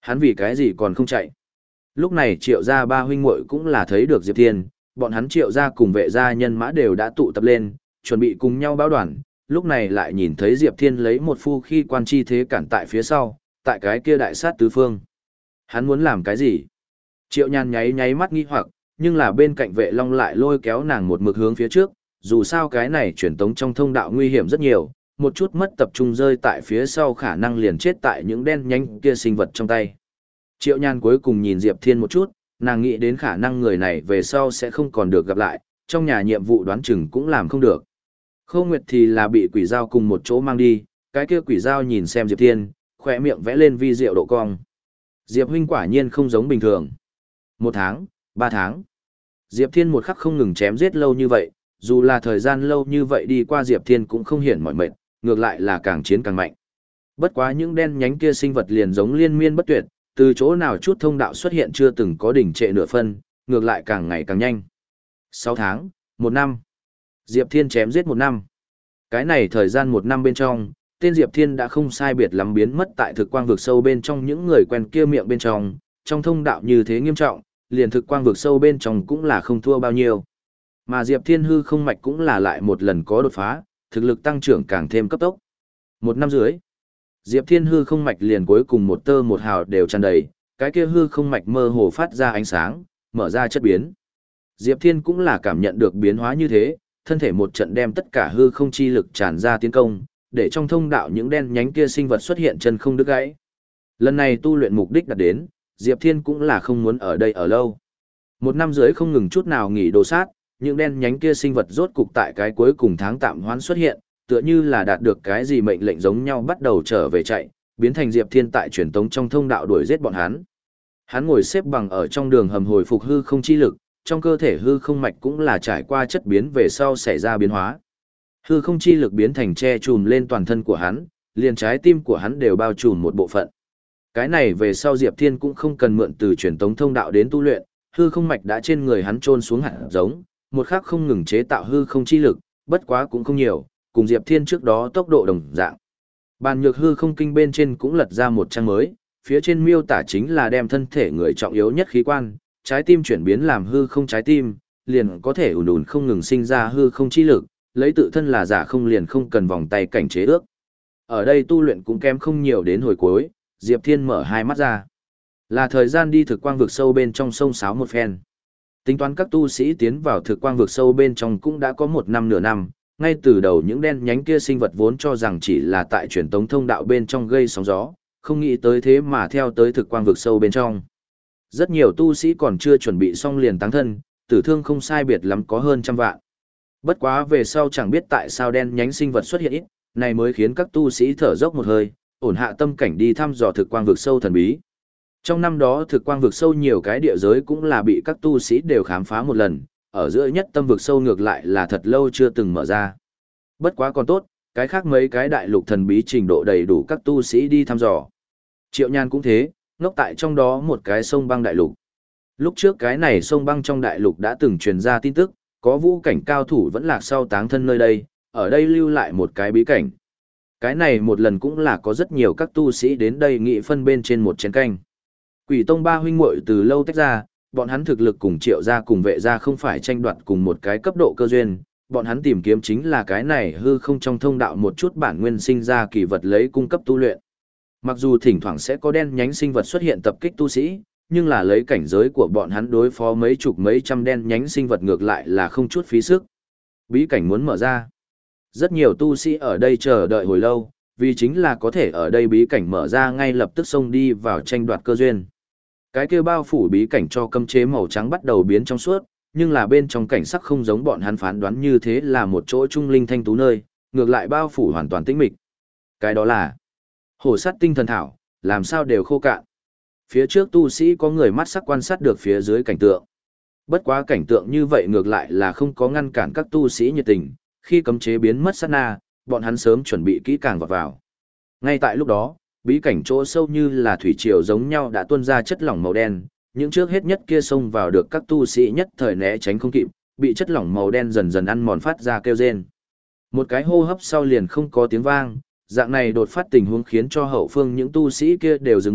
Hắn vì cái gì còn không chạy? Lúc này Triệu gia ba huynh muội cũng là thấy được Diệp Thiên, bọn hắn Triệu gia cùng vệ gia nhân mã đều đã tụ tập lên, chuẩn bị cùng nhau báo đoàn, lúc này lại nhìn thấy Diệp Thiên lấy một phu khi quan chi thế cản tại phía sau, tại cái kia đại sát tứ phương. Hắn muốn làm cái gì? Triệu Nhan nháy nháy mắt nghi hoặc, nhưng là bên cạnh vệ long lại lôi kéo nàng một mực hướng phía trước, dù sao cái này truyền tống trong thông đạo nguy hiểm rất nhiều, một chút mất tập trung rơi tại phía sau khả năng liền chết tại những đen nhánh kia sinh vật trong tay. Triệu Nhan cuối cùng nhìn Diệp Thiên một chút, nàng nghĩ đến khả năng người này về sau sẽ không còn được gặp lại, trong nhà nhiệm vụ đoán chừng cũng làm không được. Khâu Nguyệt thì là bị quỷ dao cùng một chỗ mang đi, cái kia quỷ dao nhìn xem Diệp Thiên, khỏe miệng vẽ lên vi diệu độ cong. Diệp huynh quả nhiên không giống bình thường. Một tháng, ba tháng. Diệp Thiên một khắc không ngừng chém giết lâu như vậy, dù là thời gian lâu như vậy đi qua Diệp Thiên cũng không hiển mỏi mệt, ngược lại là càng chiến càng mạnh. Bất quá những đen nhánh kia sinh vật liền giống liên miên bất tuyệt, từ chỗ nào chút thông đạo xuất hiện chưa từng có đỉnh trệ nửa phân, ngược lại càng ngày càng nhanh. Sáu tháng, một năm. Diệp Thiên chém giết một năm. Cái này thời gian một năm bên trong, tên Diệp Thiên đã không sai biệt lắm biến mất tại thực quang vực sâu bên trong những người quen kia miệng bên trong, trong thông đạo như thế nghiêm trọng, liền thực quang vực sâu bên trong cũng là không thua bao nhiêu. Mà Diệp Thiên hư không mạch cũng là lại một lần có đột phá, thực lực tăng trưởng càng thêm cấp tốc. Một năm dưới, Diệp Thiên hư không mạch liền cuối cùng một tơ một hào đều tràn đầy, cái kia hư không mạch mơ hồ phát ra ánh sáng, mở ra chất biến. Diệp Thiên cũng là cảm nhận được biến hóa như thế, thân thể một trận đem tất cả hư không chi lực tràn ra tiến công, để trong thông đạo những đen nhánh kia sinh vật xuất hiện chân không đứt gãy. Lần này tu luyện mục đích đạt đến, Diệp Thiên cũng là không muốn ở đây ở lâu. Một năm dưới không ngừng chút nào nghỉ đồ sát, những đen nhánh kia sinh vật rốt cục tại cái cuối cùng tháng tạm hoãn xuất hiện, tựa như là đạt được cái gì mệnh lệnh giống nhau bắt đầu trở về chạy, biến thành Diệp Thiên tại truyền tống trong thông đạo đuổi giết bọn hắn. Hắn ngồi xếp bằng ở trong đường hầm hồi phục hư không chi lực, trong cơ thể hư không mạch cũng là trải qua chất biến về sau xảy ra biến hóa. Hư không chi lực biến thành che trùm lên toàn thân của hắn, liền trái tim của hắn đều bao trùm một bộ phận. Cái này về sau Diệp Thiên cũng không cần mượn từ truyền tống thông đạo đến tu luyện, hư không mạch đã trên người hắn trôn xuống hạt giống, một khắc không ngừng chế tạo hư không chi lực, bất quá cũng không nhiều, cùng Diệp Thiên trước đó tốc độ đồng dạng. Bàn nhược hư không kinh bên trên cũng lật ra một trang mới, phía trên miêu tả chính là đem thân thể người trọng yếu nhất khí quan, trái tim chuyển biến làm hư không trái tim, liền có thể ùn ùn không ngừng sinh ra hư không chi lực, lấy tự thân là giả không liền không cần vòng tay cảnh chế ước. Ở đây tu luyện cũng kém không nhiều đến hồi cuối, Diệp Thiên mở hai mắt ra. Là thời gian đi thực quang vực sâu bên trong sông sáo một phen. Tính toán các tu sĩ tiến vào thực quang vực sâu bên trong cũng đã có một năm nửa năm, ngay từ đầu những đen nhánh kia sinh vật vốn cho rằng chỉ là tại truyền tống thông đạo bên trong gây sóng gió, không nghĩ tới thế mà theo tới thực quang vực sâu bên trong. Rất nhiều tu sĩ còn chưa chuẩn bị xong liền táng thân, tử thương không sai biệt lắm có hơn trăm vạn. Bất quá về sau chẳng biết tại sao đen nhánh sinh vật xuất hiện ít, này mới khiến các tu sĩ thở dốc một hơi, ổn hạ tâm cảnh đi thăm dò thực quang vực sâu thần bí. Trong năm đó thực quang vực sâu nhiều cái địa giới cũng là bị các tu sĩ đều khám phá một lần, ở giữa nhất tâm vực sâu ngược lại là thật lâu chưa từng mở ra. Bất quá còn tốt, cái khác mấy cái đại lục thần bí trình độ đầy đủ các tu sĩ đi thăm dò. Triệu Nhan cũng thế, ngốc tại trong đó một cái sông băng đại lục. Lúc trước cái này sông băng trong đại lục đã từng truyền ra tin tức, có vũ cảnh cao thủ vẫn lạc sau táng thân nơi đây, ở đây lưu lại một cái bí cảnh. Cái này một lần cũng là có rất nhiều các tu sĩ đến đây nghị phân bên trên một chén canh. Quỷ Tông ba huynh muội từ lâu tách ra, bọn hắn thực lực cùng Triệu gia cùng Vệ gia không phải tranh đoạt cùng một cái cấp độ cơ duyên, bọn hắn tìm kiếm chính là cái này hư không trong thông đạo một chút bản nguyên sinh ra kỳ vật lấy cung cấp tu luyện. Mặc dù thỉnh thoảng sẽ có đen nhánh sinh vật xuất hiện tập kích tu sĩ, nhưng là lấy cảnh giới của bọn hắn đối phó mấy chục mấy trăm đen nhánh sinh vật ngược lại là không chút phí sức. Bí cảnh muốn mở ra. Rất nhiều tu sĩ ở đây chờ đợi hồi lâu, vì chính là có thể ở đây bí cảnh mở ra ngay lập tức xông đi vào tranh đoạt cơ duyên. Cái kia bao phủ bí cảnh cho cấm chế màu trắng bắt đầu biến trong suốt, nhưng là bên trong cảnh sắc không giống bọn hắn phán đoán như thế là một chỗ trung linh thanh tú nơi, ngược lại bao phủ hoàn toàn tĩnh mịch. Cái đó là hổ sắt tinh thần thảo, làm sao đều khô cạn. Phía trước tu sĩ có người mắt sắc quan sát được phía dưới cảnh tượng. Bất quá cảnh tượng như vậy ngược lại là không có ngăn cản các tu sĩ nhiệt tình, khi cấm chế biến mất sát na, bọn hắn sớm chuẩn bị kỹ càng vào vào. Ngay tại lúc đó, bí cảnh chỗ sâu như là thủy triều giống nhau đã tuôn ra chất lỏng màu đen, những trước hết nhất kia xông vào được các tu sĩ nhất thời né tránh không kịp, bị chất lỏng màu đen dần dần ăn mòn phát ra kêu rên. Một cái hô hấp sau liền không có tiếng vang, dạng này đột phát tình huống khiến cho hậu phương những tu sĩ kia đều dừng bước,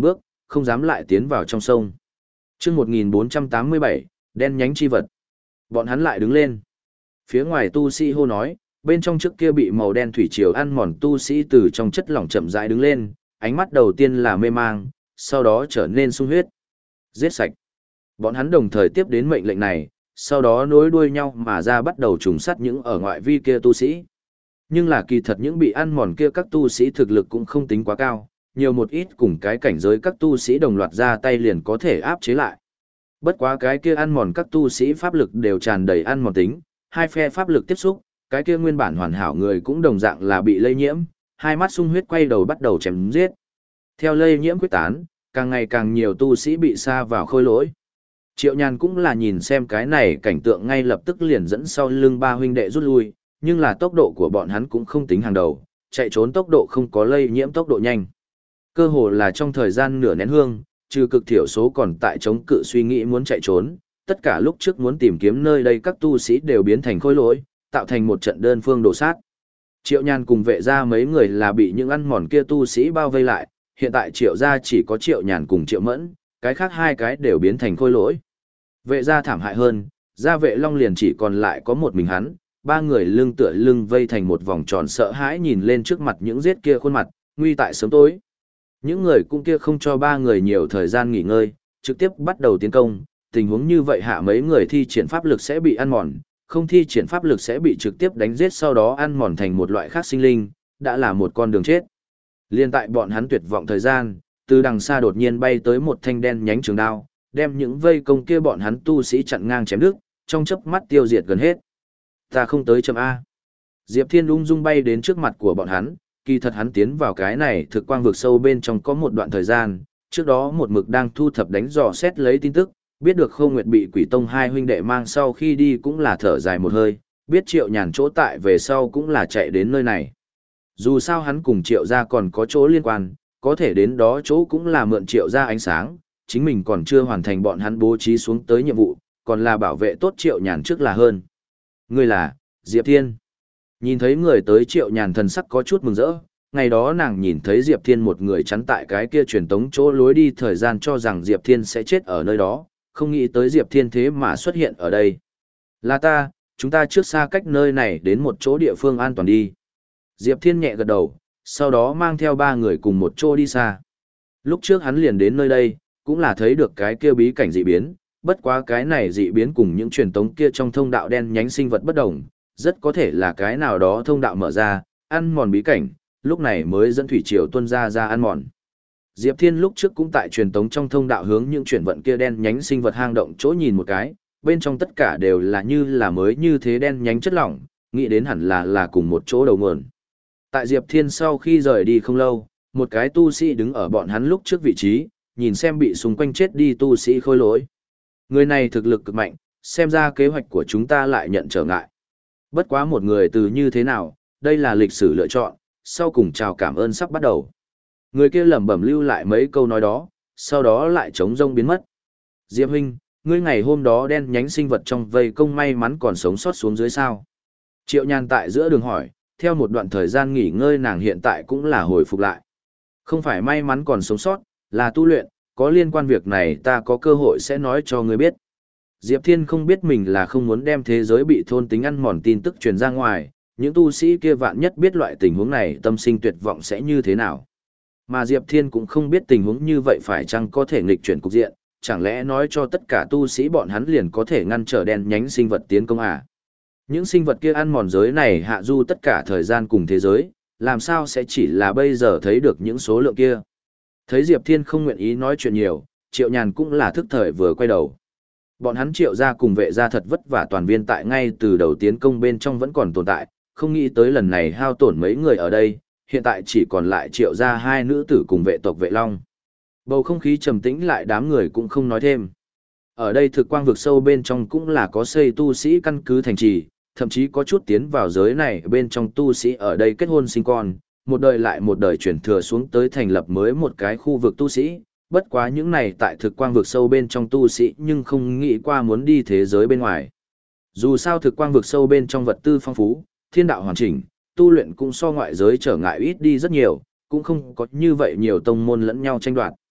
không dám lại tiến vào trong sông. Chương một nghìn bốn trăm tám mươi bảy, đen nhánh chi vật. Bọn hắn lại đứng lên. Phía ngoài tu sĩ hô nói, bên trong trước kia bị màu đen thủy triều ăn mòn tu sĩ từ trong chất lỏng chậm rãi đứng lên, ánh mắt đầu tiên là mê mang, sau đó trở nên sung huyết. Giết sạch. Bọn hắn đồng thời tiếp đến mệnh lệnh này, sau đó nối đuôi nhau mà ra bắt đầu trùng sát những ở ngoại vi kia tu sĩ. Nhưng là kỳ thật những bị ăn mòn kia các tu sĩ thực lực cũng không tính quá cao, nhiều một ít cùng cái cảnh giới các tu sĩ đồng loạt ra tay liền có thể áp chế lại. Bất quá cái kia ăn mòn các tu sĩ pháp lực đều tràn đầy ăn mòn tính, hai phe pháp lực tiếp xúc, cái kia nguyên bản hoàn hảo người cũng đồng dạng là bị lây nhiễm, hai mắt sung huyết quay đầu bắt đầu chém giết. Theo lây nhiễm quyết tán, càng ngày càng nhiều tu sĩ bị sa vào khôi lỗi. Triệu Nhàn cũng là nhìn xem cái này cảnh tượng ngay lập tức liền dẫn sau lưng ba huynh đệ rút lui, nhưng là tốc độ của bọn hắn cũng không tính hàng đầu, chạy trốn tốc độ không có lây nhiễm tốc độ nhanh. Cơ hồ là trong thời gian nửa nén hương, trừ cực thiểu số còn tại chống cự suy nghĩ muốn chạy trốn, tất cả lúc trước muốn tìm kiếm nơi đây các tu sĩ đều biến thành khôi lỗi, tạo thành một trận đơn phương đổ sát. Triệu Nhàn cùng vệ gia mấy người là bị những ăn mòn kia tu sĩ bao vây lại, hiện tại Triệu gia chỉ có Triệu Nhàn cùng Triệu Mẫn, cái khác hai cái đều biến thành khôi lỗi. Vệ gia thảm hại hơn, gia vệ long liền chỉ còn lại có một mình hắn, ba người lưng tựa lưng vây thành một vòng tròn sợ hãi nhìn lên trước mặt những giết kia khuôn mặt, nguy tại sớm tối. Những người cũng kia không cho ba người nhiều thời gian nghỉ ngơi, trực tiếp bắt đầu tiến công, tình huống như vậy hạ mấy người thi triển pháp lực sẽ bị ăn mòn, không thi triển pháp lực sẽ bị trực tiếp đánh giết sau đó ăn mòn thành một loại khác sinh linh, đã là một con đường chết. Liên tại bọn hắn tuyệt vọng thời gian, từ đằng xa đột nhiên bay tới một thanh đen nhánh trường đao, đem những vây công kia bọn hắn tu sĩ chặn ngang chém đứt, trong chớp mắt tiêu diệt gần hết. Ta không tới chấm A. Diệp Thiên ung dung bay đến trước mặt của bọn hắn, kỳ thật hắn tiến vào cái này thực quang vực sâu bên trong có một đoạn thời gian, trước đó một mực đang thu thập đánh dò xét lấy tin tức, biết được Khâu Nguyệt bị Quỷ Tông hai huynh đệ mang sau khi đi cũng là thở dài một hơi, biết Triệu Nhàn chỗ tại về sau cũng là chạy đến nơi này. Dù sao hắn cùng Triệu gia còn có chỗ liên quan, có thể đến đó chỗ cũng là mượn Triệu gia ánh sáng, chính mình còn chưa hoàn thành bọn hắn bố trí xuống tới nhiệm vụ, còn là bảo vệ tốt Triệu Nhàn trước là hơn. Ngươi là, Diệp Thiên. Nhìn thấy người tới Triệu Nhàn thần sắc có chút mừng rỡ, ngày đó nàng nhìn thấy Diệp Thiên một người chắn tại cái kia truyền tống chỗ lối đi thời gian cho rằng Diệp Thiên sẽ chết ở nơi đó, không nghĩ tới Diệp Thiên thế mà xuất hiện ở đây. Là ta, chúng ta trước xa cách nơi này đến một chỗ địa phương an toàn đi. Diệp Thiên nhẹ gật đầu, sau đó mang theo ba người cùng một chỗ đi xa. Lúc trước hắn liền đến nơi đây, cũng là thấy được cái kia bí cảnh dị biến, bất quá cái này dị biến cùng những truyền tống kia trong thông đạo đen nhánh sinh vật bất đồng, rất có thể là cái nào đó thông đạo mở ra, ăn mòn bí cảnh, lúc này mới dẫn thủy triều tuôn ra ra ăn mòn. Diệp Thiên lúc trước cũng tại truyền tống trong thông đạo hướng những chuyển vận kia đen nhánh sinh vật hang động chỗ nhìn một cái, bên trong tất cả đều là như là mới như thế đen nhánh chất lỏng, nghĩ đến hẳn là là cùng một chỗ đầu nguồn. Tại Diệp Thiên sau khi rời đi không lâu, một cái tu sĩ đứng ở bọn hắn lúc trước vị trí, nhìn xem bị xung quanh chết đi tu sĩ khôi lỗi. Người này thực lực cực mạnh, xem ra kế hoạch của chúng ta lại nhận trở ngại. Bất quá một người từ như thế nào, đây là lịch sử lựa chọn, sau cùng chào cảm ơn sắp bắt đầu. Người kia lẩm bẩm lưu lại mấy câu nói đó, sau đó lại trống rông biến mất. Diệp huynh, ngươi ngày hôm đó đen nhánh sinh vật trong vây công may mắn còn sống sót xuống dưới sao? Triệu Nhàn tại giữa đường hỏi, theo một đoạn thời gian nghỉ ngơi nàng hiện tại cũng là hồi phục lại. Không phải may mắn còn sống sót, là tu luyện, có liên quan việc này ta có cơ hội sẽ nói cho ngươi biết. Diệp Thiên không biết mình là không muốn đem thế giới bị thôn tính ăn mòn tin tức truyền ra ngoài, những tu sĩ kia vạn nhất biết loại tình huống này tâm sinh tuyệt vọng sẽ như thế nào. Mà Diệp Thiên cũng không biết tình huống như vậy phải chăng có thể nghịch chuyển cục diện, chẳng lẽ nói cho tất cả tu sĩ bọn hắn liền có thể ngăn trở đen nhánh sinh vật tiến công à. Những sinh vật kia ăn mòn giới này hạ du tất cả thời gian cùng thế giới, làm sao sẽ chỉ là bây giờ thấy được những số lượng kia. Thấy Diệp Thiên không nguyện ý nói chuyện nhiều, Triệu Nhàn cũng là thức thời vừa quay đầu. Bọn hắn Triệu gia cùng vệ gia thật vất vả toàn viên tại ngay từ đầu tiến công bên trong vẫn còn tồn tại, không nghĩ tới lần này hao tổn mấy người ở đây, hiện tại chỉ còn lại Triệu gia hai nữ tử cùng vệ tộc vệ long. Bầu không khí trầm tĩnh lại đám người cũng không nói thêm. Ở đây thực quang vực sâu bên trong cũng là có xây tu sĩ căn cứ thành trì, thậm chí có chút tiến vào giới này bên trong tu sĩ ở đây kết hôn sinh con, một đời lại một đời chuyển thừa xuống tới thành lập mới một cái khu vực tu sĩ, bất quá những này tại thực quang vực sâu bên trong tu sĩ nhưng không nghĩ qua muốn đi thế giới bên ngoài. Dù sao thực quang vực sâu bên trong vật tư phong phú, thiên đạo hoàn chỉnh, tu luyện cũng so ngoại giới trở ngại ít đi rất nhiều, cũng không có như vậy nhiều tông môn lẫn nhau tranh đoạt.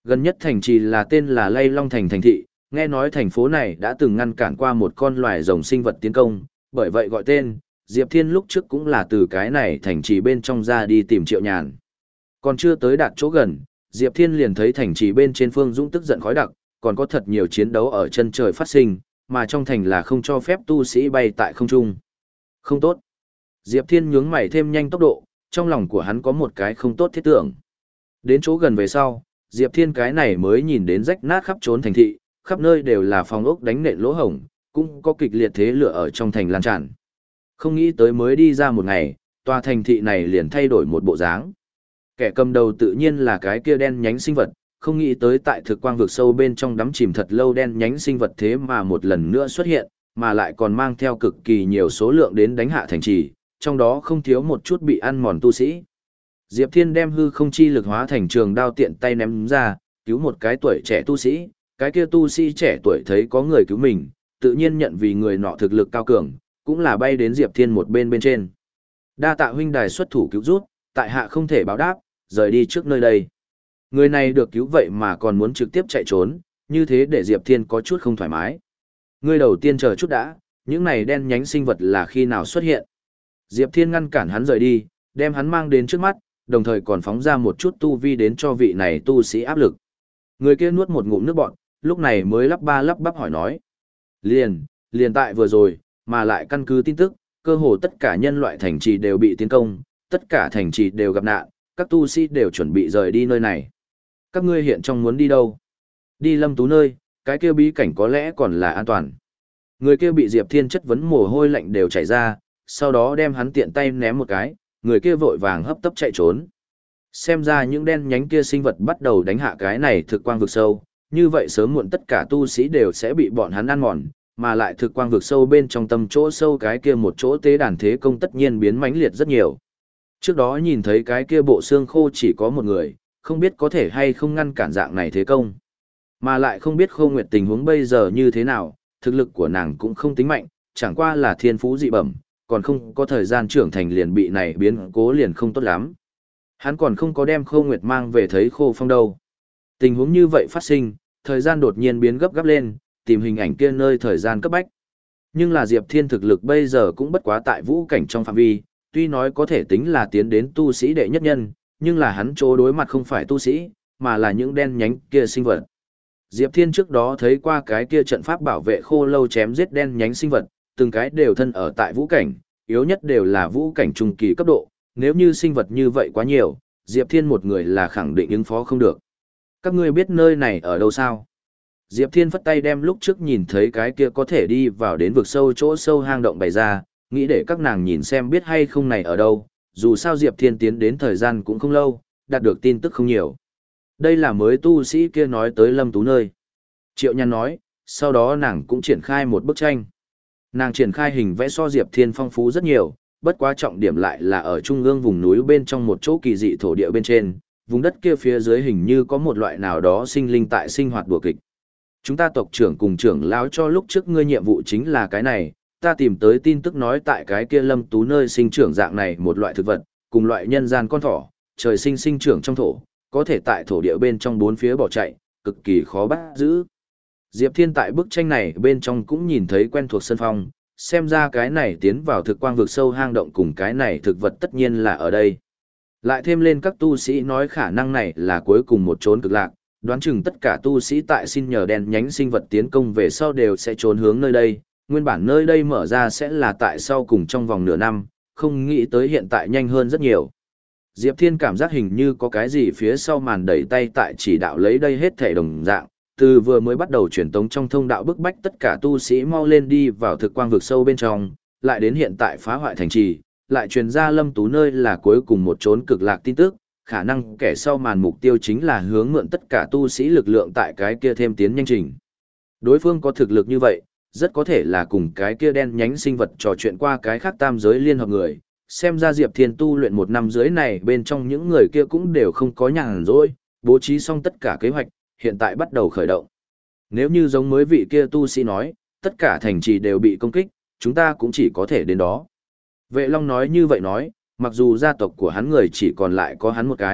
Gần nhất thành trì là tên là Lay Long Thành thành thị, nghe nói thành phố này đã từng ngăn cản qua một con loài rồng sinh vật tiến công, bởi vậy gọi tên, Diệp Thiên lúc trước cũng là từ cái này thành trì bên trong ra đi tìm Triệu Nhàn. Còn chưa tới đạt chỗ gần, Diệp Thiên liền thấy thành trì bên trên phương dũng tức giận khói đặc, còn có thật nhiều chiến đấu ở chân trời phát sinh, mà trong thành là không cho phép tu sĩ bay tại không trung. Không tốt. Diệp Thiên nhướng mày thêm nhanh tốc độ, trong lòng của hắn có một cái không tốt thiết tưởng. Đến chỗ gần về sau, Diệp Thiên cái này mới nhìn đến rách nát khắp trốn thành thị, khắp nơi đều là phòng ốc đánh nện lỗ hổng, cũng có kịch liệt thế lửa ở trong thành lan tràn. Không nghĩ tới mới đi ra một ngày, tòa thành thị này liền thay đổi một bộ dáng. Kẻ cầm đầu tự nhiên là cái kia đen nhánh sinh vật, không nghĩ tới tại thực quang vực sâu bên trong đắm chìm thật lâu đen nhánh sinh vật thế mà một lần nữa xuất hiện, mà lại còn mang theo cực kỳ nhiều số lượng đến đánh hạ thành trì, trong đó không thiếu một chút bị ăn mòn tu sĩ. Diệp Thiên đem hư không chi lực hóa thành trường đao tiện tay ném ra, cứu một cái tuổi trẻ tu sĩ, cái kia tu sĩ trẻ tuổi thấy có người cứu mình, tự nhiên nhận vì người nọ thực lực cao cường, cũng là bay đến Diệp Thiên một bên bên trên. Đa tạ huynh đài xuất thủ cứu rút, tại hạ không thể báo đáp, rời đi trước nơi đây. Người này được cứu vậy mà còn muốn trực tiếp chạy trốn, như thế để Diệp Thiên có chút không thoải mái. Ngươi đầu tiên chờ chút đã, những này đen nhánh sinh vật là khi nào xuất hiện. Diệp Thiên ngăn cản hắn rời đi, đem hắn mang đến trước mắt, đồng thời còn phóng ra một chút tu vi đến cho vị này tu sĩ áp lực. Người kia nuốt một ngụm nước bọt, lúc này mới lắp ba lắp bắp hỏi nói. Liền, liền tại vừa rồi, mà lại căn cứ tin tức, cơ hồ tất cả nhân loại thành trì đều bị tiến công, tất cả thành trì đều gặp nạn, các tu sĩ đều chuẩn bị rời đi nơi này. Các ngươi hiện trong muốn đi đâu? Đi Lâm Tú nơi, cái kia bí cảnh có lẽ còn là an toàn. Người kia bị Diệp Thiên chất vấn mồ hôi lạnh đều chảy ra, sau đó đem hắn tiện tay ném một cái, người kia vội vàng hấp tấp chạy trốn. Xem ra những đen nhánh kia sinh vật bắt đầu đánh hạ cái này thực quang vực sâu, như vậy sớm muộn tất cả tu sĩ đều sẽ bị bọn hắn ăn mòn, mà lại thực quang vực sâu bên trong tâm chỗ sâu cái kia một chỗ tế đàn thế công tất nhiên biến mãnh liệt rất nhiều. Trước đó nhìn thấy cái kia bộ xương khô chỉ có một người, không biết có thể hay không ngăn cản dạng này thế công. Mà lại không biết Khô Nguyệt tình huống bây giờ như thế nào, thực lực của nàng cũng không tính mạnh, chẳng qua là thiên phú dị bẩm, còn không có thời gian trưởng thành liền bị này biến cố liền không tốt lắm. Hắn còn không có đem Khô Nguyệt mang về thấy Khô Phong đâu. Tình huống như vậy phát sinh, thời gian đột nhiên biến gấp gáp lên, tìm hình ảnh kia nơi thời gian cấp bách. Nhưng là Diệp Thiên thực lực bây giờ cũng bất quá tại vũ cảnh trong phạm vi, tuy nói có thể tính là tiến đến tu sĩ đệ nhất nhân, nhưng là hắn chỗ đối mặt không phải tu sĩ, mà là những đen nhánh kia sinh vật. Diệp Thiên trước đó thấy qua cái kia trận pháp bảo vệ Khô Lâu chém giết đen nhánh sinh vật, từng cái đều thân ở tại vũ cảnh, yếu nhất đều là vũ cảnh trung kỳ cấp độ, nếu như sinh vật như vậy quá nhiều, Diệp Thiên một người là khẳng định ứng phó không được. Các ngươi biết nơi này ở đâu sao? Diệp Thiên phất tay đem lúc trước nhìn thấy cái kia có thể đi vào đến vực sâu chỗ sâu hang động bày ra, nghĩ để các nàng nhìn xem biết hay không này ở đâu, dù sao Diệp Thiên tiến đến thời gian cũng không lâu, đạt được tin tức không nhiều. Đây là mới tu sĩ kia nói tới Lâm Tú nơi. Triệu Nhan nói, sau đó nàng cũng triển khai một bức tranh. Nàng triển khai hình vẽ so Diệp Thiên phong phú rất nhiều, bất quá trọng điểm lại là ở trung ương vùng núi bên trong một chỗ kỳ dị thổ địa bên trên, vùng đất kia phía dưới hình như có một loại nào đó sinh linh tại sinh hoạt đùa kịch. Chúng ta tộc trưởng cùng trưởng lão cho lúc trước ngươi nhiệm vụ chính là cái này, ta tìm tới tin tức nói tại cái kia Lâm Tú nơi sinh trưởng dạng này một loại thực vật, cùng loại nhân gian con thỏ, trời sinh sinh trưởng trong thổ, có thể tại thổ địa bên trong bốn phía bỏ chạy, cực kỳ khó bắt giữ. Diệp Thiên tại bức tranh này bên trong cũng nhìn thấy quen thuộc sân phong, xem ra cái này tiến vào thực quang vực sâu hang động cùng cái này thực vật tất nhiên là ở đây. Lại thêm lên các tu sĩ nói khả năng này là cuối cùng một chốn cực lạc, đoán chừng tất cả tu sĩ tại xin nhờ đen nhánh sinh vật tiến công về sau đều sẽ trốn hướng nơi đây, nguyên bản nơi đây mở ra sẽ là tại sau cùng trong vòng nửa năm, không nghĩ tới hiện tại nhanh hơn rất nhiều. Diệp Thiên cảm giác hình như có cái gì phía sau màn đẩy tay tại chỉ đạo lấy đây hết thể đồng dạng, từ vừa mới bắt đầu truyền tống trong thông đạo bức bách tất cả tu sĩ mau lên đi vào thực quang vực sâu bên trong, lại đến hiện tại phá hoại thành trì, lại truyền ra Lâm Tú nơi là cuối cùng một chốn cực lạc tin tức, khả năng kẻ sau màn mục tiêu chính là hướng mượn tất cả tu sĩ lực lượng tại cái kia thêm tiến nhanh trình. Đối phương có thực lực như vậy, rất có thể là cùng cái kia đen nhánh sinh vật trò chuyện qua cái khác tam giới liên hợp người, xem ra Diệp Thiên tu luyện một năm dưới này bên trong những người kia cũng đều không có nhàn rỗi, bố trí xong tất cả kế hoạch, hiện tại bắt đầu khởi động. Nếu như giống mới vị kia tu sĩ nói, tất cả thành trì đều bị công kích, chúng ta cũng chỉ có thể đến đó. Vệ Long nói như vậy nói, mặc dù gia tộc của hắn người chỉ còn lại có hắn một cái,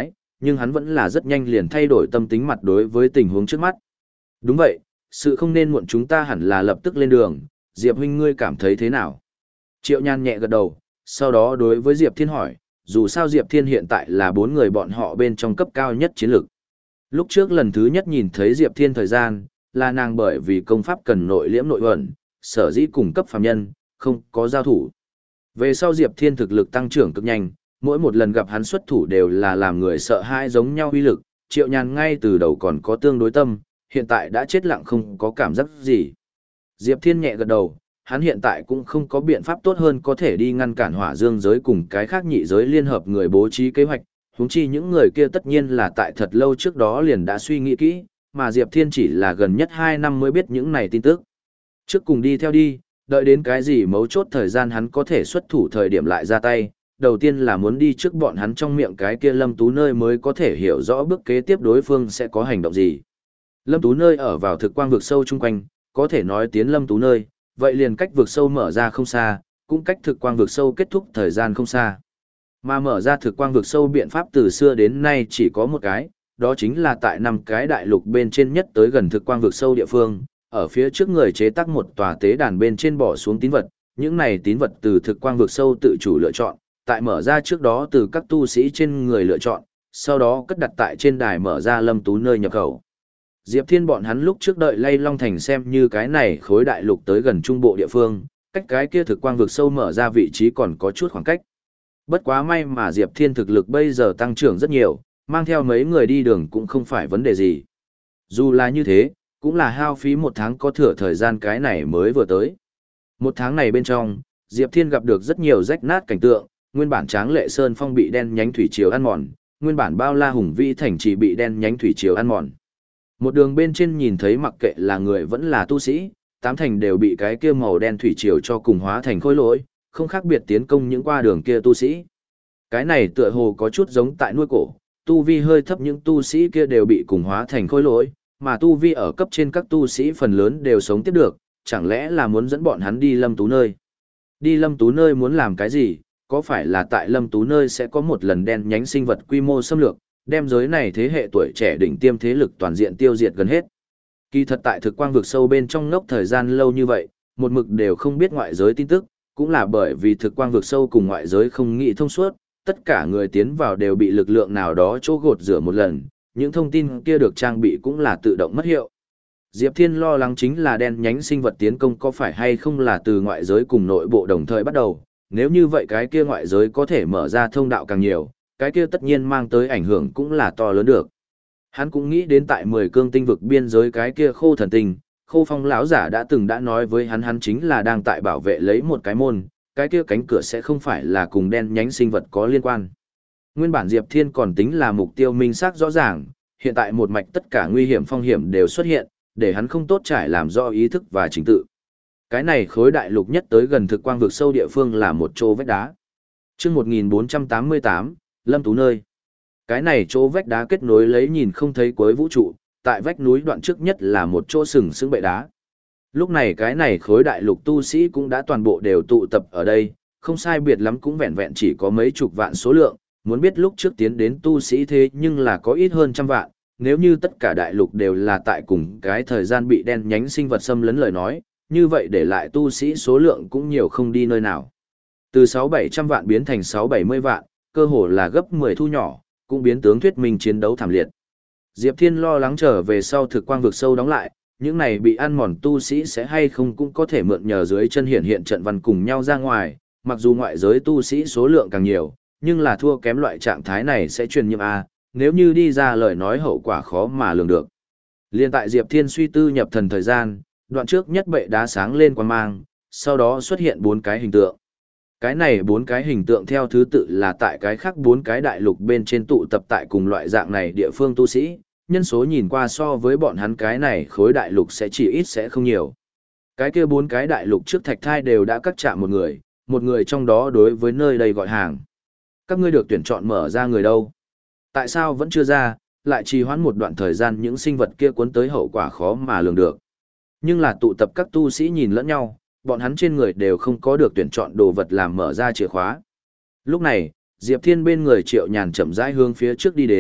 nhưng hắn vẫn là rất nhanh liền thay đổi tâm tính mặt đối với tình huống trước mắt. Đúng vậy, sự không nên muộn, chúng ta hẳn là lập tức lên đường, Diệp huynh ngươi cảm thấy thế nào? Triệu Nhan nhẹ gật đầu, sau đó đối với Diệp Thiên hỏi, dù sao Diệp Thiên hiện tại là bốn người bọn họ bên trong cấp cao nhất chiến lược. Lúc trước lần thứ nhất nhìn thấy Diệp Thiên thời gian, là nàng bởi vì công pháp cần nội liễm nội ẩn, sở dĩ cùng cấp phàm nhân, không có giao thủ. Về sau Diệp Thiên thực lực tăng trưởng cực nhanh, mỗi một lần gặp hắn xuất thủ đều là làm người sợ hãi giống nhau uy lực, Triệu Nhàn ngay từ đầu còn có tương đối tâm, hiện tại đã chết lặng không có cảm giác gì. Diệp Thiên nhẹ gật đầu, hắn hiện tại cũng không có biện pháp tốt hơn có thể đi ngăn cản hỏa dương giới cùng cái khác nhị giới liên hợp người bố trí kế hoạch, huống chi những người kia tất nhiên là tại thật lâu trước đó liền đã suy nghĩ kỹ, mà Diệp Thiên chỉ là gần nhất hai năm mới biết những này tin tức. Trước cùng đi theo đi, đợi đến cái gì mấu chốt thời gian hắn có thể xuất thủ thời điểm lại ra tay, đầu tiên là muốn đi trước bọn hắn trong miệng cái kia Lâm Tú nơi mới có thể hiểu rõ bước kế tiếp đối phương sẽ có hành động gì. Lâm Tú nơi ở vào thực quang vực sâu chung quanh, có thể nói tiến Lâm Tú nơi, vậy liền cách vực sâu mở ra không xa, cũng cách thực quang vực sâu kết thúc thời gian không xa. Mà mở ra thực quang vực sâu biện pháp từ xưa đến nay chỉ có một cái, đó chính là tại năm cái đại lục bên trên nhất tới gần thực quang vực sâu địa phương, ở phía trước người chế tác một tòa tế đàn bên trên bỏ xuống tín vật, những này tín vật từ thực quang vực sâu tự chủ lựa chọn, tại mở ra trước đó từ các tu sĩ trên người lựa chọn, sau đó cất đặt tại trên đài mở ra Lâm Tú nơi nhập khẩu. Diệp Thiên bọn hắn lúc trước đợi Lay Long Thành xem như cái này khối đại lục tới gần trung bộ địa phương, cách cái kia thực quang vực sâu mở ra vị trí còn có chút khoảng cách. Bất quá may mà Diệp Thiên thực lực bây giờ tăng trưởng rất nhiều, mang theo mấy người đi đường cũng không phải vấn đề gì. Dù là như thế, cũng là hao phí một tháng có thừa thời gian cái này mới vừa tới. Một tháng này bên trong, Diệp Thiên gặp được rất nhiều rách nát cảnh tượng, nguyên bản tráng lệ sơn phong bị đen nhánh thủy triều ăn mòn, nguyên bản bao la hùng vĩ thành trì bị đen nhánh thủy triều ăn mòn. Một đường bên trên nhìn thấy mặc kệ là người vẫn là tu sĩ, tám thành đều bị cái kia màu đen thủy triều cho cùng hóa thành khối lỗi, không khác biệt tiến công những qua đường kia tu sĩ. Cái này tựa hồ có chút giống tại nuôi cổ, tu vi hơi thấp những tu sĩ kia đều bị cùng hóa thành khối lỗi, mà tu vi ở cấp trên các tu sĩ phần lớn đều sống tiếp được, chẳng lẽ là muốn dẫn bọn hắn đi Lâm Tú nơi. Đi Lâm Tú nơi muốn làm cái gì, có phải là tại Lâm Tú nơi sẽ có một lần đen nhánh sinh vật quy mô xâm lược, đem giới này thế hệ tuổi trẻ đỉnh tiêm thế lực toàn diện tiêu diệt gần hết. Kỳ thật tại thực quang vực sâu bên trong ngốc thời gian lâu như vậy, một mực đều không biết ngoại giới tin tức, cũng là bởi vì thực quang vực sâu cùng ngoại giới không nghĩ thông suốt, tất cả người tiến vào đều bị lực lượng nào đó chỗ gột rửa một lần, những thông tin kia được trang bị cũng là tự động mất hiệu. Diệp Thiên lo lắng chính là đen nhánh sinh vật tiến công có phải hay không là từ ngoại giới cùng nội bộ đồng thời bắt đầu, nếu như vậy cái kia ngoại giới có thể mở ra thông đạo càng nhiều, cái kia tất nhiên mang tới ảnh hưởng cũng là to lớn được. Hắn cũng nghĩ đến tại mười cương tinh vực biên giới cái kia Khô Thần Tinh, Khô Phong lão giả đã từng đã nói với hắn hắn chính là đang tại bảo vệ lấy một cái môn, cái kia cánh cửa sẽ không phải là cùng đen nhánh sinh vật có liên quan. Nguyên bản Diệp Thiên còn tính là mục tiêu minh xác rõ ràng, hiện tại một mạch tất cả nguy hiểm phong hiểm đều xuất hiện, để hắn không tốt trải làm rõ ý thức và chính tự. Cái này khối đại lục nhất tới gần thực quang vực sâu địa phương là một chỗ vách đá. Chương một nghìn bốn trăm tám mươi tám, Lâm Tú nơi. Cái này chỗ vách đá kết nối lấy nhìn không thấy cuối vũ trụ, tại vách núi đoạn trước nhất là một chỗ sừng sững bệ đá. Lúc này cái này khối đại lục tu sĩ cũng đã toàn bộ đều tụ tập ở đây, không sai biệt lắm cũng vẹn vẹn chỉ có mấy chục vạn số lượng, muốn biết lúc trước tiến đến tu sĩ thế nhưng là có ít hơn trăm vạn, nếu như tất cả đại lục đều là tại cùng cái thời gian bị đen nhánh sinh vật xâm lấn lời nói, như vậy để lại tu sĩ số lượng cũng nhiều không đi nơi nào. Từ sáu bảy trăm vạn biến thành sáu bảy mươi vạn, cơ hồ là gấp mười thu nhỏ, cũng biến tướng thuyết minh chiến đấu thảm liệt. Diệp Thiên lo lắng trở về sau thực quang vực sâu đóng lại, những này bị ăn mòn tu sĩ sẽ hay không cũng có thể mượn nhờ dưới chân hiện hiện trận văn cùng nhau ra ngoài, mặc dù ngoại giới tu sĩ số lượng càng nhiều, nhưng là thua kém loại trạng thái này sẽ truyền nhiễm A, nếu như đi ra lời nói hậu quả khó mà lường được. Liên tại Diệp Thiên suy tư nhập thần thời gian, đoạn trước nhất bệ đá sáng lên quang mang, sau đó xuất hiện bốn cái hình tượng. Cái này bốn cái hình tượng theo thứ tự là tại cái khác bốn cái đại lục bên trên tụ tập tại cùng loại dạng này địa phương tu sĩ, nhân số nhìn qua so với bọn hắn cái này khối đại lục sẽ chỉ ít sẽ không nhiều. Cái kia bốn cái đại lục trước thạch thai đều đã cắt chạm một người, một người trong đó đối với nơi đây gọi hàng. Các ngươi được tuyển chọn mở ra người đâu? Tại sao vẫn chưa ra, lại trì hoãn một đoạn thời gian những sinh vật kia cuốn tới hậu quả khó mà lường được. Nhưng là tụ tập các tu sĩ nhìn lẫn nhau, bọn hắn trên người đều không có được tuyển chọn đồ vật làm mở ra chìa khóa. Lúc này, Diệp Thiên bên người Triệu Nhàn chậm rãi hướng phía trước đi đến,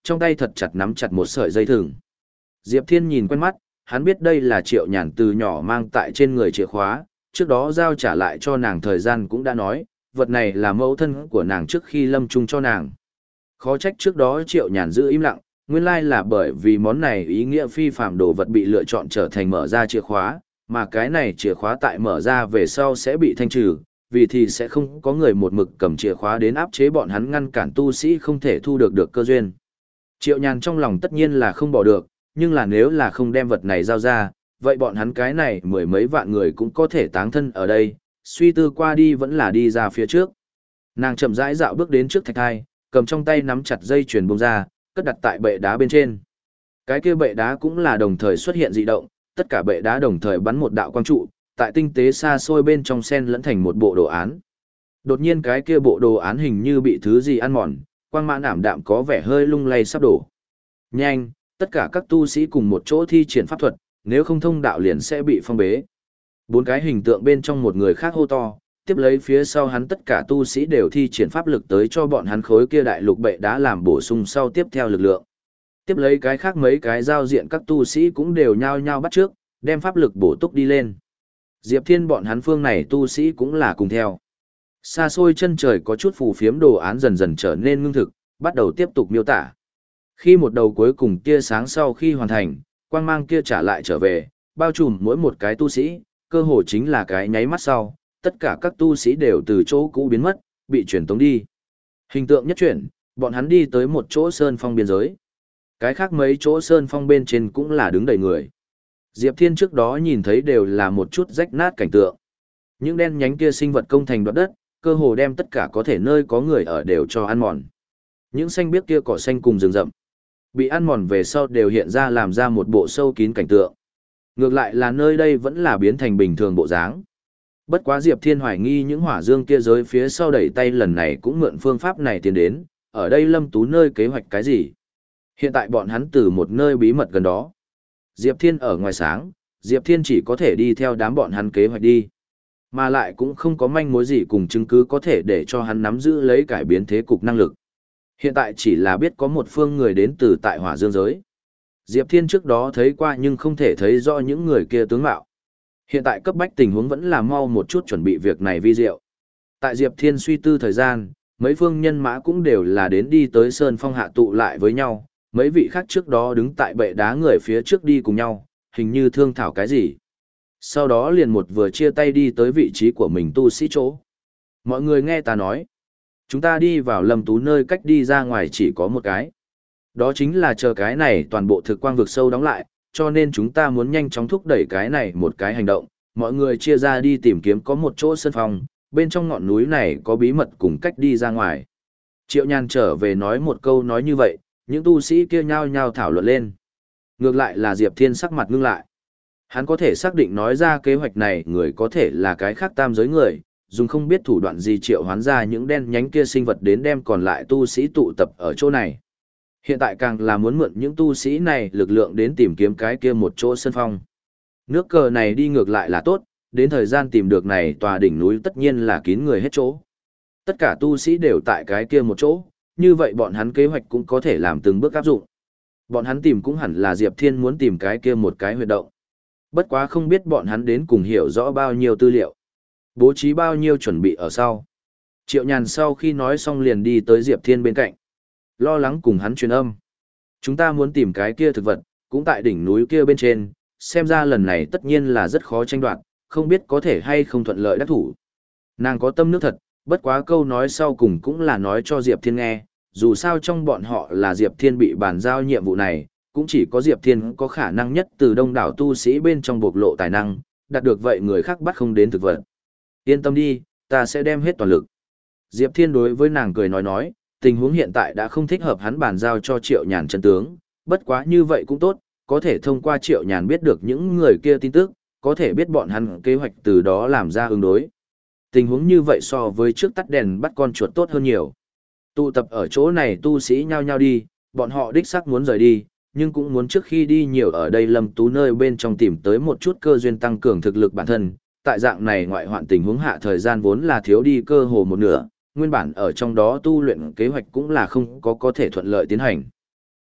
trong tay thật chặt nắm chặt một sợi dây thừng. Diệp Thiên nhìn quen mắt, hắn biết đây là Triệu Nhàn từ nhỏ mang tại trên người chìa khóa, trước đó giao trả lại cho nàng thời gian cũng đã nói, vật này là mẫu thân của nàng trước khi lâm chung cho nàng. Khó trách trước đó Triệu Nhàn giữ im lặng, nguyên lai là bởi vì món này ý nghĩa phi phàm đồ vật bị lựa chọn trở thành mở ra chìa khóa, mà cái này chìa khóa tại mở ra về sau sẽ bị thanh trừ, vì thì sẽ không có người một mực cầm chìa khóa đến áp chế bọn hắn ngăn cản tu sĩ không thể thu được được cơ duyên. Triệu Nhàn trong lòng tất nhiên là không bỏ được, nhưng là nếu là không đem vật này giao ra, vậy bọn hắn cái này mười mấy vạn người cũng có thể táng thân ở đây, suy tư qua đi vẫn là đi ra phía trước. Nàng chậm rãi dạo bước đến trước thạch thai, cầm trong tay nắm chặt dây chuyền bông ra, cất đặt tại bệ đá bên trên. Cái kia bệ đá cũng là đồng thời xuất hiện dị động, tất cả bệ đá đồng thời bắn một đạo quang trụ, tại tinh tế xa xôi bên trong sen lẫn thành một bộ đồ án. Đột nhiên cái kia bộ đồ án hình như bị thứ gì ăn mòn, quang mãn ảm đạm có vẻ hơi lung lay sắp đổ. Nhanh, tất cả các tu sĩ cùng một chỗ thi triển pháp thuật, nếu không thông đạo liền sẽ bị phong bế. Bốn cái hình tượng bên trong một người khác hô to, tiếp lấy phía sau hắn tất cả tu sĩ đều thi triển pháp lực tới cho bọn hắn khối kia đại lục bệ đá làm bổ sung sau tiếp theo lực lượng. Tiếp lấy cái khác mấy cái giao diện các tu sĩ cũng đều nhao nhao bắt trước, đem pháp lực bổ túc đi lên. Diệp Thiên bọn hắn phương này tu sĩ cũng là cùng theo. Xa xôi chân trời có chút phù phiếm đồ án dần dần trở nên ngưng thực, bắt đầu tiếp tục miêu tả. Khi một đầu cuối cùng tia sáng sau khi hoàn thành, quang mang kia trả lại trở về, bao trùm mỗi một cái tu sĩ, cơ hồ chính là cái nháy mắt sau, tất cả các tu sĩ đều từ chỗ cũ biến mất, bị chuyển tống đi. Hình tượng nhất chuyển, bọn hắn đi tới một chỗ sơn phong biên giới. Cái khác mấy chỗ sơn phong bên trên cũng là đứng đầy người. Diệp Thiên trước đó nhìn thấy đều là một chút rách nát cảnh tượng. Những đen nhánh kia sinh vật công thành đoạt đất, cơ hồ đem tất cả có thể nơi có người ở đều cho ăn mòn. Những xanh biếc kia cỏ xanh cùng rừng rậm, bị ăn mòn về sau đều hiện ra làm ra một bộ sâu kín cảnh tượng. Ngược lại là nơi đây vẫn là biến thành bình thường bộ dáng. Bất quá Diệp Thiên hoài nghi những hỏa dương kia giới phía sau đẩy tay lần này cũng mượn phương pháp này tiến đến, ở đây Lâm Tú nơi kế hoạch cái gì? Hiện tại bọn hắn từ một nơi bí mật gần đó. Diệp Thiên ở ngoài sáng, Diệp Thiên chỉ có thể đi theo đám bọn hắn kế hoạch đi. Mà lại cũng không có manh mối gì cùng chứng cứ có thể để cho hắn nắm giữ lấy cải biến thế cục năng lực. Hiện tại chỉ là biết có một phương người đến từ tại hỏa dương giới. Diệp Thiên trước đó thấy qua nhưng không thể thấy rõ những người kia tướng mạo. Hiện tại cấp bách tình huống vẫn là mau một chút chuẩn bị việc này vi diệu. Tại Diệp Thiên suy tư thời gian, mấy phương nhân mã cũng đều là đến đi tới Sơn Phong hạ tụ lại với nhau, mấy vị khác trước đó đứng tại bệ đá người phía trước đi cùng nhau, hình như thương thảo cái gì. Sau đó liền một vừa chia tay đi tới vị trí của mình tu sĩ chỗ. Mọi người nghe ta nói, chúng ta đi vào Lâm Tú nơi cách đi ra ngoài chỉ có một cái. Đó chính là chờ cái này toàn bộ thực quang vực sâu đóng lại, cho nên chúng ta muốn nhanh chóng thúc đẩy cái này một cái hành động. Mọi người chia ra đi tìm kiếm có một chỗ sân phòng, bên trong ngọn núi này có bí mật cùng cách đi ra ngoài. Triệu Nhàn trở về nói một câu nói như vậy, những tu sĩ kia nhao nhao thảo luận lên. Ngược lại là Diệp Thiên sắc mặt ngưng lại. Hắn có thể xác định nói ra kế hoạch này người có thể là cái khác tam giới người, dùng không biết thủ đoạn gì triệu hoán ra những đen nhánh kia sinh vật đến đem còn lại tu sĩ tụ tập ở chỗ này. Hiện tại càng là muốn mượn những tu sĩ này lực lượng đến tìm kiếm cái kia một chỗ sân phong. Nước cờ này đi ngược lại là tốt, đến thời gian tìm được này tòa đỉnh núi tất nhiên là kín người hết chỗ. Tất cả tu sĩ đều tại cái kia một chỗ, như vậy bọn hắn kế hoạch cũng có thể làm từng bước áp dụng. Bọn hắn tìm cũng hẳn là Diệp Thiên muốn tìm cái kia một cái huyệt động. Bất quá không biết bọn hắn đến cùng hiểu rõ bao nhiêu tư liệu, bố trí bao nhiêu chuẩn bị ở sau. Triệu Nhàn sau khi nói xong liền đi tới Diệp Thiên bên cạnh, lo lắng cùng hắn truyền âm. Chúng ta muốn tìm cái kia thực vật, cũng tại đỉnh núi kia bên trên, xem ra lần này tất nhiên là rất khó tranh đoạt, không biết có thể hay không thuận lợi đắc thủ. Nàng có tâm nước thật, bất quá câu nói sau cùng cũng là nói cho Diệp Thiên nghe, dù sao trong bọn họ là Diệp Thiên bị bàn giao nhiệm vụ này, cũng chỉ có Diệp Thiên có khả năng nhất từ đông đảo tu sĩ bên trong bộc lộ tài năng, đạt được vậy người khác bắt không đến thực vật. Yên tâm đi, ta sẽ đem hết toàn lực. Diệp Thiên đối với nàng cười nói nói, tình huống hiện tại đã không thích hợp hắn bàn giao cho Triệu Nhàn chân tướng, bất quá như vậy cũng tốt, có thể thông qua Triệu Nhàn biết được những người kia tin tức, có thể biết bọn hắn kế hoạch từ đó làm ra ứng đối. Tình huống như vậy so với trước tắt đèn bắt con chuột tốt hơn nhiều. Tụ tập ở chỗ này tu sĩ nhao nhao đi, bọn họ đích xác muốn rời đi, nhưng cũng muốn trước khi đi nhiều ở đây Lâm Tú nơi bên trong tìm tới một chút cơ duyên tăng cường thực lực bản thân. Tại dạng này ngoại hoạn tình huống hạ thời gian vốn là thiếu đi cơ hồ một nửa, nguyên bản ở trong đó tu luyện kế hoạch cũng là không có có thể thuận lợi tiến hành.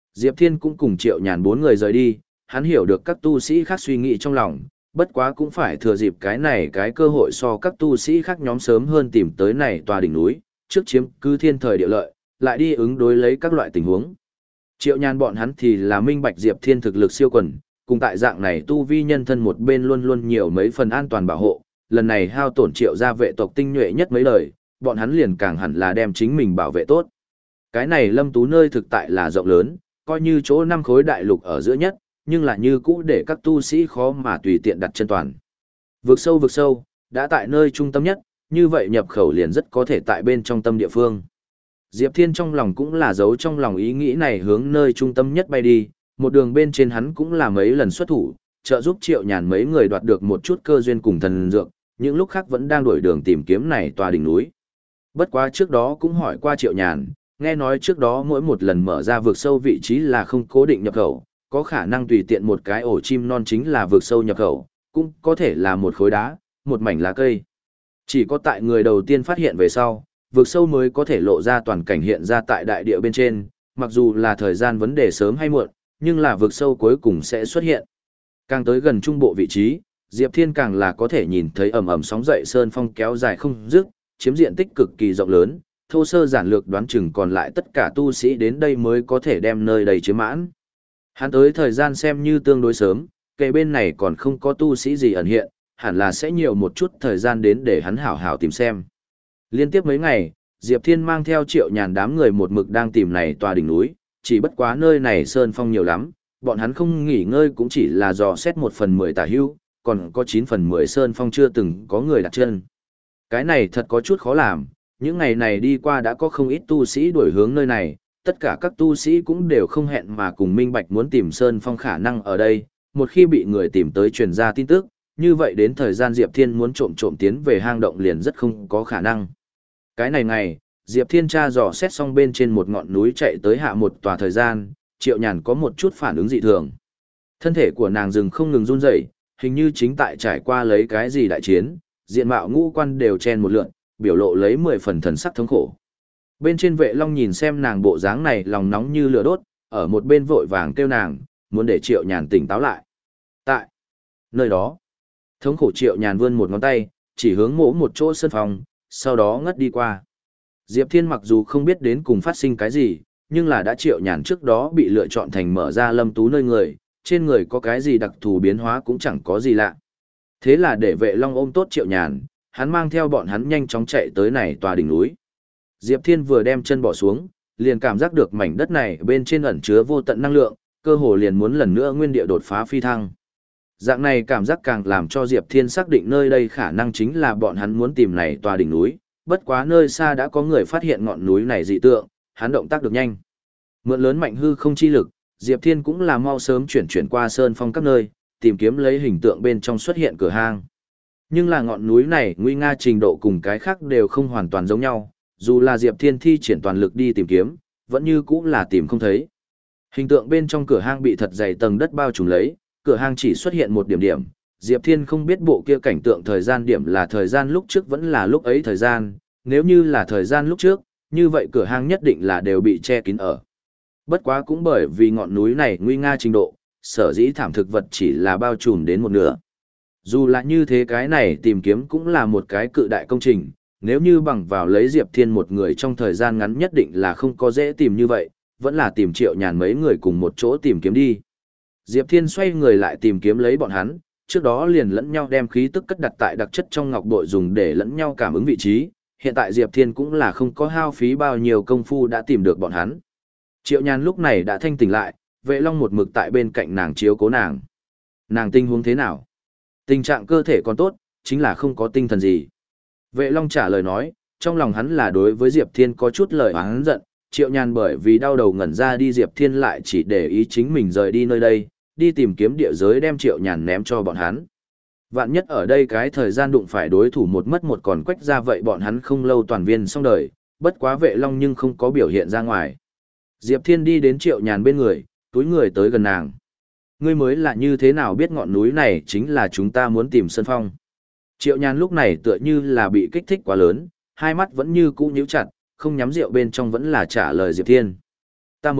Diệp Thiên cũng cùng Triệu Nhàn bốn người rời đi, hắn hiểu được các tu sĩ khác suy nghĩ trong lòng, bất quá cũng phải thừa dịp cái này cái cơ hội so các tu sĩ khác nhóm sớm hơn tìm tới này tòa đỉnh núi, trước chiếm cứ thiên thời địa lợi, lại đi ứng đối lấy các loại tình huống. Triệu Nhàn bọn hắn thì là minh bạch Diệp Thiên thực lực siêu quần, cùng tại dạng này tu vi nhân thân một bên luôn luôn nhiều mấy phần an toàn bảo hộ, lần này hao tổn Triệu gia vệ tộc tinh nhuệ nhất mấy đời, bọn hắn liền càng hẳn là đem chính mình bảo vệ tốt. Cái này Lâm Tú nơi thực tại là rộng lớn, coi như chỗ năm khối đại lục ở giữa nhất, nhưng là như cũ để các tu sĩ khó mà tùy tiện đặt chân toàn. Vực sâu vực sâu, đã tại nơi trung tâm nhất, như vậy nhập khẩu liền rất có thể tại bên trong tâm địa phương. Diệp Thiên trong lòng cũng là giấu trong lòng ý nghĩ này hướng nơi trung tâm nhất bay đi, một đường bên trên hắn cũng là mấy lần xuất thủ, trợ giúp Triệu Nhàn mấy người đoạt được một chút cơ duyên cùng thần dược, những lúc khác vẫn đang đổi đường tìm kiếm này tòa đỉnh núi. Bất quá trước đó cũng hỏi qua Triệu Nhàn, nghe nói trước đó mỗi một lần mở ra vực sâu vị trí là không cố định nhập khẩu, có khả năng tùy tiện một cái ổ chim non chính là vực sâu nhập khẩu, cũng có thể là một khối đá, một mảnh lá cây. Chỉ có tại người đầu tiên phát hiện về sau, vực sâu mới có thể lộ ra toàn cảnh hiện ra tại đại địa bên trên, mặc dù là thời gian vấn đề sớm hay muộn, nhưng là vực sâu cuối cùng sẽ xuất hiện. Càng tới gần trung bộ vị trí, Diệp Thiên càng là có thể nhìn thấy ầm ầm sóng dậy sơn phong kéo dài không dứt, chiếm diện tích cực kỳ rộng lớn, thô sơ giản lược đoán chừng còn lại tất cả tu sĩ đến đây mới có thể đem nơi đầy chiếm mãn. Hắn tới thời gian xem như tương đối sớm, kề bên này còn không có tu sĩ gì ẩn hiện, hẳn là sẽ nhiều một chút thời gian đến để hắn hảo hảo tìm xem. Liên tiếp mấy ngày, Diệp Thiên mang theo Triệu Nhàn đám người một mực đang tìm này tòa đỉnh núi, chỉ bất quá nơi này sơn phong nhiều lắm, bọn hắn không nghỉ ngơi cũng chỉ là dò xét một phần mười tả hữu, còn có chín phần mười sơn phong chưa từng có người đặt chân. Cái này thật có chút khó làm, những ngày này đi qua đã có không ít tu sĩ đuổi hướng nơi này, tất cả các tu sĩ cũng đều không hẹn mà cùng minh bạch muốn tìm sơn phong khả năng ở đây, một khi bị người tìm tới truyền ra tin tức, như vậy đến thời gian Diệp Thiên muốn trộm trộm tiến về hang động liền rất không có khả năng. Cái này ngày, Diệp Thiên tra dò xét xong bên trên một ngọn núi chạy tới hạ một tòa thời gian, Triệu Nhàn có một chút phản ứng dị thường. Thân thể của nàng dừng không ngừng run rẩy, hình như chính tại trải qua lấy cái gì đại chiến, diện mạo ngũ quan đều chen một lượn, biểu lộ lấy mười phần thần sắc thống khổ. Bên trên Vệ Long nhìn xem nàng bộ dáng này lòng nóng như lửa đốt, ở một bên vội vàng kêu nàng, muốn để Triệu Nhàn tỉnh táo lại. Tại nơi đó, thống khổ Triệu Nhàn vươn một ngón tay, chỉ hướng mỗ một chỗ sân phòng, sau đó ngất đi qua. Diệp Thiên mặc dù không biết đến cùng phát sinh cái gì, nhưng là đã Triệu Nhàn trước đó bị lựa chọn thành mở ra Lâm Tú nơi người, trên người có cái gì đặc thù biến hóa cũng chẳng có gì lạ. Thế là để Vệ Long ôm tốt Triệu Nhàn, hắn mang theo bọn hắn nhanh chóng chạy tới này tòa đỉnh núi. Diệp Thiên vừa đem chân bỏ xuống, liền cảm giác được mảnh đất này bên trên ẩn chứa vô tận năng lượng, cơ hồ liền muốn lần nữa nguyên địa đột phá phi thăng. Dạng này cảm giác càng làm cho Diệp Thiên xác định nơi đây khả năng chính là bọn hắn muốn tìm này tòa đỉnh núi, bất quá nơi xa đã có người phát hiện ngọn núi này dị tượng, hắn động tác được nhanh. Mượn lớn mạnh hư không chi lực, Diệp Thiên cũng là mau sớm chuyển chuyển qua sơn phong các nơi, tìm kiếm lấy hình tượng bên trong xuất hiện cửa hang. Nhưng là ngọn núi này nguy nga trình độ cùng cái khác đều không hoàn toàn giống nhau, dù là Diệp Thiên thi triển toàn lực đi tìm kiếm, vẫn như cũng là tìm không thấy. Hình tượng bên trong cửa hang bị thật dày tầng đất bao trùm lấy, cửa hang chỉ xuất hiện một điểm điểm, Diệp Thiên không biết bộ kia cảnh tượng thời gian điểm là thời gian lúc trước vẫn là lúc ấy thời gian, nếu như là thời gian lúc trước, như vậy cửa hang nhất định là đều bị che kín ở. Bất quá cũng bởi vì ngọn núi này nguy nga trình độ, sở dĩ thảm thực vật chỉ là bao trùm đến một nửa. Dù là như thế cái này tìm kiếm cũng là một cái cự đại công trình, nếu như bằng vào lấy Diệp Thiên một người trong thời gian ngắn nhất định là không có dễ tìm như vậy, vẫn là tìm Triệu Nhàn mấy người cùng một chỗ tìm kiếm đi. Diệp Thiên xoay người lại tìm kiếm lấy bọn hắn, trước đó liền lẫn nhau đem khí tức cất đặt tại đặc chất trong ngọc bội dùng để lẫn nhau cảm ứng vị trí, hiện tại Diệp Thiên cũng là không có hao phí bao nhiêu công phu đã tìm được bọn hắn. Triệu Nhàn lúc này đã thanh tỉnh lại, Vệ Long một mực tại bên cạnh nàng chiếu cố nàng. Nàng tình huống thế nào? Tình trạng cơ thể còn tốt, chính là không có tinh thần gì. Vệ Long trả lời nói, trong lòng hắn là đối với Diệp Thiên có chút lời oán giận, Triệu Nhàn bởi vì đau đầu ngẩn ra đi Diệp Thiên lại chỉ để ý chính mình rời đi nơi đây, đi tìm kiếm địa giới đem Triệu Nhàn ném cho bọn hắn. Vạn nhất ở đây cái thời gian đụng phải đối thủ một mất một còn quách ra vậy bọn hắn không lâu toàn viên xong đời, bất quá Vệ Long nhưng không có biểu hiện ra ngoài. Diệp Thiên đi đến Triệu Nhàn bên người, túi người tới gần nàng. Ngươi mới là như thế nào biết ngọn núi này chính là chúng ta muốn tìm Sơn Phong. Triệu Nhàn lúc này tựa như là bị kích thích quá lớn, hai mắt vẫn như cũ nhíu chặt, không nhắm rượu bên trong vẫn là trả lời Diệp Thiên. Ta mới,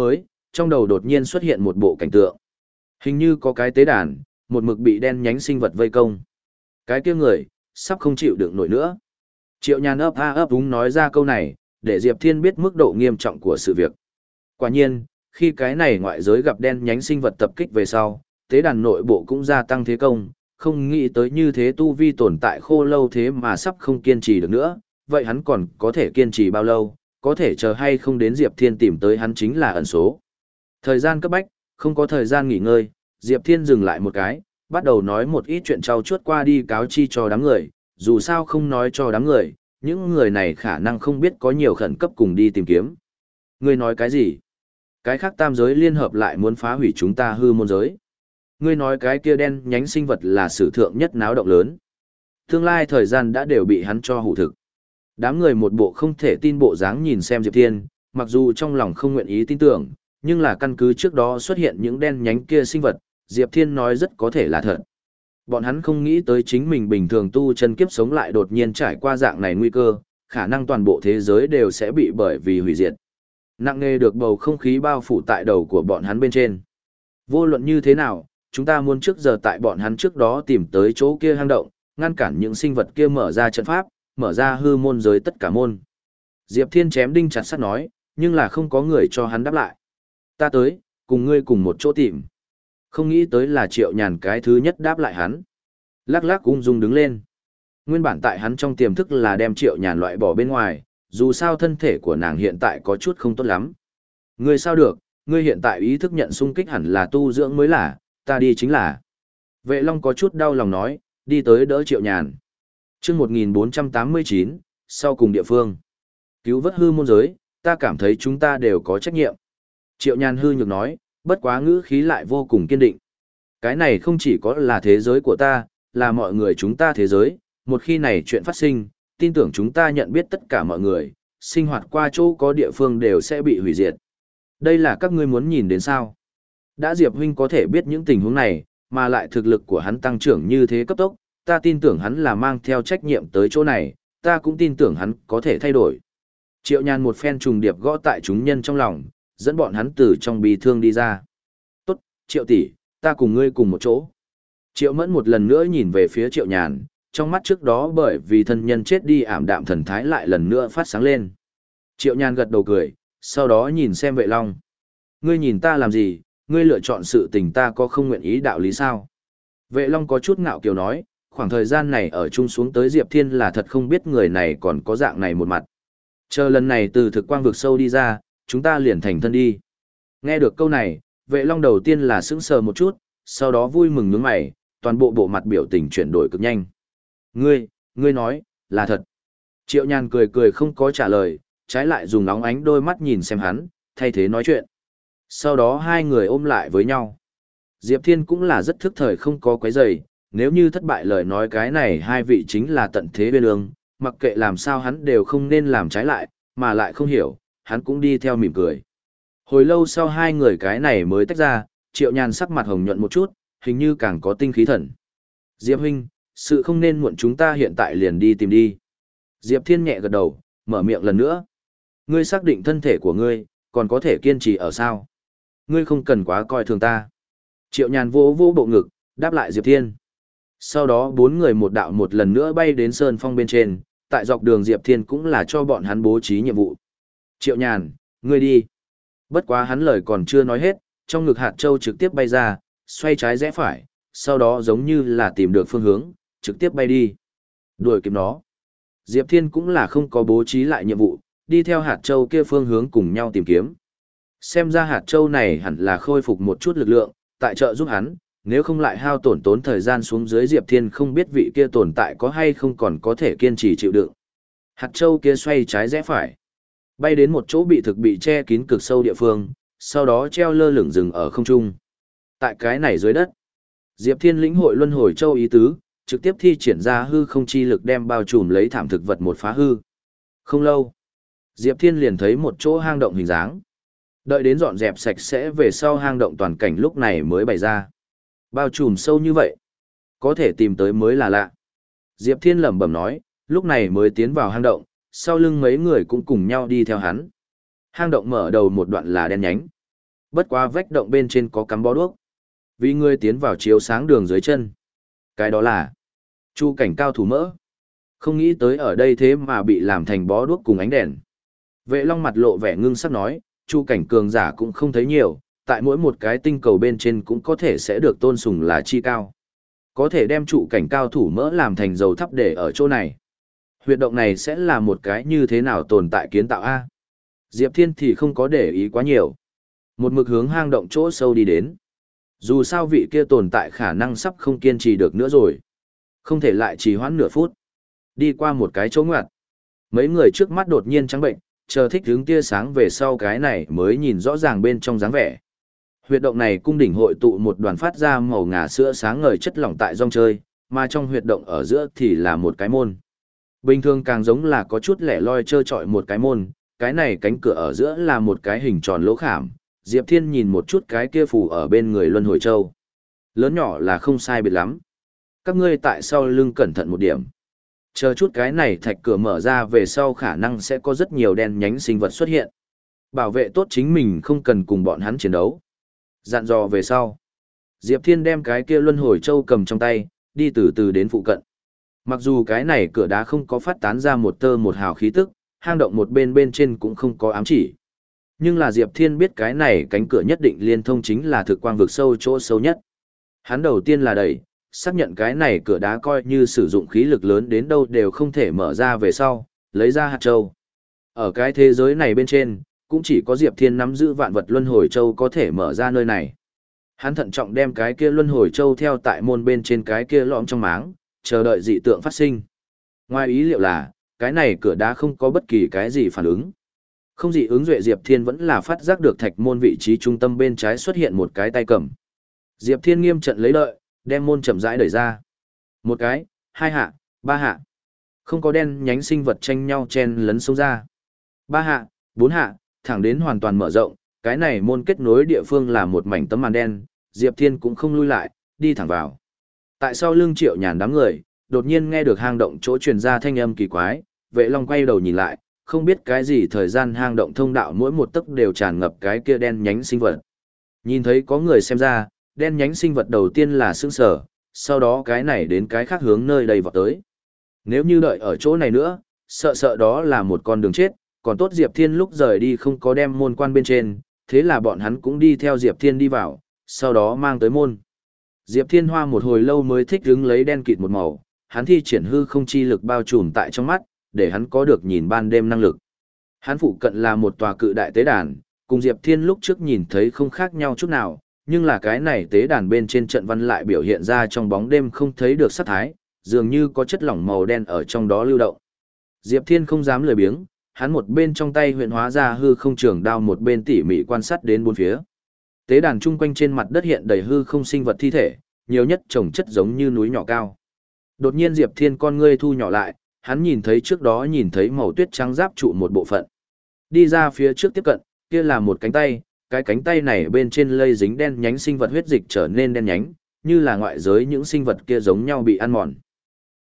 trong đầu đột nhiên xuất hiện một bộ cảnh tượng. Hình như có cái tế đàn, một mực bị đen nhánh sinh vật vây công. Cái kia người, sắp không chịu đựng nổi nữa. Triệu Nhàn ấp a ấp úng nói ra câu này, để Diệp Thiên biết mức độ nghiêm trọng của sự việc. Quả nhiên, khi cái này ngoại giới gặp đen nhánh sinh vật tập kích về sau, tế đàn nội bộ cũng gia tăng thế công, không nghĩ tới như thế tu vi tồn tại khô lâu thế mà sắp không kiên trì được nữa, vậy hắn còn có thể kiên trì bao lâu, có thể chờ hay không đến Diệp Thiên tìm tới hắn chính là ẩn số. Thời gian cấp bách, không có thời gian nghỉ ngơi, Diệp Thiên dừng lại một cái, bắt đầu nói một ít chuyện trau chuốt qua đi cáo chi cho đám người, dù sao không nói cho đám người, những người này khả năng không biết có nhiều khẩn cấp cùng đi tìm kiếm. Ngươi nói cái gì? Cái khác tam giới liên hợp lại muốn phá hủy chúng ta hư môn giới. Ngươi nói cái kia đen nhánh sinh vật là sử thượng nhất náo động lớn. Tương lai thời gian đã đều bị hắn cho hủ thực. Đám người một bộ không thể tin bộ dáng nhìn xem Diệp Thiên, mặc dù trong lòng không nguyện ý tin tưởng, nhưng là căn cứ trước đó xuất hiện những đen nhánh kia sinh vật, Diệp Thiên nói rất có thể là thật. Bọn hắn không nghĩ tới chính mình bình thường tu chân kiếp sống lại đột nhiên trải qua dạng này nguy cơ, khả năng toàn bộ thế giới đều sẽ bị bởi vì hủy diệt. Nặng nề được bầu không khí bao phủ tại đầu của bọn hắn bên trên. Vô luận như thế nào, chúng ta muốn trước giờ tại bọn hắn trước đó tìm tới chỗ kia hang động, ngăn cản những sinh vật kia mở ra trận pháp, mở ra hư môn giới tất cả môn. Diệp Thiên chém đinh chặt sắt nói, nhưng là không có người cho hắn đáp lại. Ta tới, cùng ngươi cùng một chỗ tìm. Không nghĩ tới là Triệu Nhàn cái thứ nhất đáp lại hắn. Lắc lắc ung dung đứng lên. Nguyên bản tại hắn trong tiềm thức là đem Triệu Nhàn loại bỏ bên ngoài, dù sao thân thể của nàng hiện tại có chút không tốt lắm. Ngươi sao được, ngươi hiện tại ý thức nhận xung kích hẳn là tu dưỡng mới là, ta đi chính là. Vệ Long có chút đau lòng nói, đi tới đỡ Triệu Nhàn. Trước một nghìn bốn trăm tám mươi chín, sau cùng địa phương. Cứu vớt hư môn giới, ta cảm thấy chúng ta đều có trách nhiệm. Triệu Nhàn hư nhược nói, bất quá ngữ khí lại vô cùng kiên định. Cái này không chỉ có là thế giới của ta, là mọi người chúng ta thế giới, một khi này chuyện phát sinh, tin tưởng chúng ta nhận biết tất cả mọi người, sinh hoạt qua chỗ có địa phương đều sẽ bị hủy diệt. Đây là các ngươi muốn nhìn đến sao? Đã Diệp huynh có thể biết những tình huống này, mà lại thực lực của hắn tăng trưởng như thế cấp tốc, ta tin tưởng hắn là mang theo trách nhiệm tới chỗ này, ta cũng tin tưởng hắn có thể thay đổi. Triệu Nhàn một phen trùng điệp gõ tại chúng nhân trong lòng, dẫn bọn hắn từ trong bi thương đi ra. Tốt, Triệu tỷ, ta cùng ngươi cùng một chỗ. Triệu Mẫn một lần nữa nhìn về phía Triệu Nhàn, trong mắt trước đó bởi vì thân nhân chết đi ảm đạm thần thái lại lần nữa phát sáng lên. Triệu Nhàn gật đầu cười, sau đó nhìn xem Vệ Long. Ngươi nhìn ta làm gì, ngươi lựa chọn sự tình ta có không nguyện ý đạo lý sao? Vệ Long có chút ngạo kiều nói, khoảng thời gian này ở chung xuống tới Diệp Thiên là thật không biết người này còn có dạng này một mặt. Chờ lần này từ thực quang vực sâu đi ra, chúng ta liền thành thân đi. Nghe được câu này, Vệ Long đầu tiên là sững sờ một chút, sau đó vui mừng nhướng mày, toàn bộ bộ mặt biểu tình chuyển đổi cực nhanh. Ngươi, ngươi nói, là thật. Triệu Nhàn cười cười không có trả lời, trái lại dùng nóng ánh đôi mắt nhìn xem hắn, thay thế nói chuyện. Sau đó hai người ôm lại với nhau. Diệp Thiên cũng là rất thức thời không có quấy rầy, nếu như thất bại lời nói cái này hai vị chính là tận thế bên ương, mặc kệ làm sao hắn đều không nên làm trái lại, mà lại không hiểu, hắn cũng đi theo mỉm cười. Hồi lâu sau hai người cái này mới tách ra, Triệu Nhàn sắc mặt hồng nhuận một chút, hình như càng có tinh khí thần. Diệp huynh, sự không nên muộn chúng ta hiện tại liền đi tìm đi. Diệp Thiên nhẹ gật đầu, mở miệng lần nữa. Ngươi xác định thân thể của ngươi, còn có thể kiên trì ở sao? Ngươi không cần quá coi thường ta. Triệu Nhàn vỗ vỗ bộ ngực, đáp lại Diệp Thiên. Sau đó bốn người một đạo một lần nữa bay đến Sơn Phong bên trên, tại dọc đường Diệp Thiên cũng là cho bọn hắn bố trí nhiệm vụ. Triệu Nhàn, ngươi đi. Bất quá hắn lời còn chưa nói hết, trong ngực hạt châu trực tiếp bay ra, xoay trái rẽ phải, sau đó giống như là tìm được phương hướng, trực tiếp bay đi. Đuổi kịp nó. Diệp Thiên cũng là không có bố trí lại nhiệm vụ, đi theo hạt châu kia phương hướng cùng nhau tìm kiếm. Xem ra hạt châu này hẳn là khôi phục một chút lực lượng, tại trợ giúp hắn, nếu không lại hao tổn tốn thời gian xuống dưới Diệp Thiên không biết vị kia tồn tại có hay không còn có thể kiên trì chịu đựng. Hạt châu kia xoay trái rẽ phải, bay đến một chỗ bị thực bị che kín cực sâu địa phương, sau đó treo lơ lửng rừng ở không trung. Tại cái này dưới đất, Diệp Thiên lĩnh hội luân hồi châu ý tứ, trực tiếp thi triển ra hư không chi lực đem bao trùm lấy thảm thực vật một phá hư. Không lâu, Diệp Thiên liền thấy một chỗ hang động hình dáng. Đợi đến dọn dẹp sạch sẽ về sau hang động toàn cảnh lúc này mới bày ra. Bao trùm sâu như vậy, có thể tìm tới mới là lạ. Diệp Thiên lẩm bẩm nói, lúc này mới tiến vào hang động, sau lưng mấy người cũng cùng nhau đi theo hắn. Hang động mở đầu một đoạn là đen nhánh. Bất quá vách động bên trên có cắm bó đuốc. Vì ngươi tiến vào chiếu sáng đường dưới chân. Cái đó là chu cảnh cao thủ mỡ. Không nghĩ tới ở đây thế mà bị làm thành bó đuốc cùng ánh đèn. Vệ Long mặt lộ vẻ ngưng sắc nói, chu cảnh cường giả cũng không thấy nhiều, tại mỗi một cái tinh cầu bên trên cũng có thể sẽ được tôn sùng là chi cao. Có thể đem trụ cảnh cao thủ mỡ làm thành dầu thắp để ở chỗ này. Huyệt động này sẽ là một cái như thế nào tồn tại kiến tạo A? Diệp Thiên thì không có để ý quá nhiều. Một mực hướng hang động chỗ sâu đi đến. Dù sao vị kia tồn tại khả năng sắp không kiên trì được nữa rồi. Không thể lại trì hoãn nửa phút. Đi qua một cái chỗ ngoặt. Mấy người trước mắt đột nhiên trắng bệnh, chờ thích hướng tia sáng về sau cái này mới nhìn rõ ràng bên trong dáng vẻ. Huyệt động này cung đỉnh hội tụ một đoàn phát ra màu ngà sữa sáng ngời chất lỏng tại rong chơi, mà trong huyệt động ở giữa thì là một cái môn. Bình thường càng giống là có chút lẻ loi trơ trọi một cái môn, cái này cánh cửa ở giữa là một cái hình tròn lỗ khảm. Diệp Thiên nhìn một chút cái kia phù ở bên người Luân Hồi Châu. Lớn nhỏ là không sai biệt lắm. Các ngươi tại sau lưng cẩn thận một điểm. Chờ chút cái này thạch cửa mở ra về sau khả năng sẽ có rất nhiều đen nhánh sinh vật xuất hiện. Bảo vệ tốt chính mình không cần cùng bọn hắn chiến đấu. Dặn dò về sau. Diệp Thiên đem cái kia Luân Hồi Châu cầm trong tay, đi từ từ đến phụ cận. Mặc dù cái này cửa đá không có phát tán ra một tơ một hào khí tức, hang động một bên bên trên cũng không có ám chỉ. Nhưng là Diệp Thiên biết cái này cánh cửa nhất định liên thông chính là thực quang vực sâu chỗ sâu nhất. Hắn đầu tiên là đẩy, xác nhận cái này cửa đá coi như sử dụng khí lực lớn đến đâu đều không thể mở ra về sau, lấy ra hạt châu. Ở cái thế giới này bên trên, cũng chỉ có Diệp Thiên nắm giữ vạn vật luân hồi châu có thể mở ra nơi này. Hắn thận trọng đem cái kia luân hồi châu theo tại môn bên trên cái kia lõm trong máng, chờ đợi dị tượng phát sinh. Ngoài ý liệu là, cái này cửa đá không có bất kỳ cái gì phản ứng. Không dị ứng duệ Diệp Thiên vẫn là phát giác được thạch môn vị trí trung tâm bên trái xuất hiện một cái tay cầm. Diệp Thiên nghiêm trận lấy đợi, đem môn chậm rãi đẩy ra. Một cái, hai hạ, ba hạ. Không có đen nhánh sinh vật tranh nhau chen lấn xông ra. Ba hạ, bốn hạ, thẳng đến hoàn toàn mở rộng, cái này môn kết nối địa phương là một mảnh tấm màn đen, Diệp Thiên cũng không lui lại, đi thẳng vào. Tại sau lưng Triệu Nhàn đám người, đột nhiên nghe được hang động chỗ truyền ra thanh âm kỳ quái, Vệ Long quay đầu nhìn lại, không biết cái gì thời gian hang động thông đạo mỗi một tấc đều tràn ngập cái kia đen nhánh sinh vật. Nhìn thấy có người xem ra, đen nhánh sinh vật đầu tiên là sững sờ, sau đó cái này đến cái khác hướng nơi đây vọt tới. Nếu như đợi ở chỗ này nữa, sợ sợ đó là một con đường chết, còn tốt Diệp Thiên lúc rời đi không có đem môn quan bên trên, thế là bọn hắn cũng đi theo Diệp Thiên đi vào, sau đó mang tới môn. Diệp Thiên hoa một hồi lâu mới thích hứng lấy đen kịt một màu, hắn thi triển hư không chi lực bao trùm tại trong mắt, để hắn có được nhìn ban đêm năng lực. Hắn phụ cận là một tòa cự đại tế đàn, cùng Diệp Thiên lúc trước nhìn thấy không khác nhau chút nào, nhưng là cái này tế đàn bên trên trận văn lại biểu hiện ra trong bóng đêm không thấy được sát thái, dường như có chất lỏng màu đen ở trong đó lưu động. Diệp Thiên không dám lười biếng, hắn một bên trong tay huyện hóa ra hư không trường đao một bên tỉ mỉ quan sát đến bốn phía. Tế đàn chung quanh trên mặt đất hiện đầy hư không sinh vật thi thể, nhiều nhất chồng chất giống như núi nhỏ cao. Đột nhiên Diệp Thiên con ngươi thu nhỏ lại, hắn nhìn thấy trước đó nhìn thấy màu tuyết trắng giáp trụ một bộ phận. Đi ra phía trước tiếp cận, kia là một cánh tay, cái cánh tay này bên trên lây dính đen nhánh sinh vật huyết dịch trở nên đen nhánh, như là ngoại giới những sinh vật kia giống nhau bị ăn mòn.